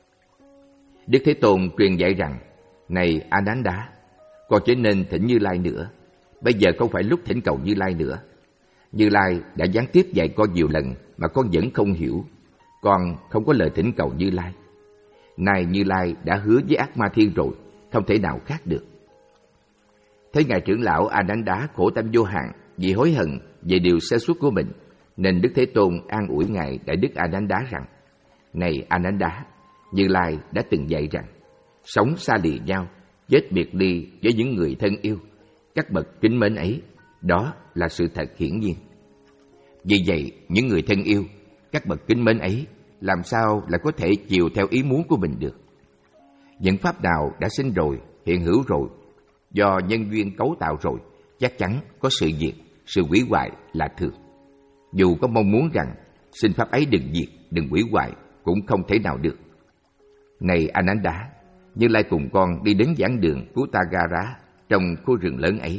Đức Thế Tôn truyền dạy rằng: Này A Nán Đá, con chớ nên thỉnh Như Lai nữa. Bây giờ không phải lúc thỉnh cầu Như Lai nữa. Như Lai đã gián tiếp dạy con nhiều lần mà con vẫn không hiểu. Con không có lời thỉnh cầu Như Lai. Nay Như Lai đã hứa với ác ma thiên rồi, không thể nào khác được. Thấy Ngài trưởng lão A Nán Đá khổ tâm vô hạn vì hối hận về điều sơ suất của mình, nên Đức Thế Tôn an ủi Ngài Đại Đức A Nán Đá rằng: Này A Nán Đá, Như Lai đã từng dạy rằng sống xa lìa nhau, chết biệt ly với những người thân yêu, các bậc kính mến ấy, đó là sự thật hiển nhiên. Vì vậy, những người thân yêu, các bậc kính mến ấy, làm sao lại có thể chiều theo ý muốn của mình được? Những pháp nào đã sinh rồi, hiện hữu rồi, do nhân duyên cấu tạo rồi, chắc chắn có sự diệt, sự hủy hoại là thường. Dù có mong muốn rằng xin pháp ấy đừng diệt, đừng hủy hoại, cũng không thể nào được. Này A Nán Đá, Như Lai cùng con đi đến giảng đường Kutagara trong khu rừng lớn ấy.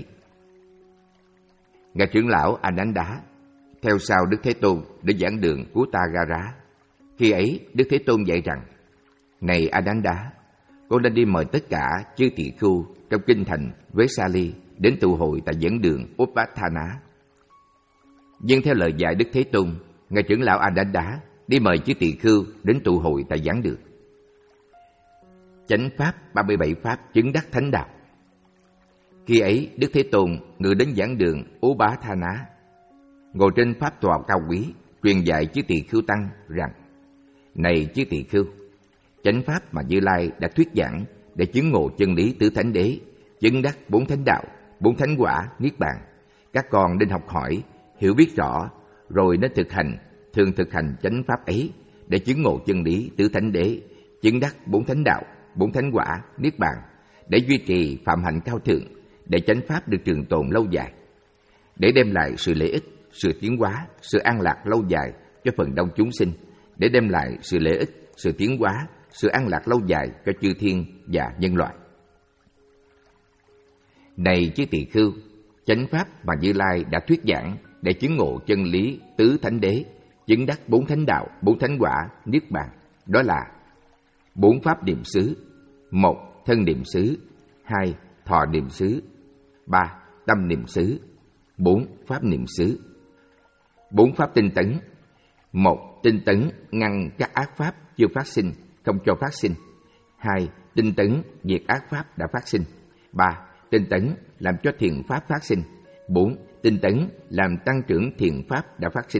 Ngài trưởng lão A Nán Đá theo sau Đức Thế Tôn đến giảng đường Kutagara. Khi ấy Đức Thế Tôn dạy rằng: Này A Nán Đá, con nên đi mời tất cả chư tỳ khưu trong kinh thành Vesali đến tụ hội tại giảng đường Upatthana. Dân theo lời dạy Đức Thế Tôn, Ngài trưởng lão A Nán Đá đi mời chư tỳ khưu đến tụ hội tại giảng đường. Chánh pháp ba mươi bảy pháp chứng đắc thánh đạo. Khi ấy Đức Thế Tôn ngự đến giảng đường Upatthana, ngồi trên pháp tọa cao quý, truyền dạy chư tỳ khưu tăng rằng: Này chư tỳ khưu, chánh pháp mà Như Lai đã thuyết giảng để chứng ngộ chân lý tứ thánh đế, chứng đắc bốn thánh đạo, bốn thánh quả, niết bàn, các con nên học hỏi, hiểu biết rõ, rồi nên thực hành, thường thực hành chánh pháp ấy để chứng ngộ chân lý tứ thánh đế, chứng đắc bốn thánh đạo, bốn thánh quả, niết bàn, để duy trì phạm hạnh cao thượng, để chánh pháp được trường tồn lâu dài, để đem lại sự lợi ích, sự tiến hóa, sự an lạc lâu dài cho phần đông chúng sinh, để đem lại sự lợi ích, sự tiến hóa, sự an lạc lâu dài cho chư thiên và nhân loại. Này chư tỳ khưu, chánh pháp mà Như Lai đã thuyết giảng để chứng ngộ chân lý tứ thánh đế, chứng đắc bốn thánh đạo, bốn thánh quả, niết bàn. Đó là bốn pháp niệm xứ: một, thân niệm xứ; hai, thọ niệm xứ; ba, tâm niệm xứ; bốn, pháp niệm xứ. Bốn pháp tinh tấn: một, tinh tấn ngăn các ác pháp chưa phát sinh, không cho phát sinh; hai, tinh tấn diệt ác pháp đã phát sinh; ba, tinh tấn làm cho thiện pháp phát sinh; bốn, tinh tấn làm tăng trưởng thiện pháp đã phát sinh.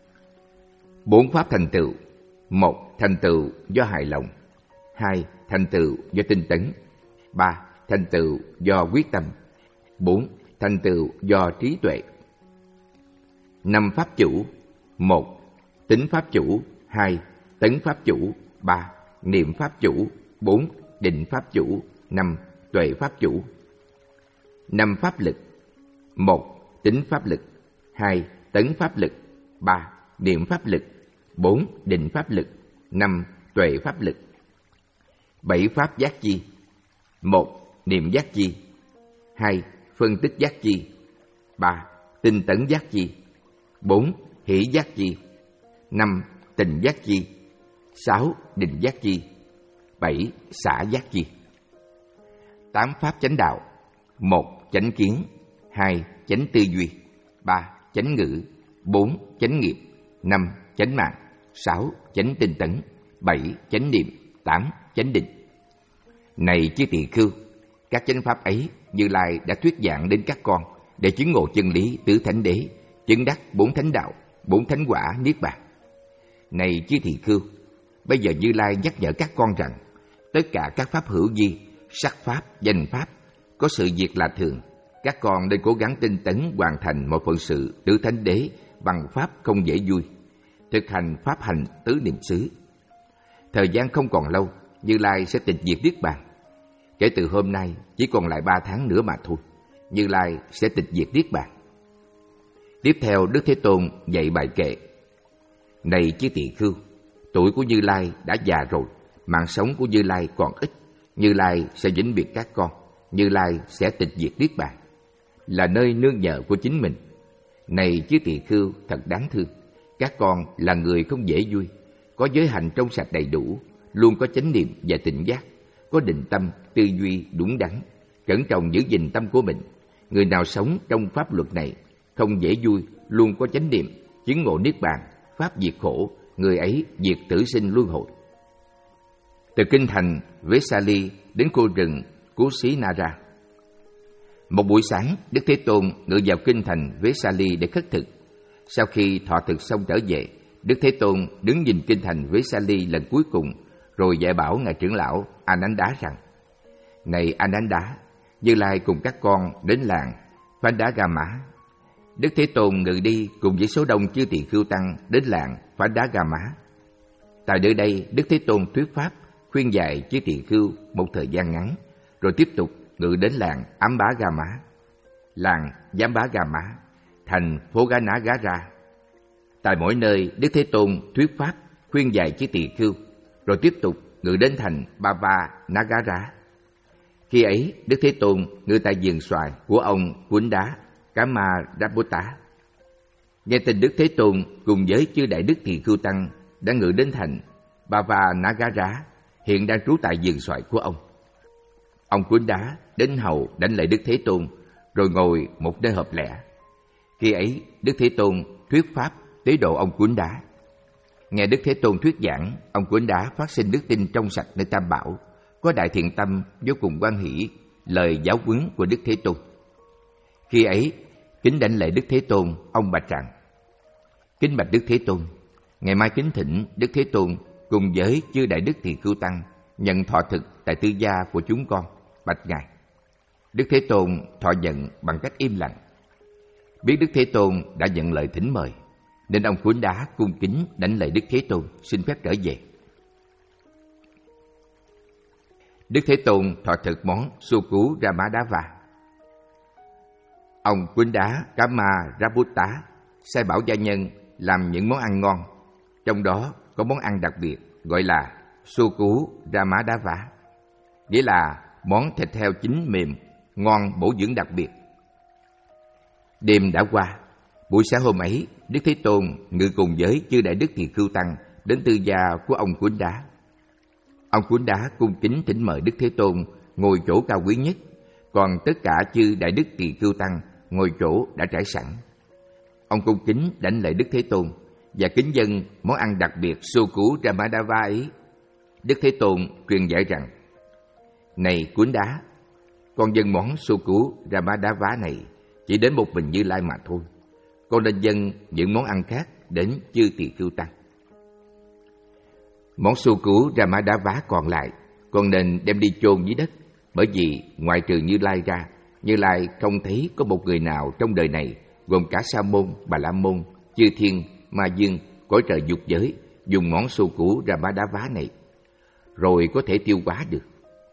Bốn pháp thành tựu: một, thành tựu do hài lòng; hai, thành tựu do tinh tấn; ba, thành tựu do quyết tâm; bốn, thành tựu do trí tuệ. Năm pháp chủ: một, tính pháp chủ; hai, tấn pháp chủ; ba, niệm pháp chủ; bốn, định pháp chủ; năm, tuệ pháp chủ. Năm pháp lực: một, tính pháp lực; hai, tấn pháp lực; ba, niệm pháp lực; bốn, định pháp lực; năm, tuệ pháp lực. Bảy pháp giác chi: một, niệm giác chi; hai, phân tích giác chi; ba, tinh tấn giác chi; bốn, hỷ giác chi; năm, tình giác chi; sáu, định giác chi; bảy, xả giác chi. Tám pháp chánh đạo: một, chánh kiến; hai, chánh tư duy; ba, chánh ngữ; bốn, chánh nghiệp; năm, chánh mạng; sáu, chánh tinh tấn; bảy, chánh niệm; tám, chánh định. Này chư tỳ khưu, các chánh pháp ấy Như Lai đã thuyết giảng đến các con để chứng ngộ chân lý tứ thánh đế, chứng đắc bốn thánh đạo, bốn thánh quả, niết bàn. Này chư tỳ khưu, bây giờ Như Lai nhắc nhở các con rằng tất cả các pháp hữu vi, sắc pháp, danh pháp có sự diệt là thường. Các con nên cố gắng tinh tấn hoàn thành một phận sự tứ thánh đế bằng pháp không dễ vui, thực hành pháp hành tứ niệm xứ. Thời gian không còn lâu, Như Lai sẽ tịch diệt niết bàn. Kể từ hôm nay chỉ còn lại ba tháng nữa mà thôi, Như Lai sẽ tịch diệt niết bàn. Tiếp theo Đức Thế Tôn dạy bài kệ: Này chư tỳ khưu, tuổi của Như Lai đã già rồi, mạng sống của Như Lai còn ít. Như Lai sẽ vĩnh biệt các con. Như Lai sẽ tịch diệt niết bàn, là nơi nương nhờ của chính mình. Này chư tỳ khưu thật đáng thương, các con là người không dễ vui, có giới hạnh trong sạch đầy đủ, luôn có chánh niệm và tỉnh giác, có định tâm, tư duy đúng đắn, cẩn trọng giữ gìn tâm của mình. Người nào sống trong pháp luật này không dễ vui, luôn có chánh niệm, chứng ngộ niết bàn, pháp diệt khổ, người ấy diệt tử sinh luân hồi. Từ kinh thành Vesali đến khu rừng Kusinara. Một buổi sáng, Đức Thế Tôn ngự vào kinh thành Vesali để khất thực. Sau khi thọ thực xong trở về, Đức Thế Tôn đứng nhìn kinh thành Vesali lần cuối cùng, rồi dạy bảo ngài trưởng lão Ananda rằng: Này Ananda, Như Lai cùng các con đến làng Phanda-ga-mã. Đức Thế Tôn ngự đi cùng với số đông chư tỳ khưu tăng đến làng Phanda-ga-mã. Tại nơi đây, Đức Thế Tôn thuyết pháp, khuyên dạy chư tỳ khưu một thời gian ngắn, rồi tiếp tục ngự đến làng Ám-bá-ga-mã, làng Giám-bá-ga-mã, thành phố Gá-ná-gá-ra. Tại mỗi nơi, Đức Thế Tôn thuyết pháp, khuyên dạy chư tỳ khưu, rồi tiếp tục ngự đến thành Ba-va-na-gá-ra. Khi ấy, Đức Thế Tôn ngự tại vườn xoài của ông Quýnh Đá Kama-ra-bố-tá. Nghe tin Đức Thế Tôn cùng với chư đại đức tỳ khưu tăng đã ngự đến thành Ba-va-na-gá-ra, hiện đang trú tại vườn xoài của ông. Ông Quýnh Đá đến hầu đảnh lễ Đức Thế Tôn, rồi ngồi một nơi hợp lẽ. Khi ấy, Đức Thế Tôn thuyết pháp tế độ ông Quýnh Đá. Nghe Đức Thế Tôn thuyết giảng, ông Quýnh Đá phát sinh đức tin trong sạch nơi Tam Bảo, có đại thiện tâm, vô cùng hoan hỷ lời giáo huấn của Đức Thế Tôn. Khi ấy, kính đảnh lễ Đức Thế Tôn, ông bạch rằng: Kính bạch Đức Thế Tôn, ngày mai kính thỉnh Đức Thế Tôn cùng với chư đại đức tỳ khưu tăng nhận thọ thực tại tư gia của chúng con. Bạch ngài. Đức Thế Tôn thọ nhận bằng cách im lặng. Biết Đức Thế Tôn đã nhận lời thỉnh mời, nên ông Quýnh Đá cung kính đảnh lễ Đức Thế Tôn, xin phép trở về. Đức Thế Tôn thọ thực món su cú ra má đá và. Ông Quýnh Đá Kama-ra-bút-tá sai bảo gia nhân làm những món ăn ngon, trong đó có món ăn đặc biệt gọi là su cú ra má đá vả, nghĩa là món thịt heo chín mềm, ngon bổ dưỡng đặc biệt. Đêm đã qua, Buổi sáng hôm ấy, Đức Thế Tôn ngự cùng với chư đại đức Tỳ Khưu tăng đến tư gia của ông Cuốn Đá. Ông Cuốn Đá cung kính thỉnh mời Đức Thế Tôn ngồi chỗ cao quý nhất, còn tất cả chư đại đức Tỳ Khưu tăng ngồi chỗ đã trải sẵn. Ông cung kính đảnh lễ Đức Thế Tôn và kính dâng món ăn đặc biệt xô cú Ramadava ấy. Đức Thế Tôn truyền dạy rằng: Này Cuốn Đá, con dâng món xô cú Ramadava này chỉ đến một mình Như Lai mà thôi. Con nên dâng những món ăn khác đến chư Tỳ Khưu tăng. Món xô cú Ramadava còn lại con nên đem đi chôn dưới đất, bởi vì ngoại trừ Như Lai ra, Như Lai không thấy có một người nào trong đời này, gồm cả Sa môn, Bà La môn, chư thiên, ma dương, cõi trời dục giới, dùng món xô cú Ramadava này rồi có thể tiêu hóa được.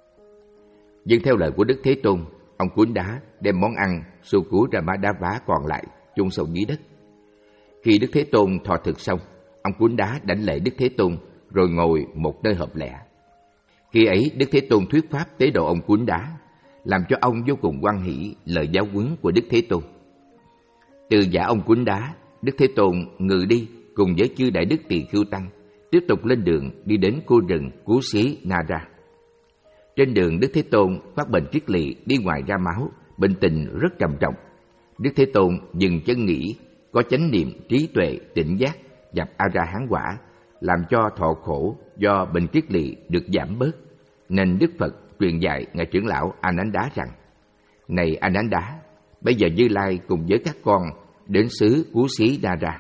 Nhưng theo lời của Đức Thế Tôn, ông Cuốn Đá đem món ăn xô cú Ramadava còn lại chôn sâu dưới đất. Khi Đức Thế Tôn thọ thực xong, ông Cuốn Đá đảnh lễ Đức Thế Tôn rồi ngồi một nơi hợp lẽ. Khi ấy Đức Thế Tôn thuyết pháp tế độ ông Cuốn Đá, làm cho ông vô cùng hoan hỷ lời giáo huấn của Đức Thế Tôn. Từ giả ông Cuốn Đá, Đức Thế Tôn ngự đi cùng với chư đại đức Tỳ Khưu tăng, tiếp tục lên đường đi đến khu rừng Cú Xí Na Ra. Trên đường Đức Thế Tôn phát bệnh triết lỵ, đi ngoài ra máu, bệnh tình rất trầm trọng. Đức Thế Tôn dừng chân nghỉ, có chánh niệm, trí tuệ, tỉnh giác, nhập A Ra Hán quả, làm cho thọ khổ do bệnh triết lỵ được giảm bớt. Nên Đức Phật truyền dạy ngài trưởng lão A Nán Đá rằng: Này A Nán Đá, bây giờ Như Lai cùng với các con đến xứ Cú Xí Na Ra.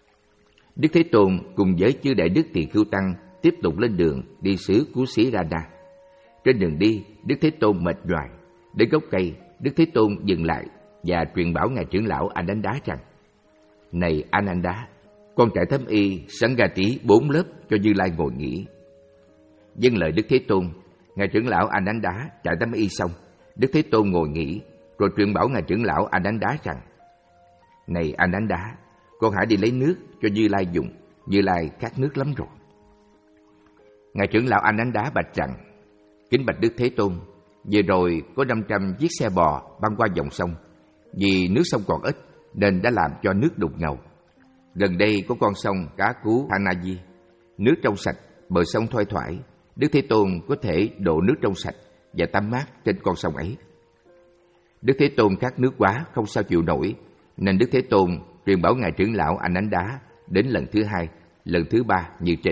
Đức Thế Tôn cùng với chư đại đức Tỳ Khưu tăng tiếp tục lên đường đi xứ Cú Xí Na Ra. Trên đường đi, Đức Thế Tôn mệt nhoài. Đến gốc cây, Đức Thế Tôn dừng lại và truyền bảo ngài trưởng lão A Nán Đá rằng: Này A Nán Đá, con trải thấm y Sangati bốn lớp cho Như Lai ngồi nghỉ. Dâng lời Đức Thế Tôn, ngài trưởng lão A Nán Đá trải tấm y xong, Đức Thế Tôn ngồi nghỉ, rồi truyền bảo ngài trưởng lão A Nán Đá rằng: Này A Nán Đá, con hãy đi lấy nước cho Như Lai dùng, Như Lai khát nước lắm rồi. Ngài trưởng lão A Nán Đá bạch rằng: Kính bạch Đức Thế Tôn, vừa rồi có năm trăm chiếc xe bò băng qua dòng sông, vì nước sông còn ít nên đã làm cho nước đục ngầu. Gần đây có con sông Cá Cú Hanaji, nước trong sạch, bờ sông thoai thoải. Đức Thế Tôn có thể đổ nước trong sạch và tắm mát trên con sông ấy. Đức Thế Tôn khát nước quá không sao chịu nổi, nên Đức Thế Tôn truyền bảo ngài trưởng lão A Nán Đá đến lần thứ hai, lần thứ ba như trên.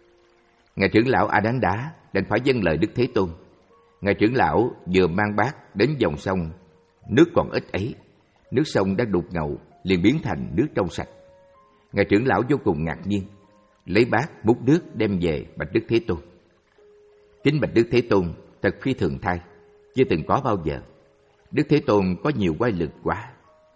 Ngài trưởng lão A Nán Đá đành phải dâng lời Đức Thế Tôn. Ngài trưởng lão vừa mang bát đến dòng sông, nước còn ít ấy, nước sông đã đục ngầu, liền biến thành nước trong sạch. Ngài trưởng lão vô cùng ngạc nhiên, lấy bát múc nước đem về bạch Đức Thế Tôn. Kính bạch Đức Thế Tôn, thật phi thường thay, chưa từng có bao giờ. Đức Thế Tôn có nhiều oai lực quá.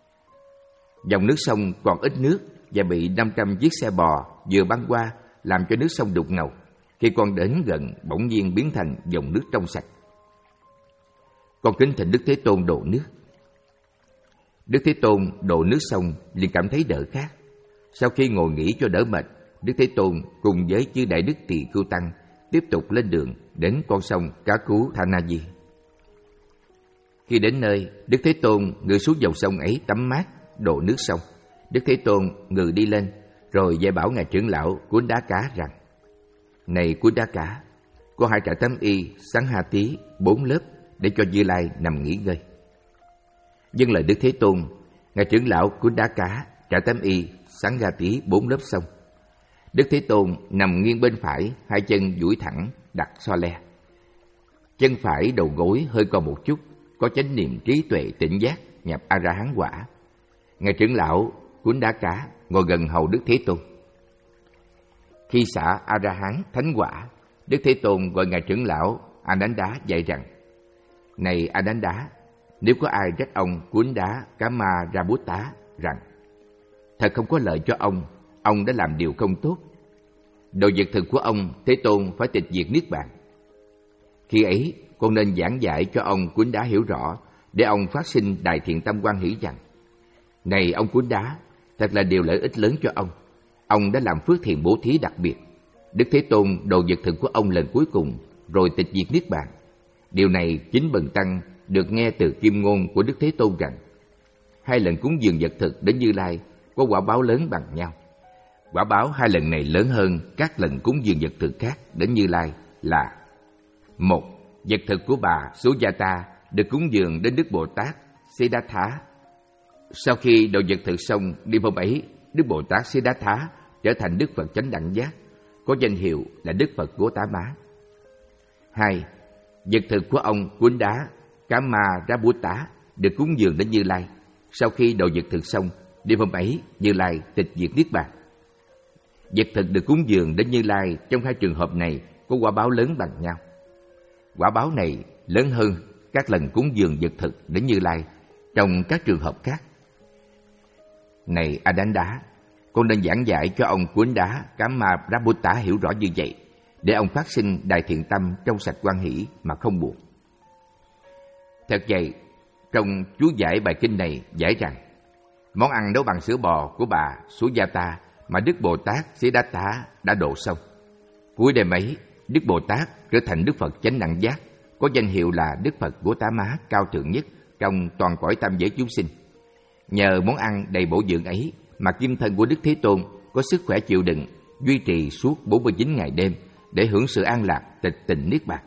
Dòng nước sông còn ít nước và bị năm trăm chiếc xe bò vừa băng qua làm cho nước sông đục ngầu. Khi con đến gần, bỗng nhiên biến thành dòng nước trong sạch. Con kính thỉnh Đức Thế Tôn đổ nước. Đức Thế Tôn đổ nước xong liền cảm thấy đỡ khát. Sau khi ngồi nghỉ cho đỡ mệt, Đức Thế Tôn cùng với chư đại đức Tỳ Khưu tăng tiếp tục lên đường đến con sông Cá Cú Thanaji. Khi đến nơi, Đức Thế Tôn ngự xuống dòng sông ấy tắm mát, đổ nước xong. Đức Thế Tôn ngự đi lên, rồi dạy bảo ngài trưởng lão Cuốn Đá Cá rằng: Này Cuốn Đá Cá, con hãy trải tấm y sáng hà tí bốn lớp để cho Như Lai nằm nghỉ ngơi. Dâng lời Đức Thế Tôn, ngài trưởng lão Cuốn Đá Cá trải tấm y sáng hà tí bốn lớp xong. Đức Thế Tôn nằm nghiêng bên phải, hai chân duỗi thẳng, đặt so le. Chân phải đầu gối hơi co một chút, có chánh niệm, trí tuệ, tỉnh giác, nhập A Ra Hán quả. Ngài trưởng lão Cuốn Đá Cá ngồi gần hầu Đức Thế Tôn. Khi xả A Ra Hán thánh quả, Đức Thế Tôn gọi ngài trưởng lão A Nán Đá dạy rằng: Này A Nán Đá, nếu có ai trách ông Cuốn Đá Cá Ma Ra Bút Tá rằng thật không có lợi cho ông, ông đã làm điều không tốt, đồ vật thực của ông Thế Tôn phải tịch diệt niết bàn. Khi ấy con nên giảng giải cho ông Cuốn Đá hiểu rõ, để ông phát sinh đại thiện tâm hoan hỷ rằng: Này ông Cuốn Đá, thật là điều lợi ích lớn cho ông. Ông đã làm phước thiện bố thí đặc biệt. Đức Thế Tôn đồ vật thực của ông lần cuối cùng, rồi tịch diệt niết bàn. Điều này chính bần tăng được nghe từ kim ngôn của Đức Thế Tôn rằng: hai lần cúng dường vật thực đến Như Lai có quả báo lớn bằng nhau. Quả báo hai lần này lớn hơn các lần cúng dường vật thực khác đến Như Lai là: một, vật thực của bà Sujata được cúng dường đến Đức Bồ Tát Siddhartha. Sau khi đồ vật thực xong, đêm hôm ấy, Đức Bồ Tát Siddhartha trở thành Đức Phật chánh đẳng giác, có danh hiệu là Đức Phật Gotama. Hai, vật thực của ông Cuốn Đá Kamarabutta được cúng dường đến Như Lai. Sau khi đồ vật thực xong, đêm hôm ấy, Như Lai tịch diệt niết bàn. Vật thực được cúng dường đến Như Lai trong hai trường hợp này có quả báo lớn bằng nhau. Quả báo này lớn hơn các lần cúng dường vật thực đến Như Lai trong các trường hợp khác. Này A Đán Đá, con nên giảng giải cho ông Cuốn Đá Kamarabutta hiểu rõ như vậy, để ông phát sinh đại thiện tâm trong sạch hoan hỷ mà không buồn. Thật vậy, trong chú giải bài kinh này giải rằng, món ăn nấu bằng sữa bò của bà Sujata mà Đức Bồ Tát Siddhartha đã độ xong. Cuối đêm ấy, Đức Bồ Tát trở thành Đức Phật chánh đẳng giác, có danh hiệu là Đức Phật Gotama cao thượng nhất trong toàn cõi tam giới chúng sinh. Nhờ món ăn đầy bổ dưỡng ấy mà kim thân của Đức Thế Tôn có sức khỏe chịu đựng, duy trì suốt bốn mươi chín ngày đêm để hưởng sự an lạc tịch tịnh niết bàn.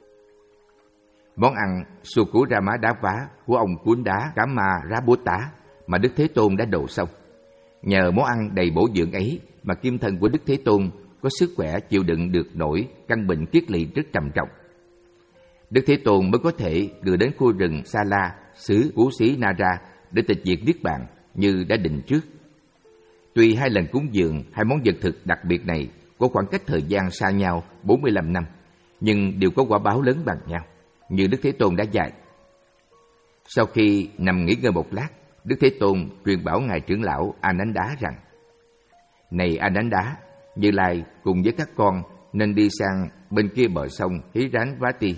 Món ăn Sukurama đá vá của ông Cuốn Đá Kamarabutta mà Đức Thế Tôn đã độ xong. Nhờ món ăn đầy bổ dưỡng ấy mà kim thân của Đức Thế Tôn có sức khỏe chịu đựng được nổi căn bệnh kiết lỵ rất trầm trọng. Đức Thế Tôn mới có thể gửi đến khu rừng Sa La, xứ Cú Sĩ Nara để tịch diệt niết bàn như đã định trước. Tuy hai lần cúng dường hai món vật thực đặc biệt này có khoảng cách thời gian xa nhau bốn mươi lăm năm, nhưng đều có quả báo lớn bằng nhau, như Đức Thế Tôn đã dạy. Sau khi nằm nghỉ ngơi một lát, Đức Thế Tôn truyền bảo ngài trưởng lão A Nánh Đá rằng: Này A Nánh Đá, Như Lai cùng với các con nên đi sang bên kia bờ sông Hiranyavati.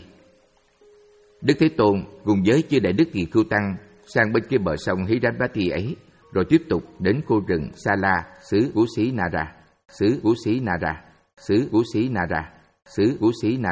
Đức Thế Tôn cùng với chư đại đức Kỳ Khưu Tăng sang bên kia bờ sông Hiranyavati ấy, rồi tiếp tục đến khu rừng Sa La, xứ Cú Sĩ Nara, xứ Cú Sĩ Nara, xứ Cú Sĩ Nara, xứ Cú Sĩ Nara.